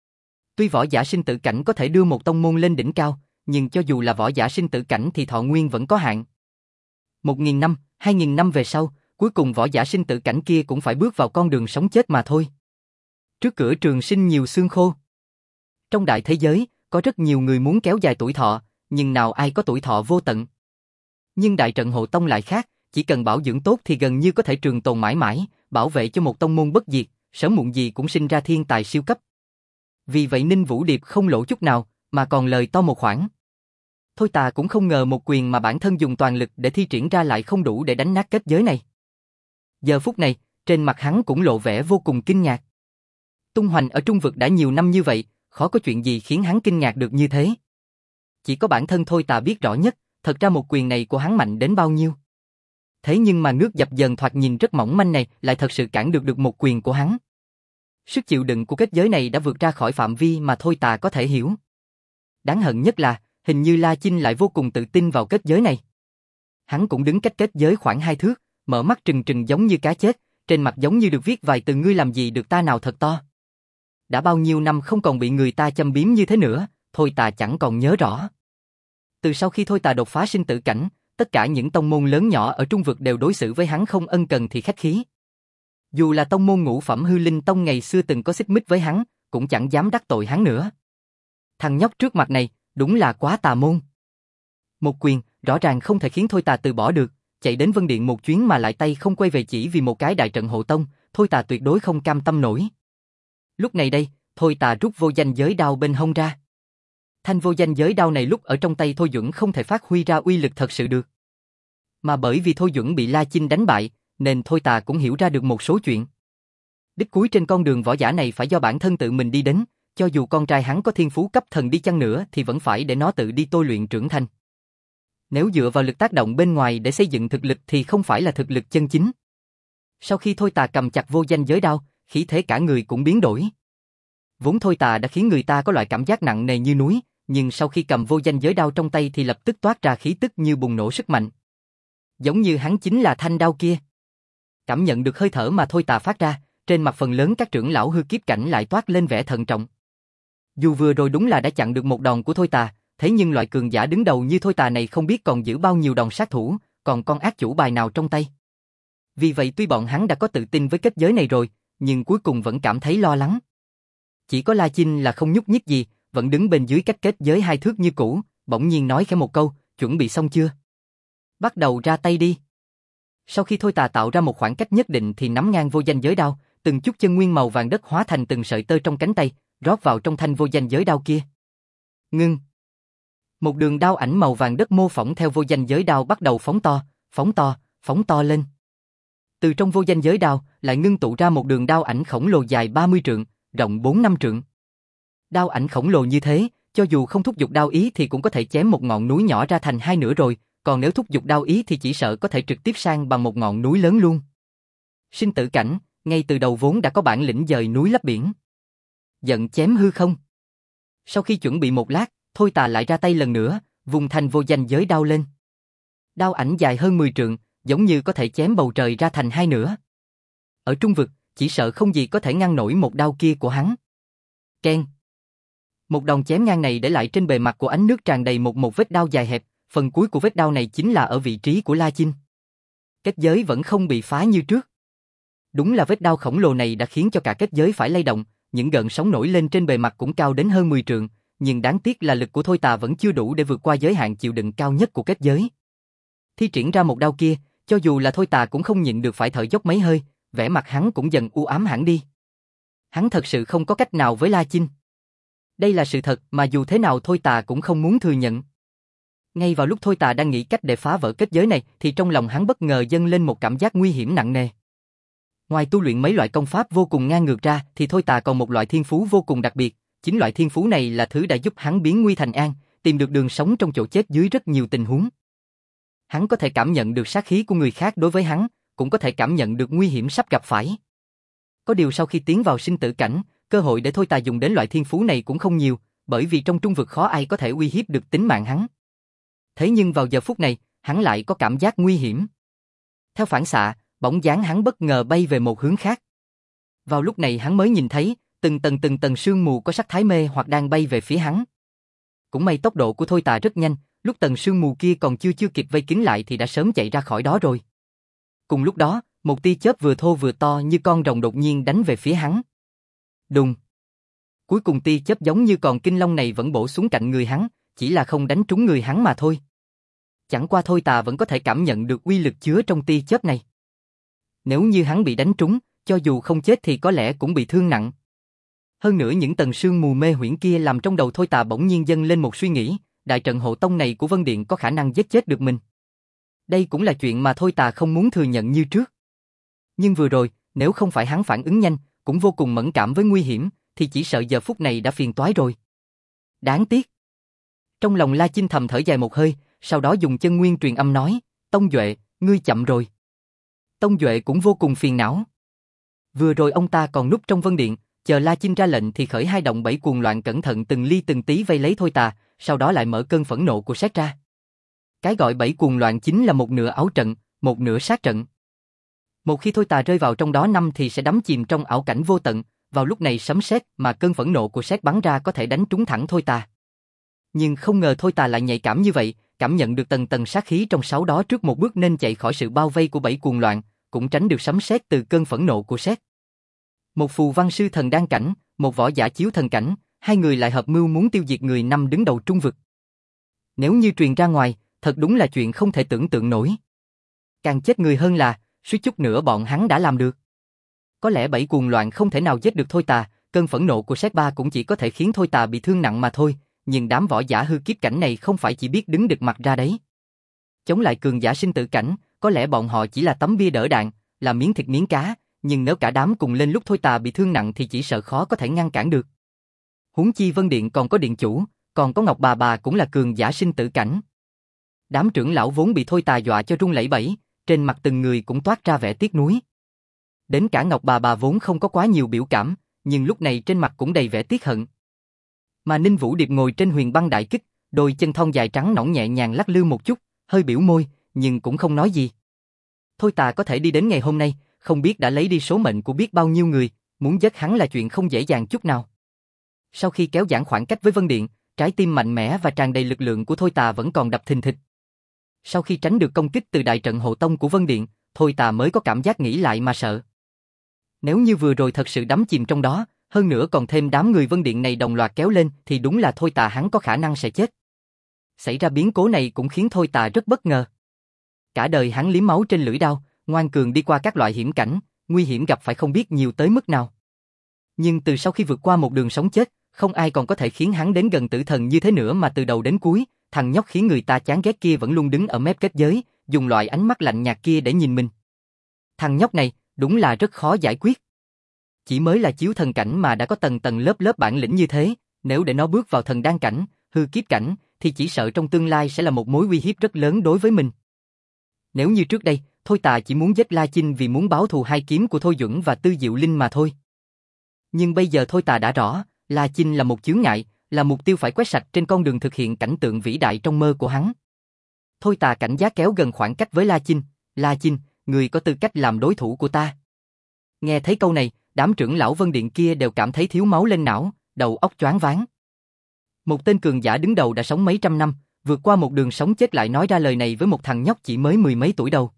Speaker 1: Tuy võ giả sinh tử cảnh có thể đưa một tông môn lên đỉnh cao, nhưng cho dù là võ giả sinh tử cảnh thì thọ nguyên vẫn có hạn. Một nghìn năm, hai nghìn năm về sau, cuối cùng võ giả sinh tử cảnh kia cũng phải bước vào con đường sống chết mà thôi. Trước cửa trường sinh nhiều xương khô. Trong đại thế giới, có rất nhiều người muốn kéo dài tuổi thọ, nhưng nào ai có tuổi thọ vô tận. Nhưng đại trận hộ tông lại khác, chỉ cần bảo dưỡng tốt thì gần như có thể trường tồn mãi mãi, bảo vệ cho một tông môn bất diệt, sớm muộn gì cũng sinh ra thiên tài siêu cấp. Vì vậy Ninh Vũ Điệp không lỗ chút nào, mà còn lời to một khoản. Thôi ta cũng không ngờ một quyền mà bản thân dùng toàn lực để thi triển ra lại không đủ để đánh nát kết giới này. Giờ phút này, trên mặt hắn cũng lộ vẻ vô cùng kinh ngạc. Tung hoành ở trung vực đã nhiều năm như vậy, khó có chuyện gì khiến hắn kinh ngạc được như thế. Chỉ có bản thân Thôi ta biết rõ nhất, thật ra một quyền này của hắn mạnh đến bao nhiêu. Thế nhưng mà nước dập dờn thoạt nhìn rất mỏng manh này lại thật sự cản được được một quyền của hắn. Sức chịu đựng của kết giới này đã vượt ra khỏi phạm vi mà Thôi ta có thể hiểu. Đáng hận nhất là, hình như La Chinh lại vô cùng tự tin vào kết giới này. Hắn cũng đứng cách kết giới khoảng hai thước, mở mắt trừng trừng giống như cá chết, trên mặt giống như được viết vài từ ngươi làm gì được ta nào thật to. Đã bao nhiêu năm không còn bị người ta châm biếm như thế nữa, Thôi ta chẳng còn nhớ rõ. Từ sau khi Thôi ta đột phá sinh tử cảnh, tất cả những tông môn lớn nhỏ ở trung vực đều đối xử với hắn không ân cần thì khách khí. Dù là tông môn ngũ phẩm Hư Linh Tông ngày xưa từng có xích mích với hắn, cũng chẳng dám đắc tội hắn nữa. Thằng nhóc trước mặt này, đúng là quá tà môn. Một quyền, rõ ràng không thể khiến Thôi ta từ bỏ được, chạy đến Vân Điện một chuyến mà lại tay không quay về chỉ vì một cái đại trận hộ tông, Thôi ta tuyệt đối không cam tâm nổi. Lúc này đây, Thôi ta rút vô danh giới đao bên hông ra. Thanh vô danh giới đao này lúc ở trong tay Thôi Duẩn không thể phát huy ra uy lực thật sự được. Mà bởi vì Thôi Duẩn bị La Chinh đánh bại, nên Thôi ta cũng hiểu ra được một số chuyện. Đích cuối trên con đường võ giả này phải do bản thân tự mình đi đến, cho dù con trai hắn có thiên phú cấp thần đi chăng nữa thì vẫn phải để nó tự đi tôi luyện trưởng thành. Nếu dựa vào lực tác động bên ngoài để xây dựng thực lực thì không phải là thực lực chân chính. Sau khi Thôi ta cầm chặt vô danh giới đao, khí thế cả người cũng biến đổi. Vốn Thôi ta đã khiến người ta có loại cảm giác nặng nề như núi, nhưng sau khi cầm vô danh giới đao trong tay thì lập tức toát ra khí tức như bùng nổ sức mạnh. Giống như hắn chính là thanh đao kia. Cảm nhận được hơi thở mà Thôi ta phát ra, trên mặt phần lớn các trưởng lão hư kiếp cảnh lại toát lên vẻ thận trọng. Dù vừa rồi đúng là đã chặn được một đòn của Thôi ta, thế nhưng loại cường giả đứng đầu như Thôi ta này không biết còn giữ bao nhiêu đòn sát thủ, còn con ác chủ bài nào trong tay. Vì vậy tuy bọn hắn đã có tự tin với kết giới này rồi, nhưng cuối cùng vẫn cảm thấy lo lắng. Chỉ có La Chinh là không nhúc nhích gì, vẫn đứng bên dưới cách kết giới hai thước như cũ, bỗng nhiên nói khẽ một câu, chuẩn bị xong chưa? Bắt đầu ra tay đi. Sau khi Thôi ta tạo ra một khoảng cách nhất định thì nắm ngang vô danh giới đao, từng chút chân nguyên màu vàng đất hóa thành từng sợi tơ trong cánh tay, rót vào trong thanh vô danh giới đao kia. Ngưng. Một đường đao ảnh màu vàng đất mô phỏng theo vô danh giới đao bắt đầu phóng to, phóng to, phóng to lên. Từ trong vô danh giới đao lại ngưng tụ ra một đường đao ảnh khổng lồ dài ba mươi trượng, rộng bốn năm trượng. Đao ảnh khổng lồ như thế, cho dù không thúc giục đao ý thì cũng có thể chém một ngọn núi nhỏ ra thành hai nửa rồi, còn nếu thúc giục đao ý thì chỉ sợ có thể trực tiếp sang bằng một ngọn núi lớn luôn. Sinh tử cảnh, ngay từ đầu vốn đã có bản lĩnh dời núi lấp biển. Giận chém hư không. Sau khi chuẩn bị một lát, Thôi ta lại ra tay lần nữa, vùng thanh vô danh giới đao lên. Đao ảnh dài hơn mười trượng, giống như có thể chém bầu trời ra thành hai nửa. Ở trung vực, chỉ sợ không gì có thể ngăn nổi một đao kia của hắn. Keng. Một đòn chém ngang này để lại trên bề mặt của ánh nước tràn đầy một một vết đao dài hẹp, phần cuối của vết đao này chính là ở vị trí của La Chinh. Kết giới vẫn không bị phá như trước. Đúng là vết đao khổng lồ này đã khiến cho cả kết giới phải lay động, những gợn sóng nổi lên trên bề mặt cũng cao đến hơn mười trượng, nhưng đáng tiếc là lực của Thôi ta vẫn chưa đủ để vượt qua giới hạn chịu đựng cao nhất của kết giới. Thi triển ra một đao kia, cho dù là Thôi ta cũng không nhịn được phải thở dốc mấy hơi, vẻ mặt hắn cũng dần u ám hẳn đi. Hắn thật sự không có cách nào với La Chinh. Đây là sự thật mà dù thế nào Thôi ta cũng không muốn thừa nhận. Ngay vào lúc Thôi Tà đang nghĩ cách để phá vỡ kết giới này thì trong lòng hắn bất ngờ dâng lên một cảm giác nguy hiểm nặng nề. Ngoài tu luyện mấy loại công pháp vô cùng ngang ngược ra thì Thôi Tà còn một loại thiên phú vô cùng đặc biệt, chính loại thiên phú này là thứ đã giúp hắn biến nguy thành an, tìm được đường sống trong chỗ chết dưới rất nhiều tình huống. Hắn có thể cảm nhận được sát khí của người khác đối với hắn, cũng có thể cảm nhận được nguy hiểm sắp gặp phải. Có điều sau khi tiến vào sinh tử cảnh, cơ hội để Thôi Tà dùng đến loại thiên phú này cũng không nhiều, bởi vì trong trung vực khó ai có thể uy hiếp được tính mạng hắn. Thế nhưng vào giờ phút này, hắn lại có cảm giác nguy hiểm. Theo phản xạ, bóng dáng hắn bất ngờ bay về một hướng khác. Vào lúc này hắn mới nhìn thấy, từng tầng từng tầng sương mù có sắc thái mê hoặc đang bay về phía hắn. Cũng may tốc độ của Thôi Tà rất nhanh, lúc tầng sương mù kia còn chưa chưa kịp vây kín lại thì đã sớm chạy ra khỏi đó rồi. Cùng lúc đó, một tia chớp vừa thô vừa to như con rồng đột nhiên đánh về phía hắn. Đùng. Cuối cùng tia chớp giống như còn kinh long này vẫn bổ xuống cạnh người hắn, chỉ là không đánh trúng người hắn mà thôi. Chẳng qua Thôi Tà vẫn có thể cảm nhận được uy lực chứa trong tia chớp này. Nếu như hắn bị đánh trúng, cho dù không chết thì có lẽ cũng bị thương nặng. Hơn nữa những tầng sương mù mê huyễn kia làm trong đầu Thôi Tà bỗng nhiên dâng lên một suy nghĩ, đại trận hộ tông này của Vân Điện có khả năng giết chết được mình. Đây cũng là chuyện mà Thôi Tà không muốn thừa nhận như trước. Nhưng vừa rồi, nếu không phải hắn phản ứng nhanh, cũng vô cùng mẫn cảm với nguy hiểm, thì chỉ sợ giờ phút này đã phiền toái rồi. Đáng tiếc. Trong lòng La Chinh thầm thở dài một hơi, sau đó dùng chân nguyên truyền âm nói, Tông Duệ, ngươi chậm rồi. Tông Duệ cũng vô cùng phiền não. Vừa rồi ông ta còn núp trong Vân Điện, chờ La Chinh ra lệnh thì khởi hai động bảy cuồng loạn cẩn thận từng ly từng tí vây lấy Thôi Tà, sau đó lại mở cơn phẫn nộ của sát ra. Cái gọi bảy cuồng loạn chính là một nửa ảo trận, một nửa sát trận. Một khi Thôi Tà rơi vào trong đó năm thì sẽ đắm chìm trong ảo cảnh vô tận, vào lúc này sấm sét mà cơn phẫn nộ của sét bắn ra có thể đánh trúng thẳng Thôi Tà. Nhưng không ngờ Thôi Tà lại nhạy cảm như vậy, cảm nhận được tầng tầng sát khí trong sáu đó trước một bước nên chạy khỏi sự bao vây của bảy cuồng loạn, cũng tránh được sấm sét từ cơn phẫn nộ của sét. Một phù văn sư thần đan cảnh, một võ giả chiếu thần cảnh, hai người lại hợp mưu muốn tiêu diệt người năm đứng đầu trung vực. Nếu như truyền ra ngoài, thật đúng là chuyện không thể tưởng tượng nổi. Càng chết người hơn là, suýt chút nữa bọn hắn đã làm được. Có lẽ bảy cuồng loạn không thể nào giết được Thôi Tà, cơn phẫn nộ của Sét Ba cũng chỉ có thể khiến Thôi Tà bị thương nặng mà thôi, nhưng đám võ giả hư kiếp cảnh này không phải chỉ biết đứng đực mặt ra đấy. Chống lại cường giả sinh tử cảnh, có lẽ bọn họ chỉ là tấm bia đỡ đạn, là miếng thịt miếng cá, nhưng nếu cả đám cùng lên lúc Thôi Tà bị thương nặng thì chỉ sợ khó có thể ngăn cản được. Huống chi Vân Điện còn có điện chủ, còn có Ngọc Bà Bà cũng là cường giả sinh tử cảnh. Đám trưởng lão vốn bị Thôi Tà dọa cho run lẩy bẩy, trên mặt từng người cũng toát ra vẻ tiếc nuối. Đến cả Ngọc Bà Bà vốn không có quá nhiều biểu cảm, nhưng lúc này trên mặt cũng đầy vẻ tiếc hận. Mà Ninh Vũ Điệp ngồi trên huyền băng đại kích, đôi chân thon dài trắng nõn nhẹ nhàng lắc lư một chút, hơi biểu môi, nhưng cũng không nói gì. Thôi Tà có thể đi đến ngày hôm nay, không biết đã lấy đi số mệnh của biết bao nhiêu người, muốn giết hắn là chuyện không dễ dàng chút nào. Sau khi kéo giãn khoảng cách với Vân Điện, trái tim mạnh mẽ và tràn đầy lực lượng của Thôi Tà vẫn còn đập thình thịch. Sau khi tránh được công kích từ đại trận hộ tông của Vân Điện, Thôi Tà mới có cảm giác nghĩ lại mà sợ. Nếu như vừa rồi thật sự đắm chìm trong đó, hơn nữa còn thêm đám người Vân Điện này đồng loạt kéo lên thì đúng là Thôi Tà hắn có khả năng sẽ chết. Xảy ra biến cố này cũng khiến Thôi Tà rất bất ngờ. Cả đời hắn liếm máu trên lưỡi đao, ngoan cường đi qua các loại hiểm cảnh, nguy hiểm gặp phải không biết nhiều tới mức nào. Nhưng từ sau khi vượt qua một đường sống chết, không ai còn có thể khiến hắn đến gần tử thần như thế nữa mà từ đầu đến cuối, thằng nhóc khiến người ta chán ghét kia vẫn luôn đứng ở mép kết giới, dùng loại ánh mắt lạnh nhạt kia để nhìn mình. Thằng nhóc này, đúng là rất khó giải quyết. Chỉ mới là chiếu thần cảnh mà đã có tầng tầng lớp lớp bản lĩnh như thế, nếu để nó bước vào thần đan cảnh, hư kiếp cảnh, thì chỉ sợ trong tương lai sẽ là một mối uy hiếp rất lớn đối với mình. Nếu như trước đây, Thôi Tà chỉ muốn giết La Chinh vì muốn báo thù hai kiếm của Thôi Duẩn và Tư Diệu Linh mà thôi. Nhưng bây giờ Thôi Tà đã rõ, La Chinh là một chướng ngại, là mục tiêu phải quét sạch trên con đường thực hiện cảnh tượng vĩ đại trong mơ của hắn. Thôi Tà cảnh giác kéo gần khoảng cách với La Chinh, La Chinh, người có tư cách làm đối thủ của ta. Nghe thấy câu này, đám trưởng lão Vân Điện kia đều cảm thấy thiếu máu lên não, đầu óc choáng váng. Một tên cường giả đứng đầu đã sống mấy trăm năm, vượt qua một đường sống chết lại nói ra lời này với một thằng nhóc chỉ mới mười mấy tuổi đầu.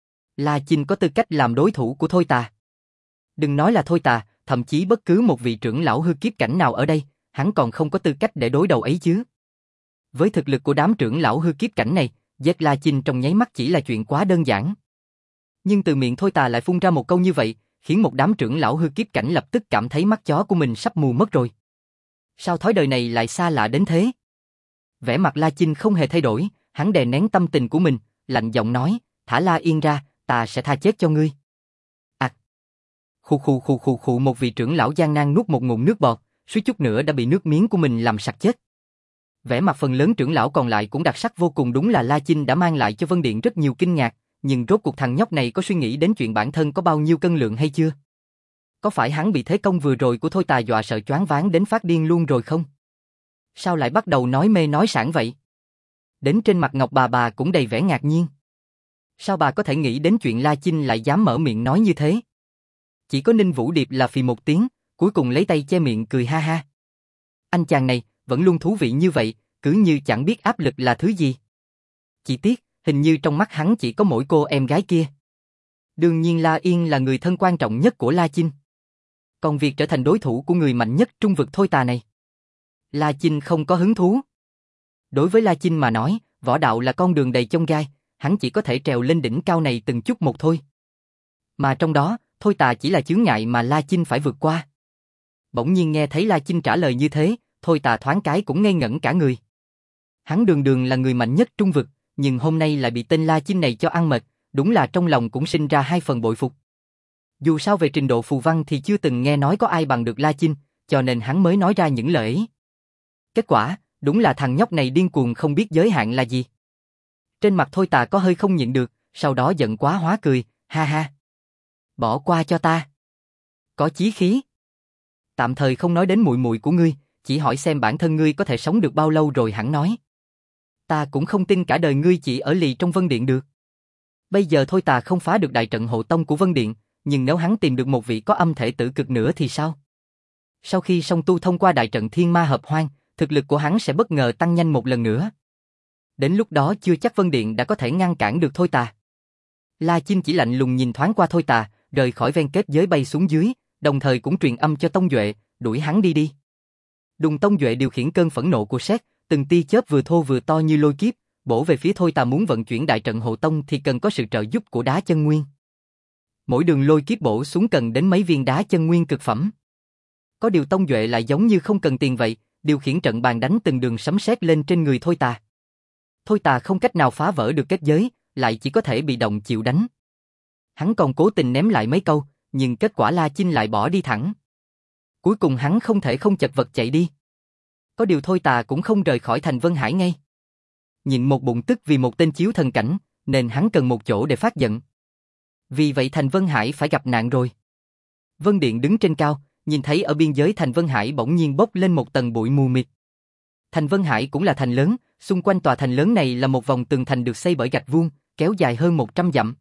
Speaker 1: La Chinh có tư cách làm đối thủ của Thôi Tà. Đừng nói là Thôi Tà, thậm chí bất cứ một vị trưởng lão hư kiếp cảnh nào ở đây, hắn còn không có tư cách để đối đầu ấy chứ. Với thực lực của đám trưởng lão hư kiếp cảnh này, giết La Chinh trong nháy mắt chỉ là chuyện quá đơn giản. Nhưng từ miệng Thôi Tà lại phun ra một câu như vậy, khiến một đám trưởng lão hư kiếp cảnh lập tức cảm thấy mắt chó của mình sắp mù mất rồi. Sao thói đời này lại xa lạ đến thế? Vẻ mặt La Chinh không hề thay đổi, hắn đè nén tâm tình của mình, lạnh giọng nói, thả La Yên ra, ta sẽ tha chết cho ngươi. Ặc. À. Khụ khụ khụ khụ khụ một vị trưởng lão gian nan nuốt một ngụm nước bọt, suýt chút nữa đã bị nước miếng của mình làm sặc chết. Vẻ mặt phần lớn trưởng lão còn lại cũng đặc sắc vô cùng, đúng là La Chinh đã mang lại cho Vân Điện rất nhiều kinh ngạc, nhưng rốt cuộc thằng nhóc này có suy nghĩ đến chuyện bản thân có bao nhiêu cân lượng hay chưa? Có phải hắn bị thế công vừa rồi của Thôi Tà dọa sợ choáng váng đến phát điên luôn rồi không? Sao lại bắt đầu nói mê nói sảng vậy? Đến trên mặt Ngọc bà bà cũng đầy vẻ ngạc nhiên. Sao bà có thể nghĩ đến chuyện La Chinh lại dám mở miệng nói như thế? Chỉ có Ninh Vũ Điệp là phì một tiếng, cuối cùng lấy tay che miệng cười ha ha. Anh chàng này vẫn luôn thú vị như vậy, cứ như chẳng biết áp lực là thứ gì. Chỉ tiếc, hình như trong mắt hắn chỉ có mỗi cô em gái kia. Đương nhiên La Yên là người thân quan trọng nhất của La Chinh. Còn việc trở thành đối thủ của người mạnh nhất trung vực Thôi Tà này, La Chinh không có hứng thú. Đối với La Chinh mà nói, võ đạo là con đường đầy chông gai, hắn chỉ có thể trèo lên đỉnh cao này từng chút một thôi. Mà trong đó, Thôi Tà chỉ là chướng ngại mà La Chinh phải vượt qua. Bỗng nhiên nghe thấy La Chinh trả lời như thế, Thôi Tà thoáng cái cũng ngây ngẩn cả người. Hắn đường đường là người mạnh nhất trung vực, nhưng hôm nay lại bị tên La Chinh này cho ăn mệt, đúng là trong lòng cũng sinh ra hai phần bội phục. Dù sao về trình độ phù văn thì chưa từng nghe nói có ai bằng được La Chinh, cho nên hắn mới nói ra những lời ấy. Kết quả, đúng là thằng nhóc này điên cuồng không biết giới hạn là gì. Trên mặt Thôi Tà có hơi không nhịn được, sau đó giận quá hóa cười, ha ha. Bỏ qua cho ta. Có chí khí. Tạm thời không nói đến muội muội của ngươi, chỉ hỏi xem bản thân ngươi có thể sống được bao lâu rồi hẳn nói. Ta cũng không tin cả đời ngươi chỉ ở lì trong Vân Điện được. Bây giờ Thôi Tà không phá được đại trận hộ tông của Vân Điện, nhưng nếu hắn tìm được một vị có âm thể tử cực nữa thì sao? Sau khi song tu thông qua đại trận thiên ma hợp hoang, thực lực của hắn sẽ bất ngờ tăng nhanh một lần nữa. Đến lúc đó chưa chắc Vân Điện đã có thể ngăn cản được Thôi Tà. La Chinh chỉ lạnh lùng nhìn thoáng qua Thôi Tà, rời khỏi ven kết giới bay xuống dưới, đồng thời cũng truyền âm cho Tông Duệ, đuổi hắn đi đi. Đùng Tông Duệ điều khiển cơn phẫn nộ của sét, từng tia chớp vừa thô vừa to như lôi kiếp, bổ về phía Thôi Tà. Muốn vận chuyển đại trận hộ tông thì cần có sự trợ giúp của đá chân nguyên. Mỗi đường lôi kiếp bổ xuống cần đến mấy viên đá chân nguyên cực phẩm. Có điều Tông Duệ lại giống như không cần tiền vậy, điều khiển trận bàn đánh từng đường sấm sét lên trên người Thôi Tà. Thôi Tà không cách nào phá vỡ được kết giới, lại chỉ có thể bị động chịu đánh. Hắn còn cố tình ném lại mấy câu, nhưng kết quả La Chinh lại bỏ đi thẳng. Cuối cùng hắn không thể không chật vật chạy đi. Có điều Thôi Tà cũng không rời khỏi thành Vân Hải ngay. Nhịn một bụng tức vì một tên chiếu thần cảnh, nên hắn cần một chỗ để phát giận. Vì vậy thành Vân Hải phải gặp nạn rồi. Vân Điện đứng trên cao, nhìn thấy ở biên giới thành Vân Hải bỗng nhiên bốc lên một tầng bụi mù mịt. Thành Vân Hải cũng là thành lớn, xung quanh tòa thành lớn này là một vòng tường thành được xây bởi gạch vuông, kéo dài hơn một trăm dặm.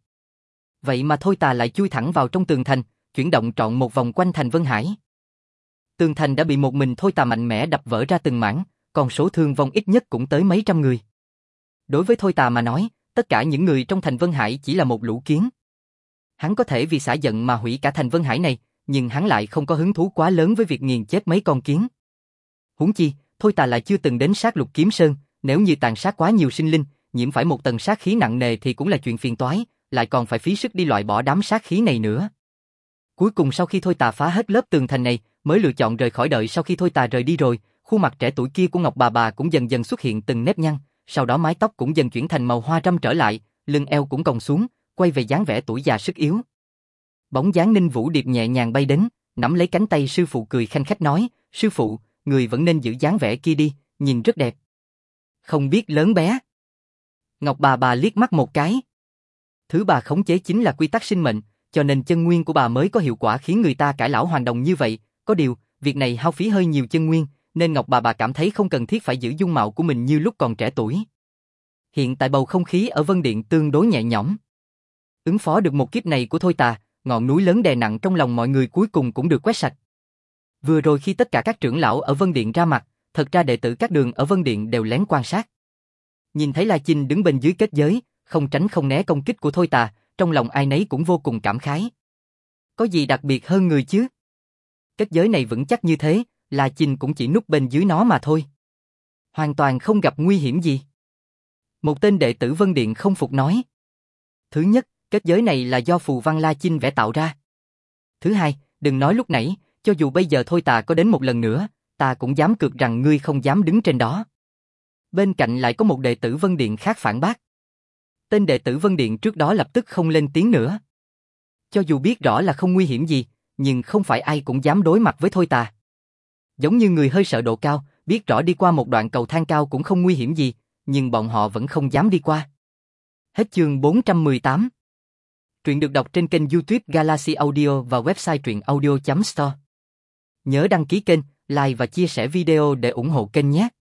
Speaker 1: Vậy mà Thôi Tà lại chui thẳng vào trong tường thành, chuyển động trọn một vòng quanh thành Vân Hải. Tường thành đã bị một mình Thôi Tà mạnh mẽ đập vỡ ra từng mảng, còn số thương vong ít nhất cũng tới mấy trăm người. Đối với Thôi Tà mà nói, tất cả những người trong thành Vân Hải chỉ là một lũ kiến. Hắn có thể vì xả giận mà hủy cả thành Vân Hải này, nhưng hắn lại không có hứng thú quá lớn với việc nghiền chết mấy con kiến. Huống chi, Thôi Tà lại chưa từng đến sát Lục Kiếm Sơn, nếu như tàn sát quá nhiều sinh linh, nhiễm phải một tầng sát khí nặng nề thì cũng là chuyện phiền toái, lại còn phải phí sức đi loại bỏ đám sát khí này nữa. Cuối cùng sau khi Thôi Tà phá hết lớp tường thành này, mới lựa chọn rời khỏi. Đợi sau khi Thôi Tà rời đi rồi, khuôn mặt trẻ tuổi kia của Ngọc bà bà cũng dần dần xuất hiện từng nếp nhăn, sau đó mái tóc cũng dần chuyển thành màu hoa râm trở lại, lưng eo cũng còng xuống, quay về dáng vẻ tuổi già sức yếu. Bóng dáng Ninh Vũ Điệp nhẹ nhàng bay đến, nắm lấy cánh tay sư phụ cười khanh khách nói, sư phụ, người vẫn nên giữ dáng vẻ kia đi, nhìn rất đẹp. Không biết lớn bé. Ngọc bà bà liếc mắt một cái. Thứ bà khống chế chính là quy tắc sinh mệnh, cho nên chân nguyên của bà mới có hiệu quả khiến người ta cải lão hoàn đồng như vậy. Có điều, việc này hao phí hơi nhiều chân nguyên, nên Ngọc bà bà cảm thấy không cần thiết phải giữ dung mạo của mình như lúc còn trẻ tuổi. Hiện tại bầu không khí ở Vân Điện tương đối nhẹ nhõm. Ứng phó được một kiếp này của Thôi Tà, ngọn núi lớn đè nặng trong lòng mọi người cuối cùng cũng được quét sạch. Vừa rồi khi tất cả các trưởng lão ở Vân Điện ra mặt, thật ra đệ tử các đường ở Vân Điện đều lén quan sát. Nhìn thấy La Chinh đứng bên dưới kết giới, không tránh không né công kích của Thôi Tà, trong lòng ai nấy cũng vô cùng cảm khái. Có gì đặc biệt hơn người chứ? Kết giới này vững chắc như thế, La Chinh cũng chỉ núp bên dưới nó mà thôi. Hoàn toàn không gặp nguy hiểm gì. Một tên đệ tử Vân Điện không phục nói. Thứ nhất, kết giới này là do phù văn La Chinh vẽ tạo ra. Thứ hai, đừng nói lúc nãy, cho dù bây giờ Thôi Tà có đến một lần nữa, ta cũng dám cược rằng ngươi không dám đứng trên đó. Bên cạnh lại có một đệ tử Vân Điện khác phản bác. Tên đệ tử Vân Điện trước đó lập tức không lên tiếng nữa. Cho dù biết rõ là không nguy hiểm gì, nhưng không phải ai cũng dám đối mặt với Thôi Tà. Giống như người hơi sợ độ cao, biết rõ đi qua một đoạn cầu thang cao cũng không nguy hiểm gì, nhưng bọn họ vẫn không dám đi qua. Hết chương bốn trăm mười tám. Truyện được đọc trên kênh YouTube Galaxy Audio và website truyện audio chấm store. Nhớ đăng ký kênh, like và chia sẻ video để ủng hộ kênh nhé.